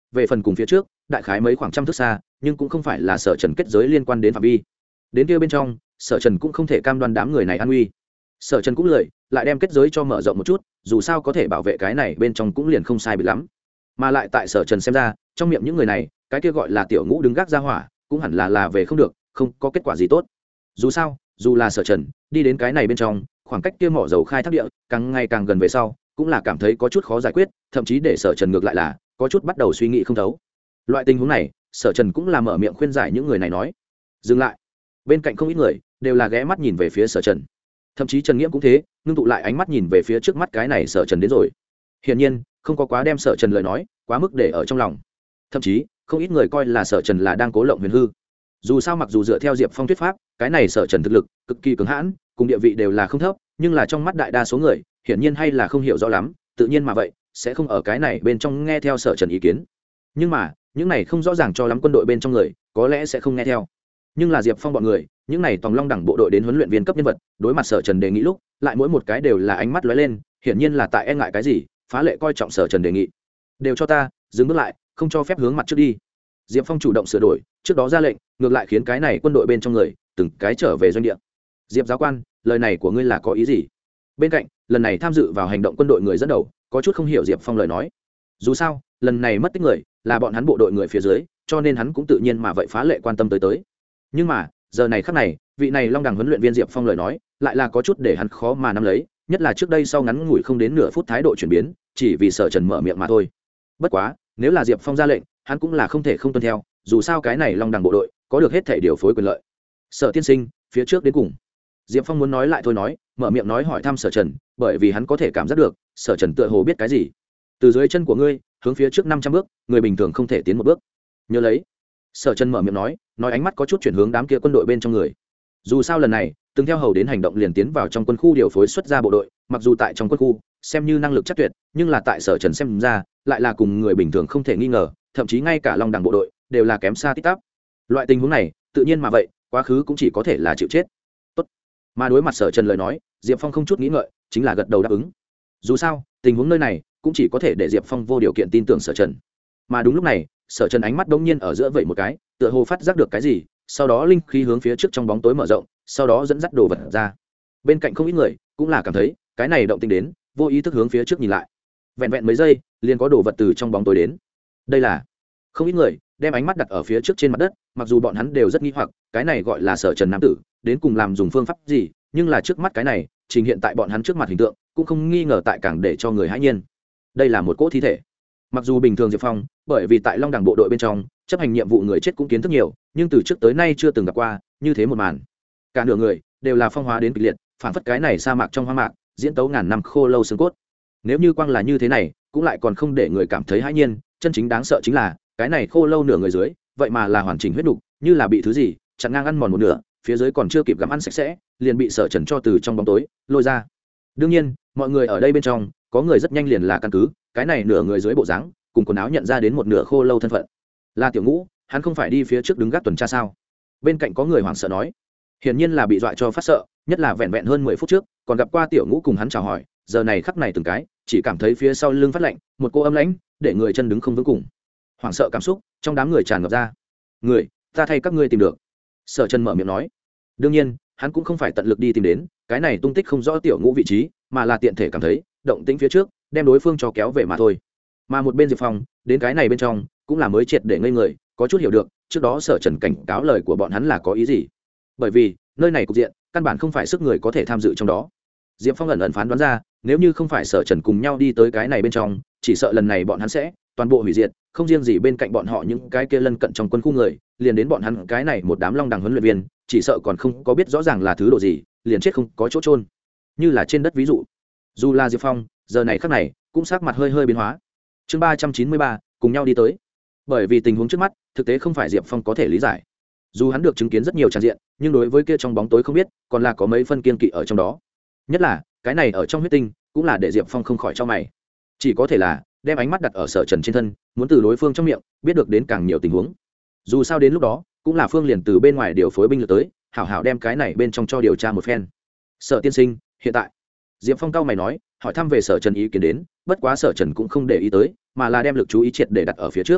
về phần cùng phía trước đại khái mấy khoảng trăm thước xa, nhưng cũng không phải là Sở Trần kết giới liên quan đến phạm vi. Đến kia bên trong, Sở Trần cũng không thể cam đoan đám người này an nguy. Sở Trần cũng lười lại đem kết giới cho mở rộng một chút, dù sao có thể bảo vệ cái này bên trong cũng liền không sai biệt lắm. Mà lại tại Sở Trần xem ra, trong miệng những người này, cái kia gọi là tiểu ngũ đứng gác ra hỏa, cũng hẳn là về không được, không có kết quả gì tốt. Dù sao, dù là Sở Trần đi đến cái này bên trong, khoảng cách kia mỏ dầu khai thác địa càng ngày càng gần về sau, cũng là cảm thấy có chút khó giải quyết, thậm chí để Sở Trần ngược lại là có chút bắt đầu suy nghĩ không thấu. Loại tình huống này, Sở Trần cũng là mở miệng khuyên giải những người này nói dừng lại. Bên cạnh không ít người đều là ghé mắt nhìn về phía Sở Trần, thậm chí Trần Nghiễm cũng thế, ngưng tụ lại ánh mắt nhìn về phía trước mắt cái này Sở Trần đến rồi. Hiển nhiên không có quá đem Sở Trần lời nói quá mức để ở trong lòng, thậm chí không ít người coi là Sở Trần là đang cố lộng huyền hư. Dù sao mặc dù dựa theo Diệp Phong thuyết pháp, cái này Sở Trần thực lực cực kỳ cứng hãn, cùng địa vị đều là không thấp, nhưng là trong mắt đại đa số người hiển nhiên hay là không hiểu rõ lắm, tự nhiên mà vậy sẽ không ở cái này bên trong nghe theo Sở Trần ý kiến. Nhưng mà những này không rõ ràng cho lắm quân đội bên trong người có lẽ sẽ không nghe theo, nhưng là Diệp Phong bọn người những này tòng long đẳng bộ đội đến huấn luyện viên cấp nhân vật đối mặt Sở Trần đề nghị lúc lại mỗi một cái đều là ánh mắt lóe lên, hiển nhiên là tại e ngại cái gì, phá lệ coi trọng Sở Trần đề nghị. Đều cho ta dừng bước lại, không cho phép hướng mặt trước đi. Diệp Phong chủ động sửa đổi trước đó ra lệnh, ngược lại khiến cái này quân đội bên trong người từng cái trở về doanh địa. Diệp giáo quan, lời này của ngươi là có ý gì? Bên cạnh lần này tham dự vào hành động quân đội người dẫn đầu có chút không hiểu Diệp Phong lời nói. Dù sao lần này mất tích người là bọn hắn bộ đội người phía dưới, cho nên hắn cũng tự nhiên mà vậy phá lệ quan tâm tới. Nhưng mà giờ này khắc này, vị này long đẳng huấn luyện viên Diệp Phong lời nói lại là có chút để hắn khó mà nắm lấy, nhất là trước đây sau ngắn ngủi không đến nửa phút thái độ chuyển biến, chỉ vì Sở Trần mở miệng mà thôi. Bất quá nếu là Diệp Phong ra lệnh, hắn cũng là không thể không tuân theo, dù sao cái này long đẳng bộ đội có được hết thể điều phối quyền lợi. Sở tiên sinh, phía trước đến cùng. Diệp Phong muốn nói lại thôi nói, mở miệng nói hỏi thăm Sở Trần, bởi vì hắn có thể cảm giác được Sở Trần tựa hồ biết cái gì. Từ dưới chân của ngươi hướng phía trước 500 bước, người bình thường không thể tiến một bước, nhớ lấy. Sở Trần mở miệng nói ánh mắt có chút chuyển hướng đám kia quân đội bên trong người. Dù sao lần này từng theo hầu đến hành động liền tiến vào trong quân khu điều phối xuất ra bộ đội, mặc dù tại trong quân khu xem như năng lực chắc tuyệt, nhưng là tại Sở Trần xem ra lại là cùng người bình thường không thể nghi ngờ, thậm chí ngay cả long đẳng bộ đội đều là kém xa tít tắp. Loại tình huống này tự nhiên mà vậy quá khứ cũng chỉ có thể là chịu chết. Tốt. Mà đối mặt Sở Trần lời nói, Diệp Phong không chút nghĩ ngợi chính là gật đầu đáp ứng. Dù sao tình huống nơi này cũng chỉ có thể để Diệp Phong vô điều kiện tin tưởng Sở Trần. Mà đúng lúc này Sở Trần ánh mắt đông nhiên ở giữa vậy một cái, tựa hồ phát giác được cái gì, sau đó linh khí hướng phía trước trong bóng tối mở rộng, sau đó dẫn dắt đồ vật ra. Bên cạnh không ít người cũng là cảm thấy cái này động tĩnh đến, vô ý thức hướng phía trước nhìn lại. Vẹn vẹn mấy giây liền có đồ vật từ trong bóng tối đến. Đây là không ít người đem ánh mắt đặt ở phía trước trên mặt đất, mặc dù bọn hắn đều rất nghi hoặc cái này gọi là Sở Trần nam tử đến cùng làm dùng phương pháp gì, nhưng là trước mắt cái này trình hiện tại bọn hắn trước mặt hình tượng cũng không nghi ngờ tại càng để cho người hãi nhiên. Đây là một cỗ thi thể. Mặc dù bình thường Diệp Phong bởi vì tại long đẳng bộ đội bên trong chấp hành nhiệm vụ người chết cũng kiến thức nhiều, nhưng từ trước tới nay chưa từng gặp qua như thế một màn. Cả nửa người đều là phong hóa đến kịch liệt, phản phất cái này sa mạc trong hoang mạc diễn tấu ngàn năm khô lâu xương cốt. Nếu như quang là như thế này cũng lại còn không để người cảm thấy hãi nhiên, chân chính đáng sợ chính là cái này khô lâu nửa người dưới vậy mà là hoàn chỉnh huyết đục, như là bị thứ gì chặn ngang ăn mòn một nửa, phía dưới còn chưa kịp gặm ăn sạch sẽ liền bị Sở Trần cho từ trong bóng tối lôi ra. Đương nhiên mọi người ở đây bên trong có người rất nhanh liền là căn cứ cái này nửa người dưới bộ dáng cùng quần áo nhận ra đến một nửa khô lâu thân phận là Tiểu Ngũ. Hắn không phải đi phía trước đứng gác tuần tra sao? Bên cạnh có người hoảng sợ nói, hiển nhiên là bị dọa cho phát sợ, nhất là vẹn vẹn hơn 10 phút trước còn gặp qua Tiểu Ngũ cùng hắn chào hỏi, giờ này khắc này từng cái chỉ cảm thấy phía sau lưng phát lạnh, một cô âm lãnh để người chân đứng không vững cùng. Hoảng sợ cảm xúc trong đám người tràn ngập ra. Người, ta thay các ngươi tìm được. Sở Trần mở miệng nói. Đương nhiên hắn cũng không phải tận lực đi tìm đến cái này tung tích không rõ Tiểu Ngũ vị trí, mà là tiện thể cảm thấy động tĩnh phía trước đem đối phương cho kéo về mà thôi. Mà một bên Diệp Phong đến cái này bên trong cũng là mới triệt để ngây người, có chút hiểu được trước đó Sở Trần cảnh cáo lời của bọn hắn là có ý gì, bởi vì nơi này cục diện căn bản không phải sức người có thể tham dự trong đó. Diệp Phong ẩn ẩn phán đoán ra, nếu như không phải Sở Trần cùng nhau đi tới cái này bên trong, chỉ sợ lần này bọn hắn sẽ toàn bộ hủy diệt, không riêng gì bên cạnh bọn họ những cái kia lân cận trong quân khu người, liền đến bọn hắn cái này một đám long đằng huấn luyện viên, chỉ sợ còn không có biết rõ ràng là thứ độ gì, liền chết không có chỗ trôn. Như là trên đất ví dụ. Dù là Diệp Phong, giờ này khắc này cũng sắc mặt hơi hơi biến hóa. Chương 393, cùng nhau đi tới. Bởi vì tình huống trước mắt, thực tế không phải Diệp Phong có thể lý giải. Dù hắn được chứng kiến rất nhiều tràn diện, nhưng đối với kia trong bóng tối không biết, còn là có mấy phân kiên kỵ ở trong đó. Nhất là, cái này ở trong huyết tinh, cũng là để Diệp Phong không khỏi chau mày. Chỉ có thể là đem ánh mắt đặt ở Sở Trần trên thân, muốn từ đối phương trong miệng biết được đến càng nhiều tình huống. Dù sao đến lúc đó, cũng là phương liền từ bên ngoài điều phối binh lực tới, hảo hảo đem cái này bên trong cho điều tra một phen. Sở tiên sinh, hiện tại Diệp Phong cao mày nói, hỏi thăm về Sở Trần ý kiến đến, bất quá Sở Trần cũng không để ý tới, mà là đem lực chú ý triệt để đặt ở phía trước.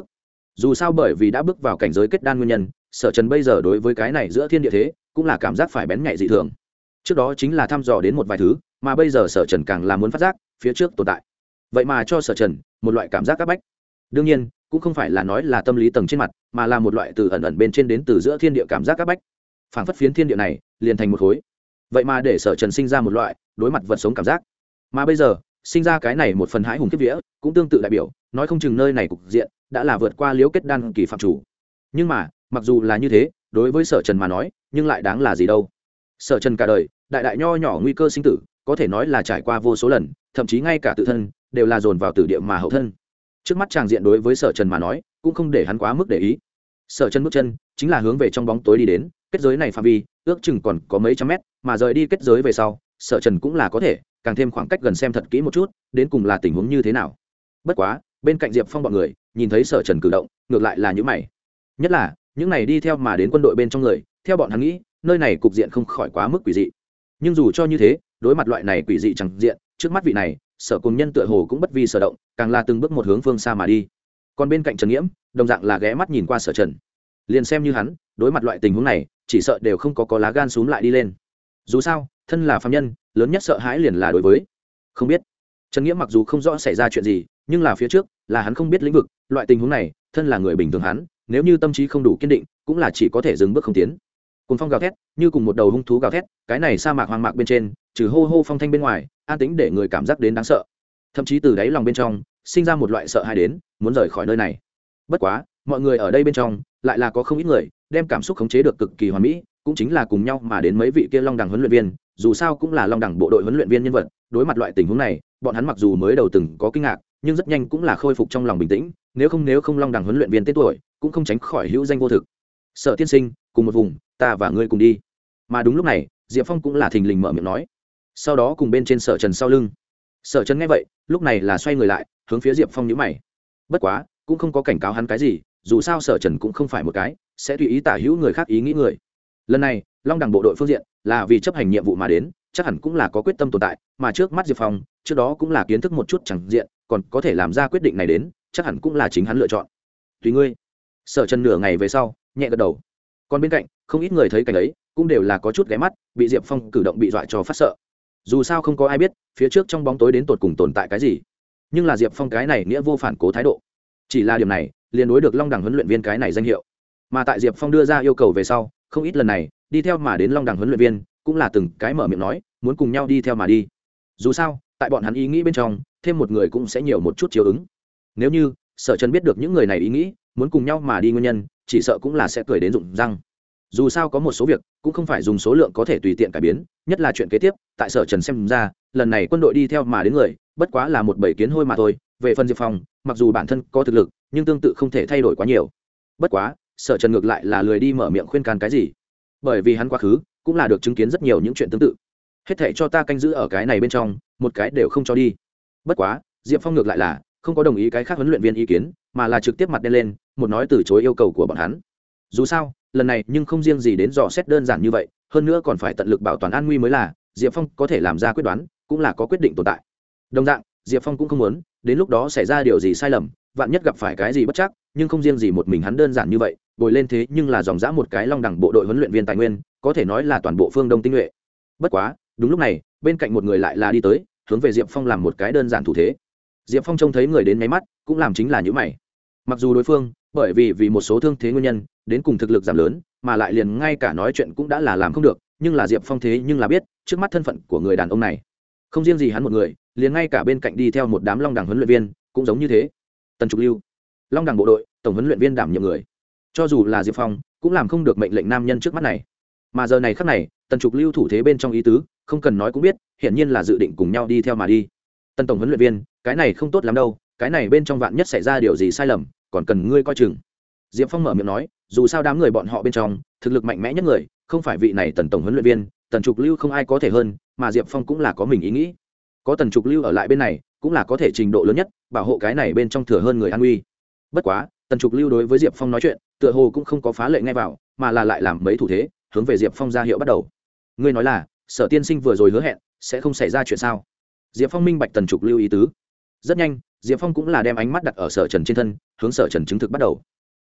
dù sao bởi vì đã bước vào cảnh giới kết đan nguyên nhân, Sở Trần bây giờ đối với cái này giữa thiên địa thế cũng là cảm giác phải bén nhạy dị thường. Trước đó chính là thăm dò đến một vài thứ, mà bây giờ Sở Trần càng là muốn phát giác phía trước tồn tại, vậy mà cho Sở Trần một loại cảm giác áp bách. Đương nhiên cũng không phải là nói là tâm lý tầng trên mặt, mà là một loại từ ẩn ẩn bên trên đến từ giữa thiên địa cảm giác áp bách, phảng phất phiến thiên địa này liền thành một khối, vậy mà để Sở Trần sinh ra một loại đối mặt vật sống cảm giác. Mà bây giờ sinh ra cái này một phần hãi hùng kiếp vía, cũng tương tự đại biểu nói không chừng nơi này cục diện đã là vượt qua liễu kết đan kỳ phạm chủ. Nhưng mà mặc dù là như thế, đối với Sở Trần mà nói nhưng lại đáng là gì đâu. Sở Trần cả đời đại đại nho nhỏ nguy cơ sinh tử có thể nói là trải qua vô số lần, thậm chí ngay cả tự thân đều là dồn vào tử địa mà hậu thân. Trước mắt tràng diện đối với Sở Trần mà nói cũng không để hắn quá mức để ý. Sở Trần bước chân chính là hướng về trong bóng tối đi đến, kết giới này phạm vi ước chừng còn có mấy trăm mét, mà rời đi kết giới về sau, Sở Trần cũng là có thể càng thêm khoảng cách gần xem thật kỹ một chút, đến cùng là tình huống như thế nào. Bất quá bên cạnh Diệp Phong bọn người nhìn thấy Sở Trần cử động, ngược lại là những mày, nhất là những này đi theo mà đến quân đội bên trong người, theo bọn hắn nghĩ nơi này cục diện không khỏi quá mức quỷ dị. Nhưng dù cho như thế, đối mặt loại này quỷ dị chẳng diện, trước mắt vị này Sở Cùng Nhân tựa hồ cũng bất vi sở động, càng là từng bước một hướng phương xa mà đi. Còn bên cạnh Trần Nghiễm đồng dạng là ghé mắt nhìn qua Sở Trần, liền xem như hắn đối mặt loại tình huống này chỉ sợ đều không có lá gan xúm lại đi lên. Dù sao thân là phàm nhân, lớn nhất sợ hãi liền là đối với không biết. Trần Nghiễm mặc dù không rõ xảy ra chuyện gì, nhưng là phía trước là hắn không biết lĩnh vực, loại tình huống này thân là người bình thường hắn nếu như tâm trí không đủ kiên định cũng là chỉ có thể dừng bước không tiến. Cùng phong gào thét như cùng một đầu hung thú gào thét, cái này sa mạc hoang mạc bên trên trừ hô hô phong thanh bên ngoài, an tĩnh để người cảm giác đến đáng sợ, thậm chí từ đáy lòng bên trong sinh ra một loại sợ hãi đến muốn rời khỏi nơi này. Bất quá mọi người ở đây bên trong lại là có không ít người đem cảm xúc khống chế được cực kỳ hoàn mỹ, cũng chính là cùng nhau mà đến mấy vị kia Long Đằng huấn luyện viên, dù sao cũng là Long Đằng bộ đội huấn luyện viên nhân vật, đối mặt loại tình huống này bọn hắn mặc dù mới đầu từng có kinh ngạc, nhưng rất nhanh cũng là khôi phục trong lòng bình tĩnh, nếu không Long Đằng huấn luyện viên tên tuổi cũng không tránh khỏi hữu danh vô thực. Sở tiên sinh, cùng một vùng, ta và ngươi cùng đi. Mà đúng lúc này Diệp Phong cũng là thình lình mở miệng nói, sau đó cùng bên trên Sở Trần sau lưng. Sở Trần nghe vậy lúc này là xoay người lại hướng phía Diệp Phong nhíu mày, bất quá cũng không có cảnh cáo hắn cái gì, dù sao Sở Trần cũng không phải một cái sẽ tùy ý tả hữu người khác ý nghĩ người. Lần này Long Đằng bộ đội phương diện là vì chấp hành nhiệm vụ mà đến, chắc hẳn cũng là có quyết tâm tồn tại, mà trước mắt Diệp Phong trước đó cũng là kiến thức một chút chẳng diện, còn có thể làm ra quyết định này đến, chắc hẳn cũng là chính hắn lựa chọn. Tùy ngươi. Sở Trần nửa ngày về sau nhẹ gật đầu. Còn bên cạnh không ít người thấy cảnh ấy cũng đều là có chút ghé mắt, bị Diệp Phong cử động bị dọa cho phát sợ. Dù sao không có ai biết phía trước trong bóng tối đến tột cùng tồn tại cái gì, nhưng là Diệp Phong cái này nghĩa vô phản cố thái độ, chỉ là điểm này liền đối được Long Đằng huấn luyện viên cái này danh hiệu. Mà tại Diệp Phong đưa ra yêu cầu về sau, không ít lần này đi theo mà đến Long Đằng huấn luyện viên cũng là từng cái mở miệng nói muốn cùng nhau đi theo mà đi. Dù sao tại bọn hắn ý nghĩ bên trong thêm một người cũng sẽ nhiều một chút chiếu ứng. Nếu như Sở Trần biết được những người này ý nghĩ muốn cùng nhau mà đi nguyên nhân, chỉ sợ cũng là sẽ cười đến rụng răng. Dù sao có một số việc cũng không phải dùng số lượng có thể tùy tiện cải biến, nhất là chuyện kế tiếp tại Sở Trần xem ra lần này quân đội đi theo mà đến người bất quá là một bầy kiến hôi mà thôi. Về phần Diệp Phong mặc dù bản thân có thực lực nhưng tương tự không thể thay đổi quá nhiều. Bất quá Sở Trần ngược lại là lười đi mở miệng khuyên can cái gì, bởi vì hắn quá khứ cũng là được chứng kiến rất nhiều những chuyện tương tự. Hết thảy cho ta canh giữ ở cái này bên trong, một cái đều không cho đi. Bất quá Diệp Phong ngược lại là không có đồng ý cái khác huấn luyện viên ý kiến, mà là trực tiếp mặt đen lên một nói từ chối yêu cầu của bọn hắn. Dù sao lần này nhưng không riêng gì đến dò xét đơn giản như vậy, hơn nữa còn phải tận lực bảo toàn an nguy mới là Diệp Phong có thể làm ra quyết đoán, cũng là có quyết định tồn tại. Đồng dạng Diệp Phong cũng không muốn đến lúc đó xảy ra điều gì sai lầm, vạn nhất gặp phải cái gì bất chắc, nhưng không riêng gì một mình hắn đơn giản như vậy bồi lên thế nhưng là dòng dã một cái Long Đằng bộ đội huấn luyện viên tài nguyên, có thể nói là toàn bộ phương Đông tinh nhuệ. Bất quá đúng lúc này bên cạnh một người lại là đi tới hướng về Diệp Phong làm một cái đơn giản thủ thế. Diệp Phong trông thấy người đến nháy mắt cũng làm chính là nhíu mày, mặc dù đối phương bởi vì một số thương thế nguyên nhân đến cùng thực lực giảm lớn, mà lại liền ngay cả nói chuyện cũng đã là làm không được, nhưng là Diệp Phong thế nhưng là biết trước mắt thân phận của người đàn ông này không riêng gì hắn một người, liền ngay cả bên cạnh đi theo một đám Long Đằng huấn luyện viên cũng giống như thế. Tần Trục Lưu, Long Đằng bộ đội tổng huấn luyện viên đảm nhiệm người, cho dù là Diệp Phong cũng làm không được mệnh lệnh nam nhân trước mắt này. Mà giờ này khắc này Tần Trục Lưu thủ thế bên trong ý tứ không cần nói cũng biết, hiển nhiên là dự định cùng nhau đi theo mà đi. Tần tổng huấn luyện viên, cái này không tốt lắm đâu, cái này bên trong vạn nhất xảy ra điều gì sai lầm còn cần ngươi coi chừng. Diệp Phong mở miệng nói, dù sao đám người bọn họ bên trong thực lực mạnh mẽ nhất người không phải vị này Tần tổng huấn luyện viên, Tần Trục Lưu không ai có thể hơn, mà Diệp Phong cũng là có mình ý nghĩ, có Tần Trục Lưu ở lại bên này cũng là có thể trình độ lớn nhất bảo hộ cái này bên trong thừa hơn người an nguy. Bất quá Tần Trục Lưu đối với Diệp Phong nói chuyện tựa hồ cũng không có phá lệ ngay vào, mà là lại làm mấy thủ thế hướng về Diệp Phong ra hiệu bắt đầu. Ngươi nói là Sở tiên sinh vừa rồi hứa hẹn sẽ không xảy ra chuyện sao? Diệp Phong minh bạch Tần Trục Lưu ý tứ. Rất nhanh Diệp Phong cũng là đem ánh mắt đặt ở Sở Trần trên thân, hướng Sở Trần chứng thực bắt đầu.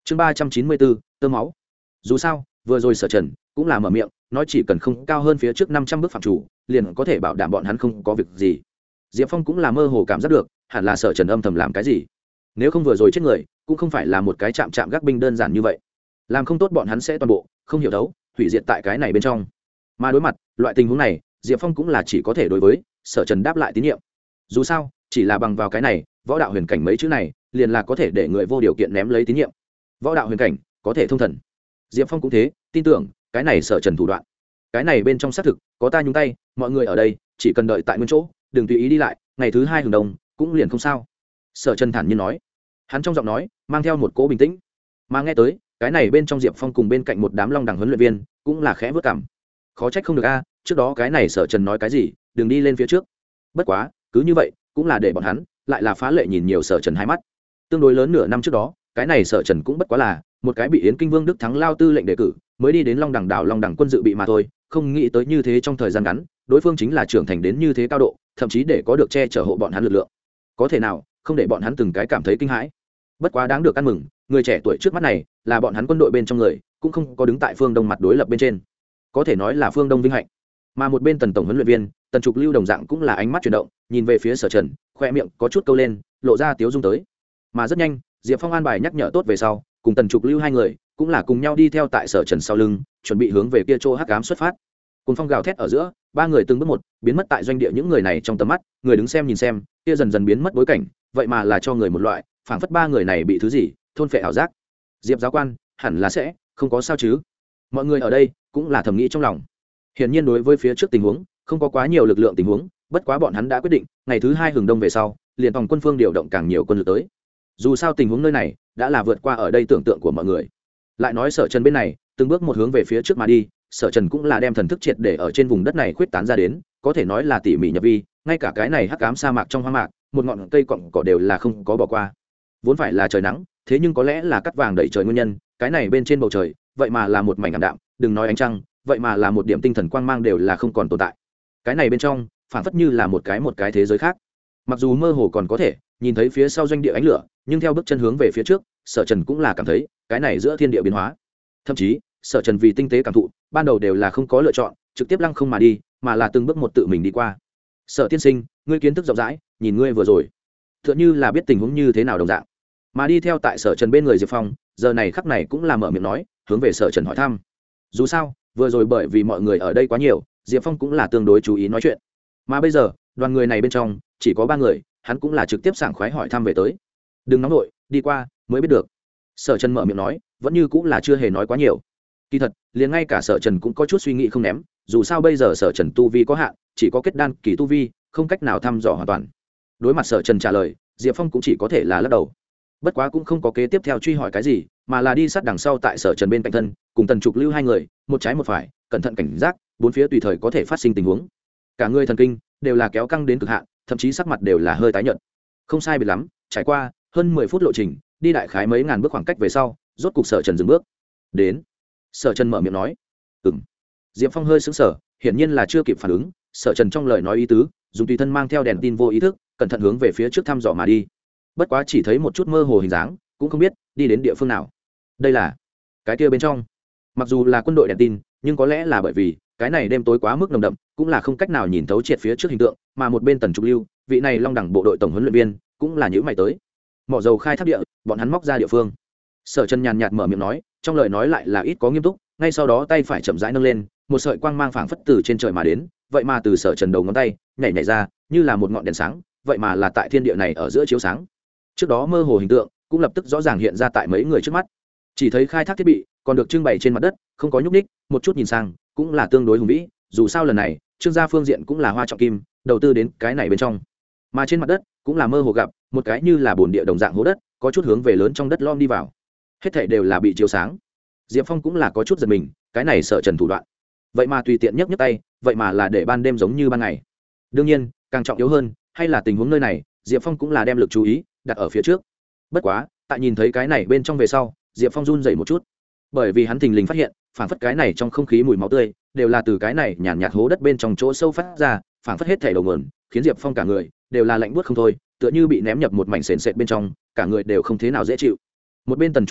chương 394, tơ máu. Dù sao vừa rồi Sở Trần cũng là mở miệng nói chỉ cần không cao hơn phía trước 500 bước phạm chủ liền có thể bảo đảm bọn hắn không có việc gì. Diệp Phong cũng là mơ hồ cảm giác được hẳn là Sở Trần âm thầm làm cái gì, nếu không vừa rồi chết người cũng không phải là một cái chạm gác binh đơn giản như vậy, làm không tốt bọn hắn sẽ toàn bộ không hiểu đấu hủy diệt tại cái này bên trong. Mà đối mặt loại tình huống này Diệp Phong cũng là chỉ có thể đối với Sở Trần đáp lại tín nhiệm. Dù sao chỉ là bằng vào cái này võ đạo huyền cảnh mấy chữ này liền là có thể để người vô điều kiện ném lấy tín nhiệm. Võ đạo huyền cảnh có thể thông thần, Diệp Phong cũng thế tin tưởng cái này Sở Trần thủ đoạn, cái này bên trong xác thực có ta nhúng tay, mọi người ở đây chỉ cần đợi tại nguyên chỗ đừng tùy ý đi lại, ngày thứ 2 hừng đông cũng liền không sao. Sở Trần thản nhiên nói, hắn trong giọng nói mang theo một cỗ bình tĩnh. Mà nghe tới cái này bên trong Diệp Phong cùng bên cạnh một đám long đẳng huấn luyện viên cũng là khẽ vớt cảm, khó trách không được a, trước đó cái này Sở Trần nói cái gì đừng đi lên phía trước. Bất quá cứ như vậy cũng là để bọn hắn lại là phá lệ nhìn nhiều Sở Trần hai mắt. Tương đối lớn nửa năm trước đó cái này Sở Trần cũng bất quá là một cái bị Yến Kinh Vương Đức Thắng lao tư lệnh đề cử mới đi đến long đẳng đảo long đẳng quân dự bị mà thôi, không nghĩ tới như thế trong thời gian ngắn đối phương chính là trưởng thành đến như thế cao độ, thậm chí để có được che chở hộ bọn hắn lực lượng, có thể nào không để bọn hắn từng cái cảm thấy kinh hãi. Bất quá đáng được ăn mừng, người trẻ tuổi trước mắt này là bọn hắn quân đội bên trong người cũng không có đứng tại phương đông mặt đối lập bên trên, có thể nói là phương đông vinh hạnh. Mà một bên Tần tổng huấn luyện viên Tần Trục Lưu đồng dạng cũng là ánh mắt chuyển động nhìn về phía Sở Trần, khoe miệng có chút câu lên lộ ra tiếu dung tới. Mà rất nhanh Diệp Phong an bài nhắc nhở tốt về sau cùng Tần Trục Lưu hai người cũng là cùng nhau đi theo tại Sở Trần sau lưng chuẩn bị hướng về kia chỗ hắc ám xuất phát. Cùng phong gào thét ở giữa ba người từng bước một biến mất tại doanh địa những người này trong tầm mắt, người đứng xem nhìn xem kia dần dần biến mất bối cảnh, vậy mà là cho người một loại phảng phất ba người này bị thứ gì thôn phệ ảo giác. Diệp giáo quan hẳn là sẽ không có sao chứ? Mọi người ở đây cũng là thầm nghĩ trong lòng. Hiển nhiên đối với phía trước tình huống không có quá nhiều lực lượng tình huống, bất quá bọn hắn đã quyết định ngày thứ 2 hừng đông về sau liền phòng quân phương điều động càng nhiều quân lực tới. Dù sao tình huống nơi này đã là vượt qua ở đây tưởng tượng của mọi người. Lại nói Sở Trần bên này từng bước một hướng về phía trước mà đi, Sở Trần cũng là đem thần thức triệt để ở trên vùng đất này khuyết tán ra đến, có thể nói là tỉ mỉ nhập vi, ngay cả cái này hắc ám sa mạc trong hoang mạc một ngọn cây cọng cỏ đều là không có bỏ qua. Vốn phải là trời nắng, thế nhưng có lẽ là cắt vàng đẩy trời nguyên nhân, cái này bên trên bầu trời vậy mà là một mảnh ảm đạm, đừng nói ánh trăng, vậy mà là một điểm tinh thần quang mang đều là không còn tồn tại. Cái này bên trong phản phất như là một cái thế giới khác. Mặc dù mơ hồ còn có thể nhìn thấy phía sau doanh địa ánh lửa, nhưng theo bước chân hướng về phía trước, Sở Trần cũng là cảm thấy cái này giữa thiên địa biến hóa. Thậm chí Sở Trần vì tinh tế cảm thụ ban đầu đều là không có lựa chọn trực tiếp lăng không mà đi, mà là từng bước một tự mình đi qua. Sở tiên sinh, ngươi kiến thức rộng rãi, nhìn ngươi vừa rồi tựa như là biết tình huống như thế nào đồng dạng. Mà đi theo tại Sở Trần bên người Diệp Phong giờ này khắc này cũng là mở miệng nói hướng về Sở Trần hỏi thăm. Dù sao vừa rồi bởi vì mọi người ở đây quá nhiều, Diệp Phong cũng là tương đối chú ý nói chuyện, mà bây giờ đoàn người này bên trong chỉ có 3 người, hắn cũng là trực tiếp sảng khoái hỏi thăm về tới. Đừng nóng nổi, đi qua mới biết được. Sở Trần mở miệng nói vẫn như cũng là chưa hề nói quá nhiều. Kỳ thật liền ngay cả Sở Trần cũng có chút suy nghĩ không ném, dù sao bây giờ Sở Trần tu vi có hạn, chỉ có kết đan kỳ tu vi, không cách nào thăm dò hoàn toàn. Đối mặt Sở Trần trả lời, Diệp Phong cũng chỉ có thể là lắc đầu. Bất quá cũng không có kế tiếp theo truy hỏi cái gì, mà là đi sát đằng sau tại Sở Trần bên cạnh thân, cùng Tần Trục Lưu hai người, một trái một phải, cẩn thận cảnh giác, bốn phía tùy thời có thể phát sinh tình huống. Cả người thần kinh đều là kéo căng đến cực hạn, thậm chí sắc mặt đều là hơi tái nhợt. Không sai biệt lắm, trải qua hơn 10 phút lộ trình, đi đại khái mấy ngàn bước khoảng cách về sau, rốt cục Sở Trần dừng bước. Đến. Sở Trần mở miệng nói. Ừm. Diệp Phong hơi sững sờ, hiển nhiên là chưa kịp phản ứng, Sở Trần trong lời nói ý tứ, dùng tùy thân mang theo đèn tin vô ý thức, cẩn thận hướng về phía trước thăm dò mà đi. Bất quá chỉ thấy một chút mơ hồ hình dáng, cũng không biết đi đến địa phương nào. Đây là cái kia bên trong. Mặc dù là quân đội đèn tin, nhưng có lẽ là bởi vì cái này đêm tối quá mức nồng đậm, cũng là không cách nào nhìn thấu triệt phía trước hình tượng, mà một bên Tần Trục Lưu, vị này Long Đẳng bộ đội tổng huấn luyện viên, cũng là nhíu mày tới. Mỏ dầu khai thác địa, bọn hắn móc ra địa phương. Sở Trần nhàn nhạt mở miệng nói, trong lời nói lại là ít có nghiêm túc, ngay sau đó tay phải chậm rãi nâng lên, một sợi quang mang phảng phất từ trên trời mà đến, vậy mà từ Sở Trần đầu ngón tay nhảy ra, như là một ngọn đèn sáng, vậy mà là tại thiên địa này ở giữa chiếu sáng. Trước đó mơ hồ hình tượng cũng lập tức rõ ràng hiện ra tại mấy người trước mắt. Chỉ thấy khai thác thiết bị còn được trưng bày trên mặt đất, không có nhúc nhích, một chút nhìn sang cũng là tương đối hùng vĩ, dù sao lần này trương gia phương diện cũng là hoa trọng kim đầu tư đến cái này bên trong. Mà trên mặt đất cũng là mơ hồ gặp một cái như là bồn địa đồng dạng hố đất, có chút hướng về lớn trong đất lom đi vào, hết thảy đều là bị chiếu sáng. Diệp Phong cũng là có chút giật mình, cái này Sở Trần thủ đoạn vậy mà tùy tiện nhấc tay, vậy mà là để ban đêm giống như ban ngày. Đương nhiên càng trọng yếu hơn hay là tình huống nơi này, Diệp Phong cũng là đem lực chú ý đặt ở phía trước. Bất quá tại nhìn thấy cái này bên trong về sau, Diệp Phong run rẩy một chút, bởi vì hắn thình lình phát hiện phảng phất cái này trong không khí mùi máu tươi đều là từ cái này nhàn nhạt hố đất bên trong chỗ sâu phát ra, phảng phất hết thảy đầu nguồn, khiến Diệp Phong cả người đều là lạnh buốt không thôi, tựa như bị ném nhập một mảnh sền sệt bên trong, cả người đều không thế nào dễ chịu. Một bên Tần Trục Lưu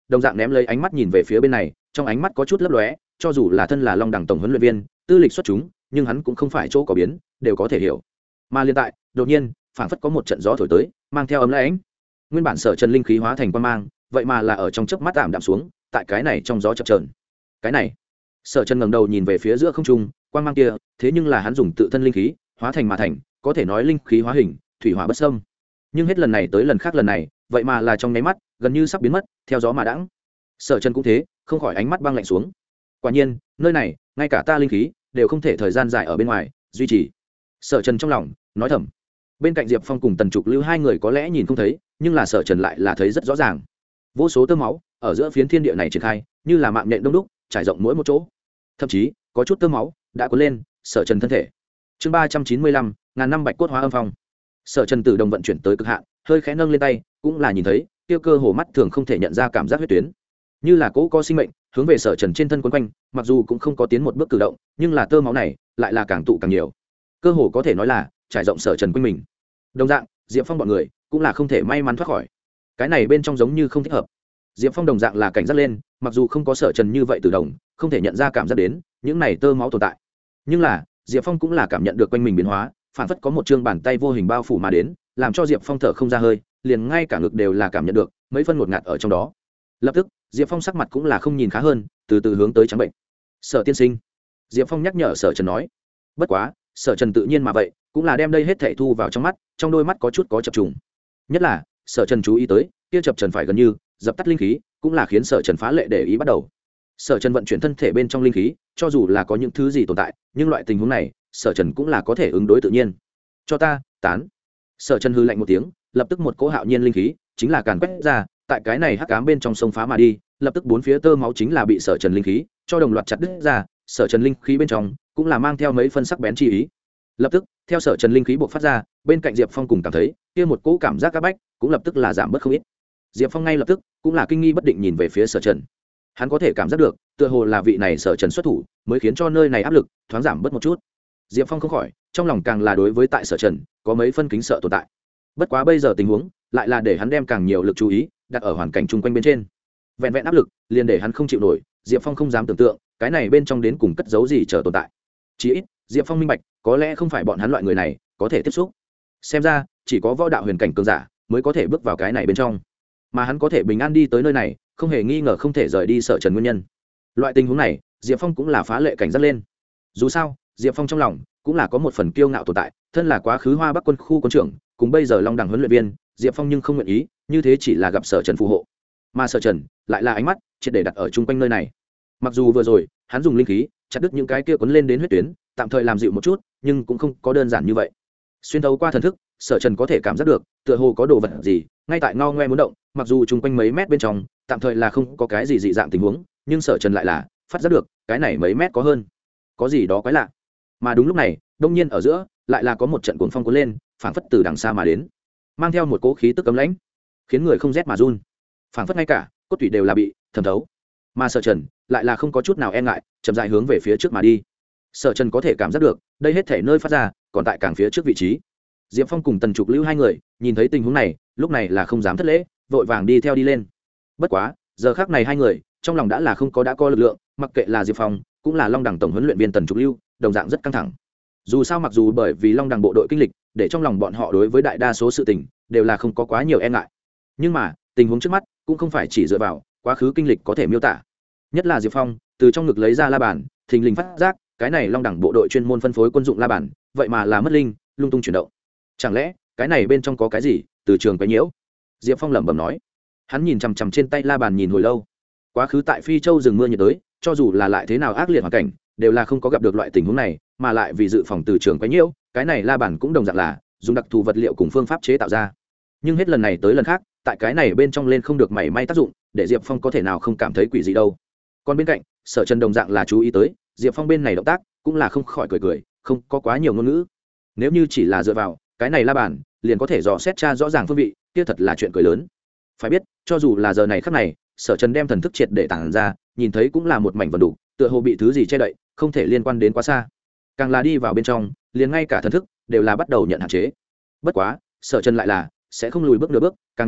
đồng dạng ném lấy ánh mắt nhìn về phía bên này, trong ánh mắt có chút lấp lóe, cho dù là thân là Long Đẳng tổng huấn luyện viên, tư lịch xuất chúng, nhưng hắn cũng không phải chỗ có biến, đều có thể hiểu. Mà liên tại, đột nhiên, phảng phất có một trận gió thổi tới, mang theo ấm lãnh. Nguyên bản Sở Trần linh khí hóa thành quang mang, vậy mà là ở trong chớp mắt tạm đạm xuống, tại cái này trong gió chập chờn. Cái này, Sở Trần ngẩng đầu nhìn về phía giữa không trung, quang mang kia, thế nhưng là hắn dùng tự thân linh khí hóa thành mà thành, có thể nói linh khí hóa hình, thủy hỏa bất xâm. Nhưng hết lần này tới lần khác lần này, vậy mà là trong nháy mắt, gần như sắp biến mất, theo gió mà đãng. Sở Trần cũng thế, không khỏi ánh mắt băng lạnh xuống. Quả nhiên, nơi này, ngay cả ta linh khí đều không thể thời gian dài ở bên ngoài duy trì. Sở Trần trong lòng nói thầm. Bên cạnh Diệp Phong cùng Tần Trục Lưu hai người có lẽ nhìn không thấy, nhưng là Sở Trần lại là thấy rất rõ ràng. Vô số tơ máu ở giữa phiến thiên địa này triển khai, như là mạng nhện đông đúc, trải rộng mỗi một chỗ. Thậm chí, có chút tơ máu đã cuốn lên Sở Trần thân thể. Chương 395, ngàn năm bạch cốt hóa âm phong. Sở Trần tự động vận chuyển tới cực hạn, hơi khẽ nâng lên tay, cũng là nhìn thấy, tiêu cơ hồ mắt thường không thể nhận ra cảm giác huyết tuyến, như là cỗ có sinh mệnh, hướng về Sở Trần trên thân quấn quanh, mặc dù cũng không có tiến một bước cử động, nhưng là tơ máu này lại là càng tụ càng nhiều, cơ hồ có thể nói là trải rộng Sở Trần quanh mình. Đồng dạng, Diệp Phong bọn người cũng là không thể may mắn thoát khỏi. Cái này bên trong giống như không thích hợp. Diệp Phong đồng dạng là cảnh giác lên, mặc dù không có Sở Trần như vậy tự động, không thể nhận ra cảm giác đến những này tơ máu tồn tại, nhưng là Diệp Phong cũng là cảm nhận được quanh mình biến hóa, phản phất có một chương bàn tay vô hình bao phủ mà đến, làm cho Diệp Phong thở không ra hơi, liền ngay cả ngực đều là cảm nhận được mấy phân ngột ngạt ở trong đó. Lập tức, Diệp Phong sắc mặt cũng là không nhìn khá hơn, từ từ hướng tới trắng bệnh. Sở tiên sinh, Diệp Phong nhắc nhở Sở Trần nói. Bất quá, Sở Trần tự nhiên mà vậy, cũng là đem đây hết thảy thu vào trong mắt, trong đôi mắt có chút có chập trùng. Nhất là, Sở Trần chú ý tới, kia chập trần phải gần như dập tắt linh khí, cũng là khiến Sở Trần phá lệ để ý bắt đầu. Sở Trần vận chuyển thân thể bên trong linh khí, cho dù là có những thứ gì tồn tại, nhưng loại tình huống này, Sở Trần cũng là có thể ứng đối tự nhiên. Cho ta, tán. Sở Trần hư lạnh một tiếng, lập tức một cỗ hạo nhiên linh khí chính là càn quét ra, tại cái này hắc ám bên trong sông phá mà đi, lập tức bốn phía tơ máu chính là bị Sở Trần linh khí cho đồng loạt chặt đứt ra. Sở Trần linh khí bên trong cũng là mang theo mấy phân sắc bén chi ý. Lập tức, theo Sở Trần linh khí bộc phát ra, bên cạnh Diệp Phong cùng cảm thấy kia một cỗ cảm giác các bách cũng lập tức là giảm bớt không ít. Diệp Phong ngay lập tức cũng là kinh nghi bất định nhìn về phía Sở Trần. Hắn có thể cảm giác được, tựa hồ là vị này Sở Trần xuất thủ, mới khiến cho nơi này áp lực thoáng giảm bớt một chút. Diệp Phong không khỏi, trong lòng càng là đối với tại Sở Trần có mấy phân kính sợ tồn tại. Bất quá bây giờ tình huống lại là để hắn đem càng nhiều lực chú ý đặt ở hoàn cảnh chung quanh bên trên. Vẹn vẹn áp lực liền để hắn không chịu nổi, Diệp Phong không dám tưởng tượng cái này bên trong đến cùng cất giấu gì chờ tồn tại. Chỉ ít, Diệp Phong minh bạch, có lẽ không phải bọn hắn loại người này có thể tiếp xúc. Xem ra, chỉ có võ đạo huyền cảnh cường giả mới có thể bước vào cái này bên trong. Mà hắn có thể bình an đi tới nơi này, không hề nghi ngờ không thể rời đi Sở Trần nguyên nhân. Loại tình huống này, Diệp Phong cũng là phá lệ cảnh giác lên. Dù sao, Diệp Phong trong lòng cũng là có một phần kiêu ngạo tồn tại, thân là quá khứ Hoa Bắc quân khu quân trưởng, cùng bây giờ Long Đẳng huấn luyện viên, Diệp Phong nhưng không nguyện ý, như thế chỉ là gặp Sở Trần phù hộ. Mà Sở Trần lại là ánh mắt triệt để đặt ở chung quanh nơi này. Mặc dù vừa rồi, hắn dùng linh khí chặt đứt những cái kia cuốn lên đến huyết tuyến, tạm thời làm dịu một chút, nhưng cũng không có đơn giản như vậy. Xuyên thấu qua thần thức, Sở Trần có thể cảm giác được, tựa hồ có đồ vật gì ngay tại ngao ngoe muốn động, mặc dù chung quanh mấy mét bên trong, tạm thời là không có cái gì dị dạng tình huống, nhưng Sở Trần lại là phát giác được, cái này mấy mét có hơn, có gì đó quái lạ. Mà đúng lúc này, đông nhiên ở giữa, lại là có một trận cuồng phong cuốn lên, phảng phất từ đằng xa mà đến, mang theo một cỗ khí tức cấm lãnh, khiến người không rét mà run, phảng phất ngay cả cốt tủy đều là bị thẩm thấu. Mà Sở Trần lại là không có chút nào e ngại, chậm rãi hướng về phía trước mà đi. Sở Trần có thể cảm giác được, đây hết thể nơi phát ra còn tại càng phía trước vị trí. Diệp Phong cùng Tần Trục Lưu hai người nhìn thấy tình huống này, lúc này là không dám thất lễ, vội vàng đi theo đi lên. Bất quá, giờ khắc này hai người trong lòng đã là không có đã có lực lượng, mặc kệ là Diệp Phong, cũng là Long Đẳng tổng huấn luyện viên Tần Trục Lưu, đồng dạng rất căng thẳng. Dù sao mặc dù bởi vì Long Đẳng bộ đội kinh lịch, để trong lòng bọn họ đối với đại đa số sự tình đều là không có quá nhiều e ngại. Nhưng mà, tình huống trước mắt cũng không phải chỉ dựa vào quá khứ kinh lịch có thể miêu tả. Nhất là Diệp Phong, từ trong ngực lấy ra la bàn, thình lình phát giác, cái này Long Đẳng bộ đội chuyên môn phân phối quân dụng la bàn, vậy mà là mất linh, lung tung chuyển động. Chẳng lẽ, cái này bên trong có cái gì, từ trường quấy nhiễu? Diệp Phong lẩm bẩm nói. Hắn nhìn chằm chằm trên tay la bàn nhìn hồi lâu. Quá khứ tại Phi Châu rừng mưa nhiệt đới, cho dù là lại thế nào ác liệt hoàn cảnh, đều là không có gặp được loại tình huống này, mà lại vì dự phòng từ trường quấy nhiễu, cái này la bàn cũng đồng dạng là dùng đặc thù vật liệu cùng phương pháp chế tạo ra. Nhưng hết lần này tới lần khác, tại cái này bên trong lên không được mảy may tác dụng, để Diệp Phong có thể nào không cảm thấy quỷ gì đâu. Còn bên cạnh, Sở Trần đồng dạng là chú ý tới, Diệp Phong bên này động tác cũng là không khỏi cười, không có quá nhiều ngôn ngữ. Nếu như chỉ là dựa vào cái này la bàn, liền có thể dò xét tra rõ ràng phương vị, kia thật là chuyện cười lớn. Phải biết, cho dù là giờ này khắc này, Sở Trần đem thần thức triệt để tản ra, nhìn thấy cũng là một mảnh vần đủ, tựa hồ bị thứ gì che đậy, không thể liên quan đến quá xa. Càng là đi vào bên trong, liền ngay cả thần thức đều là bắt đầu nhận hạn chế. Bất quá, Sở Trần lại là sẽ không lùi bước nửa bước, càng như vậy,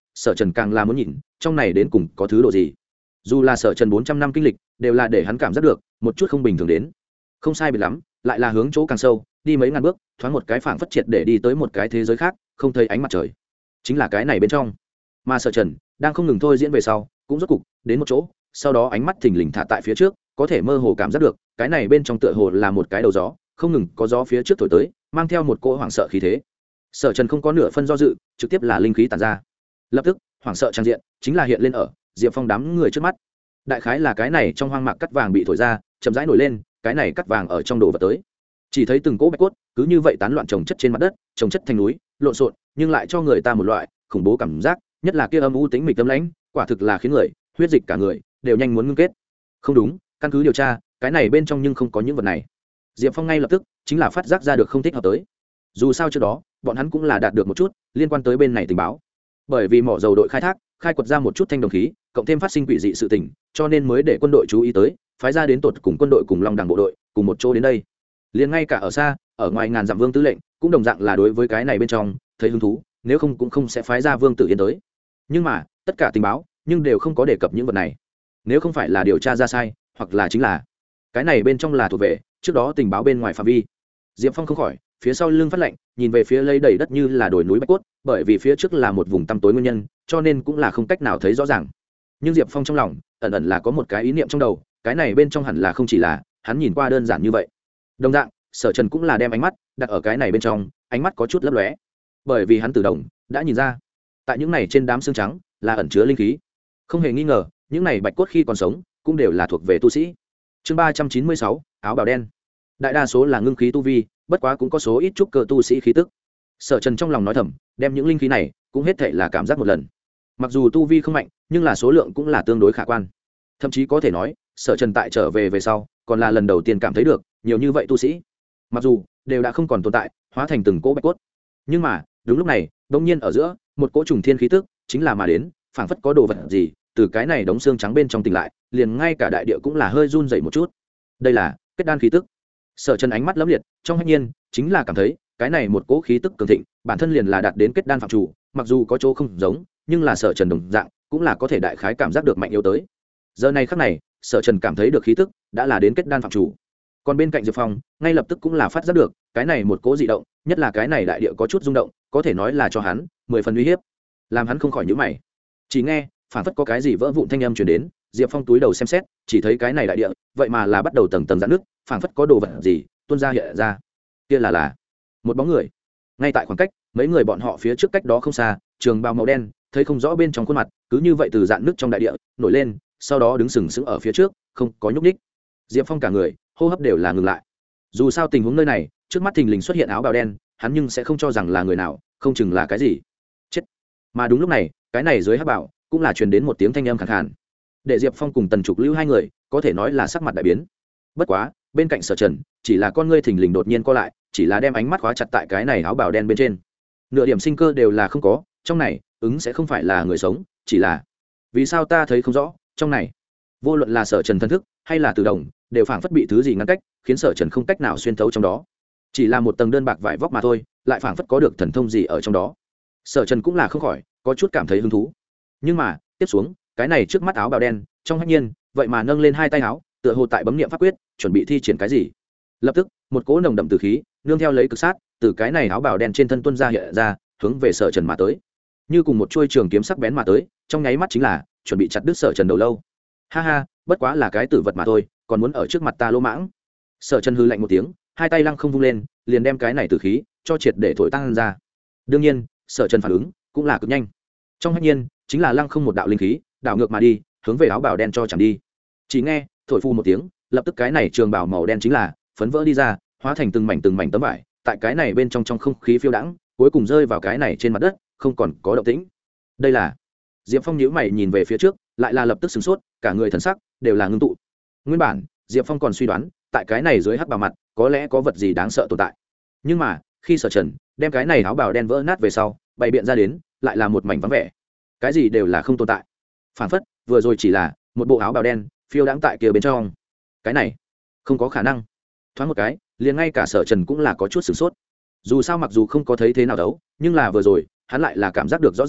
Sở Trần càng là muốn nhìn trong này đến cùng có thứ độ gì. Dù là Sở Trần 400 năm kinh lịch đều là để hắn cảm giác được một chút không bình thường đến. Không sai biệt lắm, lại là hướng chỗ càng sâu đi mấy ngàn bước, thoáng một cái phảng phất triệt để đi tới một cái thế giới khác, không thấy ánh mặt trời, chính là cái này bên trong. Mà Sở Trần đang không ngừng thôi diễn về sau cũng rốt cục đến một chỗ, sau đó ánh mắt thình lình thả tại phía trước, có thể mơ hồ cảm giác được cái này bên trong tựa hồ là một cái đầu gió, không ngừng có gió phía trước thổi tới, mang theo một cỗ hoảng sợ khí thế. Sở Trần không có nửa phân do dự, trực tiếp là linh khí tản ra. Lập tức hoảng sợ trang diện chính là hiện lên ở Diệp Phong đám người trước mắt. Đại khái là cái này trong hoang mạc cắt vàng bị thổi ra, chậm rãi nổi lên, cái này cắt vàng ở trong đồ vật tới, chỉ thấy từng cỗ bạch cốt cứ như vậy tán loạn chồng chất trên mặt đất, chồng chất thành núi, lộn xộn, nhưng lại cho người ta một loại khủng bố cảm giác, nhất là kia âm u tính mịch tâm lãnh, quả thực là khiến người huyết dịch cả người đều nhanh muốn ngưng kết. Không đúng, căn cứ điều tra, cái này bên trong nhưng không có những vật này. Diệp Phong ngay lập tức chính là phát giác ra được không thích hợp tới. Dù sao trước đó, bọn hắn cũng là đạt được một chút liên quan tới bên này tình báo. Bởi vì mỏ dầu đội khai quật ra một chút thanh đồng khí, cộng thêm phát sinh quỷ dị sự tình, cho nên mới để quân đội chú ý tới, phái ra đến tột cùng quân đội cùng Long Đằng bộ đội, cùng một chỗ đến đây. Liền ngay cả ở xa, ở ngoài ngàn dặm Vương Tư lệnh, cũng đồng dạng là đối với cái này bên trong thấy hứng thú, nếu không cũng không sẽ phái ra Vương Tử Yên tới. Nhưng mà, tất cả tình báo, nhưng đều không có đề cập những vật này. Nếu không phải là điều tra ra sai, hoặc là chính là cái này bên trong là thuộc về trước đó tình báo bên ngoài phạm vi. Diệp Phong không khỏi phía sau lưng phát lạnh, nhìn về phía lấy đầy đất như là đồi núi bạch cốt, bởi vì phía trước là một vùng tăm tối nguyên nhân, cho nên cũng là không cách nào thấy rõ ràng. Nhưng Diệp Phong trong lòng ẩn ẩn là có một cái ý niệm trong đầu, cái này bên trong hẳn là không chỉ là hắn nhìn qua đơn giản như vậy. Đồng dạng, Sở Trần cũng là đem ánh mắt đặt ở cái này bên trong, ánh mắt có chút lấp lóe, bởi vì hắn tự động đã nhìn ra, tại những này trên đám xương trắng là ẩn chứa linh khí. Không hề nghi ngờ, những này bạch cốt khi còn sống cũng đều là thuộc về tu sĩ. Chương 396, áo bào đen. Đại đa số là ngưng khí tu vi, bất quá cũng có số ít chút cơ tu sĩ khí tức. Sở Trần trong lòng nói thầm, đem những linh khí này cũng hết thảy là cảm giác một lần. Mặc dù tu vi không mạnh, nhưng là số lượng cũng là tương đối khả quan. Thậm chí có thể nói, Sở Trần tại trở về sau, còn là lần đầu tiên cảm thấy được nhiều như vậy tu sĩ. Mặc dù đều đã không còn tồn tại, hóa thành từng cỗ bạch cốt. Nhưng mà, đúng lúc này, đột nhiên ở giữa, một cỗ trùng thiên khí tức chính là mà đến, phảng phất có đồ vật gì từ cái này đống xương trắng bên trong tỉnh lại, liền ngay cả đại địa cũng là hơi run rẩy một chút. Đây là kết đan khí tức. Sở Trần ánh mắt lấm liệt, trong hạnh nhiên chính là cảm thấy cái này một cỗ khí tức cường thịnh, bản thân liền là đạt đến kết đan phạm chủ, mặc dù có chỗ không giống, nhưng là Sở Trần đồng dạng cũng là có thể đại khái cảm giác được mạnh yếu tới. Giờ này khắc này, Sở Trần cảm thấy được khí tức đã là đến kết đan phạm chủ. Còn bên cạnh Diệp Phong, ngay lập tức cũng là phát giác được cái này một cỗ dị động, nhất là cái này đại địa có chút rung động, có thể nói là cho hắn 10 phần uy hiếp, làm hắn không khỏi nhíu mày. Chỉ nghe phản phất có cái gì vỡ vụn thanh âm truyền đến, Diệp Phong túi đầu xem xét, chỉ thấy cái này đại địa vậy mà là bắt đầu tầng tầng giãn nước, phản phất có đồ vật gì tuôn ra hiện ra. Kia là một bóng người. Ngay tại khoảng cách mấy người bọn họ phía trước cách đó không xa, trường bào màu đen, thấy không rõ bên trong khuôn mặt, cứ như vậy từ dạn nước trong đại địa nổi lên, sau đó đứng sừng sững ở phía trước, không có nhúc nhích. Diệp Phong cả người hô hấp đều là ngừng lại. Dù sao tình huống nơi này, trước mắt thình lình xuất hiện áo bào đen, hắn nhưng sẽ không cho rằng là người nào, không chừng là cái gì. Chết. Mà đúng lúc này, cái này dưới hắc bảo cũng là truyền đến một tiếng thanh âm khàn khàn. Để Diệp Phong cùng Tần Trục Lưu hai người có thể nói là sắc mặt đại biến. Bất quá, bên cạnh Sở Trần, chỉ là con ngươi thình lình đột nhiên co lại, chỉ là đem ánh mắt khóa chặt tại cái này áo bào đen bên trên. Nửa điểm sinh cơ đều là không có, trong này ứng sẽ không phải là người sống, chỉ là vì sao ta thấy không rõ, trong này vô luận là Sở Trần thân thức hay là Từ Đồng, đều phảng phất bị thứ gì ngăn cách, khiến Sở Trần không cách nào xuyên thấu trong đó. Chỉ là một tầng đơn bạc vải vóc mà thôi, lại phảng phất có được thần thông gì ở trong đó. Sở Trần cũng là không khỏi có chút cảm thấy hứng thú. Nhưng mà, tiếp xuống, cái này trước mắt áo bào đen, trong hách nhiên, vậy mà nâng lên hai tay áo, tựa hồ tại bấm niệm pháp quyết, chuẩn bị thi triển cái gì. Lập tức, một cỗ nồng đậm tử khí, nương theo lấy cực sát, từ cái này áo bào đen trên thân tuôn ra hiện ra, hướng về Sở Trần mà tới. Như cùng một chuôi trường kiếm sắc bén mà tới, trong nháy mắt chính là chuẩn bị chặt đứt Sở Trần đầu lâu. Ha ha, bất quá là cái tử vật mà thôi, còn muốn ở trước mặt ta lỗ mãng. Sở Trần hừ lạnh một tiếng, hai tay lăng không vung lên, liền đem cái này tử khí cho triệt để thổi tăng ra. Đương nhiên, Sở Trần phản ứng cũng là cực nhanh. Trong hách nhiên, chính là lăng không một đạo linh khí, đảo ngược mà đi, hướng về áo bào đen cho chẳng đi. Chỉ nghe thổi phu một tiếng, lập tức cái này trường bào màu đen chính là phấn vỡ đi ra, hóa thành từng mảnh tấm vải, tại cái này bên trong không khí phiêu đãng, cuối cùng rơi vào cái này trên mặt đất, không còn có động tĩnh. Đây là Diệp Phong nhíu mày nhìn về phía trước, lại là lập tức sửng sốt, cả người thần sắc đều là ngưng tụ. Nguyên bản, Diệp Phong còn suy đoán, tại cái này dưới hắc bào mặt, có lẽ có vật gì đáng sợ tồn tại. Nhưng mà, khi Sở Trần đem cái này áo bào đen vỡ nát về sau, bày biện ra đến, lại là một mảnh vắng vẻ. Cái gì đều là không tồn tại. Phản phất, vừa rồi chỉ là một bộ áo bào đen phiêu đãng tại kia bên trong. Cái này, không có khả năng. Thoáng một cái, liền ngay cả Sở Trần cũng là có chút sửng sốt. Dù sao mặc dù không có thấy thế nào đấu, nhưng là vừa rồi, hắn lại là cảm giác được rõ ràng,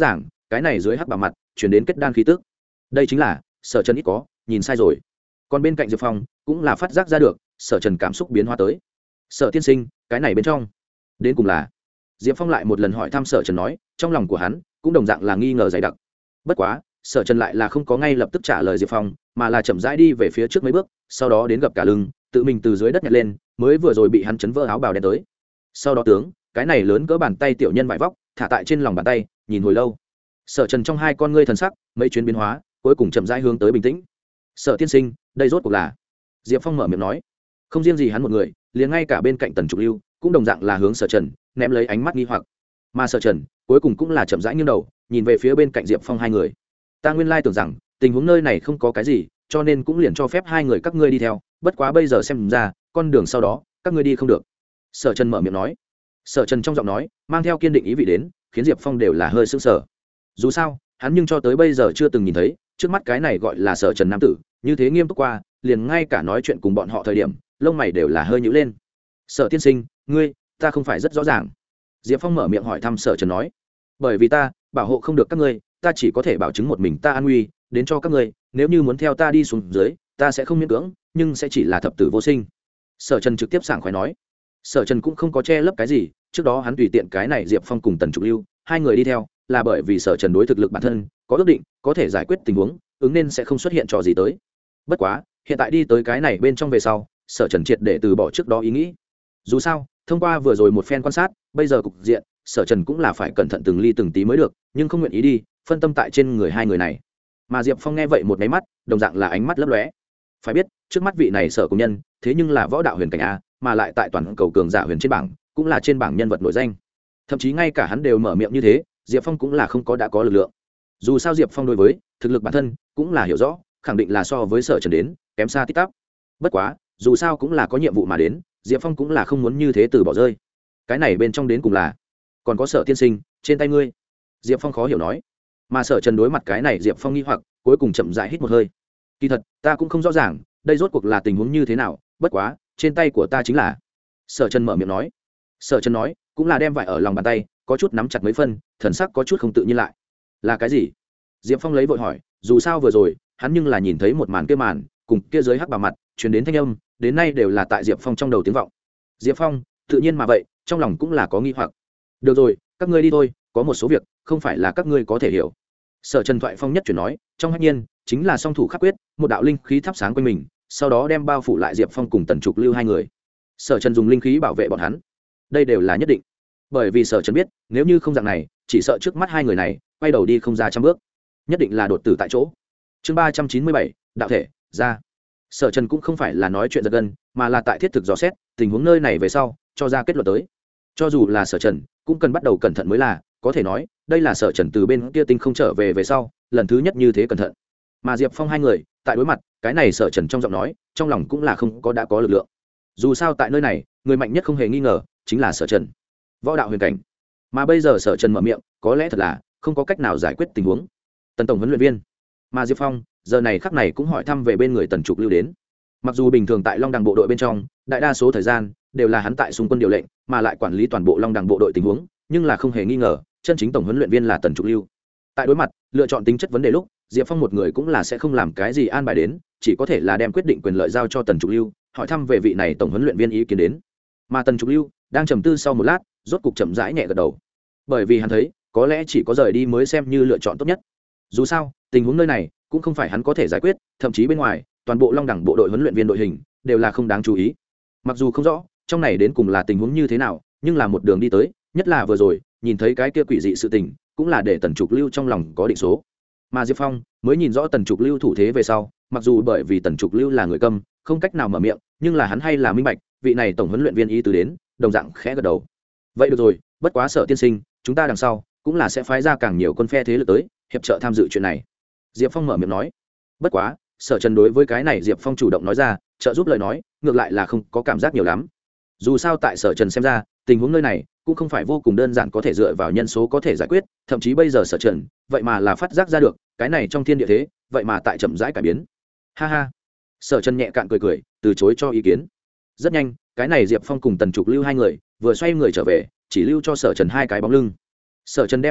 cái này dưới hắc bào mặt chuyển đến kết đan khí tức. Đây chính là Sở Trần ít có nhìn sai rồi. Còn bên cạnh Diệp Phong cũng là phát giác ra được Sở Trần cảm xúc biến hóa tới. Sở tiên sinh, cái này bên trong đến cùng là? Diệp Phong lại một lần hỏi thăm Sở Trần, nói trong lòng của hắn cũng đồng dạng là nghi ngờ dày đặc. Bất quá Sở Trần lại là không có ngay lập tức trả lời Diệp Phong, mà là chậm rãi đi về phía trước mấy bước, sau đó đến gập cả lưng, tự mình từ dưới đất nhặt lên mới vừa rồi bị hắn chấn vỡ áo bào đen tới. Sau đó tướng cái này lớn cỡ bàn tay tiểu nhân vải vóc thả tại trên lòng bàn tay, nhìn hồi lâu. Sở Trần trong hai con ngươi thần sắc mấy chuyến biến hóa, cuối cùng chậm rãi hướng tới bình tĩnh. Sở tiên sinh, đây rốt cuộc là? Diệp Phong mở miệng nói. Không riêng gì hắn một người, liền ngay cả bên cạnh Tần Trục Lưu cũng đồng dạng là hướng Sở Trần ném lấy ánh mắt nghi hoặc. Mà Sở Trần cuối cùng cũng là chậm rãi nghiêng đầu nhìn về phía bên cạnh Diệp Phong hai người. Ta nguyên lai tưởng rằng tình huống nơi này không có cái gì, cho nên cũng liền cho phép hai người các ngươi đi theo, bất quá bây giờ xem ra con đường sau đó các ngươi đi không được. Sở Trần mở miệng nói. Sở Trần trong giọng nói mang theo kiên định ý vị đến, khiến Diệp Phong đều là hơi sững sờ. Dù sao hắn nhưng cho tới bây giờ chưa từng nhìn thấy trước mắt cái này gọi là Sở Trần nam tử như thế nghiêm túc qua, liền ngay cả nói chuyện cùng bọn họ thời điểm lông mày đều là hơi nhíu lên. Sở tiên sinh, ngươi, ta không phải rất rõ ràng. Diệp Phong mở miệng hỏi thăm Sở Trần nói. Bởi vì ta bảo hộ không được các ngươi, ta chỉ có thể bảo chứng một mình ta an nguy đến cho các ngươi, nếu như muốn theo ta đi xuống dưới ta sẽ không miễn cưỡng, nhưng sẽ chỉ là thập tử vô sinh. Sở Trần trực tiếp sảng khoái nói. Sở Trần cũng không có che lấp cái gì, trước đó hắn tùy tiện cái này Diệp Phong cùng Tần Trục Lưu hai người đi theo là bởi vì Sở Trần đối thực lực bản thân có ước định, có thể giải quyết tình huống, ứng nên sẽ không xuất hiện trò gì tới. Bất quá hiện tại đi tới cái này bên trong về sau, Sở Trần triệt để từ bỏ trước đó ý nghĩ. Dù sao thông qua vừa rồi một phen quan sát, bây giờ cục diện Sở Trần cũng là phải cẩn thận từng ly từng tí mới được, nhưng không nguyện ý đi phân tâm tại trên người hai người này. Mà Diệp Phong nghe vậy một cái mắt đồng dạng là ánh mắt lấp lóe. Phải biết trước mắt vị này Sở công nhân thế nhưng là võ đạo huyền cảnh a, mà lại tại toàn cầu cường giả huyền trên bảng cũng là trên bảng nhân vật nổi danh, thậm chí ngay cả hắn đều mở miệng như thế, Diệp Phong cũng là không có đã có lực lượng. Dù sao Diệp Phong đối với thực lực bản thân cũng là hiểu rõ, khẳng định là so với Sở Trần đến kém xa tít tắp. Bất quá dù sao cũng là có nhiệm vụ mà đến, Diệp Phong cũng là không muốn như thế từ bỏ rơi. Cái này bên trong đến cùng là còn có Sở tiên sinh trên tay ngươi. Diệp Phong khó hiểu nói. Mà Sở Trần đối mặt cái này Diệp Phong nghi hoặc, cuối cùng chậm rãi hít một hơi. Kỳ thật ta cũng không rõ ràng đây rốt cuộc là tình huống như thế nào, bất quá trên tay của ta chính là. Sở Trần mở miệng nói. Sở Trần nói cũng là đem vải ở lòng bàn tay có chút nắm chặt mấy phân, thần sắc có chút không tự nhiên lại. Là cái gì? Diệp Phong lấy vội hỏi, dù sao vừa rồi hắn nhưng là nhìn thấy một màn kia màn cùng kia dưới hắc bào mặt truyền đến thanh âm, đến nay đều là tại Diệp Phong trong đầu tiếng vọng. Diệp Phong tự nhiên mà vậy trong lòng cũng là có nghi hoặc. Được rồi, các ngươi đi thôi, có một số việc không phải là các ngươi có thể hiểu. Sở Trần thoại phong nhất chuyển nói, trong hách nhiên chính là song thủ khắc quyết, một đạo linh khí thắp sáng quanh mình, sau đó đem bao phủ lại Diệp Phong cùng Tần Trục Lưu hai người. Sở Trần dùng linh khí bảo vệ bọn hắn, đây đều là nhất định, bởi vì Sở Trần biết nếu như không dạng này, chỉ sợ trước mắt hai người này quay đầu đi không ra trăm bước, nhất định là đột tử tại chỗ. Chương 397, đạo thể ra. Sở Trần cũng không phải là nói chuyện giật gân, mà là tại thiết thực dò xét tình huống nơi này về sau cho ra kết luận tới. Cho dù là Sở Trần cũng cần bắt đầu cẩn thận mới là, có thể nói đây là Sở Trần từ bên kia tinh không trở về sau lần thứ nhất như thế cẩn thận. Mà Diệp Phong hai người tại đối mặt cái này Sở Trần trong giọng nói trong lòng cũng là không có đã có lực lượng. Dù sao tại nơi này người mạnh nhất không hề nghi ngờ chính là Sở Trần, võ đạo huyền cảnh. Mà bây giờ Sở Trần mở miệng có lẽ thật là không có cách nào giải quyết tình huống. Tần tổng huấn luyện viên. Mà Diệp Phong giờ này khắc này cũng hỏi thăm về bên người Tần Trục Lưu đến. Mặc dù bình thường tại Long Đằng bộ đội bên trong đại đa số thời gian đều là hắn tại xung quân điều lệnh, mà lại quản lý toàn bộ Long Đằng bộ đội tình huống, nhưng là không hề nghi ngờ chân chính tổng huấn luyện viên là Tần Trục Lưu. Tại đối mặt lựa chọn tính chất vấn đề lúc, Diệp Phong một người cũng là sẽ không làm cái gì an bài đến, chỉ có thể là đem quyết định quyền lợi giao cho Tần Trục Lưu, hỏi thăm về vị này tổng huấn luyện viên ý kiến đến. Mà Tần Trục Lưu đang trầm tư sau một lát, rốt cục chậm rãi nhẹ gật đầu, bởi vì hắn thấy có lẽ chỉ có rời đi mới xem như lựa chọn tốt nhất. Dù sao tình huống nơi này cũng không phải hắn có thể giải quyết, thậm chí bên ngoài toàn bộ Long Đẳng bộ đội huấn luyện viên đội hình đều là không đáng chú ý. Mặc dù không rõ trong này đến cùng là tình huống như thế nào, nhưng là một đường đi tới, nhất là vừa rồi nhìn thấy cái kia quỷ dị sự tình, cũng là để Tần Trục Lưu trong lòng có định số. Mà Diệp Phong mới nhìn rõ Tần Trục Lưu thủ thế về sau, mặc dù bởi vì Tần Trục Lưu là người câm, không cách nào mở miệng, nhưng là hắn hay là minh bạch vị này tổng huấn luyện viên ý tứ đến, đồng dạng khẽ gật đầu. Vậy được rồi, bất quá Sở tiên sinh, chúng ta đằng sau cũng là sẽ phái ra càng nhiều quân phe thế lực tới hiệp trợ tham dự chuyện này. Diệp Phong mở miệng nói. Bất quá Sở Trần đối với cái này Diệp Phong chủ động nói ra trợ giúp lời nói, ngược lại là không có cảm giác nhiều lắm. Dù sao tại Sở Trần xem ra tình huống nơi này cũng không phải vô cùng đơn giản có thể dựa vào nhân số có thể giải quyết, thậm chí bây giờ Sở Trần vậy mà là phát giác ra được cái này trong thiên địa thế vậy mà tại chậm rãi cải biến. Ha ha. Sở Trần nhẹ cạn cười cười từ chối cho ý kiến. Rất nhanh cái này Diệp Phong cùng Tần Trục Lưu hai người vừa xoay người trở về, chỉ lưu cho Sở Trần hai cái bóng lưng. Sở Trần đem thần thức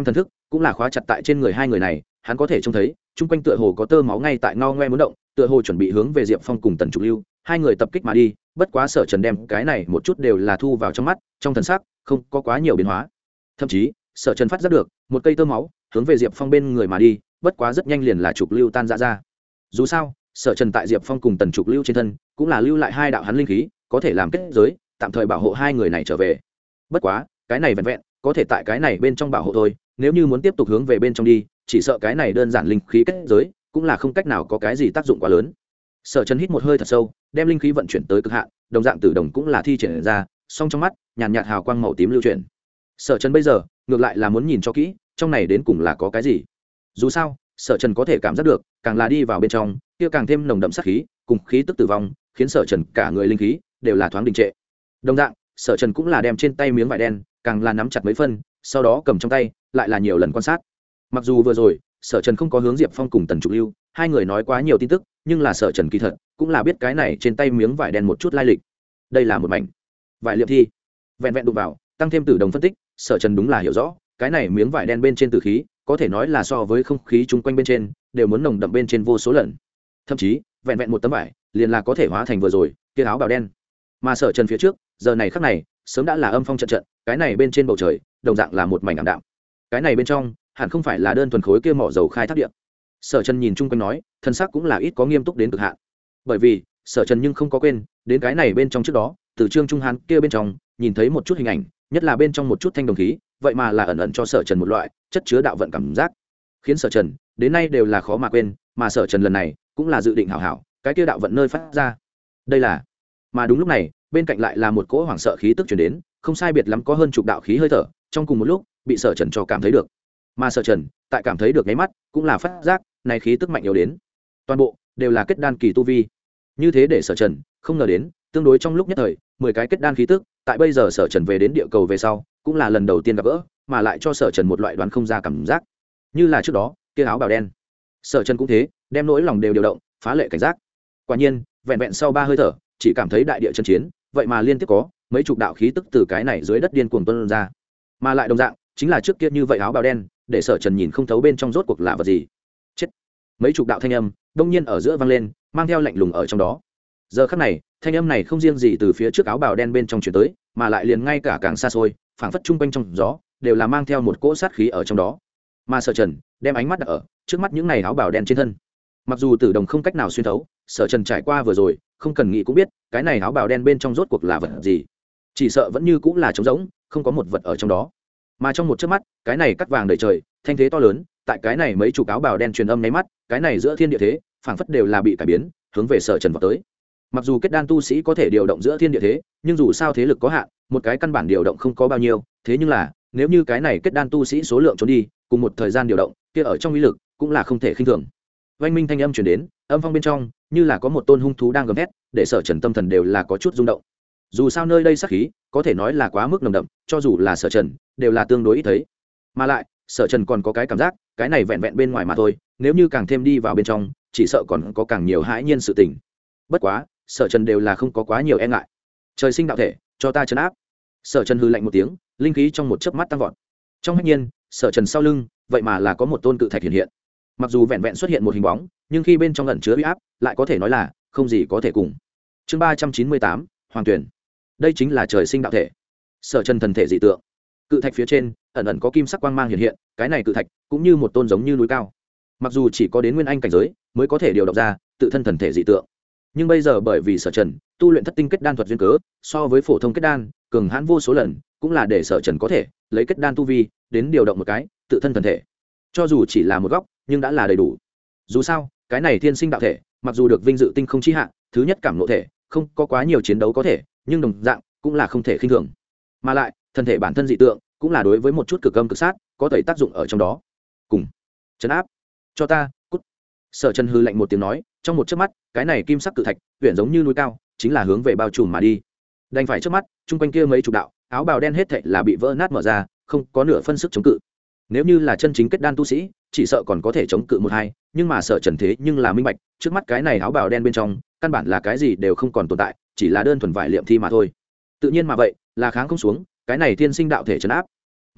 cũng là khóa chặt tại trên người hai người này. Hắn có thể trông thấy chung quanh tựa hồ có tơ máu ngay tại ngao ngoe muốn động, tựa hồ chuẩn bị hướng về Diệp Phong cùng Tần Trục Lưu hai người tập kích mà đi. Bất quá Sở Trần đem cái này một chút đều là thu vào trong mắt, trong thần sắc không có quá nhiều biến hóa. Thậm chí Sở Trần phát giác được một cây tơ máu hướng về Diệp Phong bên người mà đi, bất quá rất nhanh liền là Trục Lưu tan ra. Dù sao Sở Trần tại Diệp Phong cùng Tần Trục Lưu trên thân cũng là lưu lại hai đạo hắn linh khí, có thể làm kết giới tạm thời bảo hộ hai người này trở về. Bất quá cái này vẹn vẹn có thể tại cái này bên trong bảo hộ thôi, nếu như muốn tiếp tục hướng về bên trong đi, chỉ sợ cái này đơn giản linh khí kết giới cũng là không cách nào có cái gì tác dụng quá lớn. Sở Trần hít một hơi thật sâu, đem linh khí vận chuyển tới cực hạn, đồng dạng tử đồng cũng là thi triển ra, song trong mắt nhàn nhạt hào quang màu tím lưu chuyển. Sở Trần bây giờ ngược lại là muốn nhìn cho kỹ, trong này đến cùng là có cái gì. Dù sao Sở Trần có thể cảm giác được, càng là đi vào bên trong, kia càng thêm nồng đậm sát khí, cùng khí tức tử vong, khiến Sở Trần cả người linh khí đều là thoáng đình trệ. Đồng dạng, Sở Trần cũng là đem trên tay miếng vải đen, càng là nắm chặt mấy phân, sau đó cầm trong tay, lại là nhiều lần quan sát. Mặc dù vừa rồi Sở Trần không có hướng Diệp Phong cùng Tần Trục Lưu hai người nói quá nhiều tin tức, nhưng là Sở Trần kỳ thật cũng là biết cái này trên tay miếng vải đen một chút lai lịch. Đây là một mảnh vải liệm thi. Vẹn vẹn đụng vào, tăng thêm tử đồng phân tích, Sở Trần đúng là hiểu rõ, cái này miếng vải đen bên trên tử khí, có thể nói là so với không khí chung quanh bên trên đều muốn nồng đậm bên trên vô số lần. Thậm chí vẹn vẹn một tấm vải liền là có thể hóa thành vừa rồi kia áo bào đen. Mà Sở Trần phía trước giờ này khắc này sớm đã là âm phong trận trận, cái này bên trên bầu trời đồng dạng là một mảnh ảm đạm. Cái này bên trong hẳn không phải là đơn thuần khối kia mỏ dầu khai thác địa. Sở Trần nhìn chung quanh nói, thân xác cũng là ít có nghiêm túc đến cực hạn. Bởi vì Sở Trần nhưng không có quên đến cái này bên trong trước đó, từ Trương Trung Hán kia bên trong nhìn thấy một chút hình ảnh, nhất là bên trong một chút thanh đồng khí, vậy mà là ẩn ẩn cho Sở Trần một loại chất chứa đạo vận cảm giác, khiến Sở Trần đến nay đều là khó mà quên. Mà Sở Trần lần này cũng là dự định hảo hảo cái kia đạo vận nơi phát ra. Đây là, mà đúng lúc này bên cạnh lại là một cỗ hoảng sợ khí tức truyền đến, không sai biệt lắm có hơn chục đạo khí hơi thở trong cùng một lúc bị Sở Trần cho cảm thấy được. Mà Sở Trần tại cảm thấy được nháy mắt cũng là phát giác này khí tức mạnh yếu đến, toàn bộ đều là kết đan kỳ tu vi. Như thế để Sở Trần không ngờ đến, tương đối trong lúc nhất thời 10 cái kết đan khí tức, tại bây giờ Sở Trần về đến địa cầu về sau cũng là lần đầu tiên gặp gỡ, mà lại cho Sở Trần một loại đoán không ra cảm giác, như là trước đó kia áo bào đen. Sở Trần cũng thế, đem nỗi lòng đều điều động, phá lệ cảnh giác. Quả nhiên vẹn vẹn sau 3 hơi thở, chỉ cảm thấy đại địa chân chiến, vậy mà liên tiếp có mấy chục đạo khí tức từ cái này dưới đất điên cuồng tuôn ra. Mà lại đồng dạng chính là trước kia như vậy áo bào đen, để Sở Trần nhìn không thấu bên trong rốt cuộc là vật gì. Chết. Mấy chục đạo thanh âm đông nhiên ở giữa vang lên, mang theo lạnh lùng ở trong đó. Giờ khắc này thanh âm này không riêng gì từ phía trước áo bào đen bên trong truyền tới, mà lại liền ngay cả càng xa xôi, phảng phất trung quanh trong gió đều là mang theo một cỗ sát khí ở trong đó. Mà Sở Trần đem ánh mắt đặt ở trước mắt những này áo bào đen trên thân. Mặc dù tử đồng không cách nào xuyên thấu, Sở Trần trải qua vừa rồi không cần nghĩ cũng biết cái này áo bào đen bên trong rốt cuộc là vật gì. Chỉ sợ vẫn như cũng là trống rỗng, không có một vật ở trong đó. Mà trong một chớp mắt, cái này cắt vàng đầy trời, thanh thế to lớn, tại cái này mấy chục áo bào đen truyền âm nháy mắt, cái này giữa thiên địa thế phảng phất đều là bị cải biến, hướng về Sở Trần vào tới. Mặc dù kết đan tu sĩ có thể điều động giữa thiên địa thế, nhưng dù sao thế lực có hạn, một cái căn bản điều động không có bao nhiêu, thế nhưng là nếu như cái này kết đan tu sĩ số lượng trốn đi, cùng một thời gian điều động, kia ở trong uy lực cũng là không thể khinh thường. Vang minh thanh âm truyền đến, âm phong bên trong như là có một tôn hung thú đang gầm thét, để Sở Trần tâm thần đều là có chút rung động. Dù sao nơi đây sát khí có thể nói là quá mức nồng đậm, cho dù là Sở Trần đều là tương đối ít thấy. Mà lại Sở Trần còn có cái cảm giác, cái này vẹn vẹn bên ngoài mà thôi, nếu như càng thêm đi vào bên trong, chỉ sợ còn có càng nhiều hãi nhiên sự tình. Bất quá Sở Trần đều là không có quá nhiều e ngại. Trời sinh đạo thể, cho ta trấn áp. Sở Trần hừ lạnh một tiếng, linh khí trong một chớp mắt tăng vọt. Trong hách nhiên, Sở Trần sau lưng vậy mà là có một tôn cự thạch hiện hiện. Mặc dù vẹn vẹn xuất hiện một hình bóng, nhưng khi bên trong ẩn chứa uy áp, lại có thể nói là không gì có thể cùng. Chương 398, Hoàng Tuyển. Đây chính là trời sinh đạo thể. Sở Trần thần thể dị tượng. Cự thạch phía trên ẩn ẩn có kim sắc quang mang hiện hiện, cái này cự thạch cũng như một tôn giống như núi cao. Mặc dù chỉ có đến nguyên anh cảnh giới mới có thể điều động ra tự thân thần thể dị tượng, nhưng bây giờ bởi vì Sở Trần tu luyện thất tinh kết đan thuật duyên cớ, so với phổ thông kết đan cường hãn vô số lần, cũng là để Sở Trần có thể lấy kết đan tu vi đến điều động một cái tự thân thần thể, cho dù chỉ là một góc nhưng đã là đầy đủ. Dù sao cái này thiên sinh đạo thể, mặc dù được vinh dự tinh không chi hạ thứ nhất cảm ngộ thể, không có quá nhiều chiến đấu có thể, nhưng đồng dạng cũng là không thể khinh thường. Mà lại thần thể bản thân dị tượng cũng là đối với một chút cực âm cực sát có thể tác dụng ở trong đó. Cùng trấn áp cho ta cút. Sở Trần hư lạnh một tiếng nói, trong một chớp mắt cái này kim sắc cự thạch huyện giống như núi cao, chính là hướng về bao trùm mà đi. Đành phải trước mắt chung quanh kia mấy chục đạo áo bào đen hết thảy là bị vỡ nát mở ra, không có nửa phân sức chống cự. Nếu như là chân chính kết đan tu sĩ, chỉ sợ còn có thể chống cự một hai, nhưng mà Sở Trần thế nhưng là minh bạch, trước mắt cái này áo bào đen bên trong căn bản là cái gì đều không còn tồn tại, chỉ là đơn thuần vải liệm thi mà thôi. Tự nhiên mà vậy là kháng không xuống cái này thiên sinh đạo thể trấn áp. Mà theo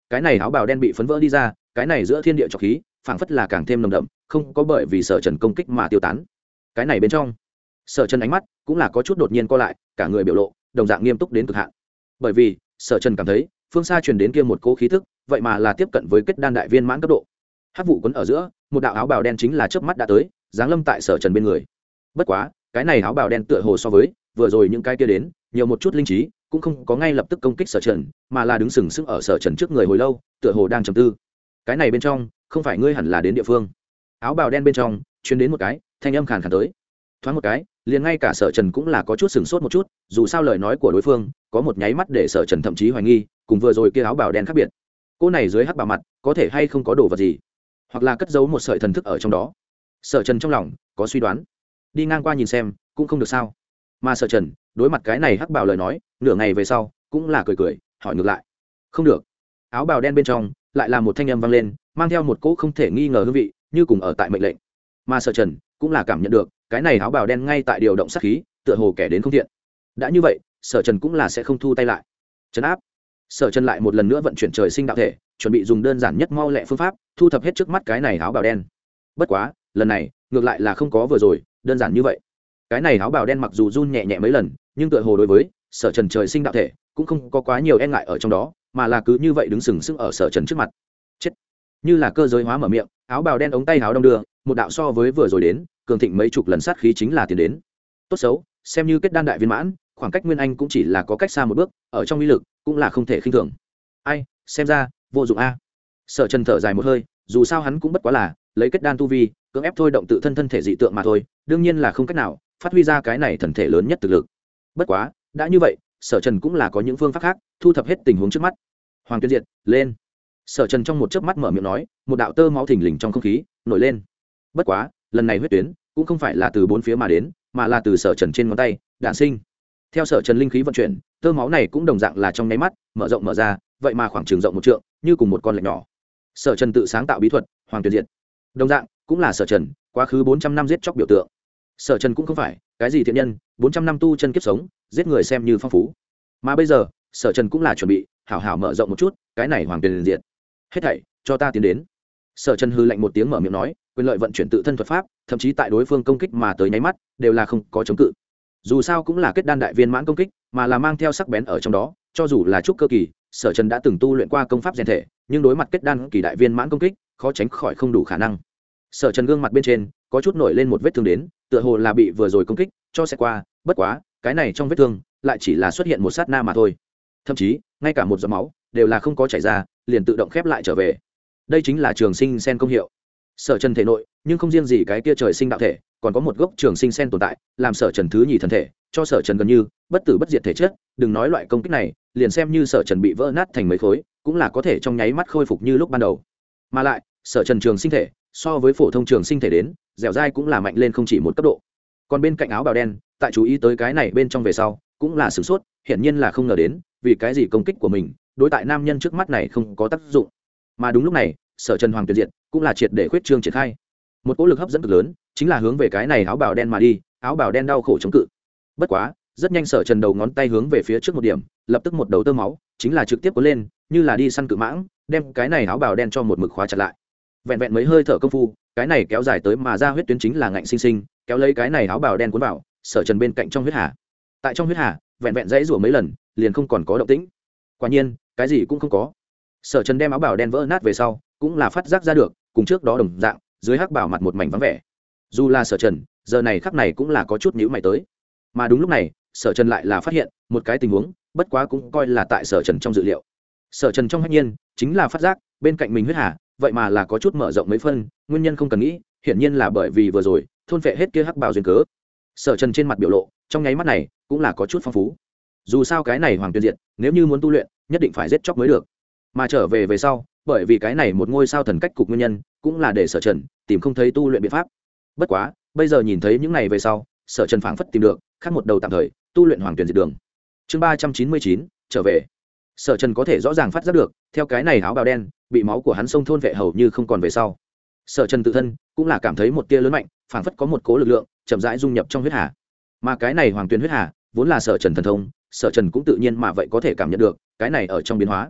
cái này áo bào đen bị phấn vỡ đi ra, cái này giữa thiên địa trọc khí phảng phất là càng thêm nồng đậm, không có bởi vì sở trần công kích mà tiêu tán. Cái này bên trong, sở trần ánh mắt cũng là có chút đột nhiên co lại, cả người biểu lộ đồng dạng nghiêm túc đến cực hạn. Bởi vì sở trần cảm thấy phương xa truyền đến kia một cỗ khí tức, vậy mà là tiếp cận với kết đan đại viên mãn cấp độ. Hắc vụ quấn ở giữa, một đạo áo bào đen chính là chớp mắt đã tới, giáng lâm tại sở trần bên người. Bất quá cái này áo bào đen tựa hồ so với vừa rồi những cái kia đến nhiều một chút linh trí, cũng không có ngay lập tức công kích sở trần, mà là đứng sừng sững ở sở trần trước người hồi lâu, tựa hồ đang trầm tư. Cái này bên trong không phải ngươi hẳn là đến địa phương. Áo bào đen bên trong truyền đến một cái thanh âm khàn khàn tới. Thoáng một cái, liền ngay cả sở trần cũng là có chút sừng sốt một chút, dù sao lời nói của đối phương có một nháy mắt để sở trần thậm chí hoài nghi cùng vừa rồi kia áo bào đen khác biệt. Cô này dưới hắc bào mặt có thể hay không có đồ vật gì, hoặc là cất giấu một sợi thần thức ở trong đó. Sở trần trong lòng có suy đoán, đi ngang qua nhìn xem cũng không được sao. Mà sở trần đối mặt cái này hắc bào lời nói, nửa ngày về sau cũng là cười cười hỏi ngược lại. Không được. Áo bào đen bên trong lại là một thanh âm vang lên, mang theo một cỗ không thể nghi ngờ hương vị, như cùng ở tại mệnh lệnh. Mà sở trần cũng là cảm nhận được cái này áo bào đen ngay tại điều động sát khí, tựa hồ kẻ đến không thiện. Đã như vậy, sở trần cũng là sẽ không thu tay lại. Trấn áp. Sở trần lại một lần nữa vận chuyển trời sinh đạo thể, chuẩn bị dùng đơn giản nhất mau lẹ phương pháp thu thập hết trước mắt cái này áo bào đen. Bất quá lần này ngược lại là không có vừa rồi đơn giản như vậy. Cái này áo bào đen mặc dù run nhẹ nhẹ mấy lần, nhưng tựa hồ đối với sở trần trời sinh đạo thể cũng không có quá nhiều e ngại ở trong đó, mà là cứ như vậy đứng sừng sững ở sở trần trước mặt. Chết. Như là cơ giới hóa mở miệng, áo bào đen ống tay áo đông đưa, một đạo so với vừa rồi đến cường thịnh mấy chục lần sát khí chính là tiến đến. Tốt xấu xem như kết đan đại viên mãn, khoảng cách nguyên anh cũng chỉ là có cách xa một bước, ở trong uy lực cũng là không thể khinh thường. Ai, xem ra vô dụng a. Sở trần thở dài một hơi, dù sao hắn cũng bất quá là lấy kết đan tu vi cưỡng ép thôi động tự thân thân thể dị tượng mà thôi, đương nhiên là không cách nào phát huy ra cái này thần thể lớn nhất thực lực. Bất quá đã như vậy, sở trần cũng là có những phương pháp khác thu thập hết tình huống trước mắt. Hoàng Tuyên Diệt lên. Sở trần trong một chớp mắt mở miệng nói, một đạo tơ máu thình lình trong không khí nổi lên. Bất quá lần này huyết tuyến cũng không phải là từ bốn phía mà đến, mà là từ sở trần trên ngón tay đản sinh. Theo sở trần linh khí vận chuyển, tơ máu này cũng đồng dạng là trong nháy mắt mở rộng mở ra, vậy mà khoảng trường rộng một trượng, như cùng một con lệch nhỏ. Sở trần tự sáng tạo bí thuật Hoàng Tuyên Diệt, đồng dạng cũng là sở trần quá khứ 400 năm giết chóc biểu tượng. Sở trần cũng không phải cái gì thiện nhân, 400 năm tu chân kiếp sống, giết người xem như phong phú. Mà bây giờ sở trần cũng là chuẩn bị hảo hảo mở rộng một chút cái này Hoàng Tuyên Diệt. Hết thảy cho ta tiến đến. Sở trần hư lạnh một tiếng mở miệng nói, quyền lợi vận chuyển tự thân thuật pháp, thậm chí tại đối phương công kích mà tới nháy mắt đều là không có chống cự. Dù sao cũng là kết đan đại viên mãn công kích, mà là mang theo sắc bén ở trong đó, cho dù là trúc cơ kỳ, sở trần đã từng tu luyện qua công pháp rèn thể, nhưng đối mặt kết đan kỳ đại viên mãn công kích, khó tránh khỏi không đủ khả năng. Sở trần gương mặt bên trên có chút nổi lên một vết thương đến, tựa hồ là bị vừa rồi công kích cho sẽ qua. Bất quá cái này trong vết thương lại chỉ là xuất hiện một sát na mà thôi, thậm chí ngay cả một giọt máu đều là không có chảy ra, liền tự động khép lại trở về. Đây chính là trường sinh sen công hiệu. Sở trần thể nội nhưng không riêng gì cái kia trời sinh đạo thể, còn có một gốc trường sinh sen tồn tại, làm sở trần thứ nhì thần thể, cho sở trần gần như bất tử bất diệt thể chất. Đừng nói loại công kích này, liền xem như sở trần bị vỡ nát thành mấy khối, cũng là có thể trong nháy mắt khôi phục như lúc ban đầu. Mà lại sở trần trường sinh thể so với phổ thông trường sinh thể đến dẻo dai cũng là mạnh lên không chỉ một cấp độ. Còn bên cạnh áo bào đen tại chú ý tới cái này bên trong về sau cũng là sửng sốt, hiển nhiên là không ngờ đến vì cái gì công kích của mình đối tại nam nhân trước mắt này không có tác dụng. Mà đúng lúc này sở trần Hoàng Tuyên Diệt cũng là triệt để khuyết trương triển khai, một cỗ lực hấp dẫn cực lớn chính là hướng về cái này áo bào đen mà đi. Áo bào đen đau khổ chống cự, bất quá rất nhanh sở trần đầu ngón tay hướng về phía trước một điểm, lập tức một đầu tơ máu chính là trực tiếp cuốn lên, như là đi săn cự mãng, đem cái này áo bào đen cho một mực khóa chặt lại. Vẹn vẹn mấy hơi thở công phu, cái này kéo dài tới mà ra huyết tuyến chính là ngạnh sinh sinh kéo lấy cái này áo bào đen cuốn vào sở trần bên cạnh trong huyết hà. Tại trong huyết hà vẹn vẹn dãy rủa mấy lần liền không còn có động tĩnh. Quả nhiên cái gì cũng không có. Sở trần đem áo bào đen vỡ nát về sau cũng là phát giác ra được, cùng trước đó đồng dạng, dưới hắc bảo mặt một mảnh vắng vẻ. Dù là sở trần giờ này khắc này cũng là có chút nhíu mày tới. Mà đúng lúc này sở trần lại là phát hiện một cái tình huống, bất quá cũng coi là tại sở trần trong dự liệu. Sở trần trong hách nhiên chính là phát giác bên cạnh mình huyết hà vậy mà là có chút mở rộng mấy phân, nguyên nhân không cần nghĩ, hiển nhiên là bởi vì vừa rồi thôn phệ hết kia hắc bào duyên cớ. Sở trần trên mặt biểu lộ trong nháy mắt này cũng là có chút phong phú. Dù sao cái này Hoàng Tuyên Diệt nếu như muốn tu luyện nhất định phải giết chóc mới được, mà trở về sau bởi vì cái này một ngôi sao thần cách cục nguyên nhân cũng là để sở trần tìm không thấy tu luyện biện pháp. Bất quá bây giờ nhìn thấy những này về sau, sở trần phảng phất tìm được khác một đầu tạm thời tu luyện Hoàng Tuyên Diệt đường. Chương 399 trở về. Sở trần có thể rõ ràng phát giác được, theo cái này áo bào đen bị máu của hắn xông thôn vệ hầu như không còn về sau, sở trần tự thân cũng là cảm thấy một tia lớn mạnh, phảng phất có một cố lực lượng chậm rãi dung nhập trong huyết hà. Mà cái này Hoàng Tuyên huyết hà vốn là sở trần thần thông, sở trần cũng tự nhiên mà vậy có thể cảm nhận được cái này ở trong biến hóa.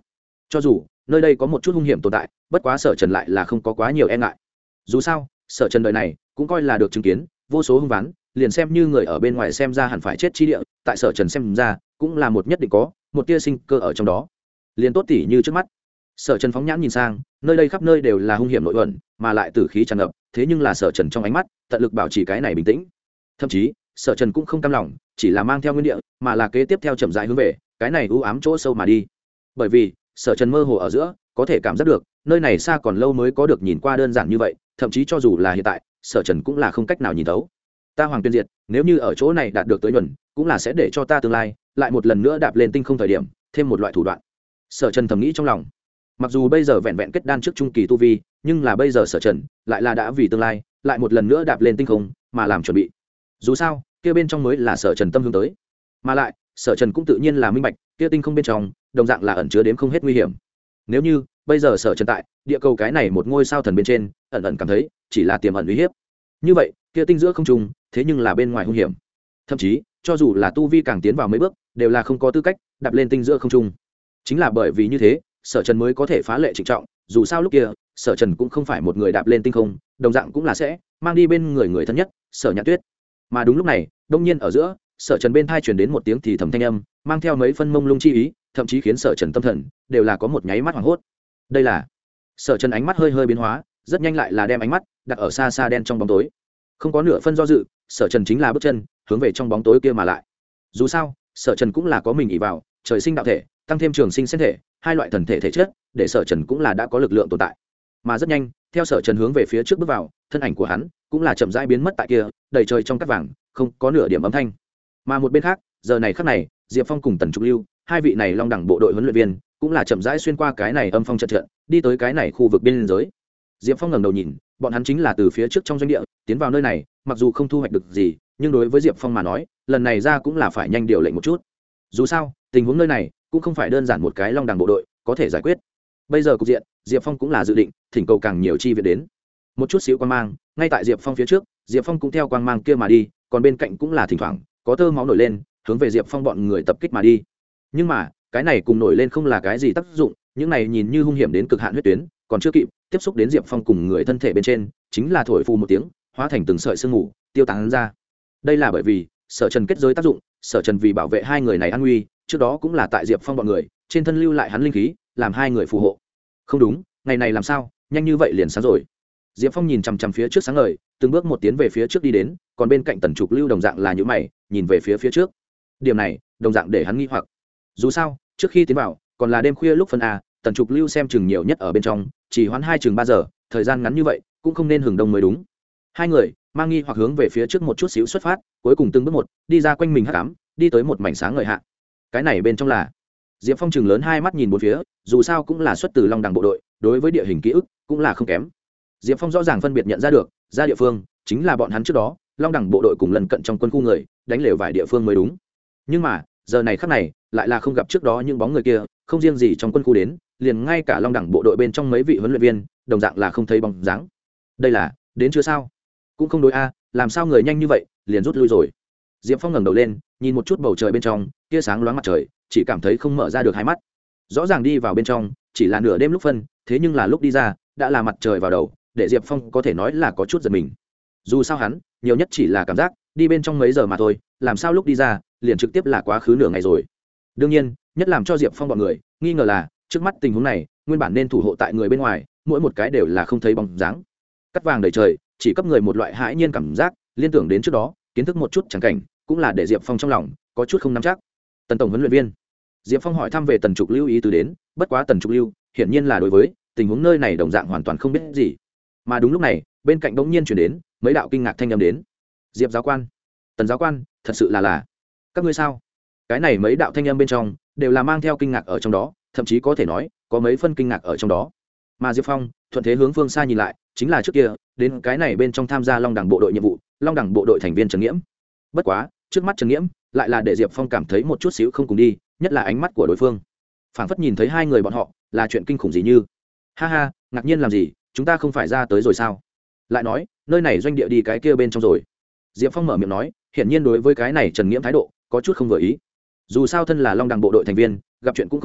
cho dù nơi đây có một chút hung hiểm tồn tại, bất quá Sở Trần lại là không có quá nhiều e ngại. Dù sao Sở Trần đời này cũng coi là được chứng kiến vô số hung ván, liền xem như người ở bên ngoài xem ra hẳn phải chết chi địa, tại Sở Trần xem ra cũng là một nhất định có một tia sinh cơ ở trong đó. Liền tốt tỉ như trước mắt. Sở Trần phóng nhãn nhìn sang, nơi đây khắp nơi đều là hung hiểm nội ẩn, mà lại tử khí tràn ngập, thế nhưng là Sở Trần trong ánh mắt tận lực bảo trì cái này bình tĩnh. Thậm chí Sở Trần cũng không cam lòng chỉ là mang theo nguyên địa, mà là kế tiếp theo chậm rãi hướng về cái này u ám chỗ sâu mà đi. Bởi vì Sở Trần mơ hồ ở giữa có thể cảm giác được nơi này xa còn lâu mới có được nhìn qua đơn giản như vậy, thậm chí cho dù là hiện tại Sở Trần cũng là không cách nào nhìn thấu. Ta Hoàng Tuyên Diệt nếu như ở chỗ này đạt được tới nhuần, cũng là sẽ để cho ta tương lai lại một lần nữa đạp lên tinh không thời điểm thêm một loại thủ đoạn. Sở Trần thầm nghĩ trong lòng. Mặc dù bây giờ vẹn vẹn kết đan trước trung kỳ tu vi, nhưng là bây giờ Sở Trần lại là đã vì tương lai lại một lần nữa đạp lên tinh không mà làm chuẩn bị. Dù sao kia bên trong mới là Sở Trần tâm hướng tới, mà lại Sở Trần cũng tự nhiên là minh bạch kia tinh không bên trong đồng dạng là ẩn chứa đến không hết nguy hiểm. Nếu như bây giờ Sở Trần tại địa cầu cái này một ngôi sao thần bên trên ẩn ẩn cảm thấy chỉ là tiềm ẩn uy hiếp, như vậy kia tinh giữa không trung thế nhưng là bên ngoài hung hiểm, thậm chí cho dù là tu vi càng tiến vào mấy bước đều là không có tư cách đạp lên tinh giữa không trung. Chính là bởi vì như thế Sở Trần mới có thể phá lệ trịnh trọng. Dù sao lúc kia Sở Trần cũng không phải một người đạp lên tinh không, đồng dạng cũng là sẽ mang đi bên người người thân nhất Sở Nhạn Tuyết. Mà đúng lúc này đông nhiên ở giữa Sở Trần bên thai truyền đến một tiếng thì thầm thanh âm, mang theo mấy phân mông lung chi ý, thậm chí khiến Sở Trần tâm thần đều là có một nháy mắt hoảng hốt. Đây là Sở Trần ánh mắt hơi hơi biến hóa, rất nhanh lại là đem ánh mắt đặt ở xa xa đen trong bóng tối. Không có nửa phân do dự, Sở Trần chính là bước chân hướng về trong bóng tối kia mà lại. Dù sao Sở Trần cũng là có mình ỷ vào trời sinh đạo thể tăng thêm trường sinh sen thể, hai loại thần thể thể chất, để Sở Trần cũng là đã có lực lượng tồn tại. Mà rất nhanh theo Sở Trần hướng về phía trước bước vào, thân ảnh của hắn cũng là chậm rãi biến mất tại kia đầy trời trong cát vàng, không có nửa điểm âm thanh. Mà một bên khác giờ này khắc này Diệp Phong cùng Tần Trục Lưu hai vị này long đẳng bộ đội huấn luyện viên cũng là chậm rãi xuyên qua cái này âm phong trận trận đi tới cái này khu vực biên giới. Diệp Phong ngẩng đầu nhìn, bọn hắn chính là từ phía trước trong doanh địa tiến vào nơi này, mặc dù không thu hoạch được gì, nhưng đối với Diệp Phong mà nói lần này ra cũng là phải nhanh điều lệnh một chút. Dù sao tình huống nơi này cũng không phải đơn giản một cái long đẳng bộ đội có thể giải quyết. Bây giờ cục diện Diệp Phong cũng là dự định thỉnh cầu càng nhiều chi viện đến. Một chút xíu quang mang ngay tại Diệp Phong phía trước, Diệp Phong cũng theo quang mang kia mà đi, còn bên cạnh cũng là thỉnh thoảng có tơ máu nổi lên hướng về Diệp Phong bọn người tập kích mà đi. Nhưng mà cái này cùng nổi lên không là cái gì tác dụng, những này nhìn như hung hiểm đến cực hạn huyết tuyến còn chưa kịp tiếp xúc đến Diệp Phong cùng người thân thể bên trên, chính là thổi phù một tiếng hóa thành từng sợi sương mù tiêu tán ra. Đây là bởi vì Sở Trần kết giới tác dụng, Sở Trần vì bảo vệ hai người này an nguy, trước đó cũng là tại Diệp Phong bọn người trên thân lưu lại hắn linh khí, làm hai người phù hộ. Không đúng, ngày này làm sao nhanh như vậy liền sáng rồi. Diệp Phong nhìn chằm chằm phía trước sáng ngời, từng bước một tiến về phía trước đi đến, còn bên cạnh Tần Trục Lưu đồng dạng là nhíu mày nhìn về phía trước. Điểm này đồng dạng để hắn nghi hoặc. Dù sao trước khi tiến vào còn là đêm khuya lúc phân a, Tần Trục Lưu xem chừng nhiều nhất ở bên trong chỉ hoãn 2-3 giờ, thời gian ngắn như vậy cũng không nên hừng đông mới đúng. Hai người mang nghi hoặc hướng về phía trước một chút xíu xuất phát, cuối cùng từng bước một đi ra quanh mình hắc ám, đi tới một mảnh sáng ngời hạ. Cái này bên trong là Diệp Phong chừng lớn hai mắt nhìn bốn phía, dù sao cũng là xuất từ long đẳng bộ đội, đối với địa hình ký ức cũng là không kém. Diệp Phong rõ ràng phân biệt nhận ra được ra địa phương chính là bọn hắn trước đó long đẳng bộ đội cùng lần cận trong quân khu người đánh lều vài địa phương mới đúng. Nhưng mà giờ này khắc này lại là không gặp trước đó những bóng người kia, không riêng gì trong quân khu đến, liền ngay cả long đẳng bộ đội bên trong mấy vị huấn luyện viên đồng dạng là không thấy bóng dáng. Đây là đến chưa sao? Cũng không đối a, làm sao người nhanh như vậy liền rút lui rồi? Diệp Phong ngẩng đầu lên nhìn một chút bầu trời bên trong tia sáng loáng mặt trời, chỉ cảm thấy không mở ra được hai mắt. Rõ ràng đi vào bên trong chỉ là nửa đêm lúc phân, thế nhưng là lúc đi ra đã là mặt trời vào đầu, để Diệp Phong có thể nói là có chút giật mình. Dù sao hắn nhiều nhất chỉ là cảm giác đi bên trong mấy giờ mà thôi, làm sao lúc đi ra liền trực tiếp là quá khứ nửa ngày rồi. Đương nhiên nhất làm cho Diệp Phong bọn người nghi ngờ là trước mắt tình huống này nguyên bản nên thủ hộ tại người bên ngoài, mỗi một cái đều là không thấy bóng dáng. Cắt vàng đầy trời chỉ cấp người một loại hãi nhiên cảm giác, liên tưởng đến trước đó kiến thức một chút chẳng cảnh, cũng là để Diệp Phong trong lòng có chút không nắm chắc. Tần tổng huấn luyện viên, Diệp Phong hỏi thăm về Tần Trục Lưu ý tứ đến, bất quá Tần Trục Lưu hiển nhiên là đối với tình huống nơi này đồng dạng hoàn toàn không biết gì. Mà đúng lúc này bên cạnh bỗng nhiên chuyển đến mấy đạo kinh ngạc thanh âm đến. Diệp giáo quan, Tần giáo quan, thật sự là các ngươi sao? Cái này mấy đạo thanh âm bên trong đều là mang theo kinh ngạc ở trong đó, thậm chí có thể nói có mấy phân kinh ngạc ở trong đó. Mà Diệp Phong thuận thế hướng phương xa nhìn lại, chính là trước kia đến cái này bên trong tham gia long đẳng bộ đội nhiệm vụ long đẳng bộ đội thành viên Trần Nghiễm. Bất quá trước mắt Trần Nghiễm lại là để Diệp Phong cảm thấy một chút xíu không cùng đi, nhất là ánh mắt của đối phương, phảng phất nhìn thấy hai người bọn họ là chuyện kinh khủng gì như. Ha ha, ngạc nhiên làm gì, chúng ta không phải ra tới rồi sao? Lại nói nơi này doanh địa đi cái kia bên trong rồi. Diệp Phong mở miệng nói, hiển nhiên đối với cái này Trần Nghiễm thái độ có chút không vừa ý. Dù sao thân là long đẳng bộ đội thành viên, gặp chuyện cũng không thể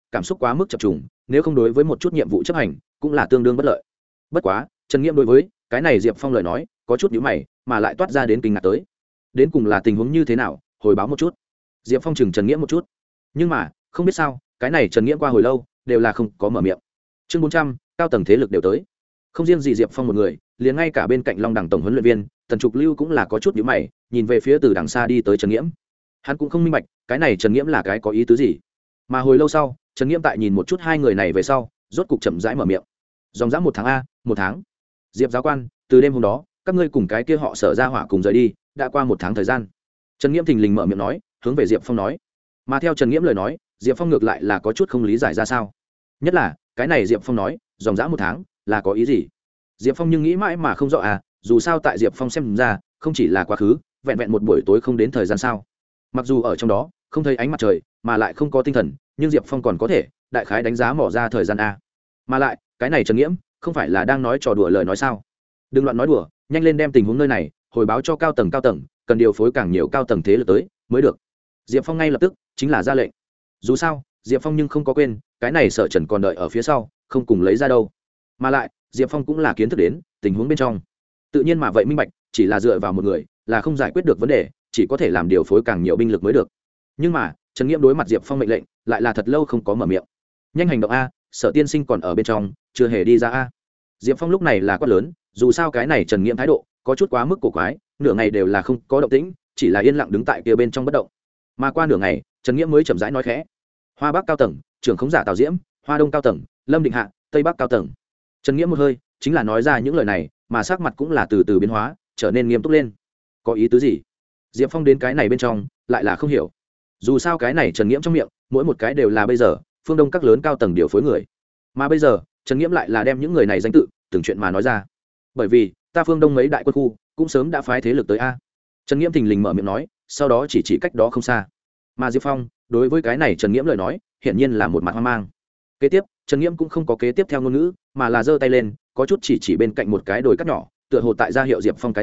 cảm xúc quá mức chập trùng, nếu không đối với một chút nhiệm vụ chấp hành cũng là tương đương bất lợi. Bất quá Trần Nghiễm đối với cái này Diệp Phong lời nói có chút nhíu mày, mà lại toát ra đến kinh ngạc tới. Đến cùng là tình huống như thế nào, hồi báo một chút. Diệp Phong chừng Trần Nghiễm một chút, nhưng mà không biết sao cái này Trần Nghiễm qua hồi lâu đều là không có mở miệng. Chương 400, cao tầng thế lực đều tới. Không riêng gì Diệp Phong một người, liền ngay cả bên cạnh Long Đẳng tổng huấn luyện viên Tần Trục Lưu cũng là có chút nhíu mày, nhìn về phía từ đằng xa đi tới Trần Nghiễm. Hắn cũng không minh bạch cái này Trần Nghiễm là cái có ý tứ gì. Mà hồi lâu sau Trần Nghiễm tại nhìn một chút hai người này về sau, rốt cục chậm rãi mở miệng. Dòng dã 1 tháng a, 1 tháng. Diệp giáo quan, từ đêm hôm đó các ngươi cùng cái kia họ Sở ra hỏa cùng rời đi, đã qua 1 tháng thời gian. Trần Nghiễm thình lình mở miệng nói, hướng về Diệp Phong nói. Mà theo Trần Nghiễm lời nói, Diệp Phong ngược lại là có chút không lý giải ra sao. Nhất là cái này Diệp Phong nói dòng dã 1 tháng là có ý gì. Diệp Phong nhưng nghĩ mãi mà không rõ à, dù sao tại Diệp Phong xem ra không chỉ là quá khứ vẹn vẹn một buổi tối không đến thời gian sao. Mặc dù ở trong đó không thấy ánh mặt trời mà lại không có tinh thần, nhưng Diệp Phong còn có thể đại khái đánh giá mỏ ra thời gian a. Mà lại cái này Trần Nghiễm không phải là đang nói trò đùa lời nói sao. Đừng loạn nói đùa, nhanh lên đem tình huống nơi này hồi báo cho cao tầng, cần điều phối càng nhiều cao tầng thế lực tới mới được. Diệp Phong ngay lập tức chính là ra lệnh. Dù sao Diệp Phong nhưng không có quên cái này Sở Trần còn đợi ở phía sau không cùng lấy ra đâu. Mà lại Diệp Phong cũng là kiến thức đến tình huống bên trong, tự nhiên mà vậy minh bạch chỉ là dựa vào một người là không giải quyết được vấn đề, chỉ có thể làm điều phối càng nhiều binh lực mới được. Nhưng mà Trần Nghiễm đối mặt Diệp Phong mệnh lệnh lại là thật lâu không có mở miệng. Nhanh hành động a, Sở tiên sinh còn ở bên trong chưa hề đi ra a. Diệp Phong lúc này là quát lớn, dù sao cái này Trần Nghiễm thái độ có chút quá mức cổ quái, nửa ngày đều là không có động tĩnh, chỉ là yên lặng đứng tại kia bên trong bất động. Mà qua nửa ngày Trần Nghiễm mới chậm rãi nói khẽ, Hoa Bắc cao tầng trưởng khống giả Tào Diễm, Hoa Đông cao tầng Lâm Định Hạ, Tây Bắc cao tầng. Trần Nghiễm một hơi chính là nói ra những lời này, mà sắc mặt cũng là từ từ biến hóa, trở nên nghiêm túc lên. Có ý tứ gì? Diệp Phong đến cái này bên trong lại là không hiểu. Dù sao cái này Trần Nghiễm trong miệng mỗi một cái đều là bây giờ phương Đông các lớn cao tầng điều phối người, mà bây giờ Trần Nghiễm lại là đem những người này danh tự từng chuyện mà nói ra. Bởi vì ta phương Đông mấy đại quân khu cũng sớm đã phái thế lực tới a. Trần Nghiễm thình lình mở miệng nói, sau đó chỉ cách đó không xa. Mà Diệp Phong đối với cái này Trần Nghiễm lời nói hiển nhiên là một mặt hoang mang. Kế tiếp Trần Nghiễm cũng không có kế tiếp theo ngôn ngữ, mà là giơ tay lên có chút chỉ bên cạnh một cái đồi cát nhỏ, tựa hồ tại ra hiệu Diệp Phong cái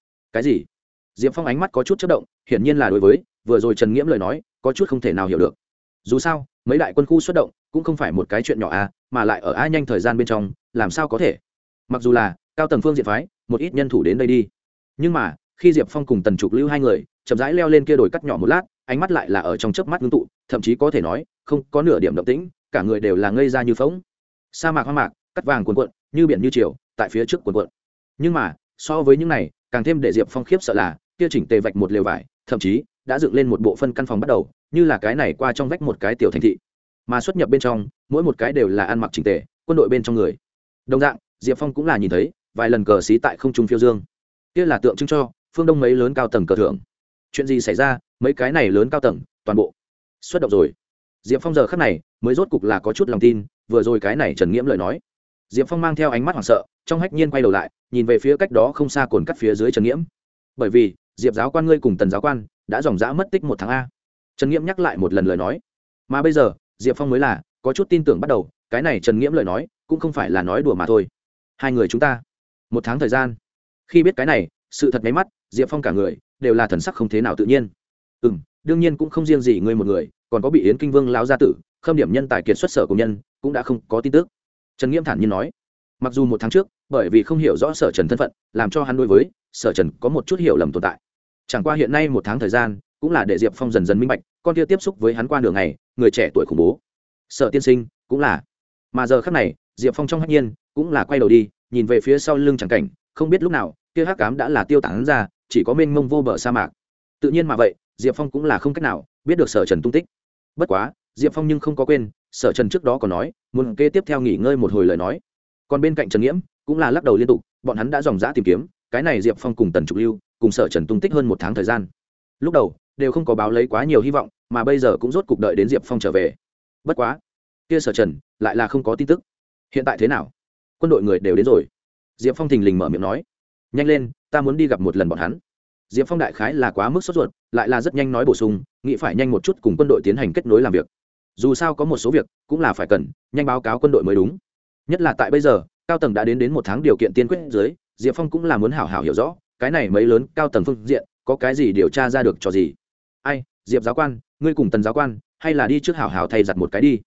gì. Diệp Phong ánh mắt có chút chớp động, hiển nhiên là đối với vừa rồi Trần Nghiễm lời nói có chút không thể nào hiểu được. Dù sao mấy đại quân khu xuất động cũng không phải một cái chuyện nhỏ a, mà lại ở nhanh thời gian bên trong làm sao có thể. Mặc dù là cao tầng phương diện phái một ít nhân thủ đến đây đi, nhưng mà khi Diệp Phong cùng Tần Trục Lưu hai người chậm rãi leo lên kia đồi cát nhỏ một lát, ánh mắt lại là ở trong chớp mắt ngưng tụ, thậm chí có thể nói không có nửa điểm động tĩnh, cả người đều là ngây ra như phỗng. Sa mạc hoang mạc, cắt vàng cuồn cuộn như biển như triều tại phía trước cuồn cuộn. Nhưng mà so với những này càng thêm để Diệp Phong khiếp sợ là kia chỉnh tề vạch một lều vải, thậm chí đã dựng lên một bộ phân căn phòng bắt đầu, như là cái này qua trong vách một cái tiểu thành thị, mà xuất nhập bên trong mỗi một cái đều là ăn mặc chỉnh tề quân đội bên trong người. Đồng dạng Diệp Phong cũng là nhìn thấy vài lần cờ xí tại không trung phiêu dương, kia là tượng trưng cho phương Đông mấy lớn cao tầng cờ thưởng. Chuyện gì xảy ra, mấy cái này lớn cao tầng toàn bộ xuất động rồi. Diệp Phong giờ khắc này mới rốt cục là có chút lòng tin, vừa rồi cái này Trần Nghiễm lời nói. Diệp Phong mang theo ánh mắt hoảng sợ, trong hách nhiên quay đầu lại, nhìn về phía cách đó không xa cồn cắt phía dưới Trần Nghiễm. Bởi vì Diệp giáo quan ngươi cùng Tần giáo quan đã dòng dã mất tích 1 tháng a. Trần Nghiễm nhắc lại một lần lời nói. Mà bây giờ Diệp Phong mới là có chút tin tưởng bắt đầu, cái này Trần Nghiễm lời nói cũng không phải là nói đùa mà thôi. Hai người chúng ta 1 tháng thời gian. Khi biết cái này sự thật, mấy mắt Diệp Phong cả người đều là thần sắc không thế nào tự nhiên. Đương nhiên cũng không riêng gì ngươi một người, còn có bị Yến Kinh Vương lão gia tử Khâm Điểm nhân tài kiệt xuất Sở của nhân cũng đã không có tin tức. Trần Nghiễm thản nhiên nói, mặc dù 1 tháng trước bởi vì không hiểu rõ Sở Trần thân phận, làm cho hắn đối với Sở Trần có một chút hiểu lầm tồn tại, chẳng qua hiện nay 1 tháng thời gian cũng là để Diệp Phong dần dần minh bạch con kia tiếp xúc với hắn qua nửa ngày người trẻ tuổi khủng bố Sở tiên sinh cũng là. Mà giờ khắc này Diệp Phong trong hách nhiên cũng là quay đầu đi nhìn về phía sau lưng chẳng cảnh, không biết lúc nào kia hắc ám đã là tiêu tán ra, chỉ có mênh mông vô bờ sa mạc. Tự nhiên mà vậy Diệp Phong cũng là không cách nào biết được Sở Trần tung tích. Bất quá Diệp Phong nhưng không có quên Sở Trần trước đó còn nói muốn kế tiếp theo nghỉ ngơi một hồi lời nói. Còn bên cạnh Trần Nghiễm cũng là lắc đầu liên tục, bọn hắn đã dòng dã tìm kiếm cái này Diệp Phong cùng Tần Trục Lưu cùng Sở Trần tung tích hơn 1 tháng thời gian. Lúc đầu đều không có báo lấy quá nhiều hy vọng, mà bây giờ cũng rốt cục đợi đến Diệp Phong trở về. Bất quá kia Sở Trần lại là không có tin tức. Hiện tại thế nào? Quân đội người đều đến rồi. Diệp Phong thình lình mở miệng nói, nhanh lên, ta muốn đi gặp một lần bọn hắn. Diệp Phong đại khái là quá mức sốt ruột, lại là rất nhanh nói bổ sung, nghĩ phải nhanh một chút cùng quân đội tiến hành kết nối làm việc. Dù sao có một số việc cũng là phải cần nhanh báo cáo quân đội mới đúng. Nhất là tại bây giờ, cao tầng đã đến 1 tháng điều kiện tiên quyết dưới, Diệp Phong cũng là muốn hảo hảo hiểu rõ, cái này mấy lớn cao tầng phương diện có cái gì điều tra ra được cho gì. Ai, Diệp giáo quan, ngươi cùng Tần giáo quan, hay là đi trước hảo hảo thay giặt một cái đi.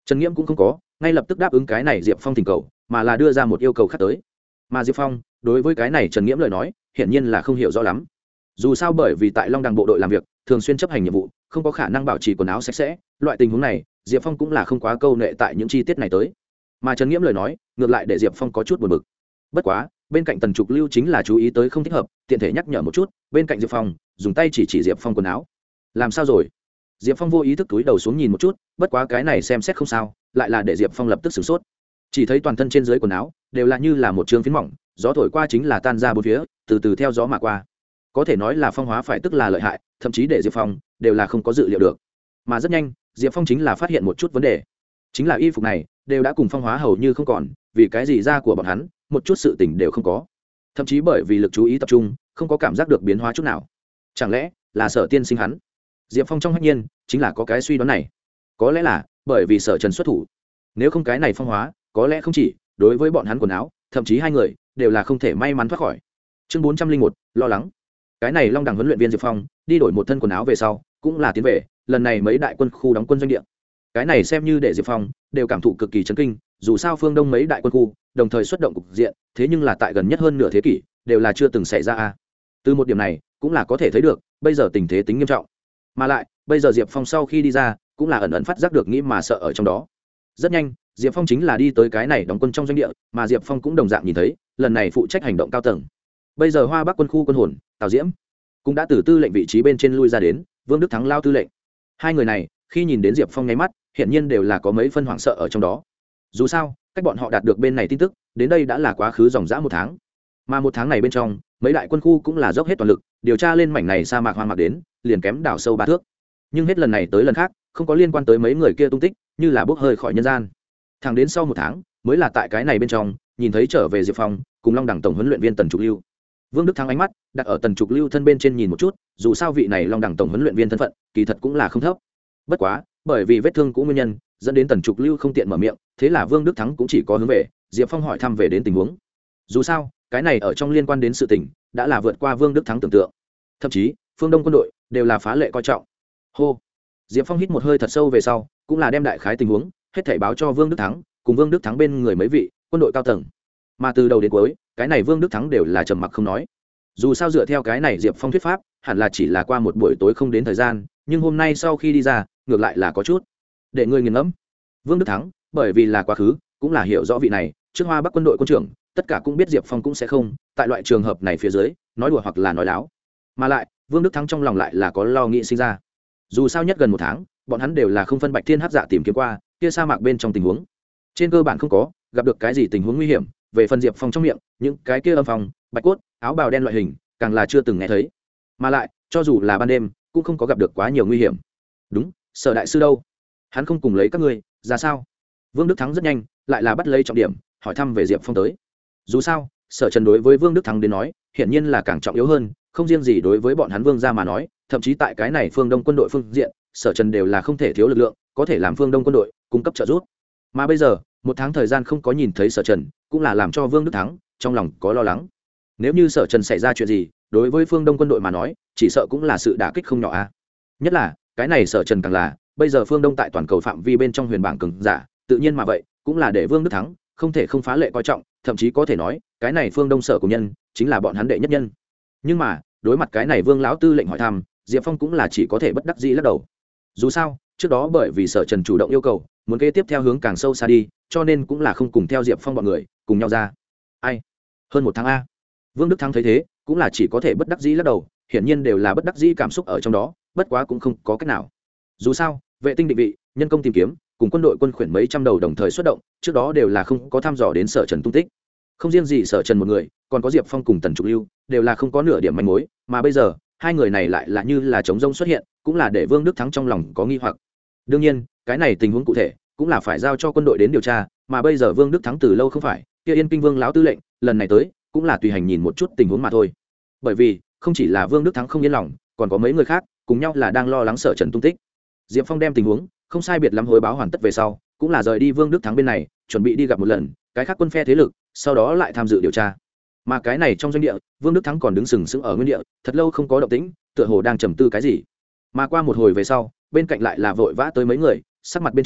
Trần Nghiễm cũng không có ngay lập tức đáp ứng cái này Diệp Phong thỉnh cầu, mà là đưa ra một yêu cầu khác tới. Mà Diệp Phong đối với cái này Trần Nghiễm lời nói hiển nhiên là không hiểu rõ lắm. Dù sao bởi vì tại Long Đằng bộ đội làm việc, thường xuyên chấp hành nhiệm vụ, không có khả năng bảo trì quần áo sạch sẽ, loại tình huống này Diệp Phong cũng là không quá câu nệ tại những chi tiết này tới. Mà Trần Nghiễm lời nói ngược lại để Diệp Phong có chút buồn bực. Bất quá bên cạnh Tần Trục Lưu chính là chú ý tới không thích hợp, tiện thể nhắc nhở một chút, bên cạnh Diệp Phong dùng tay chỉ Diệp Phong quần áo. Làm sao rồi? Diệp Phong vô ý thức túi đầu xuống nhìn một chút, bất quá cái này xem xét không sao, lại là để Diệp Phong lập tức sửng sốt. Chỉ thấy toàn thân trên dưới quần áo đều là như là một trường phiến mỏng, gió thổi qua chính là tan ra bốn phía, từ từ theo gió mà qua. Có thể nói là phong hóa phải tức là lợi hại, thậm chí để Diệp Phong đều là không có dự liệu được. Mà rất nhanh Diệp Phong chính là phát hiện một chút vấn đề, chính là y phục này đều đã cùng phong hóa hầu như không còn, vì cái gì da của bọn hắn một chút sự tình đều không có, thậm chí bởi vì lực chú ý tập trung không có cảm giác được biến hóa chút nào. Chẳng lẽ là Sở tiên sinh hắn? Diệp Phong trong hách nhiên chính là có cái suy đoán này, có lẽ là bởi vì Sở Trần xuất thủ, nếu không cái này phong hóa có lẽ không chỉ đối với bọn hắn quần áo, thậm chí hai người đều là không thể may mắn thoát khỏi. Chương 401, lo lắng. Cái này Long Đằng huấn luyện viên Diệp Phong đi đổi một thân quần áo về sau cũng là tiến về lần này mấy đại quân khu đóng quân doanh địa. Cái này xem như để Diệp Phong đều cảm thụ cực kỳ chấn kinh, dù sao phương Đông mấy đại quân khu đồng thời xuất động cục diện, thế nhưng là tại gần nhất hơn nửa thế kỷ đều là chưa từng xảy ra a. Từ một điểm này cũng là có thể thấy được bây giờ tình thế tính nghiêm trọng. Mà lại bây giờ Diệp Phong sau khi đi ra cũng là ẩn ẩn phát giác được nghĩ mà sợ ở trong đó. Rất nhanh Diệp Phong chính là đi tới cái này đóng quân trong doanh địa, mà Diệp Phong cũng đồng dạng nhìn thấy lần này phụ trách hành động cao tầng, bây giờ Hoa Bắc quân khu quân hồn Tào Diễm cũng đã từ tư lệnh vị trí bên trên lui ra đến, Vương Đức Thắng lao tư lệnh. Hai người này khi nhìn đến Diệp Phong nháy mắt hiện nhiên đều là có mấy phân hoảng sợ ở trong đó. Dù sao cách bọn họ đạt được bên này tin tức đến đây đã là quá khứ dòng dã một tháng, mà một tháng này bên trong mấy đại quân khu cũng là dốc hết toàn lực điều tra lên mảnh này sa mạc hoang mạc đến liền kém đảo sâu 3 thước, nhưng hết lần này tới lần khác không có liên quan tới mấy người kia tung tích, như là bốc hơi khỏi nhân gian. Thẳng đến sau một tháng mới là tại cái này bên trong nhìn thấy trở về Diệp Phong cùng Long Đẳng tổng huấn luyện viên Tần Trục Lưu. Vương Đức Thắng ánh mắt đặt ở Tần Trục Lưu thân bên trên nhìn một chút, dù sao vị này Long Đẳng tổng huấn luyện viên thân phận kỳ thật cũng là không thấp. Bất quá bởi vì vết thương cũ nguyên nhân dẫn đến Tần Trục Lưu không tiện mở miệng, thế là Vương Đức Thắng cũng chỉ có hướng về Diệp Phong hỏi thăm về đến tình huống. Dù sao cái này ở trong liên quan đến sự tình đã là vượt qua Vương Đức Thắng tưởng tượng, thậm chí phương Đông quân đội đều là phá lệ coi trọng. Hô. Diệp Phong hít một hơi thật sâu về sau cũng là đem đại khái tình huống hết thảy báo cho Vương Đức Thắng cùng Vương Đức Thắng bên người mấy vị quân đội cao tầng. Mà từ đầu đến cuối cái này Vương Đức Thắng đều là trầm mặc không nói. Dù sao dựa theo cái này Diệp Phong thuyết pháp hẳn là chỉ là qua một buổi tối không đến thời gian, nhưng hôm nay sau khi đi ra ngược lại là có chút để người nghiền ngẫm. Vương Đức Thắng bởi vì là quá khứ cũng là hiểu rõ vị này trước Hoa Bắc quân đội quân trưởng, tất cả cũng biết Diệp Phong cũng sẽ không tại loại trường hợp này phía dưới nói đùa hoặc là nói láo. Mà lại Vương Đức Thắng trong lòng lại là có lo nghĩ sinh ra. Dù sao nhất gần một tháng bọn hắn đều là không phân bạch thiên hắc dạ tìm kiếm qua kia sa mạc bên trong tình huống, trên cơ bản không có gặp được cái gì tình huống nguy hiểm. Về phần Diệp Phong trong miệng những cái kia âm phòng bạch cốt áo bào đen loại hình càng là chưa từng nghe thấy. Mà lại cho dù là ban đêm cũng không có gặp được quá nhiều nguy hiểm. Đúng, Sở đại sư đâu, hắn không cùng lấy các ngươi ra sao? Vương Đức Thắng rất nhanh lại là bắt lấy trọng điểm hỏi thăm về Diệp Phong tới. Dù sao Sở Trần đối với Vương Đức Thắng đến nói hiển nhiên là càng trọng yếu hơn, không riêng gì đối với bọn hắn Vương gia mà nói, thậm chí tại cái này phương Đông quân đội phương diện Sở Trần đều là không thể thiếu lực lượng có thể làm phương Đông quân đội cung cấp trợ giúp. Mà bây giờ một tháng thời gian không có nhìn thấy Sở Trần cũng là làm cho Vương Đức Thắng trong lòng có lo lắng. Nếu như Sở Trần xảy ra chuyện gì đối với phương Đông quân đội mà nói chỉ sợ cũng là sự đả kích không nhỏ a. Nhất là cái này Sở Trần càng là bây giờ phương Đông tại toàn cầu phạm vi bên trong huyền bảng cường giả, tự nhiên mà vậy cũng là để Vương Đức Thắng không thể không phá lệ coi trọng, thậm chí có thể nói cái này phương Đông Sở của nhân chính là bọn hắn đệ nhất nhân. Nhưng mà đối mặt cái này Vương lão tư lệnh hỏi thăm, Diệp Phong cũng là chỉ có thể bất đắc dĩ lắc đầu. Dù sao trước đó bởi vì Sở Trần chủ động yêu cầu muốn kế tiếp theo hướng càng sâu xa đi, cho nên cũng là không cùng theo Diệp Phong bọn người cùng nhau ra. Ai hơn một tháng a. Vương Đức Thắng thấy thế cũng là chỉ có thể bất đắc dĩ lắc đầu, hiển nhiên đều là bất đắc dĩ cảm xúc ở trong đó, bất quá cũng không có cách nào. Dù sao vệ tinh định vị nhân công tìm kiếm cùng quân đội quân khuyển mấy trăm đầu đồng thời xuất động, trước đó đều là không có thăm dò đến Sở Trần tung tích. Không riêng gì Sở Trần một người, còn có Diệp Phong cùng Tần Trục Lưu đều là không có nửa điểm manh mối, mà bây giờ hai người này lại là như là trống rông xuất hiện, cũng là để Vương Đức Thắng trong lòng có nghi hoặc. Đương nhiên cái này tình huống cụ thể cũng là phải giao cho quân đội đến điều tra, mà bây giờ Vương Đức Thắng từ lâu không phải kia Yên Kinh Vương lão tư lệnh, lần này tới cũng là tùy hành nhìn một chút tình huống mà thôi. Bởi vì không chỉ là Vương Đức Thắng không yên lòng, còn có mấy người khác cùng nhau là đang lo lắng Sở Trần tung tích. Diệp Phong đem tình huống không sai biệt lắm hồi báo hoàn tất về sau, cũng là rời đi Vương Đức Thắng bên này, chuẩn bị đi gặp một lần cái khác quân phe thế lực, sau đó lại tham dự điều tra. Mà cái này trong doanh địa, Vương Đức Thắng còn đứng sừng sững ở nguyên địa, thật lâu không có động tĩnh, tựa hồ đang trầm tư cái gì. Mà qua một hồi về sau, bên cạnh lại là vội vã tới mấy người, sắc mặt bên trong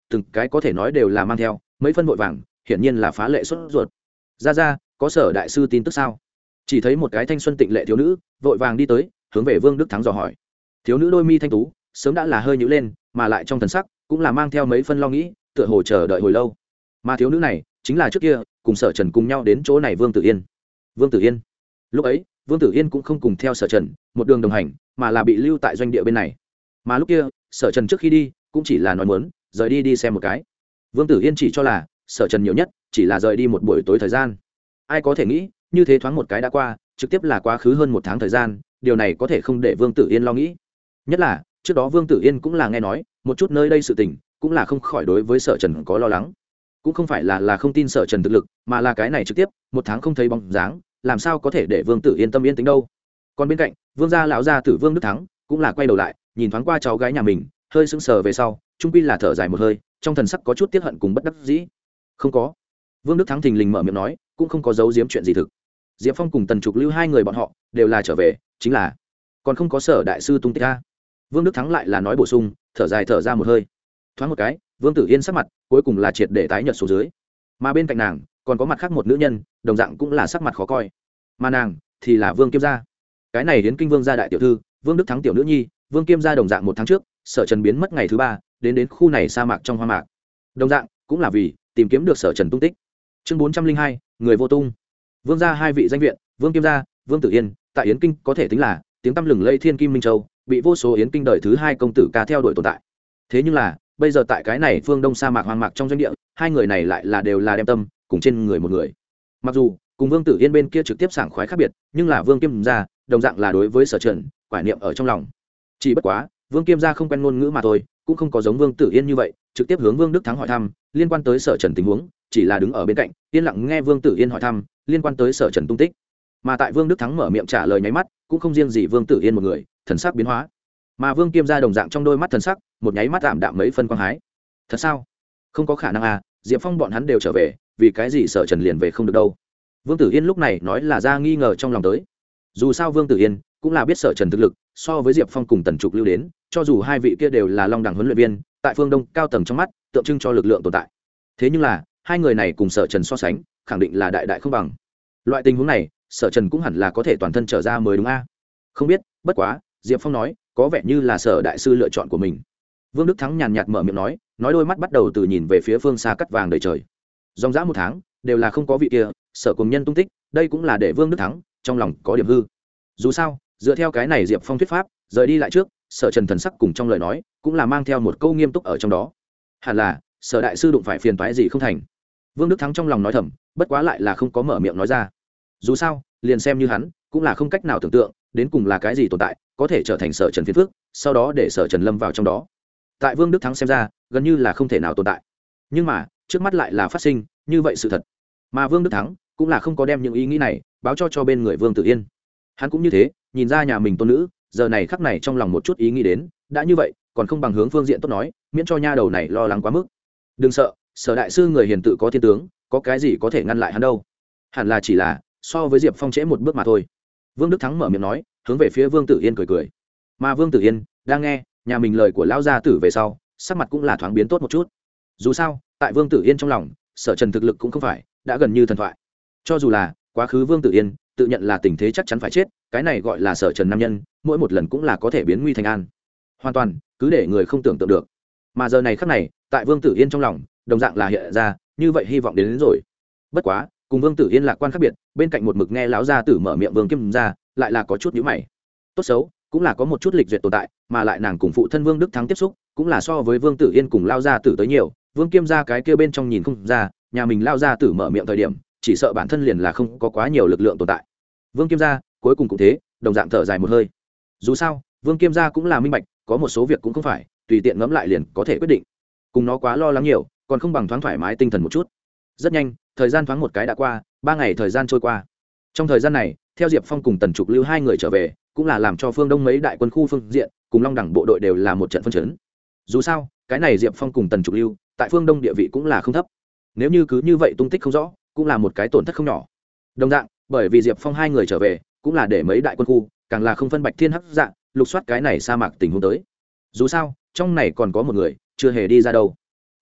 từng cái có thể nói đều là mang theo mấy phân vội vàng, hiển nhiên là phá lệ sốt ruột. Ra có Sở đại sư tin tức sao? Chỉ thấy một cái thanh xuân tịnh lệ thiếu nữ vội vàng đi tới, hướng về Vương Đức Thắng dò hỏi. Thiếu nữ đôi mi thanh tú sớm đã là hơi nhíu lên, mà lại trong thần sắc cũng là mang theo mấy phân lo nghĩ, tựa hồ chờ đợi hồi lâu. Mà thiếu nữ này chính là trước kia cùng Sở Trần cùng nhau đến chỗ này Vương Tử Yên. Vương Tử Yên, lúc ấy Vương Tử Yên cũng không cùng theo Sở Trần một đường đồng hành, mà là bị lưu tại doanh địa bên này. Mà lúc kia Sở Trần trước khi đi cũng chỉ là nói muốn rời đi xem một cái. Vương Tử Yên chỉ cho là Sở Trần nhiều nhất chỉ là rời đi một buổi tối thời gian. Ai có thể nghĩ như thế thoáng một cái đã qua, trực tiếp là quá khứ hơn một tháng thời gian, điều này có thể không để Vương Tử Yên lo nghĩ. Nhất là trước đó Vương Tử Yên cũng là nghe nói một chút nơi đây sự tình, cũng là không khỏi đối với Sở Trần có lo lắng. Cũng không phải là không tin Sở Trần thực lực, mà là cái này trực tiếp một tháng không thấy bóng dáng, làm sao có thể để Vương Tử Yên tâm yên tĩnh đâu. Còn bên cạnh Vương gia lão gia tử Vương Đức Thắng cũng là quay đầu lại nhìn thoáng qua cháu gái nhà mình, hơi sững sờ về sau trung quy là thở dài một hơi, trong thần sắc có chút tiếc hận cùng bất đắc dĩ. Không có. Vương Đức Thắng thình lình mở miệng nói, cũng không có giấu giếm chuyện gì thực. Diệp Phong cùng Tần Trục Lưu hai người bọn họ đều là trở về, chính là còn không có Sở đại sư tung tích a. Vương Đức Thắng lại là nói bổ sung, thở dài thở ra một hơi. Thoáng một cái, Vương Tử Yên sắc mặt cuối cùng là triệt để tái nhợt xuống dưới. Mà bên cạnh nàng còn có mặt khác một nữ nhân, đồng dạng cũng là sắc mặt khó coi. Mà nàng thì là Vương Kiêm gia. Cái này Yến Kinh Vương gia đại tiểu thư, Vương Đức Thắng tiểu nữ nhi, Vương Kiêm gia đồng dạng một tháng trước, Sở Trần biến mất ngày thứ 3, đến khu này sa mạc trong hoa mạc. Đồng dạng cũng là vì tìm kiếm được Sở Trần tung tích. Chương 402, người vô tung. Vương gia hai vị danh viện, Vương Kiêm gia, Vương Tử Yên, tại Yến Kinh có thể tính là tiếng tăm lừng lây thiên kim minh châu, bị vô số Yến Kinh đời thứ 2 công tử ca theo đuổi tồn tại. Thế nhưng là, bây giờ tại cái này phương đông sa mạc hoang mạc trong doanh địa, hai người này lại là đều là đem tâm cùng trên người một người. Mặc dù cùng Vương Tử Yên bên kia trực tiếp sảng khoái khác biệt, nhưng là Vương Kiêm gia đồng dạng là đối với Sở Trần quả niệm ở trong lòng. Chỉ bất quá, Vương Kiêm gia không quen ngôn ngữ mà thôi, cũng không có giống Vương Tử Yên như vậy, trực tiếp hướng Vương Đức Thắng hỏi thăm liên quan tới Sở Trần tình huống, chỉ là đứng ở bên cạnh, yên lặng nghe Vương Tử Yên hỏi thăm liên quan tới Sở Trần tung tích. Mà tại Vương Đức Thắng mở miệng trả lời nháy mắt, cũng không riêng gì Vương Tử Yên một người, thần sắc biến hóa. Mà Vương Kiêm gia đồng dạng trong đôi mắt thần sắc, một nháy mắt ảm đạm mấy phân quang hái. Thật sao? Không có khả năng à, Diệp Phong bọn hắn đều trở về, vì cái gì Sở Trần liền về không được đâu? Vương Tử Yên lúc này nói là ra nghi ngờ trong lòng tới. Dù sao Vương Tử Yên cũng là biết Sở Trần thực lực, so với Diệp Phong cùng Tần Trục Lưu đến, cho dù hai vị kia đều là long đẳng huấn luyện viên, tại phương Đông cao tầng trong mắt, tượng trưng cho lực lượng tồn tại. Thế nhưng là, hai người này cùng Sở Trần so sánh, khẳng định là đại đại không bằng. Loại tình huống này, Sở Trần cũng hẳn là có thể toàn thân trở ra mới đúng a. Không biết, bất quá, Diệp Phong nói, có vẻ như là Sở đại sư lựa chọn của mình. Vương Đức Thắng nhàn nhạt mở miệng nói đôi mắt bắt đầu từ nhìn về phía phương xa cắt vàng đầy trời. Dòng dã một tháng, đều là không có vị kia, Sở cùng nhân tung tích, đây cũng là để Vương Đức Thắng trong lòng có điểm hư. Dù sao, dựa theo cái này Diệp Phong thuyết pháp, rời đi lại trước, Sở Trần thần sắc cùng trong lời nói, cũng là mang theo một câu nghiêm túc ở trong đó. Hẳn là, Sở đại sư đụng phải phiền toái gì không thành. Vương Đức Thắng trong lòng nói thầm, bất quá lại là không có mở miệng nói ra. Dù sao, liền xem như hắn, cũng là không cách nào tưởng tượng, đến cùng là cái gì tồn tại, có thể trở thành Sở Trần phiền phức, sau đó để Sở Trần lâm vào trong đó. Tại Vương Đức Thắng xem ra, gần như là không thể nào tồn tại. Nhưng mà, trước mắt lại là phát sinh như vậy sự thật. Mà Vương Đức Thắng cũng là không có đem những ý nghĩ này báo cho bên người Vương Tử Yên. Hắn cũng như thế, nhìn ra nhà mình tôn nữ, giờ này khắc này trong lòng một chút ý nghĩ đến, đã như vậy, còn không bằng hướng phương diện tốt nói, miễn cho nha đầu này lo lắng quá mức. Đừng sợ, Sở đại sư người hiền tự có thiên tướng, có cái gì có thể ngăn lại hắn đâu. Hẳn là chỉ là so với Diệp Phong trễ một bước mà thôi. Vương Đức Thắng mở miệng nói, hướng về phía Vương Tử Yên cười cười. Mà Vương Tử Yên đang nghe nhà mình lời của lão gia tử về sau, sắc mặt cũng là thoáng biến tốt một chút. Dù sao, tại Vương Tử Yên trong lòng, Sở Trần thực lực cũng không phải đã gần như thần thoại. Cho dù là quá khứ Vương Tử Yên tự nhận là tình thế chắc chắn phải chết, cái này gọi là Sở Trần nam nhân, mỗi một lần cũng là có thể biến nguy thành an, hoàn toàn cứ để người không tưởng tượng được. Mà giờ này khắc này, tại Vương Tử Yên trong lòng, đồng dạng là hiện ra như vậy hy vọng đến rồi. Bất quá, cùng Vương Tử Yên lạc quan khác biệt, bên cạnh một mực nghe lão gia tử mở miệng Vương Kiêm gia, lại là có chút nhíu mày. Tốt xấu cũng là có một chút lịch duyệt tồn tại, mà lại nàng cùng phụ thân Vương Đức Thắng tiếp xúc, cũng là so với Vương Tử Yên cùng lao gia tử tới nhiều. Vương Kiêm gia cái kia bên trong nhìn không ra, nhà mình lao gia tử mở miệng thời điểm, chỉ sợ bản thân liền là không có quá nhiều lực lượng tồn tại. Vương Kiêm gia cuối cùng cũng thế, đồng dạng thở dài một hơi. Dù sao, Vương Kiêm gia cũng là minh bạch, có một số việc cũng không phải tùy tiện ngẫm lại liền có thể quyết định. Cùng nó quá lo lắng nhiều, còn không bằng thoáng thoải mái tinh thần một chút. Rất nhanh, thời gian thoáng một cái đã qua, 3 ngày thời gian trôi qua. Trong thời gian này, theo Diệp Phong cùng Tần Trục Lưu hai người trở về, cũng là làm cho phương Đông mấy đại quân khu phương diện cùng Long Đẳng bộ đội đều là một trận phân chấn. Dù sao, cái này Diệp Phong cùng Tần Trục Lưu tại phương Đông địa vị cũng là không thấp. Nếu như cứ như vậy tung tích không rõ, cũng là một cái tổn thất không nhỏ. Đồng dạng, bởi vì Diệp Phong hai người trở về, cũng là để mấy đại quân khu càng là không phân bạch thiên hắc dạng, lục soát cái này sa mạc tình huống tới. Dù sao, trong này còn có một người chưa hề đi ra đâu.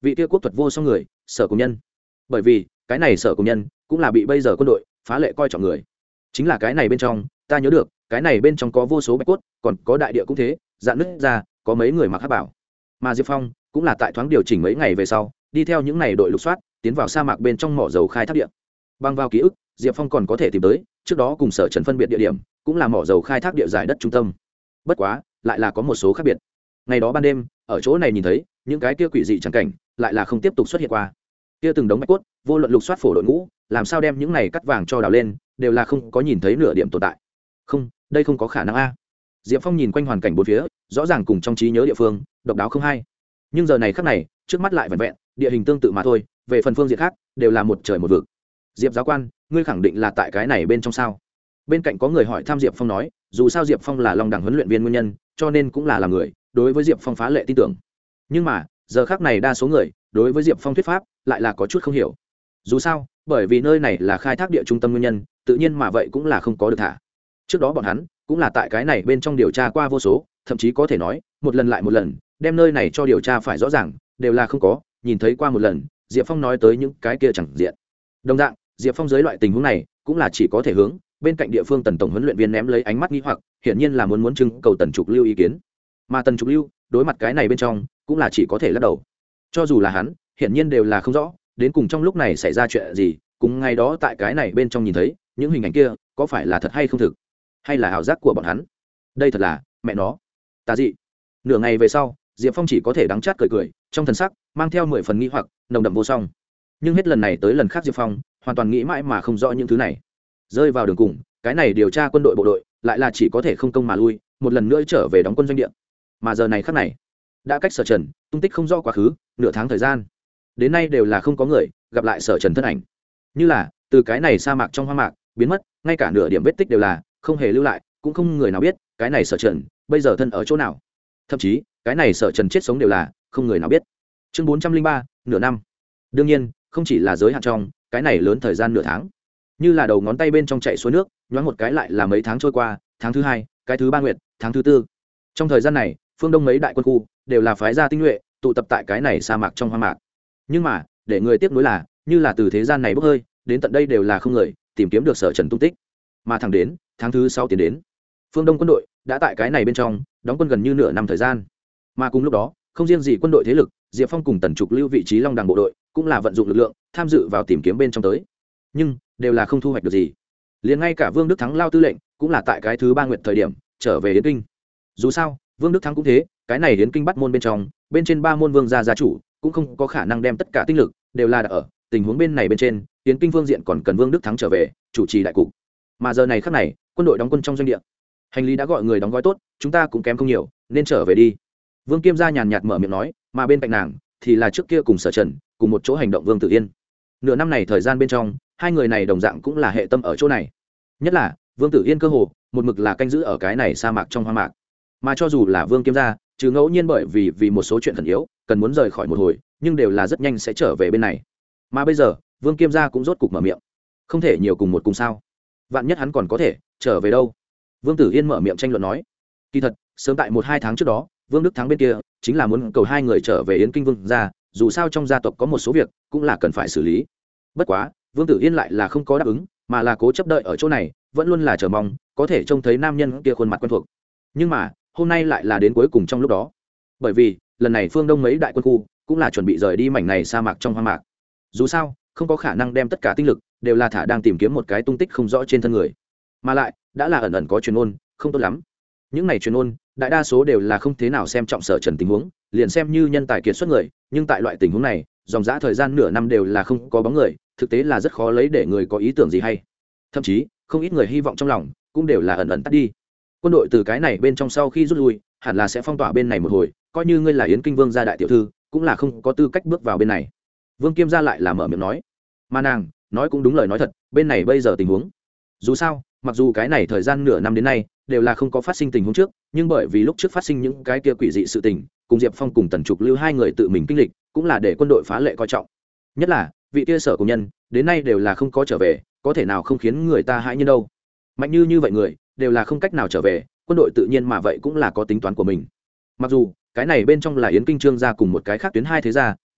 vị kia quốc thuật vô song người Sở Cùng Nhân. Bởi vì cái này Sở Cùng Nhân cũng là bị bây giờ quân đội phá lệ coi trọng người. Chính là cái này bên trong, ta nhớ được cái này bên trong có vô số bạch cốt, còn có đại địa cũng thế, dạn nứt ra, có mấy người mặc hắc bảo. Mà Diệp Phong cũng là tại thoáng điều chỉnh mấy ngày về sau, đi theo những này đội lục soát, tiến vào sa mạc bên trong mỏ dầu khai thác địa. Băng vào ký ức, Diệp Phong còn có thể tìm tới trước đó cùng Sở Trần phân biệt địa điểm, cũng là mỏ dầu khai thác địa giải đất trung tâm. Bất quá lại là có một số khác biệt. Ngày đó ban đêm ở chỗ này nhìn thấy những cái kia quỷ dị chẳng cảnh lại là không tiếp tục xuất hiện qua. Kia từng đống bạch cốt, vô luận lục soát phổ đội ngũ làm sao đem những này cắt vàng cho đào lên, đều là không có nhìn thấy nửa điểm tồn tại. Không, đây không có khả năng a. Diệp Phong nhìn quanh hoàn cảnh bốn phía, rõ ràng cùng trong trí nhớ địa phương độc đáo không hay, nhưng giờ này khắc này trước mắt lại vẹn vẹn địa hình tương tự mà thôi, về phần phương diện khác đều là một trời một vực. Diệp giáo quan, ngươi khẳng định là tại cái này bên trong sao? Bên cạnh có người hỏi thăm Diệp Phong nói, dù sao Diệp Phong là Long Đẳng huấn luyện viên nguyên nhân, cho nên cũng là người đối với Diệp Phong phá lệ tin tưởng. Nhưng mà giờ khắc này đa số người đối với Diệp Phong thuyết pháp lại là có chút không hiểu. Dù sao bởi vì nơi này là khai thác địa trung tâm nguyên nhân, tự nhiên mà vậy cũng là không có được thả. Trước đó bọn hắn cũng là tại cái này bên trong điều tra qua vô số, thậm chí có thể nói một lần lại một lần đem nơi này cho điều tra phải rõ ràng, đều là không có nhìn thấy qua một lần Diệp Phong nói tới những cái kia chẳng diện. Đồng dạng Diệp Phong dưới loại tình huống này cũng là chỉ có thể hướng bên cạnh địa phương Tần tổng huấn luyện viên ném lấy ánh mắt nghi hoặc, hiển nhiên là muốn trưng cầu Tần Trục Lưu ý kiến. Mà Tần Trục Lưu đối mặt cái này bên trong cũng là chỉ có thể lắc đầu. Cho dù là hắn hiển nhiên đều là không rõ đến cùng trong lúc này xảy ra chuyện gì, cùng ngày đó tại cái này bên trong nhìn thấy những hình ảnh kia có phải là thật hay không thực, hay là ảo giác của bọn hắn. Đây thật là mẹ nó tà dị. Nửa ngày về sau Diệp Phong chỉ có thể đắng chát cười cười, trong thần sắc mang theo 10 phần nghi hoặc nồng đậm vô song. Nhưng hết lần này tới lần khác Diệp Phong hoàn toàn nghĩ mãi mà không rõ những thứ này. Rơi vào đường cùng, cái này điều tra quân đội bộ đội lại là chỉ có thể không công mà lui, một lần nữa trở về đóng quân doanh địa. Mà giờ này khắc này đã cách Sở Trần tung tích không rõ quá khứ nửa tháng thời gian, đến nay đều là không có người gặp lại Sở Trần thân ảnh, như là từ cái này sa mạc trong hoang mạc biến mất, ngay cả nửa điểm vết tích đều là không hề lưu lại, cũng không người nào biết cái này Sở Trần bây giờ thân ở chỗ nào, thậm chí cái này Sở Trần chết sống đều là không người nào biết. Chương 403, nửa năm. Đương nhiên không chỉ là giới hạn trong cái này lớn thời gian nửa tháng, như là đầu ngón tay bên trong chạy xuôi nước, nhoáng một cái lại là mấy tháng trôi qua, tháng thứ hai, cái thứ ba nguyệt, tháng thứ tư. Trong thời gian này phương đông mấy đại quân khu đều là phái gia tinh nhuệ tụ tập tại cái này sa mạc trong hoang mạc. Nhưng mà để người tiếc nuối là, như là từ thế gian này bốc hơi đến tận đây đều là không người tìm kiếm được Sở Trần tung tích. Mà thẳng đến tháng thứ sáu tiến đến, phương đông quân đội đã tại cái này bên trong đóng quân gần như nửa năm thời gian. Mà cùng lúc đó không riêng gì quân đội thế lực, Diệp Phong cùng Tần Trục Lưu vị trí Long Đằng bộ đội cũng là vận dụng lực lượng tham dự vào tìm kiếm bên trong tới, nhưng đều là không thu hoạch được gì. Liền ngay cả Vương Đức Thắng lao tư lệnh cũng là tại cái thứ ba nguyệt thời điểm trở về Yến Kinh. Dù sao Vương Đức Thắng cũng thế, cái này Yến Kinh bắt môn bên trong, bên trên ba môn vương gia gia chủ cũng không có khả năng đem tất cả tinh lực đều là ở tình huống bên này bên trên. Yến Kinh phương diện còn cần Vương Đức Thắng trở về chủ trì đại cục. Mà giờ này khắc này quân đội đóng quân trong doanh địa, hành lý đã gọi người đóng gói tốt, chúng ta cũng kém không nhiều nên trở về đi. Vương Kiêm gia nhàn nhạt mở miệng nói, mà bên cạnh nàng thì là trước kia cùng Sở Trần cùng một chỗ hành động Vương Tử Yên. Nửa năm này thời gian bên trong, hai người này đồng dạng cũng là hệ tâm ở chỗ này. Nhất là Vương Tử Yên cơ hồ một mực là canh giữ ở cái này sa mạc trong hoang mạc. Mà cho dù là Vương Kiêm gia, trừ ngẫu nhiên bởi vì một số chuyện khẩn yếu cần muốn rời khỏi một hồi, nhưng đều là rất nhanh sẽ trở về bên này. Mà bây giờ Vương Kiêm gia cũng rốt cục mở miệng, không thể nhiều cùng một cùng sao, vạn nhất hắn còn có thể trở về đâu. Vương Tử Yên mở miệng tranh luận nói, kỳ thật sớm tại 1-2 tháng trước đó, Vương Đức Thắng bên kia chính là muốn cầu hai người trở về Yến Kinh Vương gia, dù sao trong gia tộc có một số việc cũng là cần phải xử lý. Bất quá Vương Tử Yên lại là không có đáp ứng, mà là cố chấp đợi ở chỗ này, vẫn luôn là chờ mong có thể trông thấy nam nhân kia khuôn mặt quen thuộc. Nhưng mà hôm nay lại là đến cuối cùng trong lúc đó, bởi vì lần này phương đông mấy đại quân khu cũng là chuẩn bị rời đi mảnh này sa mạc trong hoang mạc. Dù sao không có khả năng đem tất cả tinh lực đều là thả đang tìm kiếm một cái tung tích không rõ trên thân người, mà lại đã là ẩn ẩn có truyền ôn không tốt lắm. Những này truyền ôn đại đa số đều là không thế nào xem trọng Sở Trần tình huống, liền xem như nhân tài kiệt xuất người, nhưng tại loại tình huống này dòng dã thời gian nửa năm đều là không có bóng người, thực tế là rất khó lấy để người có ý tưởng gì hay. Thậm chí không ít người hy vọng trong lòng cũng đều là ẩn ẩn tắt đi. Quân đội từ cái này bên trong sau khi rút lui, hẳn là sẽ phong tỏa bên này một hồi, coi như ngươi là Yến Kinh Vương gia đại tiểu thư, cũng là không có tư cách bước vào bên này. Vương Kiêm gia lại là mở miệng nói, mà nàng nói cũng đúng lời nói thật, bên này bây giờ tình huống, dù sao mặc dù cái này thời gian nửa năm đến nay đều là không có phát sinh tình huống trước, nhưng bởi vì lúc trước phát sinh những cái kia quỷ dị sự tình, cùng Diệp Phong cùng Tần Trục Lưu hai người tự mình kinh lịch, cũng là để quân đội phá lệ coi trọng. Nhất là vị kia Sở Cùng Nhân đến nay đều là không có trở về, có thể nào không khiến người ta hãi nhiên đâu. Mạnh như vậy người đều là không cách nào trở về, quân đội tự nhiên mà vậy cũng là có tính toán của mình. Mặc dù cái này bên trong là Yến Kinh Trương gia cùng một cái khác tuyến hai thế gia,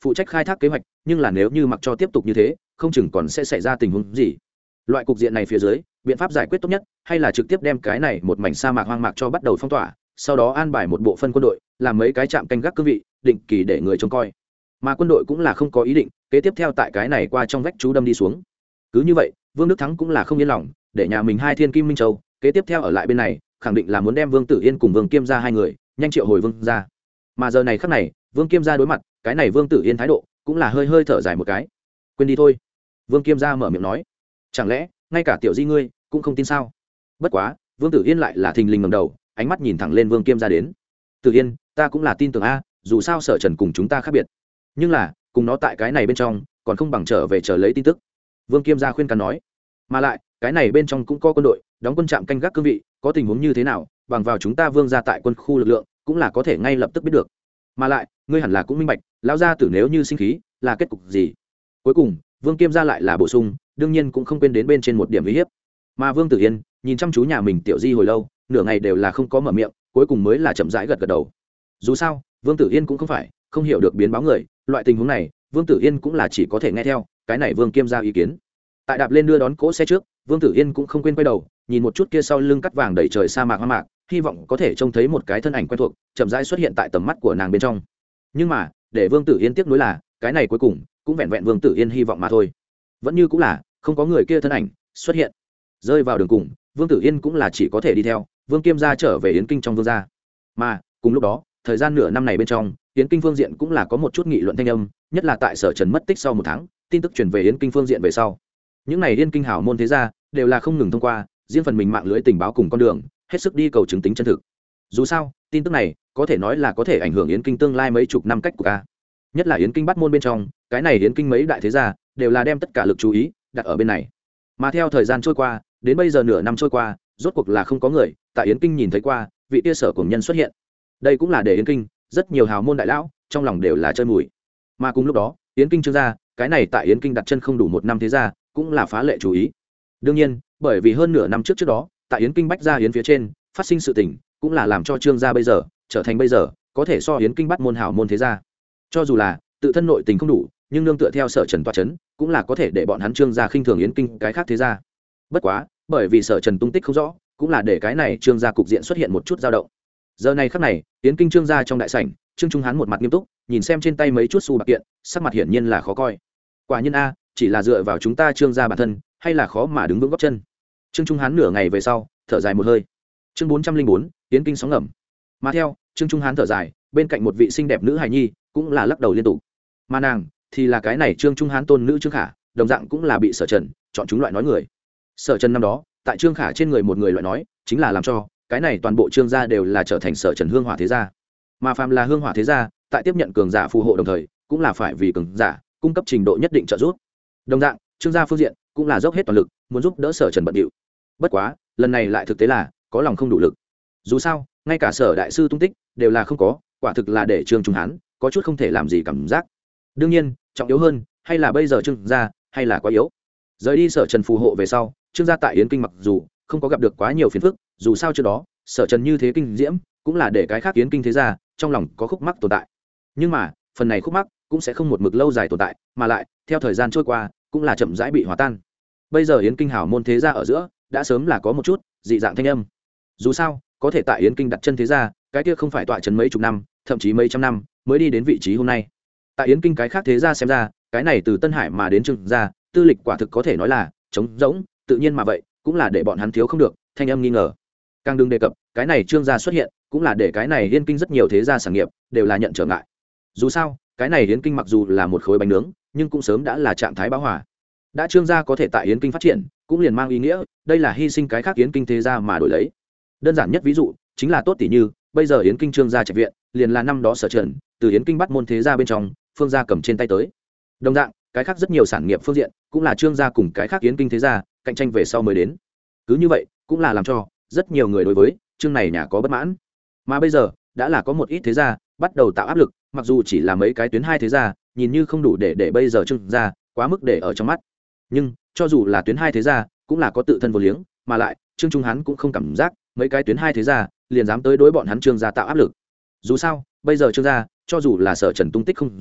phụ trách khai thác kế hoạch, nhưng là nếu như mặc cho tiếp tục như thế không chừng còn sẽ xảy ra tình huống gì. Loại cục diện này phía dưới, biện pháp giải quyết tốt nhất hay là trực tiếp đem cái này một mảnh sa mạc hoang mạc cho bắt đầu phong tỏa, sau đó an bài một bộ phân quân đội làm mấy cái trạm canh gác cương vị, định kỳ để người trông coi. Mà quân đội cũng là không có ý định kế tiếp theo tại cái này qua trong vách chú đâm đi xuống. Cứ như vậy, Vương Đức Thắng cũng là không yên lòng, để nhà mình hai thiên kim minh châu kế tiếp theo ở lại bên này, khẳng định là muốn đem Vương Tử Yên cùng Vương Kiêm gia hai người nhanh triệu hồi Vương gia. Mà giờ này khắc này, Vương Kiêm gia đối mặt cái này Vương Tử Yên thái độ cũng là hơi hơi thở dài một cái. Quên đi thôi. Vương Kiêm gia mở miệng nói, chẳng lẽ ngay cả tiểu di ngươi cũng không tin sao? Bất quá Vương Tử Yên lại là thình lình ngẩng đầu, ánh mắt nhìn thẳng lên Vương Kiêm gia đến. Tử Yên, ta cũng là tin tưởng a, dù sao Sở Trần cùng chúng ta khác biệt, nhưng là cùng nó tại cái này bên trong còn không bằng trở về chờ lấy tin tức. Vương Kiêm gia khuyên can nói, mà lại cái này bên trong cũng có quân đội đóng quân trạm canh gác cương vị, có tình huống như thế nào bằng vào chúng ta Vương gia tại quân khu lực lượng cũng là có thể ngay lập tức biết được. Mà lại ngươi hẳn là cũng minh bạch lão gia tử nếu như sinh khí là kết cục gì. Cuối cùng Vương Kiêm gia lại là bổ sung, đương nhiên cũng không quên đến bên trên một điểm uy hiếp. Mà Vương Tử Yên nhìn chăm chú nhà mình tiểu di hồi lâu, nửa ngày đều là không có mở miệng, cuối cùng mới là chậm rãi gật gật đầu. Dù sao Vương Tử Yên cũng không phải không hiểu được biến báo người, loại tình huống này Vương Tử Yên cũng là chỉ có thể nghe theo cái này Vương Kiêm gia ý kiến. Tại đạp lên đưa đón cỗ xe trước, Vương Tử Yên cũng không quên quay đầu nhìn một chút kia sau lưng cắt vàng đầy trời sa mạc hoa mạc, hy vọng có thể trông thấy một cái thân ảnh quen thuộc chậm rãi xuất hiện tại tầm mắt của nàng bên trong. Nhưng mà để Vương Tử Yên tiếc nuối là cái này cuối cùng cũng vẹn vẹn Vương Tử Yên hy vọng mà thôi, vẫn như cũng là không có người kia thân ảnh xuất hiện. Rơi vào đường cùng, Vương Tử Yên cũng là chỉ có thể đi theo Vương Kiêm gia trở về Yến Kinh trong Vương gia. Mà cùng lúc đó, thời gian nửa năm này bên trong, Yến Kinh phương diện cũng là có một chút nghị luận thanh âm, nhất là tại Sở Trần mất tích sau một tháng, tin tức truyền về Yến Kinh phương diện về sau. Những này Yến Kinh hảo môn thế gia đều là không ngừng thông qua riêng phần mình mạng lưới tình báo cùng con đường, hết sức đi cầu chứng tính chân thực. Dù sao, tin tức này có thể nói là có thể ảnh hưởng Yến Kinh tương lai mấy chục năm cách của ca. Nhất là Yến Kinh bắt môn bên trong, cái này Yến Kinh mấy đại thế gia đều là đem tất cả lực chú ý đặt ở bên này. Mà theo thời gian trôi qua, đến bây giờ nửa năm trôi qua, rốt cuộc là không có người tại Yến Kinh nhìn thấy qua vị tia Sở cùng nhân xuất hiện. Đây cũng là để Yến Kinh rất nhiều hào môn đại lão trong lòng đều là chơi mùi. Mà cùng lúc đó, Yến Kinh Trương gia, cái này tại Yến Kinh đặt chân không đủ một năm thế gia, cũng là phá lệ chú ý. Đương nhiên, bởi vì hơn nửa năm trước đó, tại Yến Kinh bách gia Yến phía trên phát sinh sự tình, cũng là làm cho Trương gia bây giờ trở thành bây giờ có thể so Yến Kinh bắt môn hào môn thế gia. Cho dù là tự thân nội tình không đủ, nhưng nương tựa theo Sở Trần tọa chấn, cũng là có thể để bọn hắn Trương gia khinh thường Yến Kinh cái khác thế gia. Bất quá, bởi vì Sở Trần tung tích không rõ, cũng là để cái này Trương gia cục diện xuất hiện một chút dao động. Giờ này khắc này, Yến Kinh Trương gia trong đại sảnh, Trương Trung Hán một mặt nghiêm túc, nhìn xem trên tay mấy chút xu bạc kiện, sắc mặt hiển nhiên là khó coi. Quả nhiên a, chỉ là dựa vào chúng ta Trương gia bản thân, hay là khó mà đứng vững gót chân. Trương Trung Hán nửa ngày về sau, thở dài một hơi. Chương 404, Yến Kinh sóng ngầm. Mà theo Trương Trung Hán thở dài, bên cạnh một vị xinh đẹp nữ hài nhi cũng là lắc đầu liên tục. Mà nàng thì là cái này Trương Trung Hán tôn nữ Trương Khả, đồng dạng cũng là bị Sở Trần chọn chúng loại nói người. Sở Trần năm đó, tại Trương Khả trên người một người loại nói, chính là làm cho cái này toàn bộ Trương gia đều là trở thành Sở Trần hương hỏa thế gia. Mà phàm là hương hỏa thế gia, tại tiếp nhận cường giả phù hộ đồng thời, cũng là phải vì cường giả cung cấp trình độ nhất định trợ giúp. Đồng dạng, Trương gia phương diện cũng là dốc hết toàn lực, muốn giúp đỡ Sở Trần bận điệu. Bất quá, lần này lại thực tế là có lòng không đủ lực. Dù sao, ngay cả Sở đại sư tung tích đều là không có, quả thực là để Trương Trung Hán có chút không thể làm gì cảm giác. Đương nhiên, trọng yếu hơn, hay là bây giờ Trương gia hay là quá yếu. Rời đi Sở Trần phù hộ về sau, Trương gia tại Yến Kinh mặc dù không có gặp được quá nhiều phiền phức, dù sao trước đó, Sở Trần như thế kinh diễm, cũng là để cái khác Yến Kinh thế gia trong lòng có khúc mắc tồn tại. Nhưng mà, phần này khúc mắc cũng sẽ không một mực lâu dài tồn tại, mà lại theo thời gian trôi qua, cũng là chậm rãi bị hòa tan. Bây giờ Yến Kinh hảo môn thế gia ở giữa, đã sớm là có một chút dị dạng thanh âm. Dù sao, có thể tại Yến Kinh đặt chân thế gia, cái kia không phải tọa trấn mấy chục năm, thậm chí mấy trăm năm mới đi đến vị trí hôm nay. Tại Yến Kinh cái khác thế gia xem ra, cái này từ Tân Hải mà đến Trương gia, tư lịch quả thực có thể nói là trống rỗng, tự nhiên mà vậy, cũng là để bọn hắn thiếu không được thanh âm nghi ngờ. Càng đừng đề cập, cái này Trương gia xuất hiện, cũng là để cái này Yến Kinh rất nhiều thế gia sản nghiệp đều là nhận trở ngại. Dù sao, cái này Yến Kinh mặc dù là một khối bánh nướng, nhưng cũng sớm đã là trạng thái bão hòa. Đã Trương gia có thể tại Yến Kinh phát triển, cũng liền mang ý nghĩa đây là hy sinh cái khác Yến Kinh thế gia mà đổi lấy. Đơn giản nhất ví dụ chính là tốt tỷ như bây giờ Yến Kinh Trương gia trạch viện liền là năm đó Sở Trần từ Yến Kinh bắt môn thế gia bên trong phương gia cầm trên tay tới. Đồng dạng, cái khác rất nhiều sản nghiệp phương diện cũng là Trương gia cùng cái khác Yến Kinh thế gia cạnh tranh về sau mới đến. Cứ như vậy cũng là làm cho rất nhiều người đối với Trương này nhà có bất mãn. Mà bây giờ đã là có một ít thế gia bắt đầu tạo áp lực, mặc dù chỉ là mấy cái tuyến hai thế gia, nhìn như không đủ để bây giờ Trương gia quá mức để ở trong mắt. Nhưng cho dù là tuyến hai thế gia cũng là có tự thân vô liếng, mà lại Trương Trung hắn cũng không cảm giác mấy cái tuyến hai thế gia liền dám tới đối bọn hắn Trương gia tạo áp lực. Dù sao bây giờ Trương gia cho dù là Sở Trần tung tích không rõ,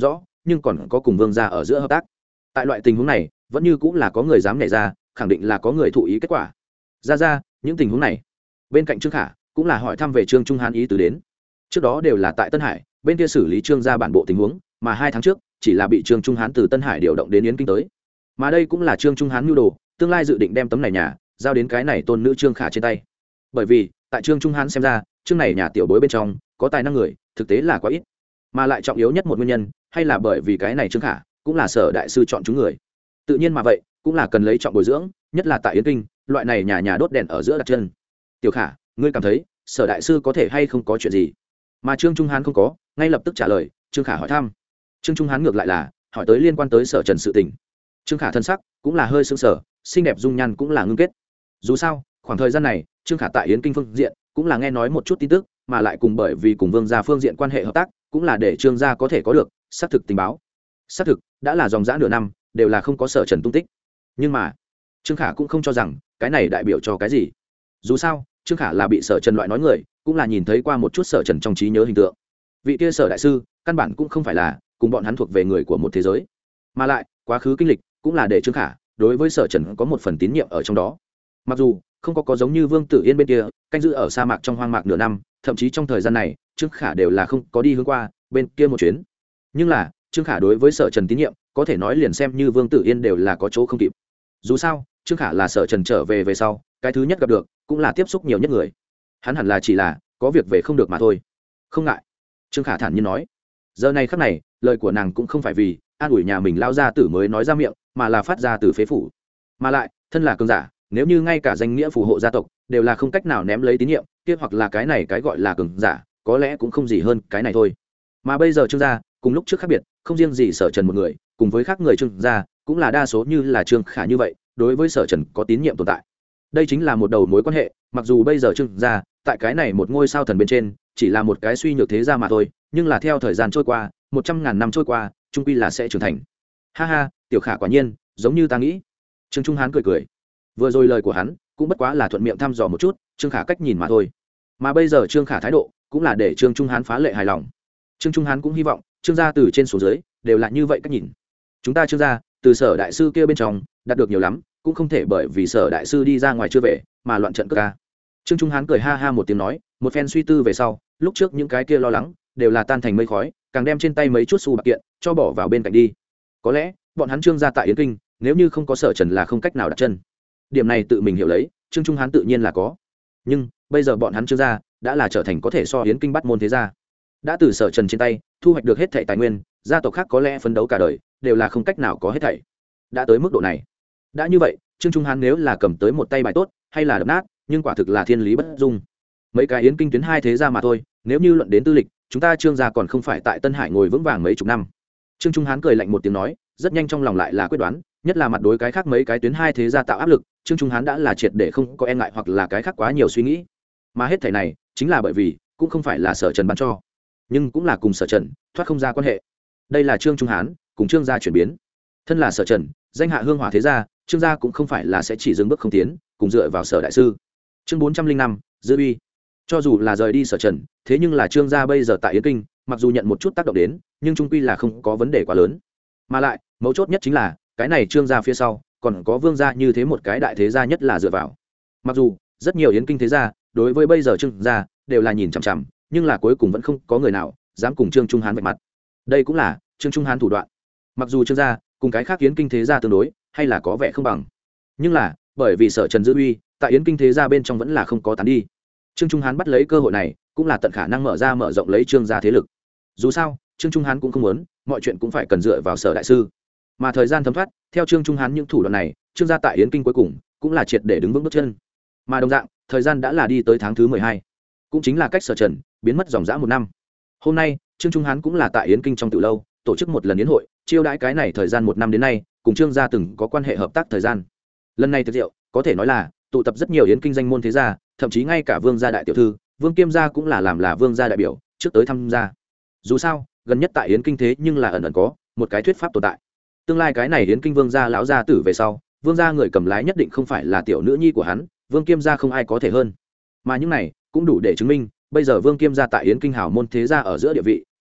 nhưng còn có cùng vương gia ở giữa hợp tác. Tại loại tình huống này vẫn như cũng là có người dám nhảy ra, khẳng định là có người thụ ý kết quả. Ra những tình huống này bên cạnh Trương Khả cũng là hỏi thăm về Trương Trung Hán ý tứ đến. Trước đó đều là tại Tân Hải bên kia xử lý Trương gia bản bộ tình huống, mà 2 tháng trước chỉ là bị Trương Trung Hán từ Tân Hải điều động đến Yến Kinh tới. Mà đây cũng là Trương Trung Hán nhu đồ, tương lai dự định đem tấm này nhà giao đến cái này tôn nữ Trương Khả trên tay. Bởi vì tại Trương Trung Hán xem ra, Trương này nhà tiểu bối bên trong có tài năng người thực tế là quá ít, mà lại trọng yếu nhất một nguyên nhân hay là bởi vì cái này Trương Khả cũng là Sở đại sư chọn chúng người, tự nhiên mà vậy cũng là cần lấy trọng bồi dưỡng, nhất là tại Yến Kinh loại này nhà nhà đốt đèn ở giữa đặt chân. Tiểu Khả, ngươi cảm thấy Sở đại sư có thể hay không có chuyện gì? Mà Trương Trung Hán không có ngay lập tức trả lời. Trương Khả hỏi thăm, Trương Trung Hán ngược lại là hỏi tới liên quan tới Sở Trần sự tình. Trương Khả thân sắc cũng là hơi sững sờ, xinh đẹp dung nhan cũng là ngưng kết. Dù sao khoảng thời gian này Trương Khả tại Yến Kinh phương diện cũng là nghe nói một chút tin tức, mà lại cùng bởi vì cùng Vương gia phương diện quan hệ hợp tác, cũng là để Trương gia có thể có được xác thực tình báo. Xác thực đã là dòng dã nửa năm đều là không có Sở Trần tung tích, nhưng mà Trương Khả cũng không cho rằng cái này đại biểu cho cái gì. Dù sao Trương Khả là bị Sở Trần loại nói người, cũng là nhìn thấy qua một chút Sở Trần trong trí nhớ hình tượng. Vị kia Sở đại sư căn bản cũng không phải là cùng bọn hắn thuộc về người của một thế giới, mà lại quá khứ kinh lịch cũng là để Trương Khả đối với Sở Trần có một phần tín nhiệm ở trong đó. Mặc dù không có giống như Vương Tử Yên bên kia canh giữ ở sa mạc trong hoang mạc nửa năm, thậm chí trong thời gian này Trương Khả đều là không có đi hướng qua bên kia một chuyến, nhưng là Trương Khả đối với Sở Trần tín nhiệm có thể nói liền xem như Vương Tử Yên đều là có chỗ không kịp. Dù sao Trương Khả là Sở Trần trở về sau cái thứ nhất gặp được, cũng là tiếp xúc nhiều nhất người, hắn hẳn là chỉ là có việc về không được mà thôi. Không ngại, Trương Khả thản nhiên nói. Giờ này khắc này lời của nàng cũng không phải vì an ủi nhà mình lao ra tử mới nói ra miệng, mà là phát ra từ phế phủ. Mà lại thân là cường giả, nếu như ngay cả danh nghĩa phù hộ gia tộc đều là không cách nào ném lấy tín nhiệm kia, hoặc là cái này cái gọi là cường giả có lẽ cũng không gì hơn cái này thôi. Mà bây giờ Trương gia cùng lúc trước khác biệt, không riêng gì Sở Trần một người, cùng với khác người Trương gia cũng là đa số như là Trương Khả như vậy đối với Sở Trần có tín nhiệm tồn tại. Đây chính là một đầu mối quan hệ, mặc dù bây giờ Trương gia tại cái này một ngôi sao thần bên trên chỉ là một cái suy nhược thế gia mà thôi, nhưng là theo thời gian trôi qua, 100.000 năm trôi qua, trung quy là sẽ trưởng thành. Ha ha, Tiểu Khả quả nhiên giống như ta nghĩ. Trương Trung Hán cười cười. Vừa rồi lời của hắn cũng bất quá là thuận miệng thăm dò một chút Trương Khả cách nhìn mà thôi, mà bây giờ Trương Khả thái độ cũng là để Trương Trung Hán phá lệ hài lòng. Trương Trung Hán cũng hy vọng Trương gia từ trên xuống dưới đều là như vậy cách nhìn. Chúng ta Trương gia từ Sở đại sư kia bên trong đạt được nhiều lắm, cũng không thể bởi vì Sở đại sư đi ra ngoài chưa về mà loạn trận cước ca. Trương Trung Hán cười ha ha một tiếng nói, một phen suy tư về sau, lúc trước những cái kia lo lắng đều là tan thành mây khói, càng đem trên tay mấy chút xu bạc kiện cho bỏ vào bên cạnh đi. Có lẽ bọn hắn Trương gia tại Yến Kinh nếu như không có Sở Trần là không cách nào đặt chân. Điểm này tự mình hiểu lấy, Trương Trung Hán tự nhiên là có. Nhưng bây giờ bọn hắn Trương gia đã là trở thành có thể so Yến Kinh bắt môn thế gia, đã từ Sở Trần trên tay thu hoạch được hết thảy tài nguyên, gia tộc khác có lẽ phấn đấu cả đời đều là không cách nào có hết thảy. Đã tới mức độ này, đã như vậy Trương Trung Hán nếu là cầm tới một tay bài tốt hay là đập nát, nhưng quả thực là thiên lý bất dung. Mấy cái Yến Kinh tuyến hai thế gia mà thôi, nếu như luận đến tư lịch, chúng ta Trương gia còn không phải tại Tân Hải ngồi vững vàng mấy chục năm. Trương Trung Hán cười lạnh một tiếng nói, rất nhanh trong lòng lại là quyết đoán, nhất là mặt đối cái khác mấy cái tuyến hai thế gia tạo áp lực, Trương Trung Hán đã là triệt để không có e ngại hoặc là cái khác quá nhiều suy nghĩ. Mà hết thảy này chính là bởi vì cũng không phải là Sở Trần ban cho, nhưng cũng là cùng Sở Trần thoát không ra quan hệ. Đây là Trương Trung Hán cùng Trương gia chuyển biến. Thân là Sở Trần danh hạ hương hỏa thế gia, Trương gia cũng không phải là sẽ chỉ dừng bước không tiến, cùng dựa vào Sở đại sư. Chương 405, dư uy. Cho dù là rời đi Sở Trần, thế nhưng là Trương gia bây giờ tại Yến Kinh, mặc dù nhận một chút tác động đến, nhưng trung quy là không có vấn đề quá lớn. Mà lại mấu chốt nhất chính là cái này Trương gia phía sau còn có Vương gia như thế một cái đại thế gia nhất là dựa vào. Mặc dù rất nhiều Yến Kinh thế gia đối với bây giờ Trương gia đều là nhìn chằm chằm, nhưng là cuối cùng vẫn không có người nào dám cùng Trương Trung Hán vạch mặt. Đây cũng là Trương Trung Hán thủ đoạn. Mặc dù Trương gia cùng cái khác Yến Kinh thế gia tương đối hay là có vẻ không bằng, nhưng là bởi vì Sở Trần giữ uy tại Yến Kinh thế gia bên trong vẫn là không có tán đi. Trương Trung Hán bắt lấy cơ hội này cũng là tận khả năng mở rộng lấy Trương gia thế lực. Dù sao Trương Trung Hán cũng không muốn mọi chuyện cũng phải cần dựa vào Sở đại sư, mà thời gian thấm thoát theo Trương Trung Hán những thủ đoạn này, Trương gia tại Yến Kinh cuối cùng cũng là triệt để đứng vững bước chân. Mà đồng dạng thời gian đã là đi tới tháng thứ 12, cũng chính là cách Sở Trần biến mất dòng dã một năm. Hôm nay Trương Trung Hán cũng là tại Yến Kinh trong tiểu lâu tổ chức một lần yến hội, chiêu đãi cái này thời gian một năm đến nay cùng Trương gia từng có quan hệ hợp tác thời gian. Lần này thực rượu có thể nói là tụ tập rất nhiều Yến Kinh danh môn thế gia, thậm chí ngay cả Vương gia đại tiểu thư Vương Kiêm gia cũng là làm là Vương gia đại biểu trước tới tham gia. Dù sao gần nhất tại Yến Kinh thế nhưng là ẩn ẩn có một cái thuyết pháp tồn tại, tương lai cái này Yến Kinh Vương gia lão gia tử về sau, Vương gia người cầm lái nhất định không phải là tiểu nữ nhi của hắn, Vương Kiêm gia không ai có thể hơn. Mà những này cũng đủ để chứng minh bây giờ Vương Kiêm gia tại Yến Kinh hào môn thế gia ở giữa địa vị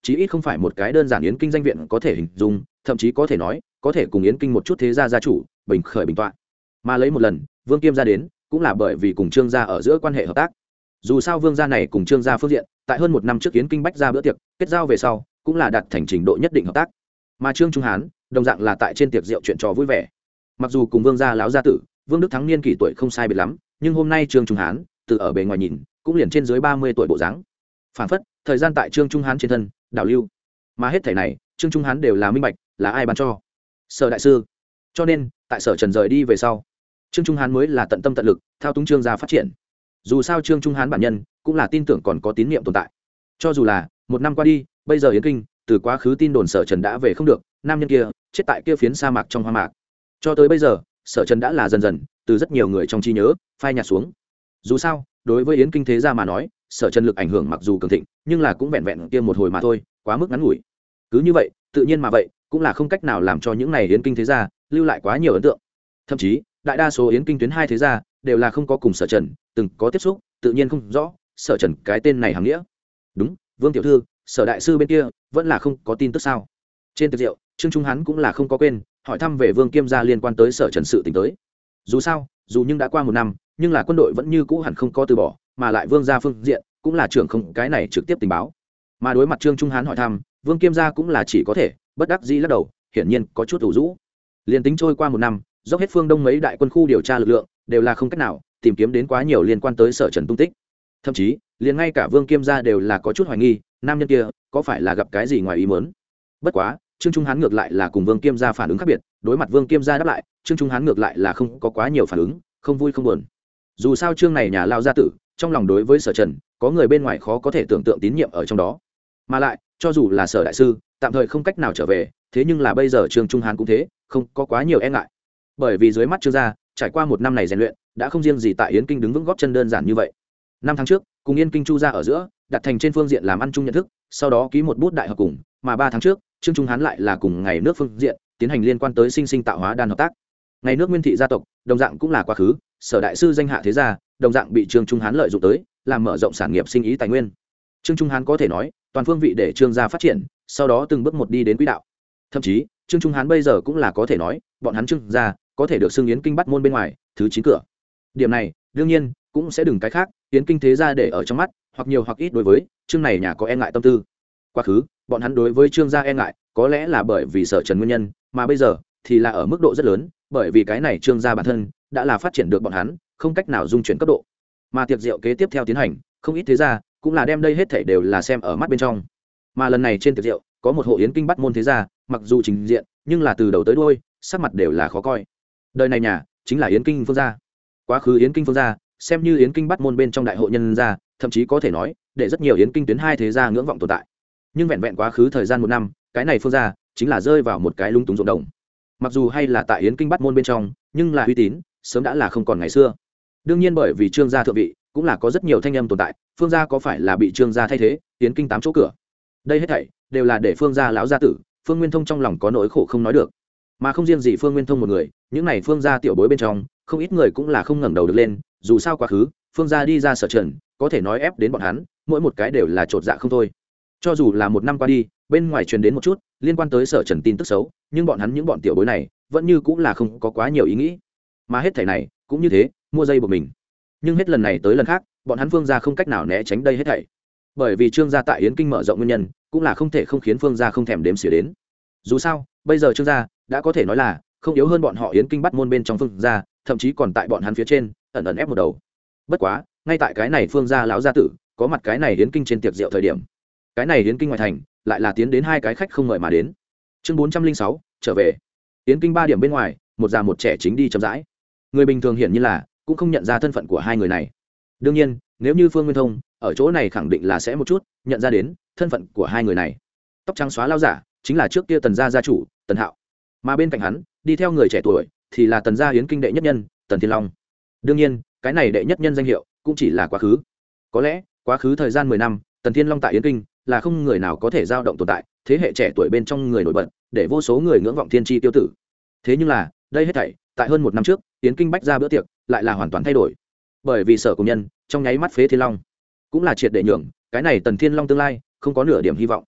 chí ít không phải một cái đơn giản yến kinh danh viện có thể hình dung, thậm chí có thể nói có thể cùng yến kinh một chút thế gia gia chủ bình khởi bình tọa. Mà lấy một lần Vương Kiêm gia đến cũng là bởi vì cùng Trương gia ở giữa quan hệ hợp tác. Dù sao Vương gia này cùng Trương gia phương diện tại hơn một năm trước yến kinh bách gia bữa tiệc kết giao về sau cũng là đạt thành trình độ nhất định hợp tác. Mà Trương Trung Hán đồng dạng là tại trên tiệc rượu chuyện trò vui vẻ. Mặc dù cùng Vương gia lão gia tử Vương Đức Thắng niên kỷ tuổi không sai biệt lắm, nhưng hôm nay Trương Trung Hán từ ở bề ngoài nhìn cũng liền trên dưới 30 tuổi bộ dáng. Phản phất thời gian tại Trương Trung Hán trên thân đảo lưu. Mà hết thảy này Trương Trung Hán đều là minh bạch, là ai ban cho? Sở đại sư. Cho nên tại Sở Trần rời đi về sau, Trương Trung Hán mới là tận tâm tận lực thao túng Trương gia phát triển. Dù sao Trương Trung Hán bản nhân cũng là tin tưởng còn có tín niệm tồn tại. Cho dù là một năm qua đi, bây giờ yến kinh từ quá khứ tin đồn Sở Trần đã về không được, nam nhân kia chết tại kia phiến sa mạc trong hoang mạc. Cho tới bây giờ, Sở Trần đã là dần dần từ rất nhiều người trong trí nhớ phai nhạt xuống. Dù sao, đối với yến kinh thế gia mà nói, Sở Trần lực ảnh hưởng mặc dù cường thịnh, nhưng là cũng vẹn vẹn kia một hồi mà thôi, quá mức ngắn ngủi. Cứ như vậy, tự nhiên mà vậy, cũng là không cách nào làm cho những này yến kinh thế gia lưu lại quá nhiều ấn tượng. Thậm chí, đại đa số yến kinh tuyến hai thế gia đều là không có cùng Sở Trần từng có tiếp xúc, tự nhiên không rõ Sở Trần cái tên này hàm nghĩa. Đúng, Vương tiểu thư, Sở đại sư bên kia vẫn là không có tin tức sao? Trên tiệc rượu, Trương Trung Hán cũng là không có quên hỏi thăm về Vương Kiêm gia liên quan tới Sở Trần sự tình tới. Dù sao, dù nhưng đã qua một năm, nhưng là quân đội vẫn như cũ hẳn không có từ bỏ, mà lại Vương gia phương diện cũng là trưởng không cái này trực tiếp tình báo. Mà đối mặt Trương Trung Hán hỏi thăm, Vương Kiêm gia cũng là chỉ có thể bất đắc dĩ lắc đầu, hiển nhiên có chút ủ rũ. Liên tính trôi qua một năm, dốc hết phương đông mấy đại quân khu điều tra lực lượng đều là không cách nào tìm kiếm đến quá nhiều liên quan tới Sở Trần tung tích. Thậm chí liền ngay cả Vương Kiêm gia đều là có chút hoài nghi nam nhân kia có phải là gặp cái gì ngoài ý muốn. Bất quá Trương Trung Hán ngược lại là cùng Vương Kiêm gia phản ứng khác biệt, đối mặt Vương Kiêm gia đáp lại, Trương Trung Hán ngược lại là không có quá nhiều phản ứng, không vui không buồn. Dù sao Trương này nhà lao gia tử trong lòng đối với Sở Trần có người bên ngoài khó có thể tưởng tượng tín nhiệm ở trong đó. Mà lại cho dù là Sở đại sư tạm thời không cách nào trở về, thế nhưng là bây giờ Trương Trung Hán cũng thế, không có quá nhiều e ngại. Bởi vì dưới mắt Trương gia trải qua một năm này rèn luyện, đã không riêng gì tại yến kinh đứng vững góp chân đơn giản như vậy. 5 tháng trước cùng yên kinh Chu gia ở giữa đặt thành trên phương diện làm ăn chung nhận thức, sau đó ký một bút đại hợp cùng, mà 3 tháng trước Trương Trung Hán lại là cùng ngày nước phương diện tiến hành liên quan tới sinh sinh tạo hóa đan hợp tác. Ngày nước Nguyên thị gia tộc đồng dạng cũng là quá khứ Sở đại sư danh hạ thế gia, đồng dạng bị Trương Trung Hán lợi dụng tới làm mở rộng sản nghiệp sinh ý tài nguyên. Trương Trung Hán có thể nói toàn phương vị để Trương gia phát triển, sau đó từng bước một đi đến quỹ đạo. Thậm chí Trương Trung Hán bây giờ cũng là có thể nói bọn hắn Trương gia có thể được xưng yến kinh bắt môn bên ngoài thứ 9 cửa. Điểm này đương nhiên cũng sẽ đừng cái khác yến kinh thế gia để ở trong mắt, hoặc nhiều hoặc ít đối với Trương này nhà có e ngại tâm tư. Quá khứ bọn hắn đối với Trương gia e ngại có lẽ là bởi vì Sở Trần nguyên nhân, mà bây giờ thì là ở mức độ rất lớn, bởi vì cái này Trương gia bản thân đã là phát triển được bọn hắn không cách nào dung chuyển cấp độ. Mà tiệc rượu kế tiếp theo tiến hành, không ít thế gia cũng là đem đây hết thảy đều là xem ở mắt bên trong. Mà lần này trên tiệc rượu có một hộ yến kinh bắt môn thế gia, mặc dù trình diện nhưng là từ đầu tới đuôi sắc mặt đều là khó coi. Đời này nhà chính là yến kinh phương gia. Quá khứ yến kinh phương gia xem như yến kinh bắt môn bên trong đại hộ nhân gia, thậm chí có thể nói để rất nhiều yến kinh tuyến hai thế gia ngưỡng vọng tồn tại. Nhưng vẹn vẹn quá khứ thời gian một năm, cái này phương gia chính là rơi vào một cái lúng túng rụng đồng. Mặc dù hay là tại yến kinh bắt môn bên trong, nhưng là uy tín sớm đã là không còn ngày xưa. Đương nhiên bởi vì Trương gia thượng vị cũng là có rất nhiều thanh âm tồn tại, phương gia có phải là bị Trương gia thay thế yến kinh 8 chỗ cửa. Đây hết thảy đều là để phương gia lão gia tử Phương Nguyên Thông trong lòng có nỗi khổ không nói được. Mà không riêng gì Phương Nguyên Thông một người, những này phương gia tiểu bối bên trong không ít người cũng là không ngẩng đầu được lên. Dù sao quá khứ phương gia đi ra Sở Trần có thể nói ép đến bọn hắn mỗi một cái đều là chột dạ không thôi. Cho dù là một năm qua đi, bên ngoài truyền đến một chút liên quan tới Sở Trần tin tức xấu, nhưng bọn hắn những bọn tiểu bối này vẫn như cũng là không có quá nhiều ý nghĩ. Mà hết thảy này cũng như thế, mua dây buộc mình. Nhưng hết lần này tới lần khác, bọn hắn phương gia không cách nào né tránh đây hết thảy. Bởi vì Trương gia tại yến kinh mở rộng nguyên nhân, cũng là không thể không khiến phương gia không thèm đếm xỉa đến. Dù sao bây giờ Trương gia đã có thể nói là không yếu hơn bọn họ yến kinh bắt môn bên trong phương gia, thậm chí còn tại bọn hắn phía trên ẩn ẩn ép một đầu. Bất quá ngay tại cái này phương gia lão gia tử có mặt cái này yến kinh trên tiệc rượu thời điểm, cái này yến kinh ngoài thành lại là tiến đến hai cái khách không mời mà đến. Chương 406 trở về. Yến kinh 3 điểm bên ngoài, một già một trẻ chính đi chậm rãi. Người bình thường hiển nhiên là cũng không nhận ra thân phận của hai người này. Đương nhiên nếu như Phương Nguyên Thông ở chỗ này khẳng định là sẽ một chút nhận ra đến thân phận của hai người này. Tóc trắng xóa lao giả chính là trước kia Tần gia gia chủ Tần Hạo, mà bên cạnh hắn đi theo người trẻ tuổi thì là Tần gia yến kinh đệ nhất nhân Tần Thiên Long. Đương nhiên cái này đệ nhất nhân danh hiệu cũng chỉ là quá khứ. Có lẽ quá khứ thời gian 10 năm, Tần Thiên Long tại yến kinh là không người nào có thể dao động tồn tại, thế hệ trẻ tuổi bên trong người nổi bật, để vô số người ngưỡng vọng thiên tri tiêu tử. Thế nhưng là đây hết thảy tại hơn một năm trước, yến kinh bách ra bữa tiệc lại là hoàn toàn thay đổi. Bởi vì Sở cùng nhân trong nháy mắt phế Thiên Long, cũng là triệt để nhường cái này Tần Thiên Long tương lai không có nửa điểm hy vọng.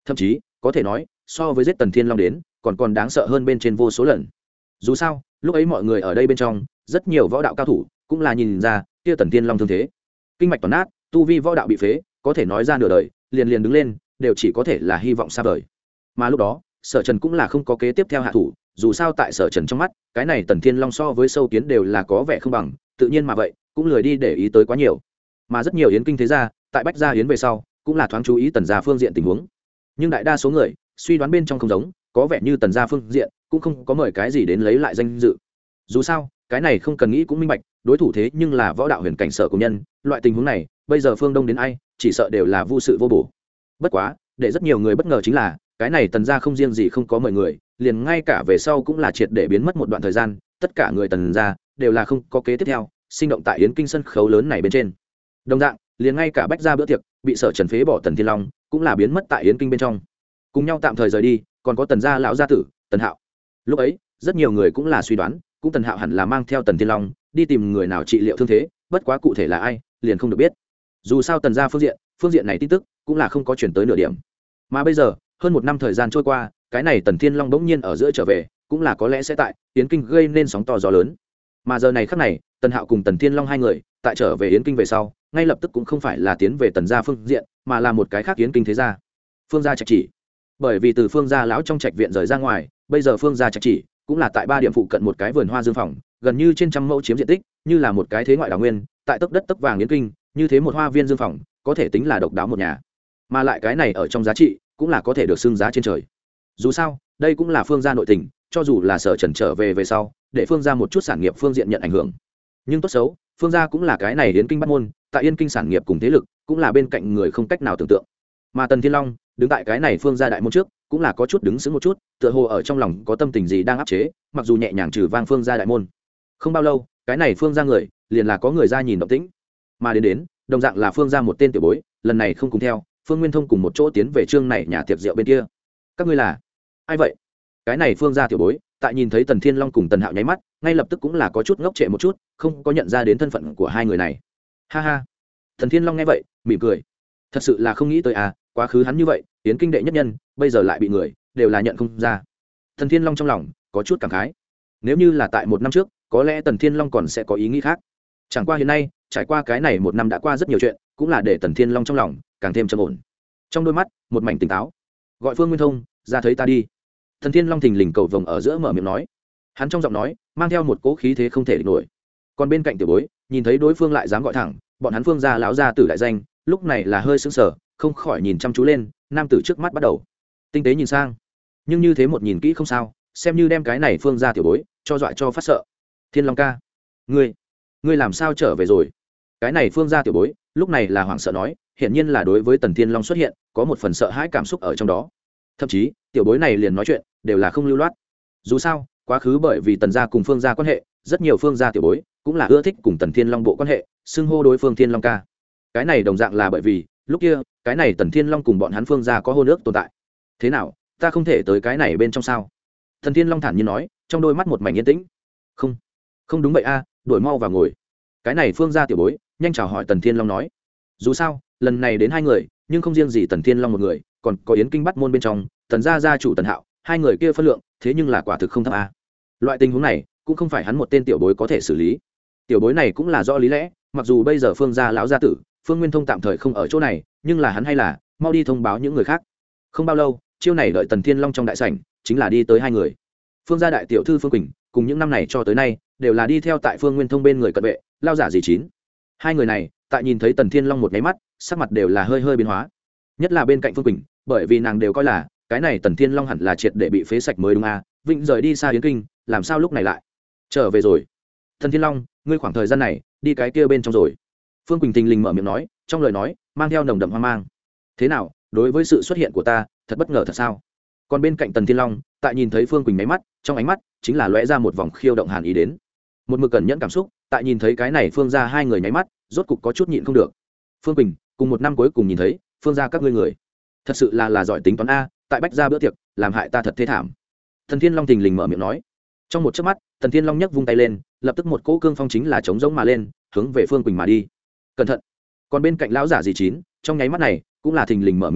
thậm chí có thể nói so với giết Tần Thiên Long đến còn đáng sợ hơn bên trên vô số lần. Dù sao lúc ấy mọi người ở đây bên trong rất nhiều võ đạo cao thủ cũng là nhìn ra kia Tần Thiên Long thương thế kinh mạch toàn nát, tu vi võ đạo bị phế, có thể nói ra nửa đời liền đứng lên đều chỉ có thể là hy vọng xa vời. Mà lúc đó Sở Trần cũng là không có kế tiếp theo hạ thủ, dù sao tại Sở Trần trong mắt cái này Tần Thiên Long so với sâu kiến đều là có vẻ không bằng, tự nhiên mà vậy cũng lười đi để ý tới quá nhiều. Mà rất nhiều yến kinh thế gia tại bách gia yến về sau cũng là thoáng chú ý Tần gia phương diện tình huống, nhưng đại đa số người suy đoán bên trong không giống, có vẻ như Tần gia phương diện cũng không có mời cái gì đến lấy lại danh dự. Dù sao cái này không cần nghĩ cũng minh bạch, đối thủ thế nhưng là võ đạo huyền cảnh Sở Cổ Nhân, loại tình huống này bây giờ phương đông đến ai chỉ sợ đều là vô sự vô bổ. Bất quá để rất nhiều người bất ngờ chính là cái này Tần gia không riêng gì không có mời người, liền ngay cả về sau cũng là triệt để biến mất một đoạn thời gian, tất cả người Tần gia đều là không có kế tiếp theo sinh động tại yến kinh sân khấu lớn này bên trên. Đồng dạng liền ngay cả bách gia bữa tiệc bị Sở Trần phế bỏ Tần Thiên Long cũng là biến mất tại yến kinh bên trong, cùng nhau tạm thời rời đi còn có Tần gia lão gia tử Tần Hạo. Lúc ấy rất nhiều người cũng là suy đoán cũng Tần Hạo hẳn là mang theo Tần Thiên Long đi tìm người nào trị liệu thương thế, bất quá cụ thể là ai liền không được biết. Dù sao Tần gia phương diện này tin tức cũng là không có chuyển tới nửa điểm. Mà bây giờ hơn một năm thời gian trôi qua, cái này Tần Thiên Long bỗng nhiên ở giữa trở về, cũng là có lẽ sẽ tại yến kinh gây nên sóng to gió lớn. Mà giờ này khắc này Tần Hạo cùng Tần Thiên Long hai người tại trở về yến kinh về sau, ngay lập tức cũng không phải là tiến về Tần gia phương diện, mà là một cái khác yến kinh thế gia, Phương gia Trạch Chỉ. Bởi vì từ Phương gia lão trong trạch viện rời ra ngoài, bây giờ Phương gia Trạch Chỉ cũng là tại 3 điểm phụ cận một cái vườn hoa dương phòng, gần như trên trăm mẫu chiếm diện tích, như là một cái thế ngoại đào nguyên, tại tấc đất tấc vàng yến kinh, như thế một hoa viên dương phòng, có thể tính là độc đáo một nhà. Mà lại cái này ở trong giá trị cũng là có thể được xưng giá trên trời. Dù sao đây cũng là Phương gia nội tình, cho dù là Sở Trần trở về sau để Phương gia một chút sản nghiệp phương diện nhận ảnh hưởng, nhưng tốt xấu Phương gia cũng là cái này yến kinh bắt môn, tại yên kinh sản nghiệp cùng thế lực cũng là bên cạnh người không cách nào tưởng tượng. Mà Tần Thiên Long đứng tại cái này Phương gia đại môn trước cũng là có chút đứng sững một chút, tựa hồ ở trong lòng có tâm tình gì đang áp chế, mặc dù nhẹ nhàng trừ vang Phương gia đại môn. Không bao lâu cái này Phương gia người liền là có người ra nhìn động tĩnh, mà đến đồng dạng là Phương gia một tên tiểu bối, lần này không cùng theo Phương Nguyên Thông cùng một chỗ tiến về trương này nhà tiệc rượu bên kia. Các ngươi là ai vậy? Cái này Phương gia tiểu bối tại nhìn thấy Tần Thiên Long cùng Tần Hạo nháy mắt, ngay lập tức cũng là có chút ngốc trệ một chút, không có nhận ra đến thân phận của hai người này. Ha ha. Tần Thiên Long nghe vậy mỉm cười, thật sự là không nghĩ tới à, quá khứ hắn như vậy tiến kinh đệ nhất nhân, bây giờ lại bị người đều là nhận không ra. Tần Thiên Long trong lòng có chút cảm khái, nếu như là tại một năm trước có lẽ Tần Thiên Long còn sẽ có ý nghĩ khác, chẳng qua hiện nay trải qua cái này một năm đã qua rất nhiều chuyện, cũng là để Tần Thiên Long trong lòng càng thêm trầm ổn, trong đôi mắt một mảnh tỉnh táo. Gọi Phương Nguyên Thông ra thấy ta đi. Tần Thiên Long thình lình cầu vồng ở giữa mở miệng nói, hắn trong giọng nói mang theo một cỗ khí thế không thể địch nổi. Còn bên cạnh tiểu bối nhìn thấy đối phương lại dám gọi thẳng bọn hắn Phương gia lão gia tử đại danh, lúc này là hơi sững sờ, không khỏi nhìn chăm chú lên nam tử trước mắt, bắt đầu tinh tế nhìn sang. Nhưng như thế một nhìn kỹ không sao, xem như đem cái này Phương gia tiểu bối cho dọa cho phát sợ. Thiên Long ca, ngươi làm sao trở về rồi? Cái này Phương gia tiểu bối lúc này là hoảng sợ nói, hiển nhiên là đối với Tần Thiên Long xuất hiện có một phần sợ hãi cảm xúc ở trong đó. Thậm chí tiểu bối này liền nói chuyện đều là không lưu loát. Dù sao quá khứ bởi vì Tần gia cùng Phương gia quan hệ, rất nhiều Phương gia tiểu bối cũng là ưa thích cùng Tần Thiên Long bộ quan hệ, xưng hô đối phương Thiên Long ca. Cái này đồng dạng là bởi vì lúc kia cái này Tần Thiên Long cùng bọn hắn Phương gia có hôn ước tồn tại. Thế nào, ta không thể tới cái này bên trong sao? Tần Thiên Long thản nhiên nói, trong đôi mắt một mảnh yên tĩnh. Không đúng vậy a, đổi mau vào ngồi. Cái này Phương gia tiểu bối nhanh chào hỏi Tần Thiên Long nói, dù sao lần này đến hai người, nhưng không riêng gì Tần Thiên Long một người, còn có yến kinh bắt môn bên trong Tần gia gia chủ Tần Hạo, hai người kia phân lượng thế nhưng là quả thực không thấp a. Loại tình huống này cũng không phải hắn một tên tiểu bối có thể xử lý. Tiểu bối này cũng là do lý lẽ, mặc dù bây giờ Phương gia lão gia tử Phương Nguyên Thông tạm thời không ở chỗ này, nhưng là hắn hay là mau đi thông báo những người khác. Không bao lâu chiêu này đợi Tần Thiên Long trong đại sảnh chính là đi tới hai người. Phương gia đại tiểu thư Phương Quỳnh cùng những năm này cho tới nay đều là đi theo tại Phương Nguyên Thông bên người cận vệ lao giả dì chín. Hai người này tại nhìn thấy Tần Thiên Long một nháy mắt, sắc mặt đều là hơi hơi biến hóa, nhất là bên cạnh Phương Quỳnh, bởi vì nàng đều coi là cái này Tần Thiên Long hẳn là triệt để bị phế sạch mới đúng à, vĩnh rời đi xa yến kinh, làm sao lúc này lại trở về rồi? Tần Thiên Long, ngươi khoảng thời gian này đi cái kia bên trong rồi? Phương Quỳnh thình lình mở miệng nói, trong lời nói mang theo nồng đậm hoang mang. Thế nào, đối với sự xuất hiện của ta thật bất ngờ thật sao? Còn bên cạnh Tần Thiên Long tại nhìn thấy Phương Quỳnh máy mắt, trong ánh mắt chính là lóe ra một vòng khiêu động hàn ý đến. Một mực cẩn nhẫn cảm xúc tại nhìn thấy cái này Phương gia hai người nháy mắt, rốt cục có chút nhịn không được. Phương Quỳnh cùng một năm cuối cùng nhìn thấy Phương gia các ngươi người, thật sự là giỏi tính toán a, tại bách gia bữa tiệc làm hại ta thật thê thảm. Tần Thiên Long thình lình mở miệng nói, trong một chớp mắt Tần Thiên Long nhấc vung tay lên, lập tức một cỗ cương phong chính là chống rỗng mà lên, hướng về Phương Quỳnh mà đi. Cẩn thận. Còn bên cạnh lão giả dì chín trong nháy mắt này cũng là thình lình mở miệng nói,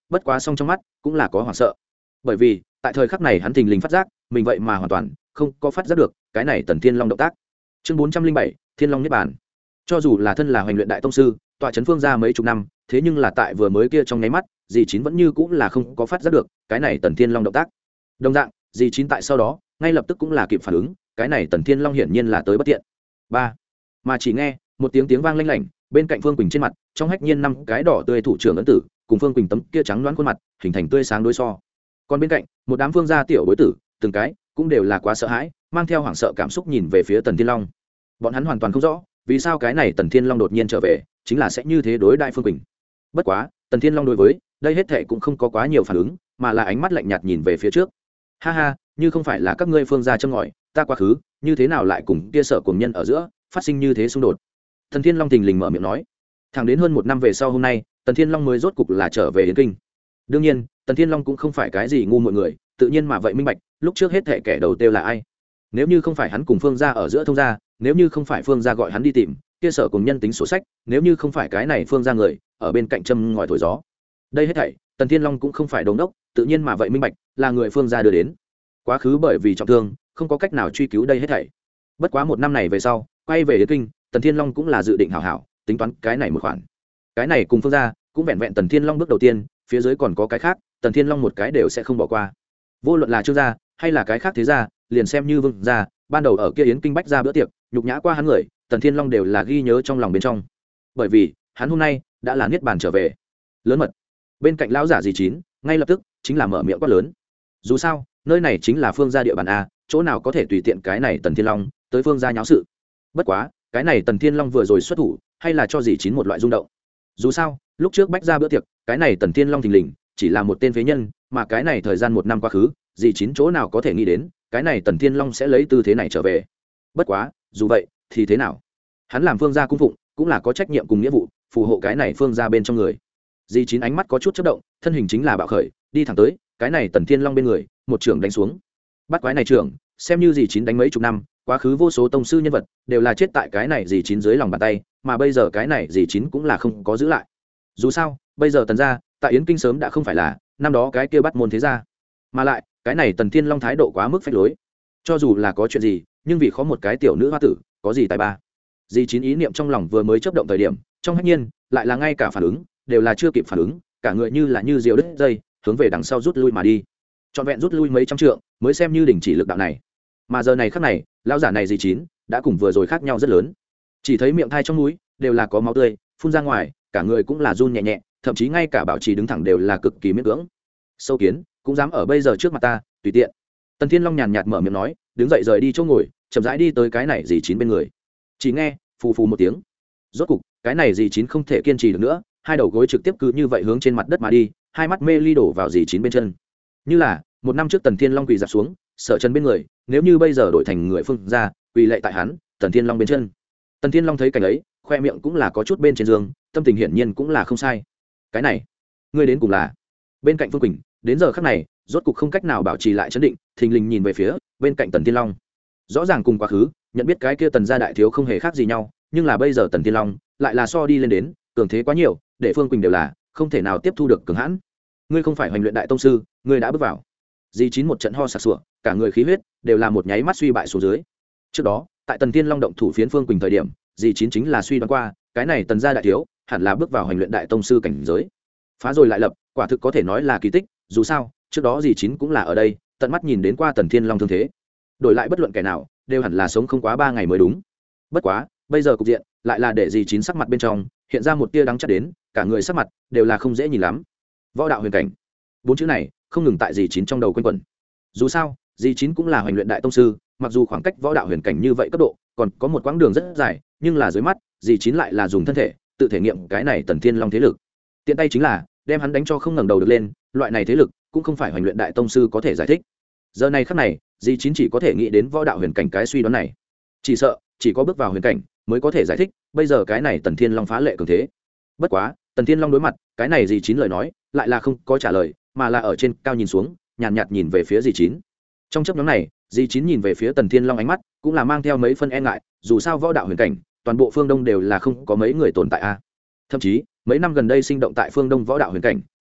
bất quá song trong mắt cũng là có hoảng sợ, bởi vì tại thời khắc này hắn thình lình phát giác mình vậy mà hoàn toàn không có phát giác được cái này Tần Thiên Long động tác. Chương 407, Thiên Long niết bàn. Cho dù là thân là hoành luyện đại tông sư, tọa trấn phương gia mấy chục năm, thế nhưng là tại vừa mới kia trong nháy mắt, dì chín vẫn như cũng là không có phát giác được cái này Tần Thiên Long động tác. Đồng dạng, dì chín tại sau đó ngay lập tức cũng là kịp phản ứng, cái này Tần Thiên Long hiển nhiên là tới bất tiện. Ba, mà chỉ nghe một tiếng vang lanh lảnh, bên cạnh Phương Quỳnh trên mặt trong hách nhiên năm cái đỏ tươi thủ trưởng ấn tử cùng Phương Quỳnh tấm kia trắng đoán khuôn mặt hình thành tươi sáng đối so. Còn bên cạnh một đám phương gia tiểu bối tử từng cái cũng đều là quá sợ hãi, mang theo hoảng sợ cảm xúc nhìn về phía Tần Thiên Long. Bọn hắn hoàn toàn không rõ vì sao cái này Tần Thiên Long đột nhiên trở về chính là sẽ như thế đối đại Phương Quỳnh. Bất quá Tần Thiên Long đối với đây hết thệ cũng không có quá nhiều phản ứng, mà là ánh mắt lạnh nhạt nhìn về phía trước. Ha ha, như không phải là các ngươi phương gia châm ngòi, ta quá khứ như thế nào lại cùng kia sợ cùng nhân ở giữa phát sinh như thế xung đột. Tần Thiên Long thình lình mở miệng nói. Thẳng đến hơn một năm về sau hôm nay, Tần Thiên Long mới rốt cục là trở về Yến Kinh. Đương nhiên Tần Thiên Long cũng không phải cái gì ngu muội người, tự nhiên mà vậy minh bạch lúc trước hết thệ kẻ đầu tiêu là ai. Nếu như không phải hắn cùng phương gia ở giữa thông gia, nếu như không phải phương gia gọi hắn đi tìm kia sở cùng nhân tính sổ sách, nếu như không phải cái này phương gia người ở bên cạnh châm ngòi thổi gió, đây hết thảy Tần Thiên Long cũng không phải đống đốc, tự nhiên mà vậy minh bạch là người phương gia đưa đến. Quá khứ bởi vì trọng thương không có cách nào truy cứu đây hết thảy. Bất quá một năm này về sau quay về Yến Kinh, Tần Thiên Long cũng là dự định hảo hảo tính toán cái này một khoản. Cái này cùng phương gia cũng vẹn vẹn Tần Thiên Long bước đầu tiên, phía dưới còn có cái khác, Tần Thiên Long một cái đều sẽ không bỏ qua. Vô luận là Trương gia hay là cái khác thế gia, liền xem như Vương gia, ban đầu ở kia Yến Kinh bách gia bữa tiệc, nhục nhã qua hắn người, Tần Thiên Long đều là ghi nhớ trong lòng bên trong. Bởi vì, hắn hôm nay đã là niết bàn trở về. Lớn mật. Bên cạnh lão giả dì chín, ngay lập tức chính là mở miệng quát lớn. Dù sao, nơi này chính là phương gia địa bàn a, chỗ nào có thể tùy tiện cái này Tần Thiên Long tới phương gia nháo sự. Bất quá, cái này Tần Thiên Long vừa rồi xuất thủ, hay là cho dì chín một loại rung động. Dù sao, lúc trước bách gia bữa tiệc, cái này Tần Thiên Long thình lình chỉ là một tên phế nhân, mà cái này thời gian một năm quá khứ, dì chín chỗ nào có thể nghĩ đến cái này Tần Thiên Long sẽ lấy tư thế này trở về. Bất quá dù vậy thì thế nào, hắn làm phương gia cung phụng cũng là có trách nhiệm cùng nghĩa vụ phù hộ cái này phương gia bên trong người. Dì chín ánh mắt có chút chất động, thân hình chính là bạo khởi đi thẳng tới cái này Tần Thiên Long bên người, một trưởng đánh xuống. Bắt quái này trưởng xem như dì chín đánh mấy chục năm, quá khứ vô số tông sư nhân vật đều là chết tại cái này dì chín dưới lòng bàn tay, mà bây giờ cái này dì chín cũng là không có giữ lại. Dù sao bây giờ Tần gia tại Yến Kinh sớm đã không phải là năm đó cái kia bắt môn thế gia, mà lại cái này Tần Thiên Long thái độ quá mức phách lối, cho dù là có chuyện gì nhưng vì có một cái tiểu nữ hoa tử có gì tài ba. Dì chín ý niệm trong lòng vừa mới chấp động thời điểm, trong hách nhiên lại là ngay cả phản ứng đều là chưa kịp phản ứng, cả người như là như diều đứt dây hướng về đằng sau rút lui mà đi, trọn vẹn rút lui mấy trăm trượng mới xem như đình chỉ lực đạo này. Mà giờ này khắc này lão giả này dì chín đã cùng vừa rồi khác nhau rất lớn, chỉ thấy miệng thai trong núi đều là có máu tươi phun ra ngoài, cả người cũng là run nhẹ nhẹ, thậm chí ngay cả bảo trì đứng thẳng đều là cực kỳ miễn cưỡng. Sâu kiến cũng dám ở bây giờ trước mặt ta tùy tiện. Tần Thiên Long nhàn nhạt mở miệng nói, đứng dậy rời đi chỗ ngồi, chậm rãi đi tới cái này dì chín bên người. Chỉ nghe phù phù một tiếng, rốt cục cái này dì chín không thể kiên trì được nữa, hai đầu gối trực tiếp cứ như vậy hướng trên mặt đất mà đi, hai mắt mê ly đổ vào dì chín bên chân, như là một năm trước Tần Thiên Long quỳ dạp xuống sở chân bên người, nếu như bây giờ đổi thành người phương ra quỳ lạy tại hắn Tần Thiên Long bên chân. Tần Thiên Long thấy cảnh ấy, khoe miệng cũng là có chút bên trên giường, tâm tình hiển nhiên cũng là không sai. Cái này ngươi đến cùng là? Bên cạnh Phương Quỳnh đến giờ khắc này rốt cục không cách nào bảo trì lại chấn định, thình lình nhìn về phía bên cạnh Tần Thiên Long. Rõ ràng cùng quá khứ nhận biết cái kia Tần gia đại thiếu không hề khác gì nhau, nhưng là bây giờ Tần Thiên Long lại là so đi lên đến cường thế quá nhiều, để Phương Quỳnh đều là không thể nào tiếp thu được cường hãn. Ngươi không phải hoành luyện đại tông sư, ngươi đã bước vào. Dì chín một trận ho sặc sụa, cả người khí huyết đều là một nháy mắt suy bại xuống dưới. Trước đó tại Tần Thiên Long động thủ phiến Phương Quỳnh thời điểm, dì chín chính là suy đoán qua cái này Tần gia đại thiếu hẳn là bước vào hoành luyện đại tông sư cảnh giới, phá rồi lại lập, quả thực có thể nói là kỳ tích. Dù sao trước đó dì chín cũng là ở đây tận mắt nhìn đến qua Tần Thiên Long thương thế, đổi lại bất luận kẻ nào đều hẳn là sống không quá 3 ngày mới đúng. Bất quá bây giờ cục diện lại là để dì chín sắc mặt bên trong hiện ra một tia đắng chát đến, cả người sắc mặt đều là không dễ nhìn lắm. Võ đạo huyền cảnh, 4 chữ này không ngừng tại dì chín trong đầu quanh quẩn. Dù sao dì chín cũng là hoành luyện đại tông sư, mặc dù khoảng cách võ đạo huyền cảnh như vậy cấp độ còn có một quãng đường rất dài, nhưng là dưới mắt dì chín lại là dùng thân thể tự thể nghiệm cái này Tần Thiên Long thế lực, tiện tay chính là đem hắn đánh cho không ngẩng đầu được lên. Loại này thế lực cũng không phải hoành luyện đại tông sư có thể giải thích. Giờ này khắc này dì chín chỉ có thể nghĩ đến võ đạo huyền cảnh cái suy đoán này, chỉ sợ chỉ có bước vào huyền cảnh mới có thể giải thích bây giờ cái này Tần Thiên Long phá lệ cường thế. Bất quá Tần Thiên Long đối mặt cái này dì chín lời nói lại là không có trả lời, mà là ở trên cao nhìn xuống nhàn nhạt nhìn về phía dì chín. Trong chấp nhóm này dì chín nhìn về phía Tần Thiên Long, ánh mắt cũng là mang theo mấy phân e ngại, dù sao võ đạo huyền cảnh toàn bộ phương Đông đều là không có mấy người tồn tại a. Thậm chí mấy năm gần đây sinh động tại phương Đông võ đạo huyền cảnh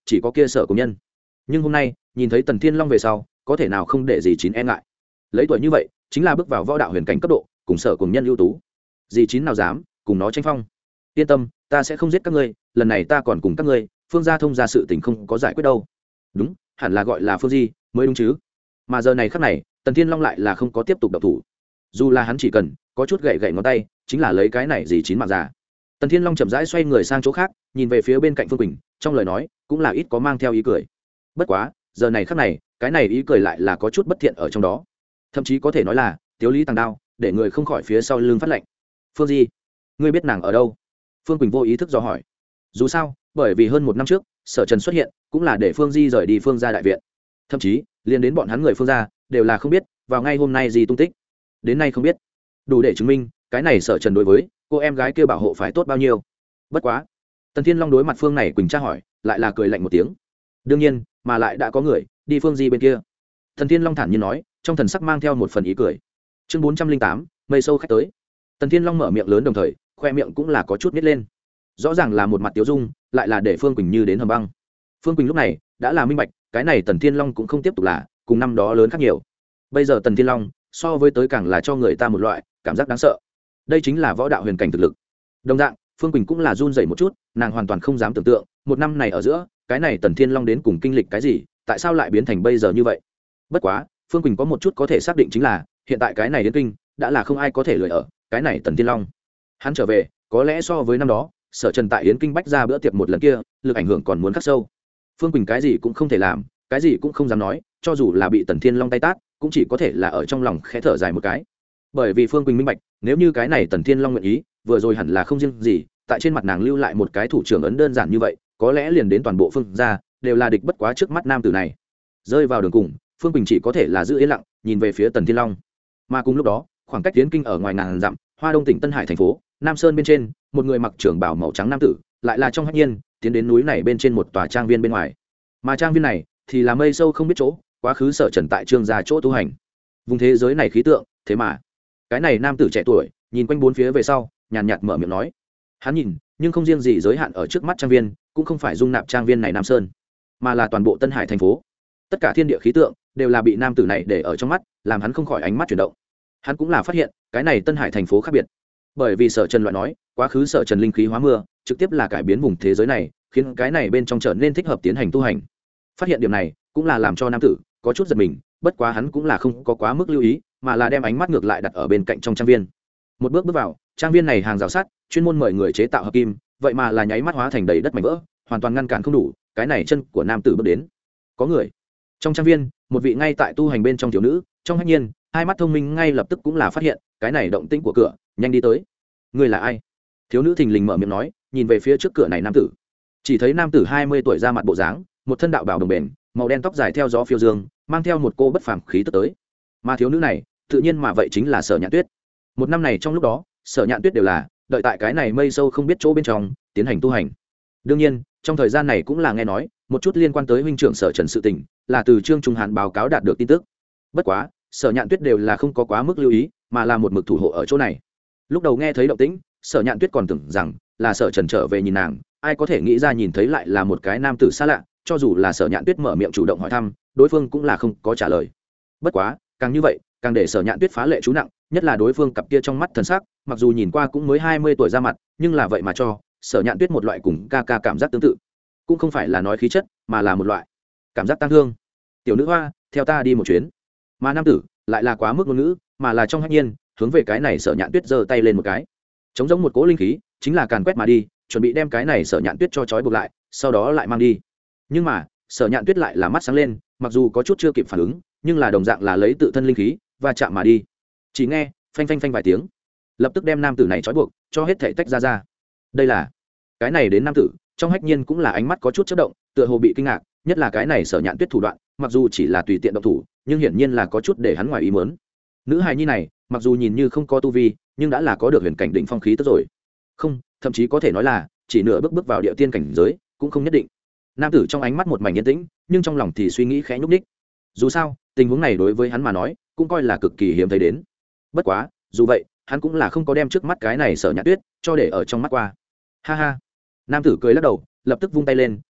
chỉ có kia sở cùng nhân. Nhưng hôm nay nhìn thấy Tần Thiên Long về sau, có thể nào không để dì chín e ngại. Lấy tuổi như vậy chính là bước vào võ đạo huyền cảnh cấp độ, cùng sở cùng nhân ưu tú, dì chín nào dám cùng nó tranh phong. Yên tâm, ta sẽ không giết các ngươi, lần này ta còn cùng các ngươi Phương gia thông gia sự tình không có giải quyết đâu. Đúng, hẳn là gọi là Phương Di mới đúng chứ. Mà giờ này khắc này Tần Thiên Long lại là không có tiếp tục động thủ, dù là hắn chỉ cần có chút gậy ngón tay chính là lấy cái này dì chín mạng già. Tần Thiên Long chậm rãi xoay người sang chỗ khác, nhìn về phía bên cạnh Phương Quỳnh, trong lời nói cũng là ít có mang theo ý cười. Bất quá giờ này khắc này cái này ý cười lại là có chút bất thiện ở trong đó, thậm chí có thể nói là tiếu lý tàng đao, để người không khỏi phía sau lưng phát lạnh. Phương Di, ngươi biết nàng ở đâu? Phương Quỳnh vô ý thức dò hỏi. Dù sao bởi vì hơn một năm trước Sở Trần xuất hiện cũng là để Phương Di rời đi Phương gia đại viện, thậm chí liền đến bọn hắn người Phương gia đều là không biết vào ngay hôm nay gì tung tích, đến nay không biết, đủ để chứng minh cái này Sở Trần đối với cô em gái kia bảo hộ phải tốt bao nhiêu. Bất quá Tần Thiên Long đối mặt Phương này Quỳnh tra hỏi lại là cười lạnh một tiếng. Đương nhiên mà lại đã có người đi Phương Di bên kia. Tần Thiên Long thản nhiên nói, trong thần sắc mang theo một phần ý cười. Chương 408, mây sâu khách tới. Tần Thiên Long mở miệng lớn đồng thời khoe miệng cũng là có chút nít lên, rõ ràng là một mặt tiếu dung, lại là để Phương Quỳnh như đến hầm băng. Phương Quỳnh lúc này đã là minh bạch, cái này Tần Thiên Long cũng không tiếp tục là cùng năm đó lớn khác nhiều. Bây giờ Tần Thiên Long so với tới càng là cho người ta một loại cảm giác đáng sợ. Đây chính là võ đạo huyền cảnh thực lực. Đồng dạng Phương Quỳnh cũng là run rẩy một chút, nàng hoàn toàn không dám tưởng tượng một năm này ở giữa cái này Tần Thiên Long đến cùng kinh lịch cái gì, tại sao lại biến thành bây giờ như vậy. Bất quá Phương Quỳnh có một chút có thể xác định chính là hiện tại cái này đến kinh đã là không ai có thể lười ở cái này Tần Thiên Long. Hắn trở về có lẽ so với năm đó Sở Trần tại Yến Kinh bách ra bữa tiệc một lần kia lực ảnh hưởng còn muốn khắc sâu. Phương Quỳnh cái gì cũng không thể làm, cái gì cũng không dám nói, cho dù là bị Tần Thiên Long tay tát cũng chỉ có thể là ở trong lòng khẽ thở dài một cái. Bởi vì Phương Quỳnh minh bạch, nếu như cái này Tần Thiên Long nguyện ý, vừa rồi hẳn là không riêng gì tại trên mặt nàng lưu lại một cái thủ trưởng ấn đơn giản như vậy, có lẽ liền đến toàn bộ Phương gia đều là địch bất quá trước mắt nam tử này. Rơi vào đường cùng, Phương Quỳnh chỉ có thể là giữ yên lặng nhìn về phía Tần Thiên Long. Mà cùng lúc đó khoảng cách Yến Kinh ở ngoài ngàn dặm, Hoa Đông tỉnh Tân Hải thành phố Nam Sơn bên trên, một người mặc trưởng bào màu trắng nam tử lại là trong hách nhiên tiến đến núi này bên trên một tòa trang viên bên ngoài. Mà trang viên này thì là mây sâu không biết chỗ, quá khứ Sở Trần tại Trương gia chỗ tu hành. Vùng thế giới này khí tượng, thế mà cái này nam tử trẻ tuổi nhìn quanh bốn phía về sau nhàn nhạt mở miệng nói. Hắn nhìn nhưng không riêng gì giới hạn ở trước mắt trang viên, cũng không phải dung nạp trang viên này Nam Sơn, mà là toàn bộ Tân Hải thành phố. Tất cả thiên địa khí tượng đều là bị nam tử này để ở trong mắt, làm hắn không khỏi ánh mắt chuyển động. Hắn cũng là phát hiện cái này Tân Hải thành phố khác biệt, bởi vì Sở Trần loại nói quá khứ Sở Trần linh khí hóa mưa trực tiếp là cải biến vùng thế giới này, khiến cái này bên trong trở nên thích hợp tiến hành tu hành. Phát hiện điểm này cũng là làm cho nam tử có chút giật mình, bất quá hắn cũng là không có quá mức lưu ý, mà là đem ánh mắt ngược lại đặt ở bên cạnh trong trang viên. Một bước bước vào trang viên này, hàng rào sắt chuyên môn mời người chế tạo hợp kim, vậy mà là nháy mắt hóa thành đầy đất mảnh vỡ, hoàn toàn ngăn cản không đủ cái này chân của nam tử bước đến. Có người trong trang viên, một vị ngay tại tu hành bên trong thiếu nữ trong hách nhiên hai mắt thông minh ngay lập tức cũng là phát hiện cái này động tĩnh của cửa, nhanh đi tới. Người là ai? Thiếu nữ thình lình mở miệng nói, nhìn về phía trước cửa này nam tử. Chỉ thấy nam tử 20 tuổi, ra mặt bộ dáng, một thân đạo bào đồng bền, màu đen tóc dài theo gió phiêu dương, mang theo một cô bất phàm khí tức tới. Mà thiếu nữ này tự nhiên mà vậy chính là Sở Nhạn Tuyết. Một năm này trong lúc đó Sở Nhạn Tuyết đều là đợi tại cái này mây sâu không biết chỗ bên trong tiến hành tu hành. Đương nhiên trong thời gian này cũng là nghe nói một chút liên quan tới huynh trưởng Sở Trần sự tình, là từ Trương Trung Hàn báo cáo đạt được tin tức. Bất quá Sở Nhạn Tuyết đều là không có quá mức lưu ý, mà là một mực thủ hộ ở chỗ này. Lúc đầu nghe thấy động tĩnh, Sở Nhạn Tuyết còn tưởng rằng là Sở Trần trở về nhìn nàng, ai có thể nghĩ ra nhìn thấy lại là một cái nam tử xa lạ. Cho dù là Sở Nhạn Tuyết mở miệng chủ động hỏi thăm, đối phương cũng là không có trả lời. Bất quá càng như vậy càng để Sở Nhạn Tuyết phá lệ chú nặng, nhất là đối phương cặp kia trong mắt thần sắc, mặc dù nhìn qua cũng mới 20 tuổi ra mặt, nhưng là vậy mà cho Sở Nhạn Tuyết một loại cùng ca ca cảm giác tương tự, cũng không phải là nói khí chất, mà là một loại cảm giác tăng thương. Tiểu nữ hoa, theo ta đi một chuyến. Mà nam tử lại là quá mức ngôn ngữ, mà là trong hách nhiên hướng về cái này Sở Nhạn Tuyết giơ tay lên một cái, chống giống một cỗ linh khí chính là càn quét mà đi, chuẩn bị đem cái này Sở Nhạn Tuyết cho trói buộc lại, sau đó lại mang đi. Nhưng mà Sở Nhạn Tuyết lại là mắt sáng lên, mặc dù có chút chưa kịp phản ứng, nhưng là đồng dạng là lấy tự thân linh khí và chạm mà đi. Chỉ nghe phanh phanh phanh vài tiếng, lập tức đem nam tử này trói buộc cho hết thể tách ra. Đây là cái này đến nam tử trong hách nhiên cũng là ánh mắt có chút chớp động, tựa hồ bị kinh ngạc, nhất là cái này Sở Nhạn Tuyết thủ đoạn, mặc dù chỉ là tùy tiện động thủ, nhưng hiển nhiên là có chút để hắn ngoài ý muốn. Nữ hài nhi này mặc dù nhìn như không có tu vi, nhưng đã là có được huyền cảnh đỉnh phong khí tức rồi. Không, thậm chí có thể nói là chỉ nửa bước vào địa tiên cảnh giới cũng không nhất định. Nam tử trong ánh mắt một mảnh yên tĩnh, nhưng trong lòng thì suy nghĩ khẽ nhúc nhích. Dù sao tình huống này đối với hắn mà nói cũng coi là cực kỳ hiếm thấy đến. Bất quá dù vậy hắn cũng là không có đem trước mắt cái này Sở Nhạn Tuyết cho để ở trong mắt qua. Ha ha. Nam tử cười lắc đầu, lập tức vung tay lên,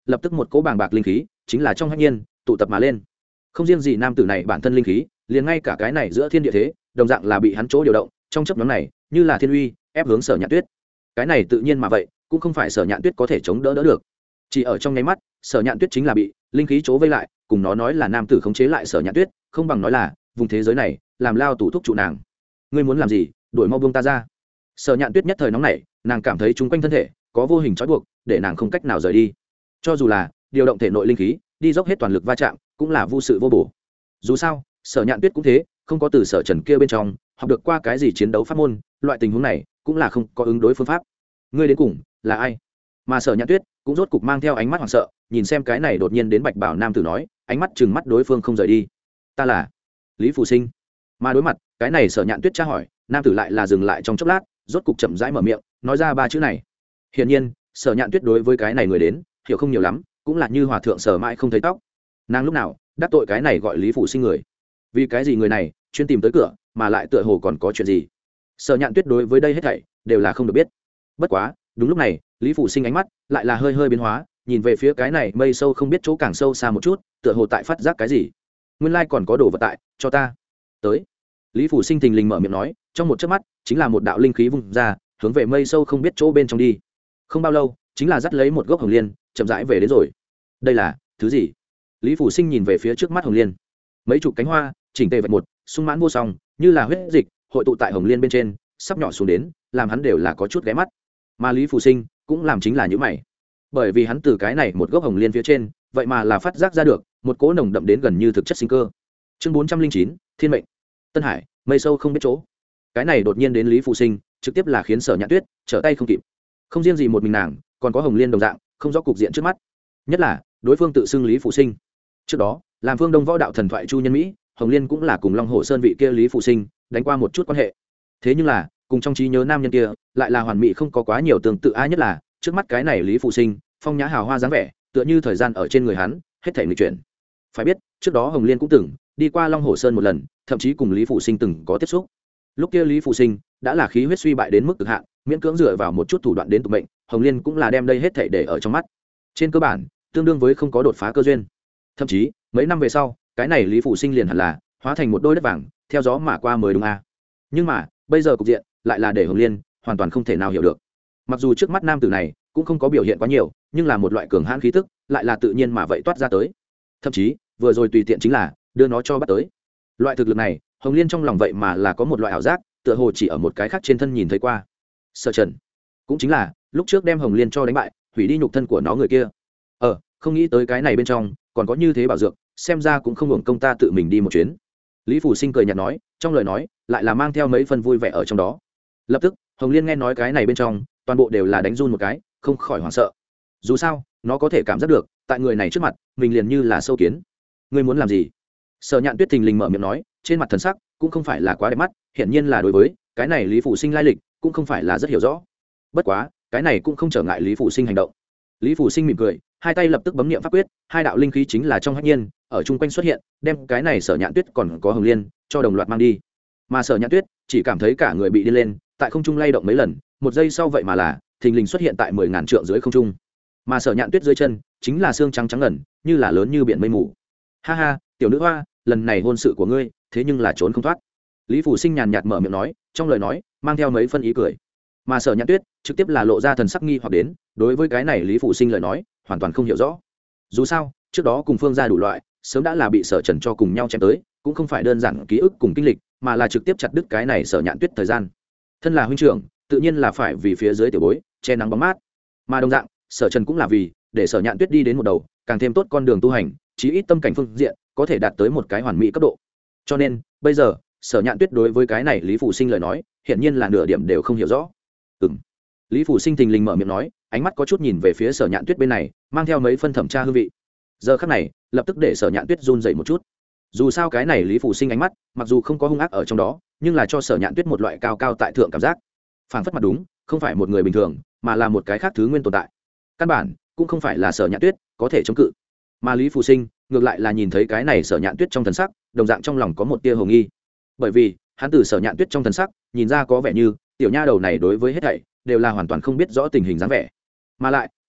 lập tức một cỗ bàng bạc linh khí chính là trong hách nhiên tụ tập mà lên. Không riêng gì nam tử này bản thân linh khí, liền ngay cả cái này giữa thiên địa thế đồng dạng là bị hắn chỗ điều động, trong chấp nhóm này như là thiên uy ép hướng Sở Nhạn Tuyết. Cái này tự nhiên mà vậy, cũng không phải Sở Nhạn Tuyết có thể chống đỡ được. Chỉ ở trong nháy mắt, Sở Nhạn Tuyết chính là bị linh khí chỗ vây lại, cùng nó nói là nam tử khống chế lại Sở Nhạn Tuyết, không bằng nói là vùng thế giới này làm lao tù thúc trụ nàng. Ngươi muốn làm gì? Đuổi mau buông ta ra. Sở Nhạn Tuyết nhất thời nóng nảy, nàng cảm thấy chúng quanh thân thể có vô hình trói buộc, để nàng không cách nào rời đi. Cho dù là điều động thể nội linh khí, đi dốc hết toàn lực va chạm, cũng là vô sự vô bổ. Dù sao, Sở Nhạn Tuyết cũng thế, không có từ Sở Trần kia bên trong học được qua cái gì chiến đấu pháp môn, loại tình huống này cũng là không có ứng đối phương pháp. Ngươi đến cùng là ai? Mà Sở Nhạn Tuyết cũng rốt cục mang theo ánh mắt hoảng sợ, nhìn xem cái này đột nhiên đến bạch bảo nam tử nói, ánh mắt trừng mắt đối phương không rời đi. Ta là Lý Phù Sinh. Mà đối mặt cái này Sở Nhạn Tuyết tra hỏi, nam tử lại là dừng lại trong chốc lát, rốt cục chậm rãi mở miệng nói ra ba chữ này. Hiển nhiên Sở Nhạn Tuyết đối với cái này người đến hiểu không nhiều lắm, cũng là như hòa thượng sở mãi không thấy tóc. Nàng lúc nào đắc tội cái này gọi Lý Phủ Sinh người? Vì cái gì người này chuyên tìm tới cửa, mà lại tựa hồ còn có chuyện gì? Sở Nhạn Tuyết đối với đây hết thảy đều là không được biết. Bất quá đúng lúc này Lý Phủ Sinh ánh mắt lại là hơi hơi biến hóa, nhìn về phía cái này mây sâu không biết chỗ càng sâu xa một chút, tựa hồ tại phát giác cái gì. Nguyên lai còn có đồ vật tại, cho ta tới. Lý Phủ Sinh thình lình mở miệng nói, trong một chớp mắt chính là một đạo linh khí vung ra, hướng về mây sâu không biết chỗ bên trong đi. Không bao lâu chính là dắt lấy một gốc hồng liên chậm rãi về đến rồi. Đây là thứ gì? Lý Phủ Sinh nhìn về phía trước mắt hồng liên, mấy chục cánh hoa chỉnh tề vạch một, sung mãn vô song, như là huyết dịch hội tụ tại hồng liên bên trên, sắp nhỏ xuống đến làm hắn đều là có chút ghé mắt. Mà Lý Phủ Sinh cũng làm chính là những mày, bởi vì hắn từ cái này một gốc hồng liên phía trên vậy mà là phát giác ra được một cỗ nồng đậm đến gần như thực chất sinh cơ. Chương 409, thiên mệnh. Tân Hải, mây sâu không biết chỗ. Cái này đột nhiên đến Lý Phủ Sinh trực tiếp là khiến Sở Nhạn Tuyết trở tay không kịp. Không riêng gì một mình nàng, còn có hồng liên đồng dạng không rõ cục diện trước mắt, nhất là đối phương tự xưng Lý Phủ Sinh. Trước đó làm phương đông võ đạo thần thoại Chu Nhân Mỹ, hồng liên cũng là cùng Long Hồ Sơn vị kia Lý Phủ Sinh đánh qua một chút quan hệ. Thế nhưng là cùng trong trí nhớ nam nhân kia lại là hoàn mỹ không có quá nhiều tương tự ai, nhất là trước mắt cái này Lý Phủ Sinh phong nhã hào hoa dáng vẻ, tựa như thời gian ở trên người hắn hết thảy nghịch chuyển. Phải biết trước đó hồng liên cũng từng đi qua Long Hồ Sơn một lần, thậm chí cùng Lý Phủ Sinh từng có tiếp xúc. Lúc kia Lý Phủ Sinh đã là khí huyết suy bại đến mức cực hạn, miễn cưỡng dựa vào một chút thủ đoạn đến tục mệnh, hồng liên cũng là đem đây hết thảy để ở trong mắt. Trên cơ bản tương đương với không có đột phá cơ duyên. Thậm chí mấy năm về sau cái này Lý Phủ Sinh liền hẳn là hóa thành một đôi đất vàng theo gió mà qua mới đúng a. Nhưng mà bây giờ cục diện lại là để hồng liên hoàn toàn không thể nào hiểu được. Mặc dù trước mắt nam tử này cũng không có biểu hiện quá nhiều, nhưng là một loại cường hãn khí tức lại là tự nhiên mà vậy toát ra tới. Thậm chí vừa rồi tùy tiện chính là đưa nó cho bắt tới. Loại thực lực này hồng liên trong lòng vậy mà là có một loại ảo giác, tựa hồ chỉ ở một cái khác trên thân nhìn thấy qua. Sở Trần cũng chính là lúc trước đem hồng liên cho đánh bại, hủy đi nhục thân của nó người kia. Không nghĩ tới cái này bên trong còn có như thế bảo dược, xem ra cũng không hưởng công ta tự mình đi một chuyến. Lý Phủ Sinh cười nhạt nói, trong lời nói lại là mang theo mấy phần vui vẻ ở trong đó. Lập tức hồng liên nghe nói cái này bên trong toàn bộ đều là đánh run một cái, không khỏi hoảng sợ. Dù sao nó có thể cảm giác được tại người này trước mặt mình liền như là sâu kiến. Ngươi muốn làm gì? Sở Nhạn Tuyết thình lình mở miệng nói, trên mặt thần sắc cũng không phải là quá đẹp mắt, hiển nhiên là đối với cái này Lý Phủ Sinh lai lịch cũng không phải là rất hiểu rõ. Bất quá cái này cũng không trở ngại Lý Phủ Sinh hành động. Lý Phủ Sinh mỉm cười, hai tay lập tức bấm niệm pháp quyết, hai đạo linh khí chính là trong hách nhiên ở chung quanh xuất hiện, đem cái này Sở Nhạn Tuyết còn có hồng liên cho đồng loạt mang đi. Mà Sở Nhạn Tuyết chỉ cảm thấy cả người bị đi lên, tại không trung lay động mấy lần, một giây sau vậy mà là thình lình xuất hiện tại 10.000 trượng dưới không trung. Mà Sở Nhạn Tuyết dưới chân chính là xương trắng trắng ngần, như là lớn như biển mây mù. Ha ha, tiểu nữ hoa, lần này hôn sự của ngươi thế nhưng là trốn không thoát. Lý Phủ Sinh nhàn nhạt mở miệng nói, trong lời nói mang theo mấy phân ý cười. Mà Sở Nhạn Tuyết trực tiếp là lộ ra thần sắc nghi hoặc đến, đối với cái này Lý Phủ Sinh lời nói hoàn toàn không hiểu rõ. Dù sao trước đó cùng phương gia đủ loại sớm đã là bị Sở Trần cho cùng nhau chém tới, cũng không phải đơn giản ký ức cùng kinh lịch, mà là trực tiếp chặt đứt cái này Sở Nhạn Tuyết thời gian. Thân là huynh trưởng tự nhiên là phải vì phía dưới tiểu bối che nắng bóng mát, mà đồng dạng Sở Trần cũng là vì để Sở Nhạn Tuyết đi đến một đầu càng thêm tốt con đường tu hành, chí ít tâm cảnh phương diện có thể đạt tới một cái hoàn mỹ cấp độ. Cho nên bây giờ Sở Nhạn Tuyết đối với cái này Lý Phủ Sinh lời nói hiển nhiên là nửa điểm đều không hiểu rõ. Lý Phủ Sinh thình lình mở miệng nói, ánh mắt có chút nhìn về phía Sở Nhạn Tuyết bên này, mang theo mấy phân thẩm tra hương vị. Giờ khắc này lập tức để Sở Nhạn Tuyết run dậy một chút. Dù sao cái này Lý Phủ Sinh ánh mắt mặc dù không có hung ác ở trong đó, nhưng là cho Sở Nhạn Tuyết một loại cao cao tại thượng cảm giác, phảng phất mặt đúng không phải một người bình thường, mà là một cái khác thứ nguyên tồn tại. Căn bản cũng không phải là Sở Nhạn Tuyết có thể chống cự. Mà Lý Phủ Sinh ngược lại là nhìn thấy cái này Sở Nhạn Tuyết trong thần sắc đồng dạng trong lòng có một tia hồ nghi, bởi vì hắn từ Sở Nhạn Tuyết trong thần sắc nhìn ra có vẻ như tiểu nha đầu này đối với hết thảy đều là hoàn toàn không biết rõ tình hình dáng vẻ, mà lại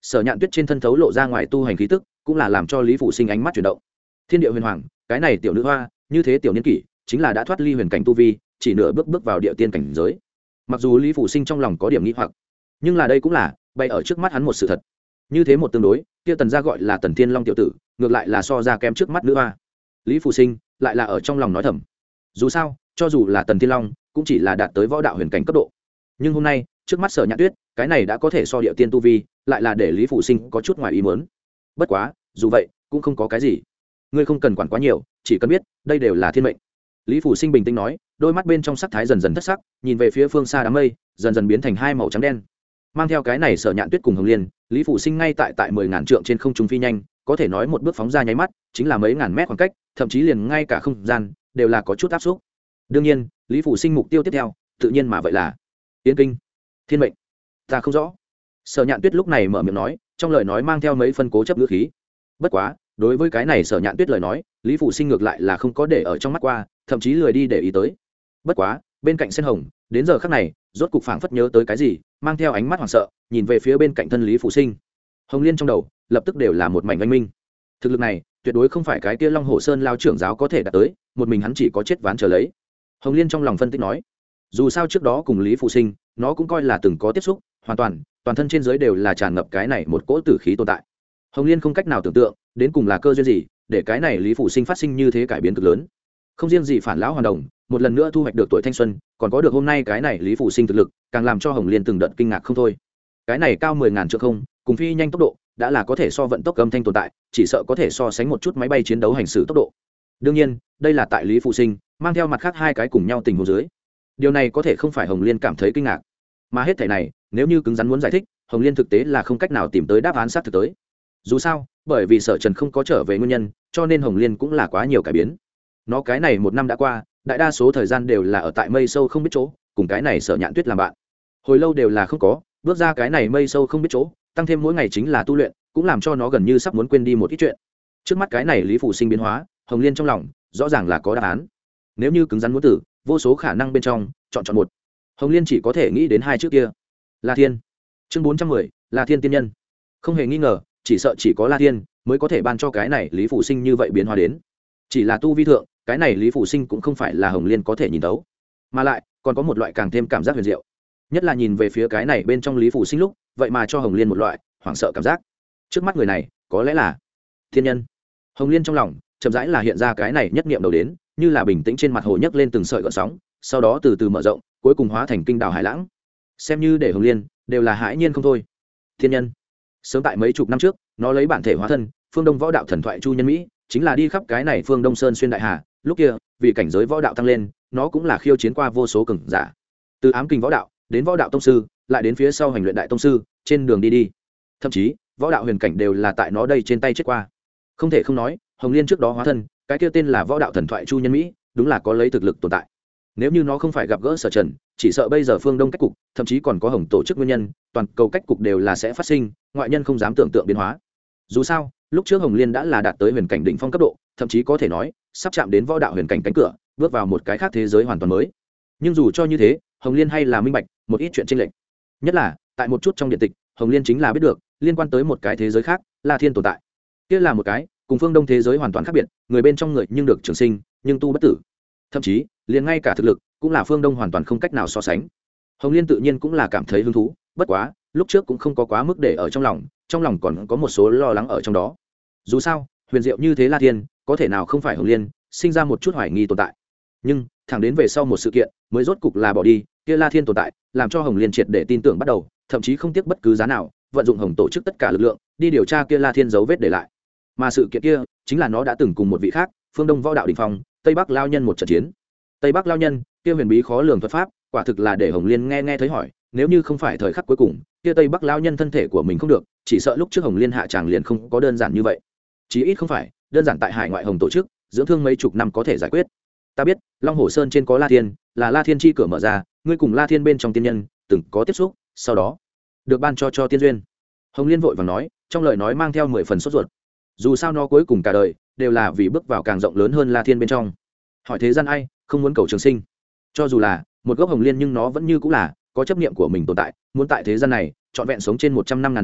Sở Nhạn Tuyết trên thân thấu lộ ra ngoài tu hành khí tức, cũng là làm cho Lý Phủ Sinh ánh mắt chuyển động. Thiên địa huyền hoàng, cái này tiểu nữ hoa, như thế tiểu niên kỷ, chính là đã thoát ly huyền cảnh tu vi, chỉ nửa bước vào địa tiên cảnh giới. Mặc dù Lý Phủ Sinh trong lòng có điểm nghi hoặc, nhưng là đây cũng là bày ở trước mắt hắn một sự thật. Như thế một tương đối, kia Tần gia gọi là Tần Thiên Long tiểu tử, ngược lại là so ra kém trước mắt nữ hoa. Lý Phủ Sinh lại là ở trong lòng nói thầm. Dù sao, cho dù là Tần Thiên Long, cũng chỉ là đạt tới võ đạo huyền cảnh cấp độ. Nhưng hôm nay, trước mắt Sở Nhạn Tuyết, cái này đã có thể so địa tiên tu vi, lại là để Lý Phủ Sinh có chút ngoài ý muốn. Bất quá, dù vậy, cũng không có cái gì. Ngươi không cần quản quá nhiều, chỉ cần biết, đây đều là thiên mệnh. Lý Phủ Sinh bình tĩnh nói, đôi mắt bên trong sắc thái dần dần thất sắc, nhìn về phía phương xa đám mây, dần dần biến thành hai màu trắng đen. Mang theo cái này Sở Nhạn Tuyết cùng Hồng Liên, Lý Phủ Sinh ngay tại 10.000 trượng trên không trung phi nhanh, có thể nói một bước phóng ra nháy mắt, chính là mấy ngàn mét khoảng cách, thậm chí liền ngay cả không gian đều là có chút áp xúc. Đương nhiên, Lý Phủ Sinh mục tiêu tiếp theo, tự nhiên mà vậy là Yến Kinh, thiên mệnh. Ta không rõ. Sở Nhạn Tuyết lúc này mở miệng nói, trong lời nói mang theo mấy phân cố chấp ngữ khí. Bất quá, đối với cái này Sở Nhạn Tuyết lời nói, Lý Phủ Sinh ngược lại là không có để ở trong mắt qua, thậm chí lười đi để ý tới. Bất quá, bên cạnh Sen Hồng, đến giờ khắc này, rốt cục phảng phất nhớ tới cái gì, mang theo ánh mắt hoảng sợ, nhìn về phía bên cạnh thân Lý Phủ Sinh. Hồng Liên trong đầu, lập tức đều là một mảnh oanh minh. Thực lực này, tuyệt đối không phải cái kia Long Hồ Sơn lao trưởng giáo có thể đạt tới, một mình hắn chỉ có chết ván chờ lấy. Hồng Liên trong lòng phân tích nói, dù sao trước đó cùng Lý Phủ Sinh, nó cũng coi là từng có tiếp xúc, hoàn toàn thân trên dưới đều là tràn ngập cái này một cỗ tử khí tồn tại. Hồng Liên không cách nào tưởng tượng, đến cùng là cơ duyên gì, để cái này Lý Phủ Sinh phát sinh như thế cải biến cực lớn. Không riêng gì phản lão hoàn đồng, một lần nữa thu hoạch được tuổi thanh xuân, còn có được hôm nay cái này Lý Phủ Sinh thực lực, càng làm cho Hồng Liên từng đợt kinh ngạc không thôi. Cái này cao 10.000 trượng không, cùng phi nhanh tốc độ, đã là có thể so vận tốc âm thanh tồn tại, chỉ sợ có thể so sánh một chút máy bay chiến đấu hành xử tốc độ. Đương nhiên, đây là tại Lý Phủ Sinh mang theo mặt khác hai cái cùng nhau tình huống dưới. Điều này có thể không phải Hồng Liên cảm thấy kinh ngạc, mà hết thảy này, nếu như cứng rắn muốn giải thích, Hồng Liên thực tế là không cách nào tìm tới đáp án xác thực tới. Dù sao, bởi vì Sở Trần không có trở về nguyên nhân, cho nên Hồng Liên cũng là quá nhiều cải biến. Nó cái này một năm đã qua, đại đa số thời gian đều là ở tại mây sâu không biết chỗ, cùng cái này Sở Nhạn Tuyết làm bạn. Hồi lâu đều là không có, bước ra cái này mây sâu không biết chỗ, tăng thêm mỗi ngày chính là tu luyện, cũng làm cho nó gần như sắp muốn quên đi một ít chuyện. Trước mắt cái này Lý Phủ Sinh biến hóa, Hồng Liên trong lòng rõ ràng là có đáp án. Nếu như cứng rắn muốn tử, vô số khả năng bên trong, chọn một. Hồng Liên chỉ có thể nghĩ đến hai chữ kia. La Thiên. Chương 410, La Thiên tiên nhân. Không hề nghi ngờ, chỉ sợ chỉ có La Thiên mới có thể ban cho cái này Lý Phủ Sinh như vậy biến hóa đến. Chỉ là tu vi thượng, cái này Lý Phủ Sinh cũng không phải là Hồng Liên có thể nhìn thấu, mà lại còn có một loại càng thêm cảm giác huyền diệu. Nhất là nhìn về phía cái này bên trong Lý Phủ Sinh lúc, vậy mà cho Hồng Liên một loại hoảng sợ cảm giác. Trước mắt người này, có lẽ là thiên nhân. Hồng Liên trong lòng chậm rãi là hiện ra cái này nhất niệm đầu đến, như là bình tĩnh trên mặt hồ nhấc lên từng sợi gợn sóng, sau đó từ từ mở rộng, cuối cùng hóa thành kinh đảo hải lãng. Xem như để Hồng Liên đều là hãi nhiên không thôi. Thiên nhân. Sớm tại mấy chục năm trước, nó lấy bản thể hóa thân, phương Đông võ đạo thần thoại Chu Nhân Mỹ, chính là đi khắp cái này phương Đông Sơn xuyên đại hà, lúc kia, vì cảnh giới võ đạo tăng lên, nó cũng là khiêu chiến qua vô số cường giả. Từ ám kình võ đạo đến võ đạo tông sư, lại đến phía sau hành luyện đại tông sư, trên đường đi, thậm chí, võ đạo huyền cảnh đều là tại nó đây trên tay chết qua. Không thể không nói, Hồng Liên trước đó hóa thân, cái kia tên là võ đạo thần thoại Chu Nhân Mỹ, đúng là có lấy thực lực tồn tại. Nếu như nó không phải gặp gỡ Sở Trần, chỉ sợ bây giờ phương Đông cách cục, thậm chí còn có Hồng tổ chức nguyên nhân, toàn cầu cách cục đều là sẽ phát sinh, ngoại nhân không dám tưởng tượng biến hóa. Dù sao, lúc trước Hồng Liên đã là đạt tới huyền cảnh đỉnh phong cấp độ, thậm chí có thể nói, sắp chạm đến võ đạo huyền cảnh cánh cửa, bước vào một cái khác thế giới hoàn toàn mới. Nhưng dù cho như thế, Hồng Liên hay là minh bạch một ít chuyện chênh lệch. Nhất là, tại một chút trong điện tịch, Hồng Liên chính là biết được, liên quan tới một cái thế giới khác, La Thiên tồn tại. Kia là một cái cùng phương Đông thế giới hoàn toàn khác biệt, người bên trong người nhưng được trường sinh, nhưng tu bất tử. Thậm chí, liền ngay cả thực lực cũng là phương Đông hoàn toàn không cách nào so sánh. Hồng Liên tự nhiên cũng là cảm thấy hứng thú, bất quá, lúc trước cũng không có quá mức để ở trong lòng còn có một số lo lắng ở trong đó. Dù sao, huyền diệu như thế La Thiên, có thể nào không phải Hồng Liên sinh ra một chút hoài nghi tồn tại. Nhưng, thẳng đến về sau một sự kiện, mới rốt cục là bỏ đi, kia La Thiên tồn tại, làm cho Hồng Liên triệt để tin tưởng bắt đầu, thậm chí không tiếc bất cứ giá nào, vận dụng Hồng tổ chức tất cả lực lượng, đi điều tra kia La Thiên dấu vết để lại. Mà sự kiện kia, chính là nó đã từng cùng một vị khác, phương Đông võ đạo đỉnh phong, Tây Bắc lao nhân một trận chiến. Tây Bắc lao nhân, kia huyền bí khó lường thuật pháp, quả thực là để Hồng Liên nghe thấy hỏi, nếu như không phải thời khắc cuối cùng, kia Tây Bắc lao nhân thân thể của mình không được, chỉ sợ lúc trước Hồng Liên hạ tràng liền không có đơn giản như vậy. Chí ít không phải, đơn giản tại hải ngoại Hồng tổ chức, dưỡng thương mấy chục năm có thể giải quyết. Ta biết, Long Hồ Sơn trên có La Thiên, là La Thiên chi cửa mở ra, ngươi cùng La Thiên bên trong tiên nhân, từng có tiếp xúc, sau đó được ban cho tiên duyên. Hồng Liên vội vàng nói, trong lời nói mang theo 10 phần sốt ruột. Dù sao nó cuối cùng cả đời đều là vì bước vào càng rộng lớn hơn La Thiên bên trong. Hỏi thế gian ai không muốn cầu trường sinh? Cho dù là một gốc Hồng Liên, nhưng nó vẫn như cũng là có chấp niệm của mình tồn tại, muốn tại thế gian này trọn vẹn sống trên 100 năm ngàn năm,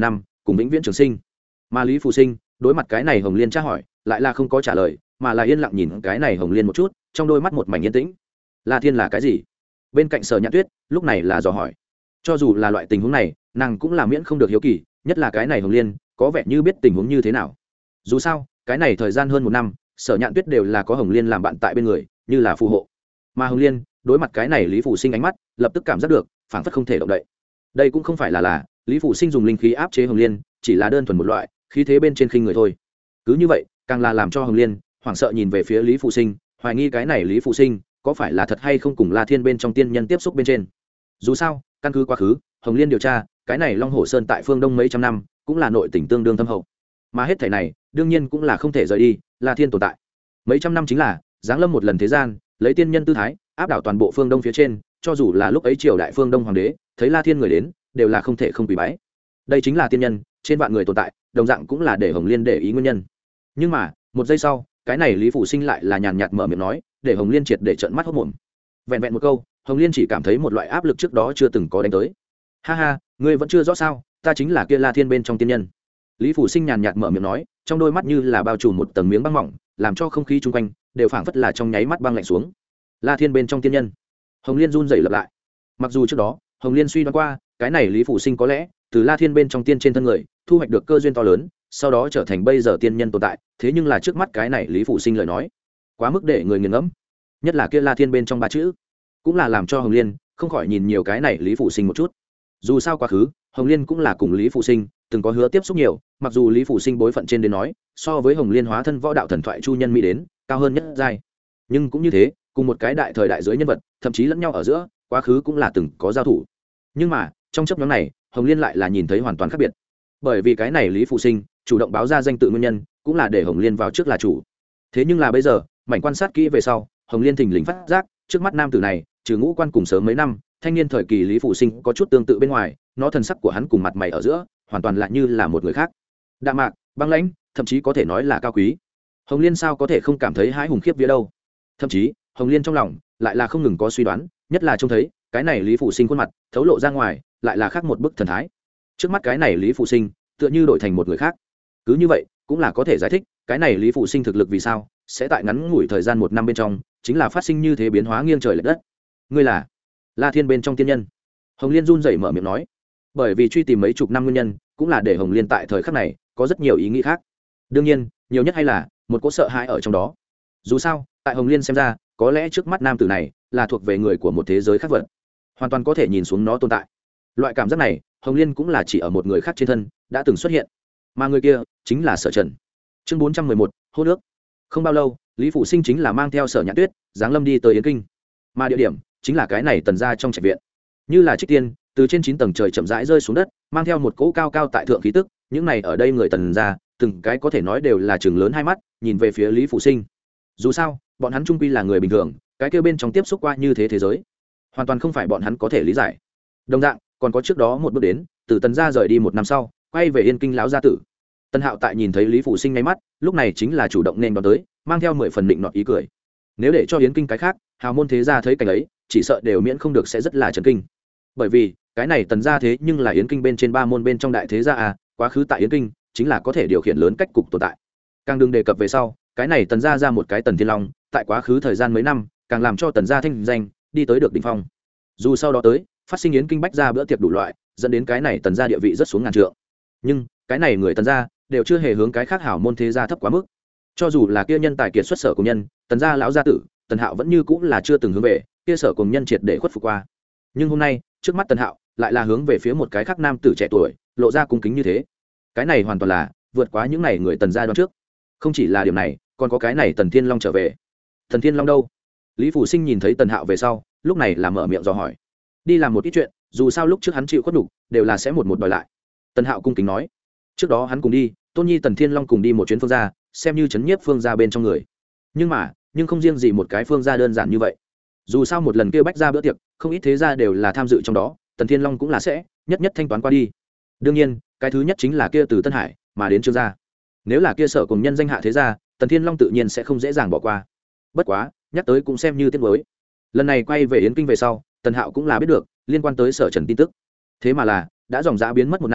cùng vĩnh viễn trường sinh. Mà Lý Phù Sinh đối mặt cái này Hồng Liên tra hỏi lại là không có trả lời, mà là yên lặng nhìn cái này Hồng Liên một chút, trong đôi mắt một mảnh yên tĩnh. La Thiên là cái gì? Bên cạnh Sở Nhạn Tuyết lúc này là dò hỏi. Cho dù là loại tình huống này nàng cũng là miễn không được hiếu kỳ, nhất là cái này Hồng Liên có vẻ như biết tình huống như thế nào. Dù sao cái này thời gian hơn một năm Sở Nhạn Tuyết đều là có Hồng Liên làm bạn tại bên người, như là phù hộ. Mà Hồng Liên đối mặt cái này Lý Phù Sinh ánh mắt lập tức cảm giác được phảng phất không thể động đậy. Đây cũng không phải là Lý Phù Sinh dùng linh khí áp chế Hồng Liên, chỉ là đơn thuần một loại khí thế bên trên khinh người thôi. Cứ như vậy càng là làm cho Hồng Liên hoảng sợ nhìn về phía Lý Phù Sinh, hoài nghi cái này Lý Phù Sinh có phải là thật hay không cùng La Thiên bên trong tiên nhân tiếp xúc bên trên. Dù sao căn cứ quá khứ Hồng Liên điều tra cái này Long Hổ Sơn tại phương Đông mấy trăm năm cũng là nội tình tương đương thâm hậu, mà hết thảy này đương nhiên cũng là không thể rời đi La Thiên tồn tại. Mấy trăm năm chính là giáng lâm một lần thế gian, lấy tiên nhân tư thái áp đảo toàn bộ phương Đông phía trên, cho dù là lúc ấy triều đại phương Đông hoàng đế thấy La Thiên người đến đều là không thể không quỳ bái. Đây chính là tiên nhân trên vạn người tồn tại, đồng dạng cũng là để Hồng Liên để ý nguyên nhân. Nhưng mà một giây sau cái này Lý Phù Sinh lại là nhàn nhạt mở miệng nói, để Hồng Liên triệt để trợn mắt hốt mồm. Vẹn vẹn một câu, Hồng Liên chỉ cảm thấy một loại áp lực trước đó chưa từng có đánh tới. Ha ha, ngươi vẫn chưa rõ sao, ta chính là kia La Thiên bên trong tiên nhân. Lý Phù Sinh nhàn nhạt mở miệng nói, trong đôi mắt như là bao trùm một tầng miếng băng mỏng, làm cho không khí chung quanh đều phảng phất là trong nháy mắt băng lạnh xuống. La Thiên bên trong tiên nhân. Hồng Liên run rẩy lặp lại. Mặc dù trước đó Hồng Liên suy đoán qua cái này Lý Phù Sinh có lẽ từ La Thiên bên trong tiên trên thân người thu hoạch được cơ duyên to lớn, sau đó trở thành bây giờ tiên nhân tồn tại, thế nhưng là trước mắt cái này Lý Phù Sinh lời nói quá mức để người nghiền ngẫm, nhất là kia La Thiên bên trong ba chữ cũng là làm cho Hồng Liên không khỏi nhìn nhiều cái này Lý Phù Sinh một chút. Dù sao quá khứ Hồng Liên cũng là cùng Lý Phù Sinh từng có hứa tiếp xúc nhiều, mặc dù Lý Phù Sinh bối phận trên đến nói so với Hồng Liên hóa thân võ đạo thần thoại chu nhân mỹ đến cao hơn nhất giai, nhưng cũng như thế cùng một cái đại thời đại dưới nhân vật thậm chí lẫn nhau ở giữa quá khứ cũng là từng có giao thủ. Nhưng mà trong chấp nhóm này Hồng Liên lại là nhìn thấy hoàn toàn khác biệt, bởi vì cái này Lý Phù Sinh chủ động báo ra danh tự nguyên nhân cũng là để Hồng Liên vào trước là chủ. Thế nhưng là bây giờ mảnh quan sát kỹ về sau, Hồng Liên thình lình phát giác trước mắt nam tử này trừ ngũ quan cùng sớm mấy năm thanh niên thời kỳ Lý Phù Sinh có chút tương tự bên ngoài, nó thần sắc của hắn cùng mặt mày ở giữa hoàn toàn lại như là một người khác, đạm mạc băng lãnh, thậm chí có thể nói là cao quý. Hồng Liên sao có thể không cảm thấy hãi hùng khiếp vía đâu. Thậm chí Hồng Liên trong lòng lại là không ngừng có suy đoán, nhất là trông thấy cái này Lý Phù Sinh khuôn mặt thấu lộ ra ngoài lại là khác một bức thần thái. Trước mắt cái này Lý Phù Sinh tựa như đổi thành một người khác. Cứ như vậy cũng là có thể giải thích cái này Lý Phù Sinh thực lực vì sao sẽ tại ngắn ngủi thời gian một năm bên trong chính là phát sinh như thế biến hóa nghiêng trời lệch đất. Ngươi là La Thiên bên trong tiên nhân. Hồng Liên run rẩy mở miệng nói, bởi vì truy tìm mấy chục năm nguyên nhân cũng là để Hồng Liên tại thời khắc này có rất nhiều ý nghĩ khác. Đương nhiên nhiều nhất hay là một cỗ sợ hãi ở trong đó. Dù sao tại Hồng Liên xem ra có lẽ trước mắt nam tử này là thuộc về người của một thế giới khác vật, hoàn toàn có thể nhìn xuống nó tồn tại. Loại cảm giác này Hồng Liên cũng là chỉ ở một người khác trên thân đã từng xuất hiện, mà người kia chính là Sở Trần. Chương 411, hô nước. Không bao lâu Lý Phù Sinh chính là mang theo Sở Nhạn Tuyết giáng lâm đi tới Yến Kinh, mà địa điểm chính là cái này Tần gia trong trạch viện. Như là trích tiên từ trên 9 tầng trời chậm rãi rơi xuống đất, mang theo một cỗ cao cao tại thượng khí tức. Những này ở đây người Tần gia từng cái có thể nói đều là trừng lớn hai mắt nhìn về phía Lý Phù Sinh. Dù sao bọn hắn trung quy là người bình thường, cái kia bên trong tiếp xúc qua như thế thế giới hoàn toàn không phải bọn hắn có thể lý giải. Đồng dạng còn có trước đó một bước đến từ Tần gia rời đi một năm sau quay về Yên Kinh lão gia tử. Tân Hạo tại nhìn thấy Lý Phù Sinh ngay mắt lúc này chính là chủ động nên đón tới, mang theo 10 phần định nọt ý cười. Nếu để cho Yến Kinh cái khác hào môn thế gia thấy cảnh ấy chỉ sợ đều miễn không được sẽ rất là chấn kinh, bởi vì cái này Tần gia thế nhưng là Yến Kinh bên trên 3 môn bên trong đại thế gia à, quá khứ tại Yến Kinh chính là có thể điều khiển lớn cách cục tồn tại. Càng đừng đề cập về sau cái này Tần gia ra một cái Tần Thiên Long, tại quá khứ thời gian mấy năm càng làm cho Tần gia thanh danh đi tới được đỉnh phong. Dù sau đó tới phát sinh Yến Kinh bách gia bữa tiệc đủ loại, dẫn đến cái này Tần gia địa vị rất xuống ngàn trượng, nhưng cái này người Tần gia đều chưa hề hướng cái khác hảo môn thế gia thấp quá mức. Cho dù là kia nhân tài kiệt xuất sở cùng nhân Tần gia lão gia tử Tần Hạo vẫn như cũng là chưa từng hướng về kia sở cùng nhân triệt để khuất phục qua. Nhưng hôm nay trước mắt Tần Hạo lại là hướng về phía một cái khác nam tử trẻ tuổi lộ ra cung kính như thế. Cái này hoàn toàn là vượt quá những này người Tần gia đoán trước. Không chỉ là điểm này, còn có cái này Tần Thiên Long trở về. Tần Thiên Long đâu? Lý Phù Sinh nhìn thấy Tần Hạo về sau lúc này là mở miệng dò hỏi. Đi làm một ít chuyện, dù sao lúc trước hắn chịu khuất đủ đều là sẽ một đòi lại. Tần Hạo cung kính nói. Trước đó hắn cùng đi Tôn Nhi Tần Thiên Long cùng đi một chuyến phương gia, xem như chấn nhiếp phương gia bên trong người. Nhưng không riêng gì một cái phương gia đơn giản như vậy. Dù sao một lần kia bách ra bữa tiệc không ít thế gia đều là tham dự trong đó, Tần Thiên Long cũng là sẽ nhất nhất thanh toán qua đi. Đương nhiên cái thứ nhất chính là kia từ Tân Hải mà đến Trương gia. Nếu là kia sở cùng nhân danh hạ thế gia, Tần Thiên Long tự nhiên sẽ không dễ dàng bỏ qua. Bất quá nhắc tới cũng xem như tiếc nuối. Lần này quay về Yến Kinh về sau Tần Hạo cũng là biết được liên quan tới Sở Trần tin tức. Thế mà là đã dòng dã biến mất một năm,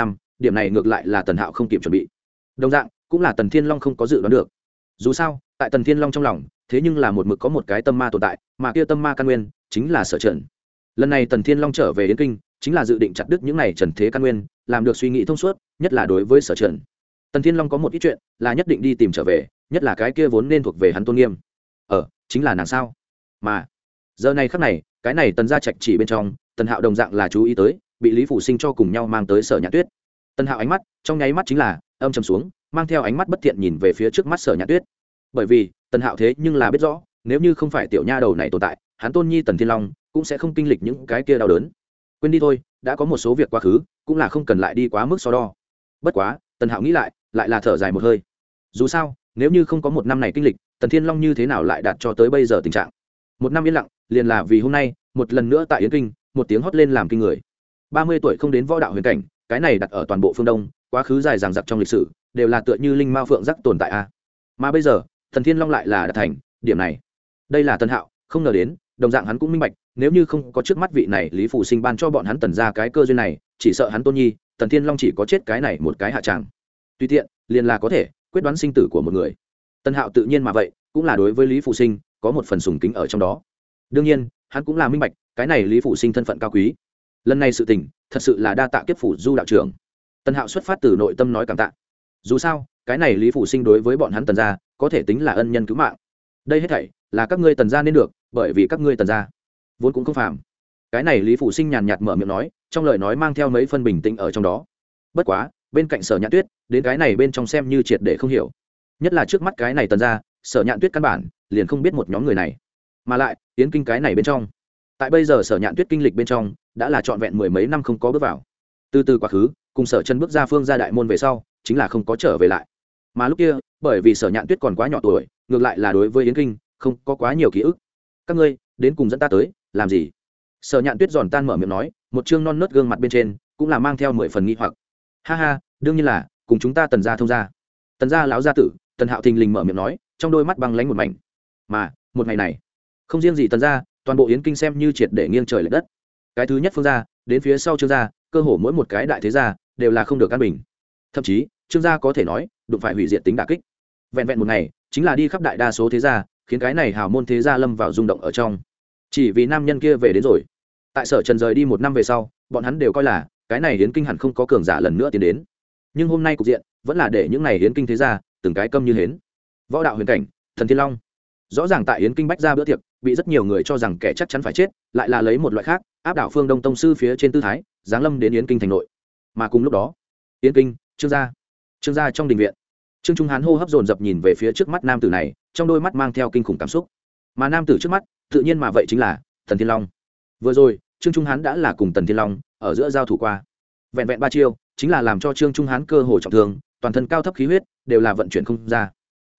điểm này ngược lại là Tần Hạo không kịp chuẩn bị. Đồng dạng cũng là Tần Thiên Long không có dự đoán được. Dù sao tại Tần Thiên Long trong lòng thế nhưng là một mực có một cái tâm ma tồn tại, mà kia tâm ma căn nguyên chính là Sở Trần. Lần này Tần Thiên Long trở về Yến Kinh chính là dự định chặt đứt những này trần thế căn nguyên, làm được suy nghĩ thông suốt, nhất là đối với Sở Trần. Tần Thiên Long có một ít chuyện là nhất định đi tìm trở về, nhất là cái kia vốn nên thuộc về hắn tôn nghiêm. Chính là nàng sao? Mà giờ này khắc này, cái này Tần gia trạch chỉ bên trong, Tần Hạo đồng dạng là chú ý tới, bị Lý Phủ Sinh cho cùng nhau mang tới Sở Nhạn Tuyết. Tần Hạo ánh mắt trong nháy mắt chính là âm trầm xuống, mang theo ánh mắt bất thiện nhìn về phía trước mắt Sở Nhạn Tuyết. Bởi vì Tần Hạo thế nhưng là biết rõ, nếu như không phải tiểu nha đầu này tồn tại, hắn tôn nhi Tần Thiên Long cũng sẽ không kinh lịch những cái kia đau đớn. Quên đi thôi, đã có một số việc quá khứ, cũng là không cần lại đi quá mức so đo. Bất quá Tần Hạo nghĩ lại là thở dài một hơi. Dù sao nếu như không có một năm này kinh lịch, Tần Thiên Long như thế nào lại đạt cho tới bây giờ tình trạng một năm yên lặng, liền là vì hôm nay một lần nữa tại Yến Kinh một tiếng hót lên làm kinh người. 30 tuổi không đến võ đạo huyền cảnh, cái này đặt ở toàn bộ phương Đông quá khứ dài dằng dặc trong lịch sử đều là tựa như linh mao phượng rắc tồn tại a. Mà bây giờ Tần Thiên Long lại là đạt thành điểm này. Đây là Tần Hạo không ngờ đến, đồng dạng hắn cũng minh bạch, nếu như không có trước mắt vị này Lý Phủ Sinh ban cho bọn hắn Tần ra cái cơ duyên này, chỉ sợ hắn tôn nhi Tần Thiên Long chỉ có chết cái này một cái hạ tràng. Tùy tiện liền là có thể quyết đoán sinh tử của một người. Tần Hạo tự nhiên mà vậy cũng là đối với Lý Phủ Sinh có một phần sùng kính ở trong đó. Đương nhiên hắn cũng là minh bạch, cái này Lý Phủ Sinh thân phận cao quý, lần này sự tình thật sự là đa tạ kiếp phủ Du đạo trưởng. Tần Hạo xuất phát từ nội tâm nói cảm tạ. Dù sao cái này Lý Phủ Sinh đối với bọn hắn Tần gia có thể tính là ân nhân cứu mạng. Đây hết thảy là các ngươi Tần gia nên được, bởi vì các ngươi Tần gia vốn cũng không phàm. Cái này Lý Phủ Sinh nhàn nhạt mở miệng nói, trong lời nói mang theo mấy phân bình tĩnh ở trong đó. Bất quá bên cạnh Sở Nhạn Tuyết đến cái này bên trong xem như triệt để không hiểu, nhất là trước mắt cái này Tần gia, Sở Nhạn Tuyết căn bản liền không biết một nhóm người này. Mà lại Yến Kinh cái này bên trong, tại bây giờ Sở Nhạn Tuyết kinh lịch bên trong đã là trọn vẹn mười mấy năm không có bước vào. Từ quá khứ cùng Sở Trần bước ra phương gia đại môn về sau chính là không có trở về lại. Mà lúc kia bởi vì Sở Nhạn Tuyết còn quá nhỏ tuổi, ngược lại là đối với Yến Kinh không có quá nhiều ký ức. Các ngươi đến cùng dẫn ta tới làm gì? Sở Nhạn Tuyết giòn tan mở miệng nói, một trương non nớt gương mặt bên trên cũng là mang theo 10 phần nghi hoặc. Ha ha, đương nhiên là cùng chúng ta Tần gia thông gia. Tần gia lão gia tử Tần Hạo thình lình mở miệng nói, trong đôi mắt băng lãnh một mảnh. Mà một ngày này không riêng gì Tần gia, toàn bộ Yến Kinh xem như triệt để nghiêng trời lệch đất. Cái thứ nhất Phương gia đến phía sau Trương gia, cơ hồ mỗi một cái đại thế gia đều là không được an bình. Thậm chí Trương gia có thể nói đụng phải hủy diệt tính đả kích. Vẹn vẹn một ngày chính là đi khắp đại đa số thế gia, khiến cái này hào môn thế gia lâm vào rung động ở trong. Chỉ vì nam nhân kia về đến rồi. Tại Sở Trần rời đi một năm về sau, bọn hắn đều coi là cái này Yến Kinh hẳn không có cường giả lần nữa tiến đến. Nhưng hôm nay cục diện vẫn là để những này Yến Kinh thế gia từng cái câm như hến. Võ đạo huyền cảnh Thần Thiên Long rõ ràng tại Yến Kinh bách gia bữa tiệc bị rất nhiều người cho rằng kẻ chắc chắn phải chết, lại là lấy một loại khác áp đảo phương Đông tông sư phía trên tư thái giáng lâm đến Yến Kinh thành nội. Mà cùng lúc đó Yến Kinh Trương gia trong đình viện, Trương Trung Hán hô hấp dồn dập nhìn về phía trước mắt nam tử này, trong đôi mắt mang theo kinh khủng cảm xúc. Mà nam tử trước mắt tự nhiên mà vậy chính là Thần Thiên Long. Vừa rồi Trương Trung Hán đã là cùng Tần Thiên Long ở giữa giao thủ qua, vẹn vẹn 3 chiêu chính là làm cho Trương Trung Hán cơ hồ trọng thương, toàn thân cao thấp khí huyết đều là vận chuyển không ra.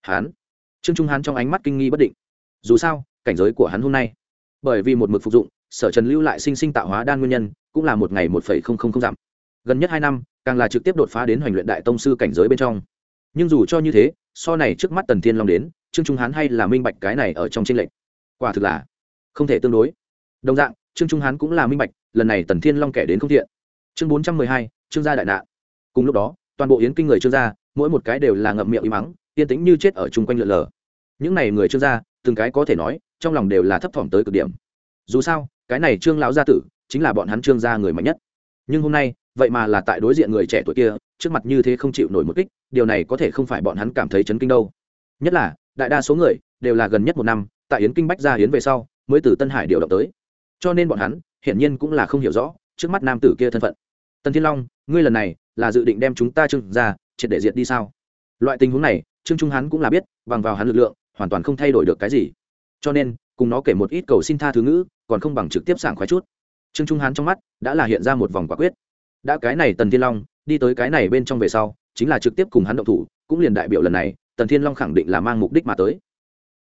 Trương Trung Hán trong ánh mắt kinh nghi bất định. Dù sao cảnh giới của hắn hôm nay, bởi vì một mực phục dụng Sở Trần lưu lại sinh tạo hóa đan nguyên nhân, cũng là một ngày 1,000 dặm. Gần nhất 2 năm càng là trực tiếp đột phá đến Hoành Luyện Đại Tông sư cảnh giới bên trong. Nhưng dù cho như thế, so này trước mắt Tần Thiên Long đến, Trương Trung Hán hay là minh bạch cái này ở trong chênh lệch, quả thực là không thể tương đối. Đồng dạng Trương Trung Hán cũng là minh bạch, lần này Tần Thiên Long kẻ đến không thiện. Chương 412, Trương gia đại nạn. Cùng lúc đó toàn bộ Yến Kinh người Trương gia mỗi một cái đều là ngậm miệng im mắng, yên tĩnh như chết ở chung quanh lượn lờ. Những này người Trương gia từng cái có thể nói trong lòng đều là thấp thỏm tới cực điểm. Dù sao cái này Trương lão gia tử chính là bọn hắn Trương gia người mạnh nhất, nhưng hôm nay vậy mà là tại đối diện người trẻ tuổi kia trước mặt như thế không chịu nổi một kích, điều này có thể không phải bọn hắn cảm thấy chấn kinh đâu. Nhất là đại đa số người đều là gần nhất 1 năm tại Yến Kinh bách gia Yến về sau mới từ Tân Hải điều động tới, cho nên bọn hắn hiển nhiên cũng là không hiểu rõ trước mắt nam tử kia thân phận. Tần Thiên Long, ngươi lần này là dự định đem chúng ta Trương gia triệt để diệt đi sao? Loại tình huống này Trương Trung Hán cũng là biết, bằng vào hắn lực lượng hoàn toàn không thay đổi được cái gì, cho nên cùng nó kể một ít cầu xin tha thứ ngữ còn không bằng trực tiếp sảng khoái chút. Trương Trung Hán trong mắt đã là hiện ra một vòng quả quyết. Đã cái này Tần Thiên Long đi tới cái này bên trong về sau chính là trực tiếp cùng hắn động thủ, cũng liền đại biểu lần này Tần Thiên Long khẳng định là mang mục đích mà tới.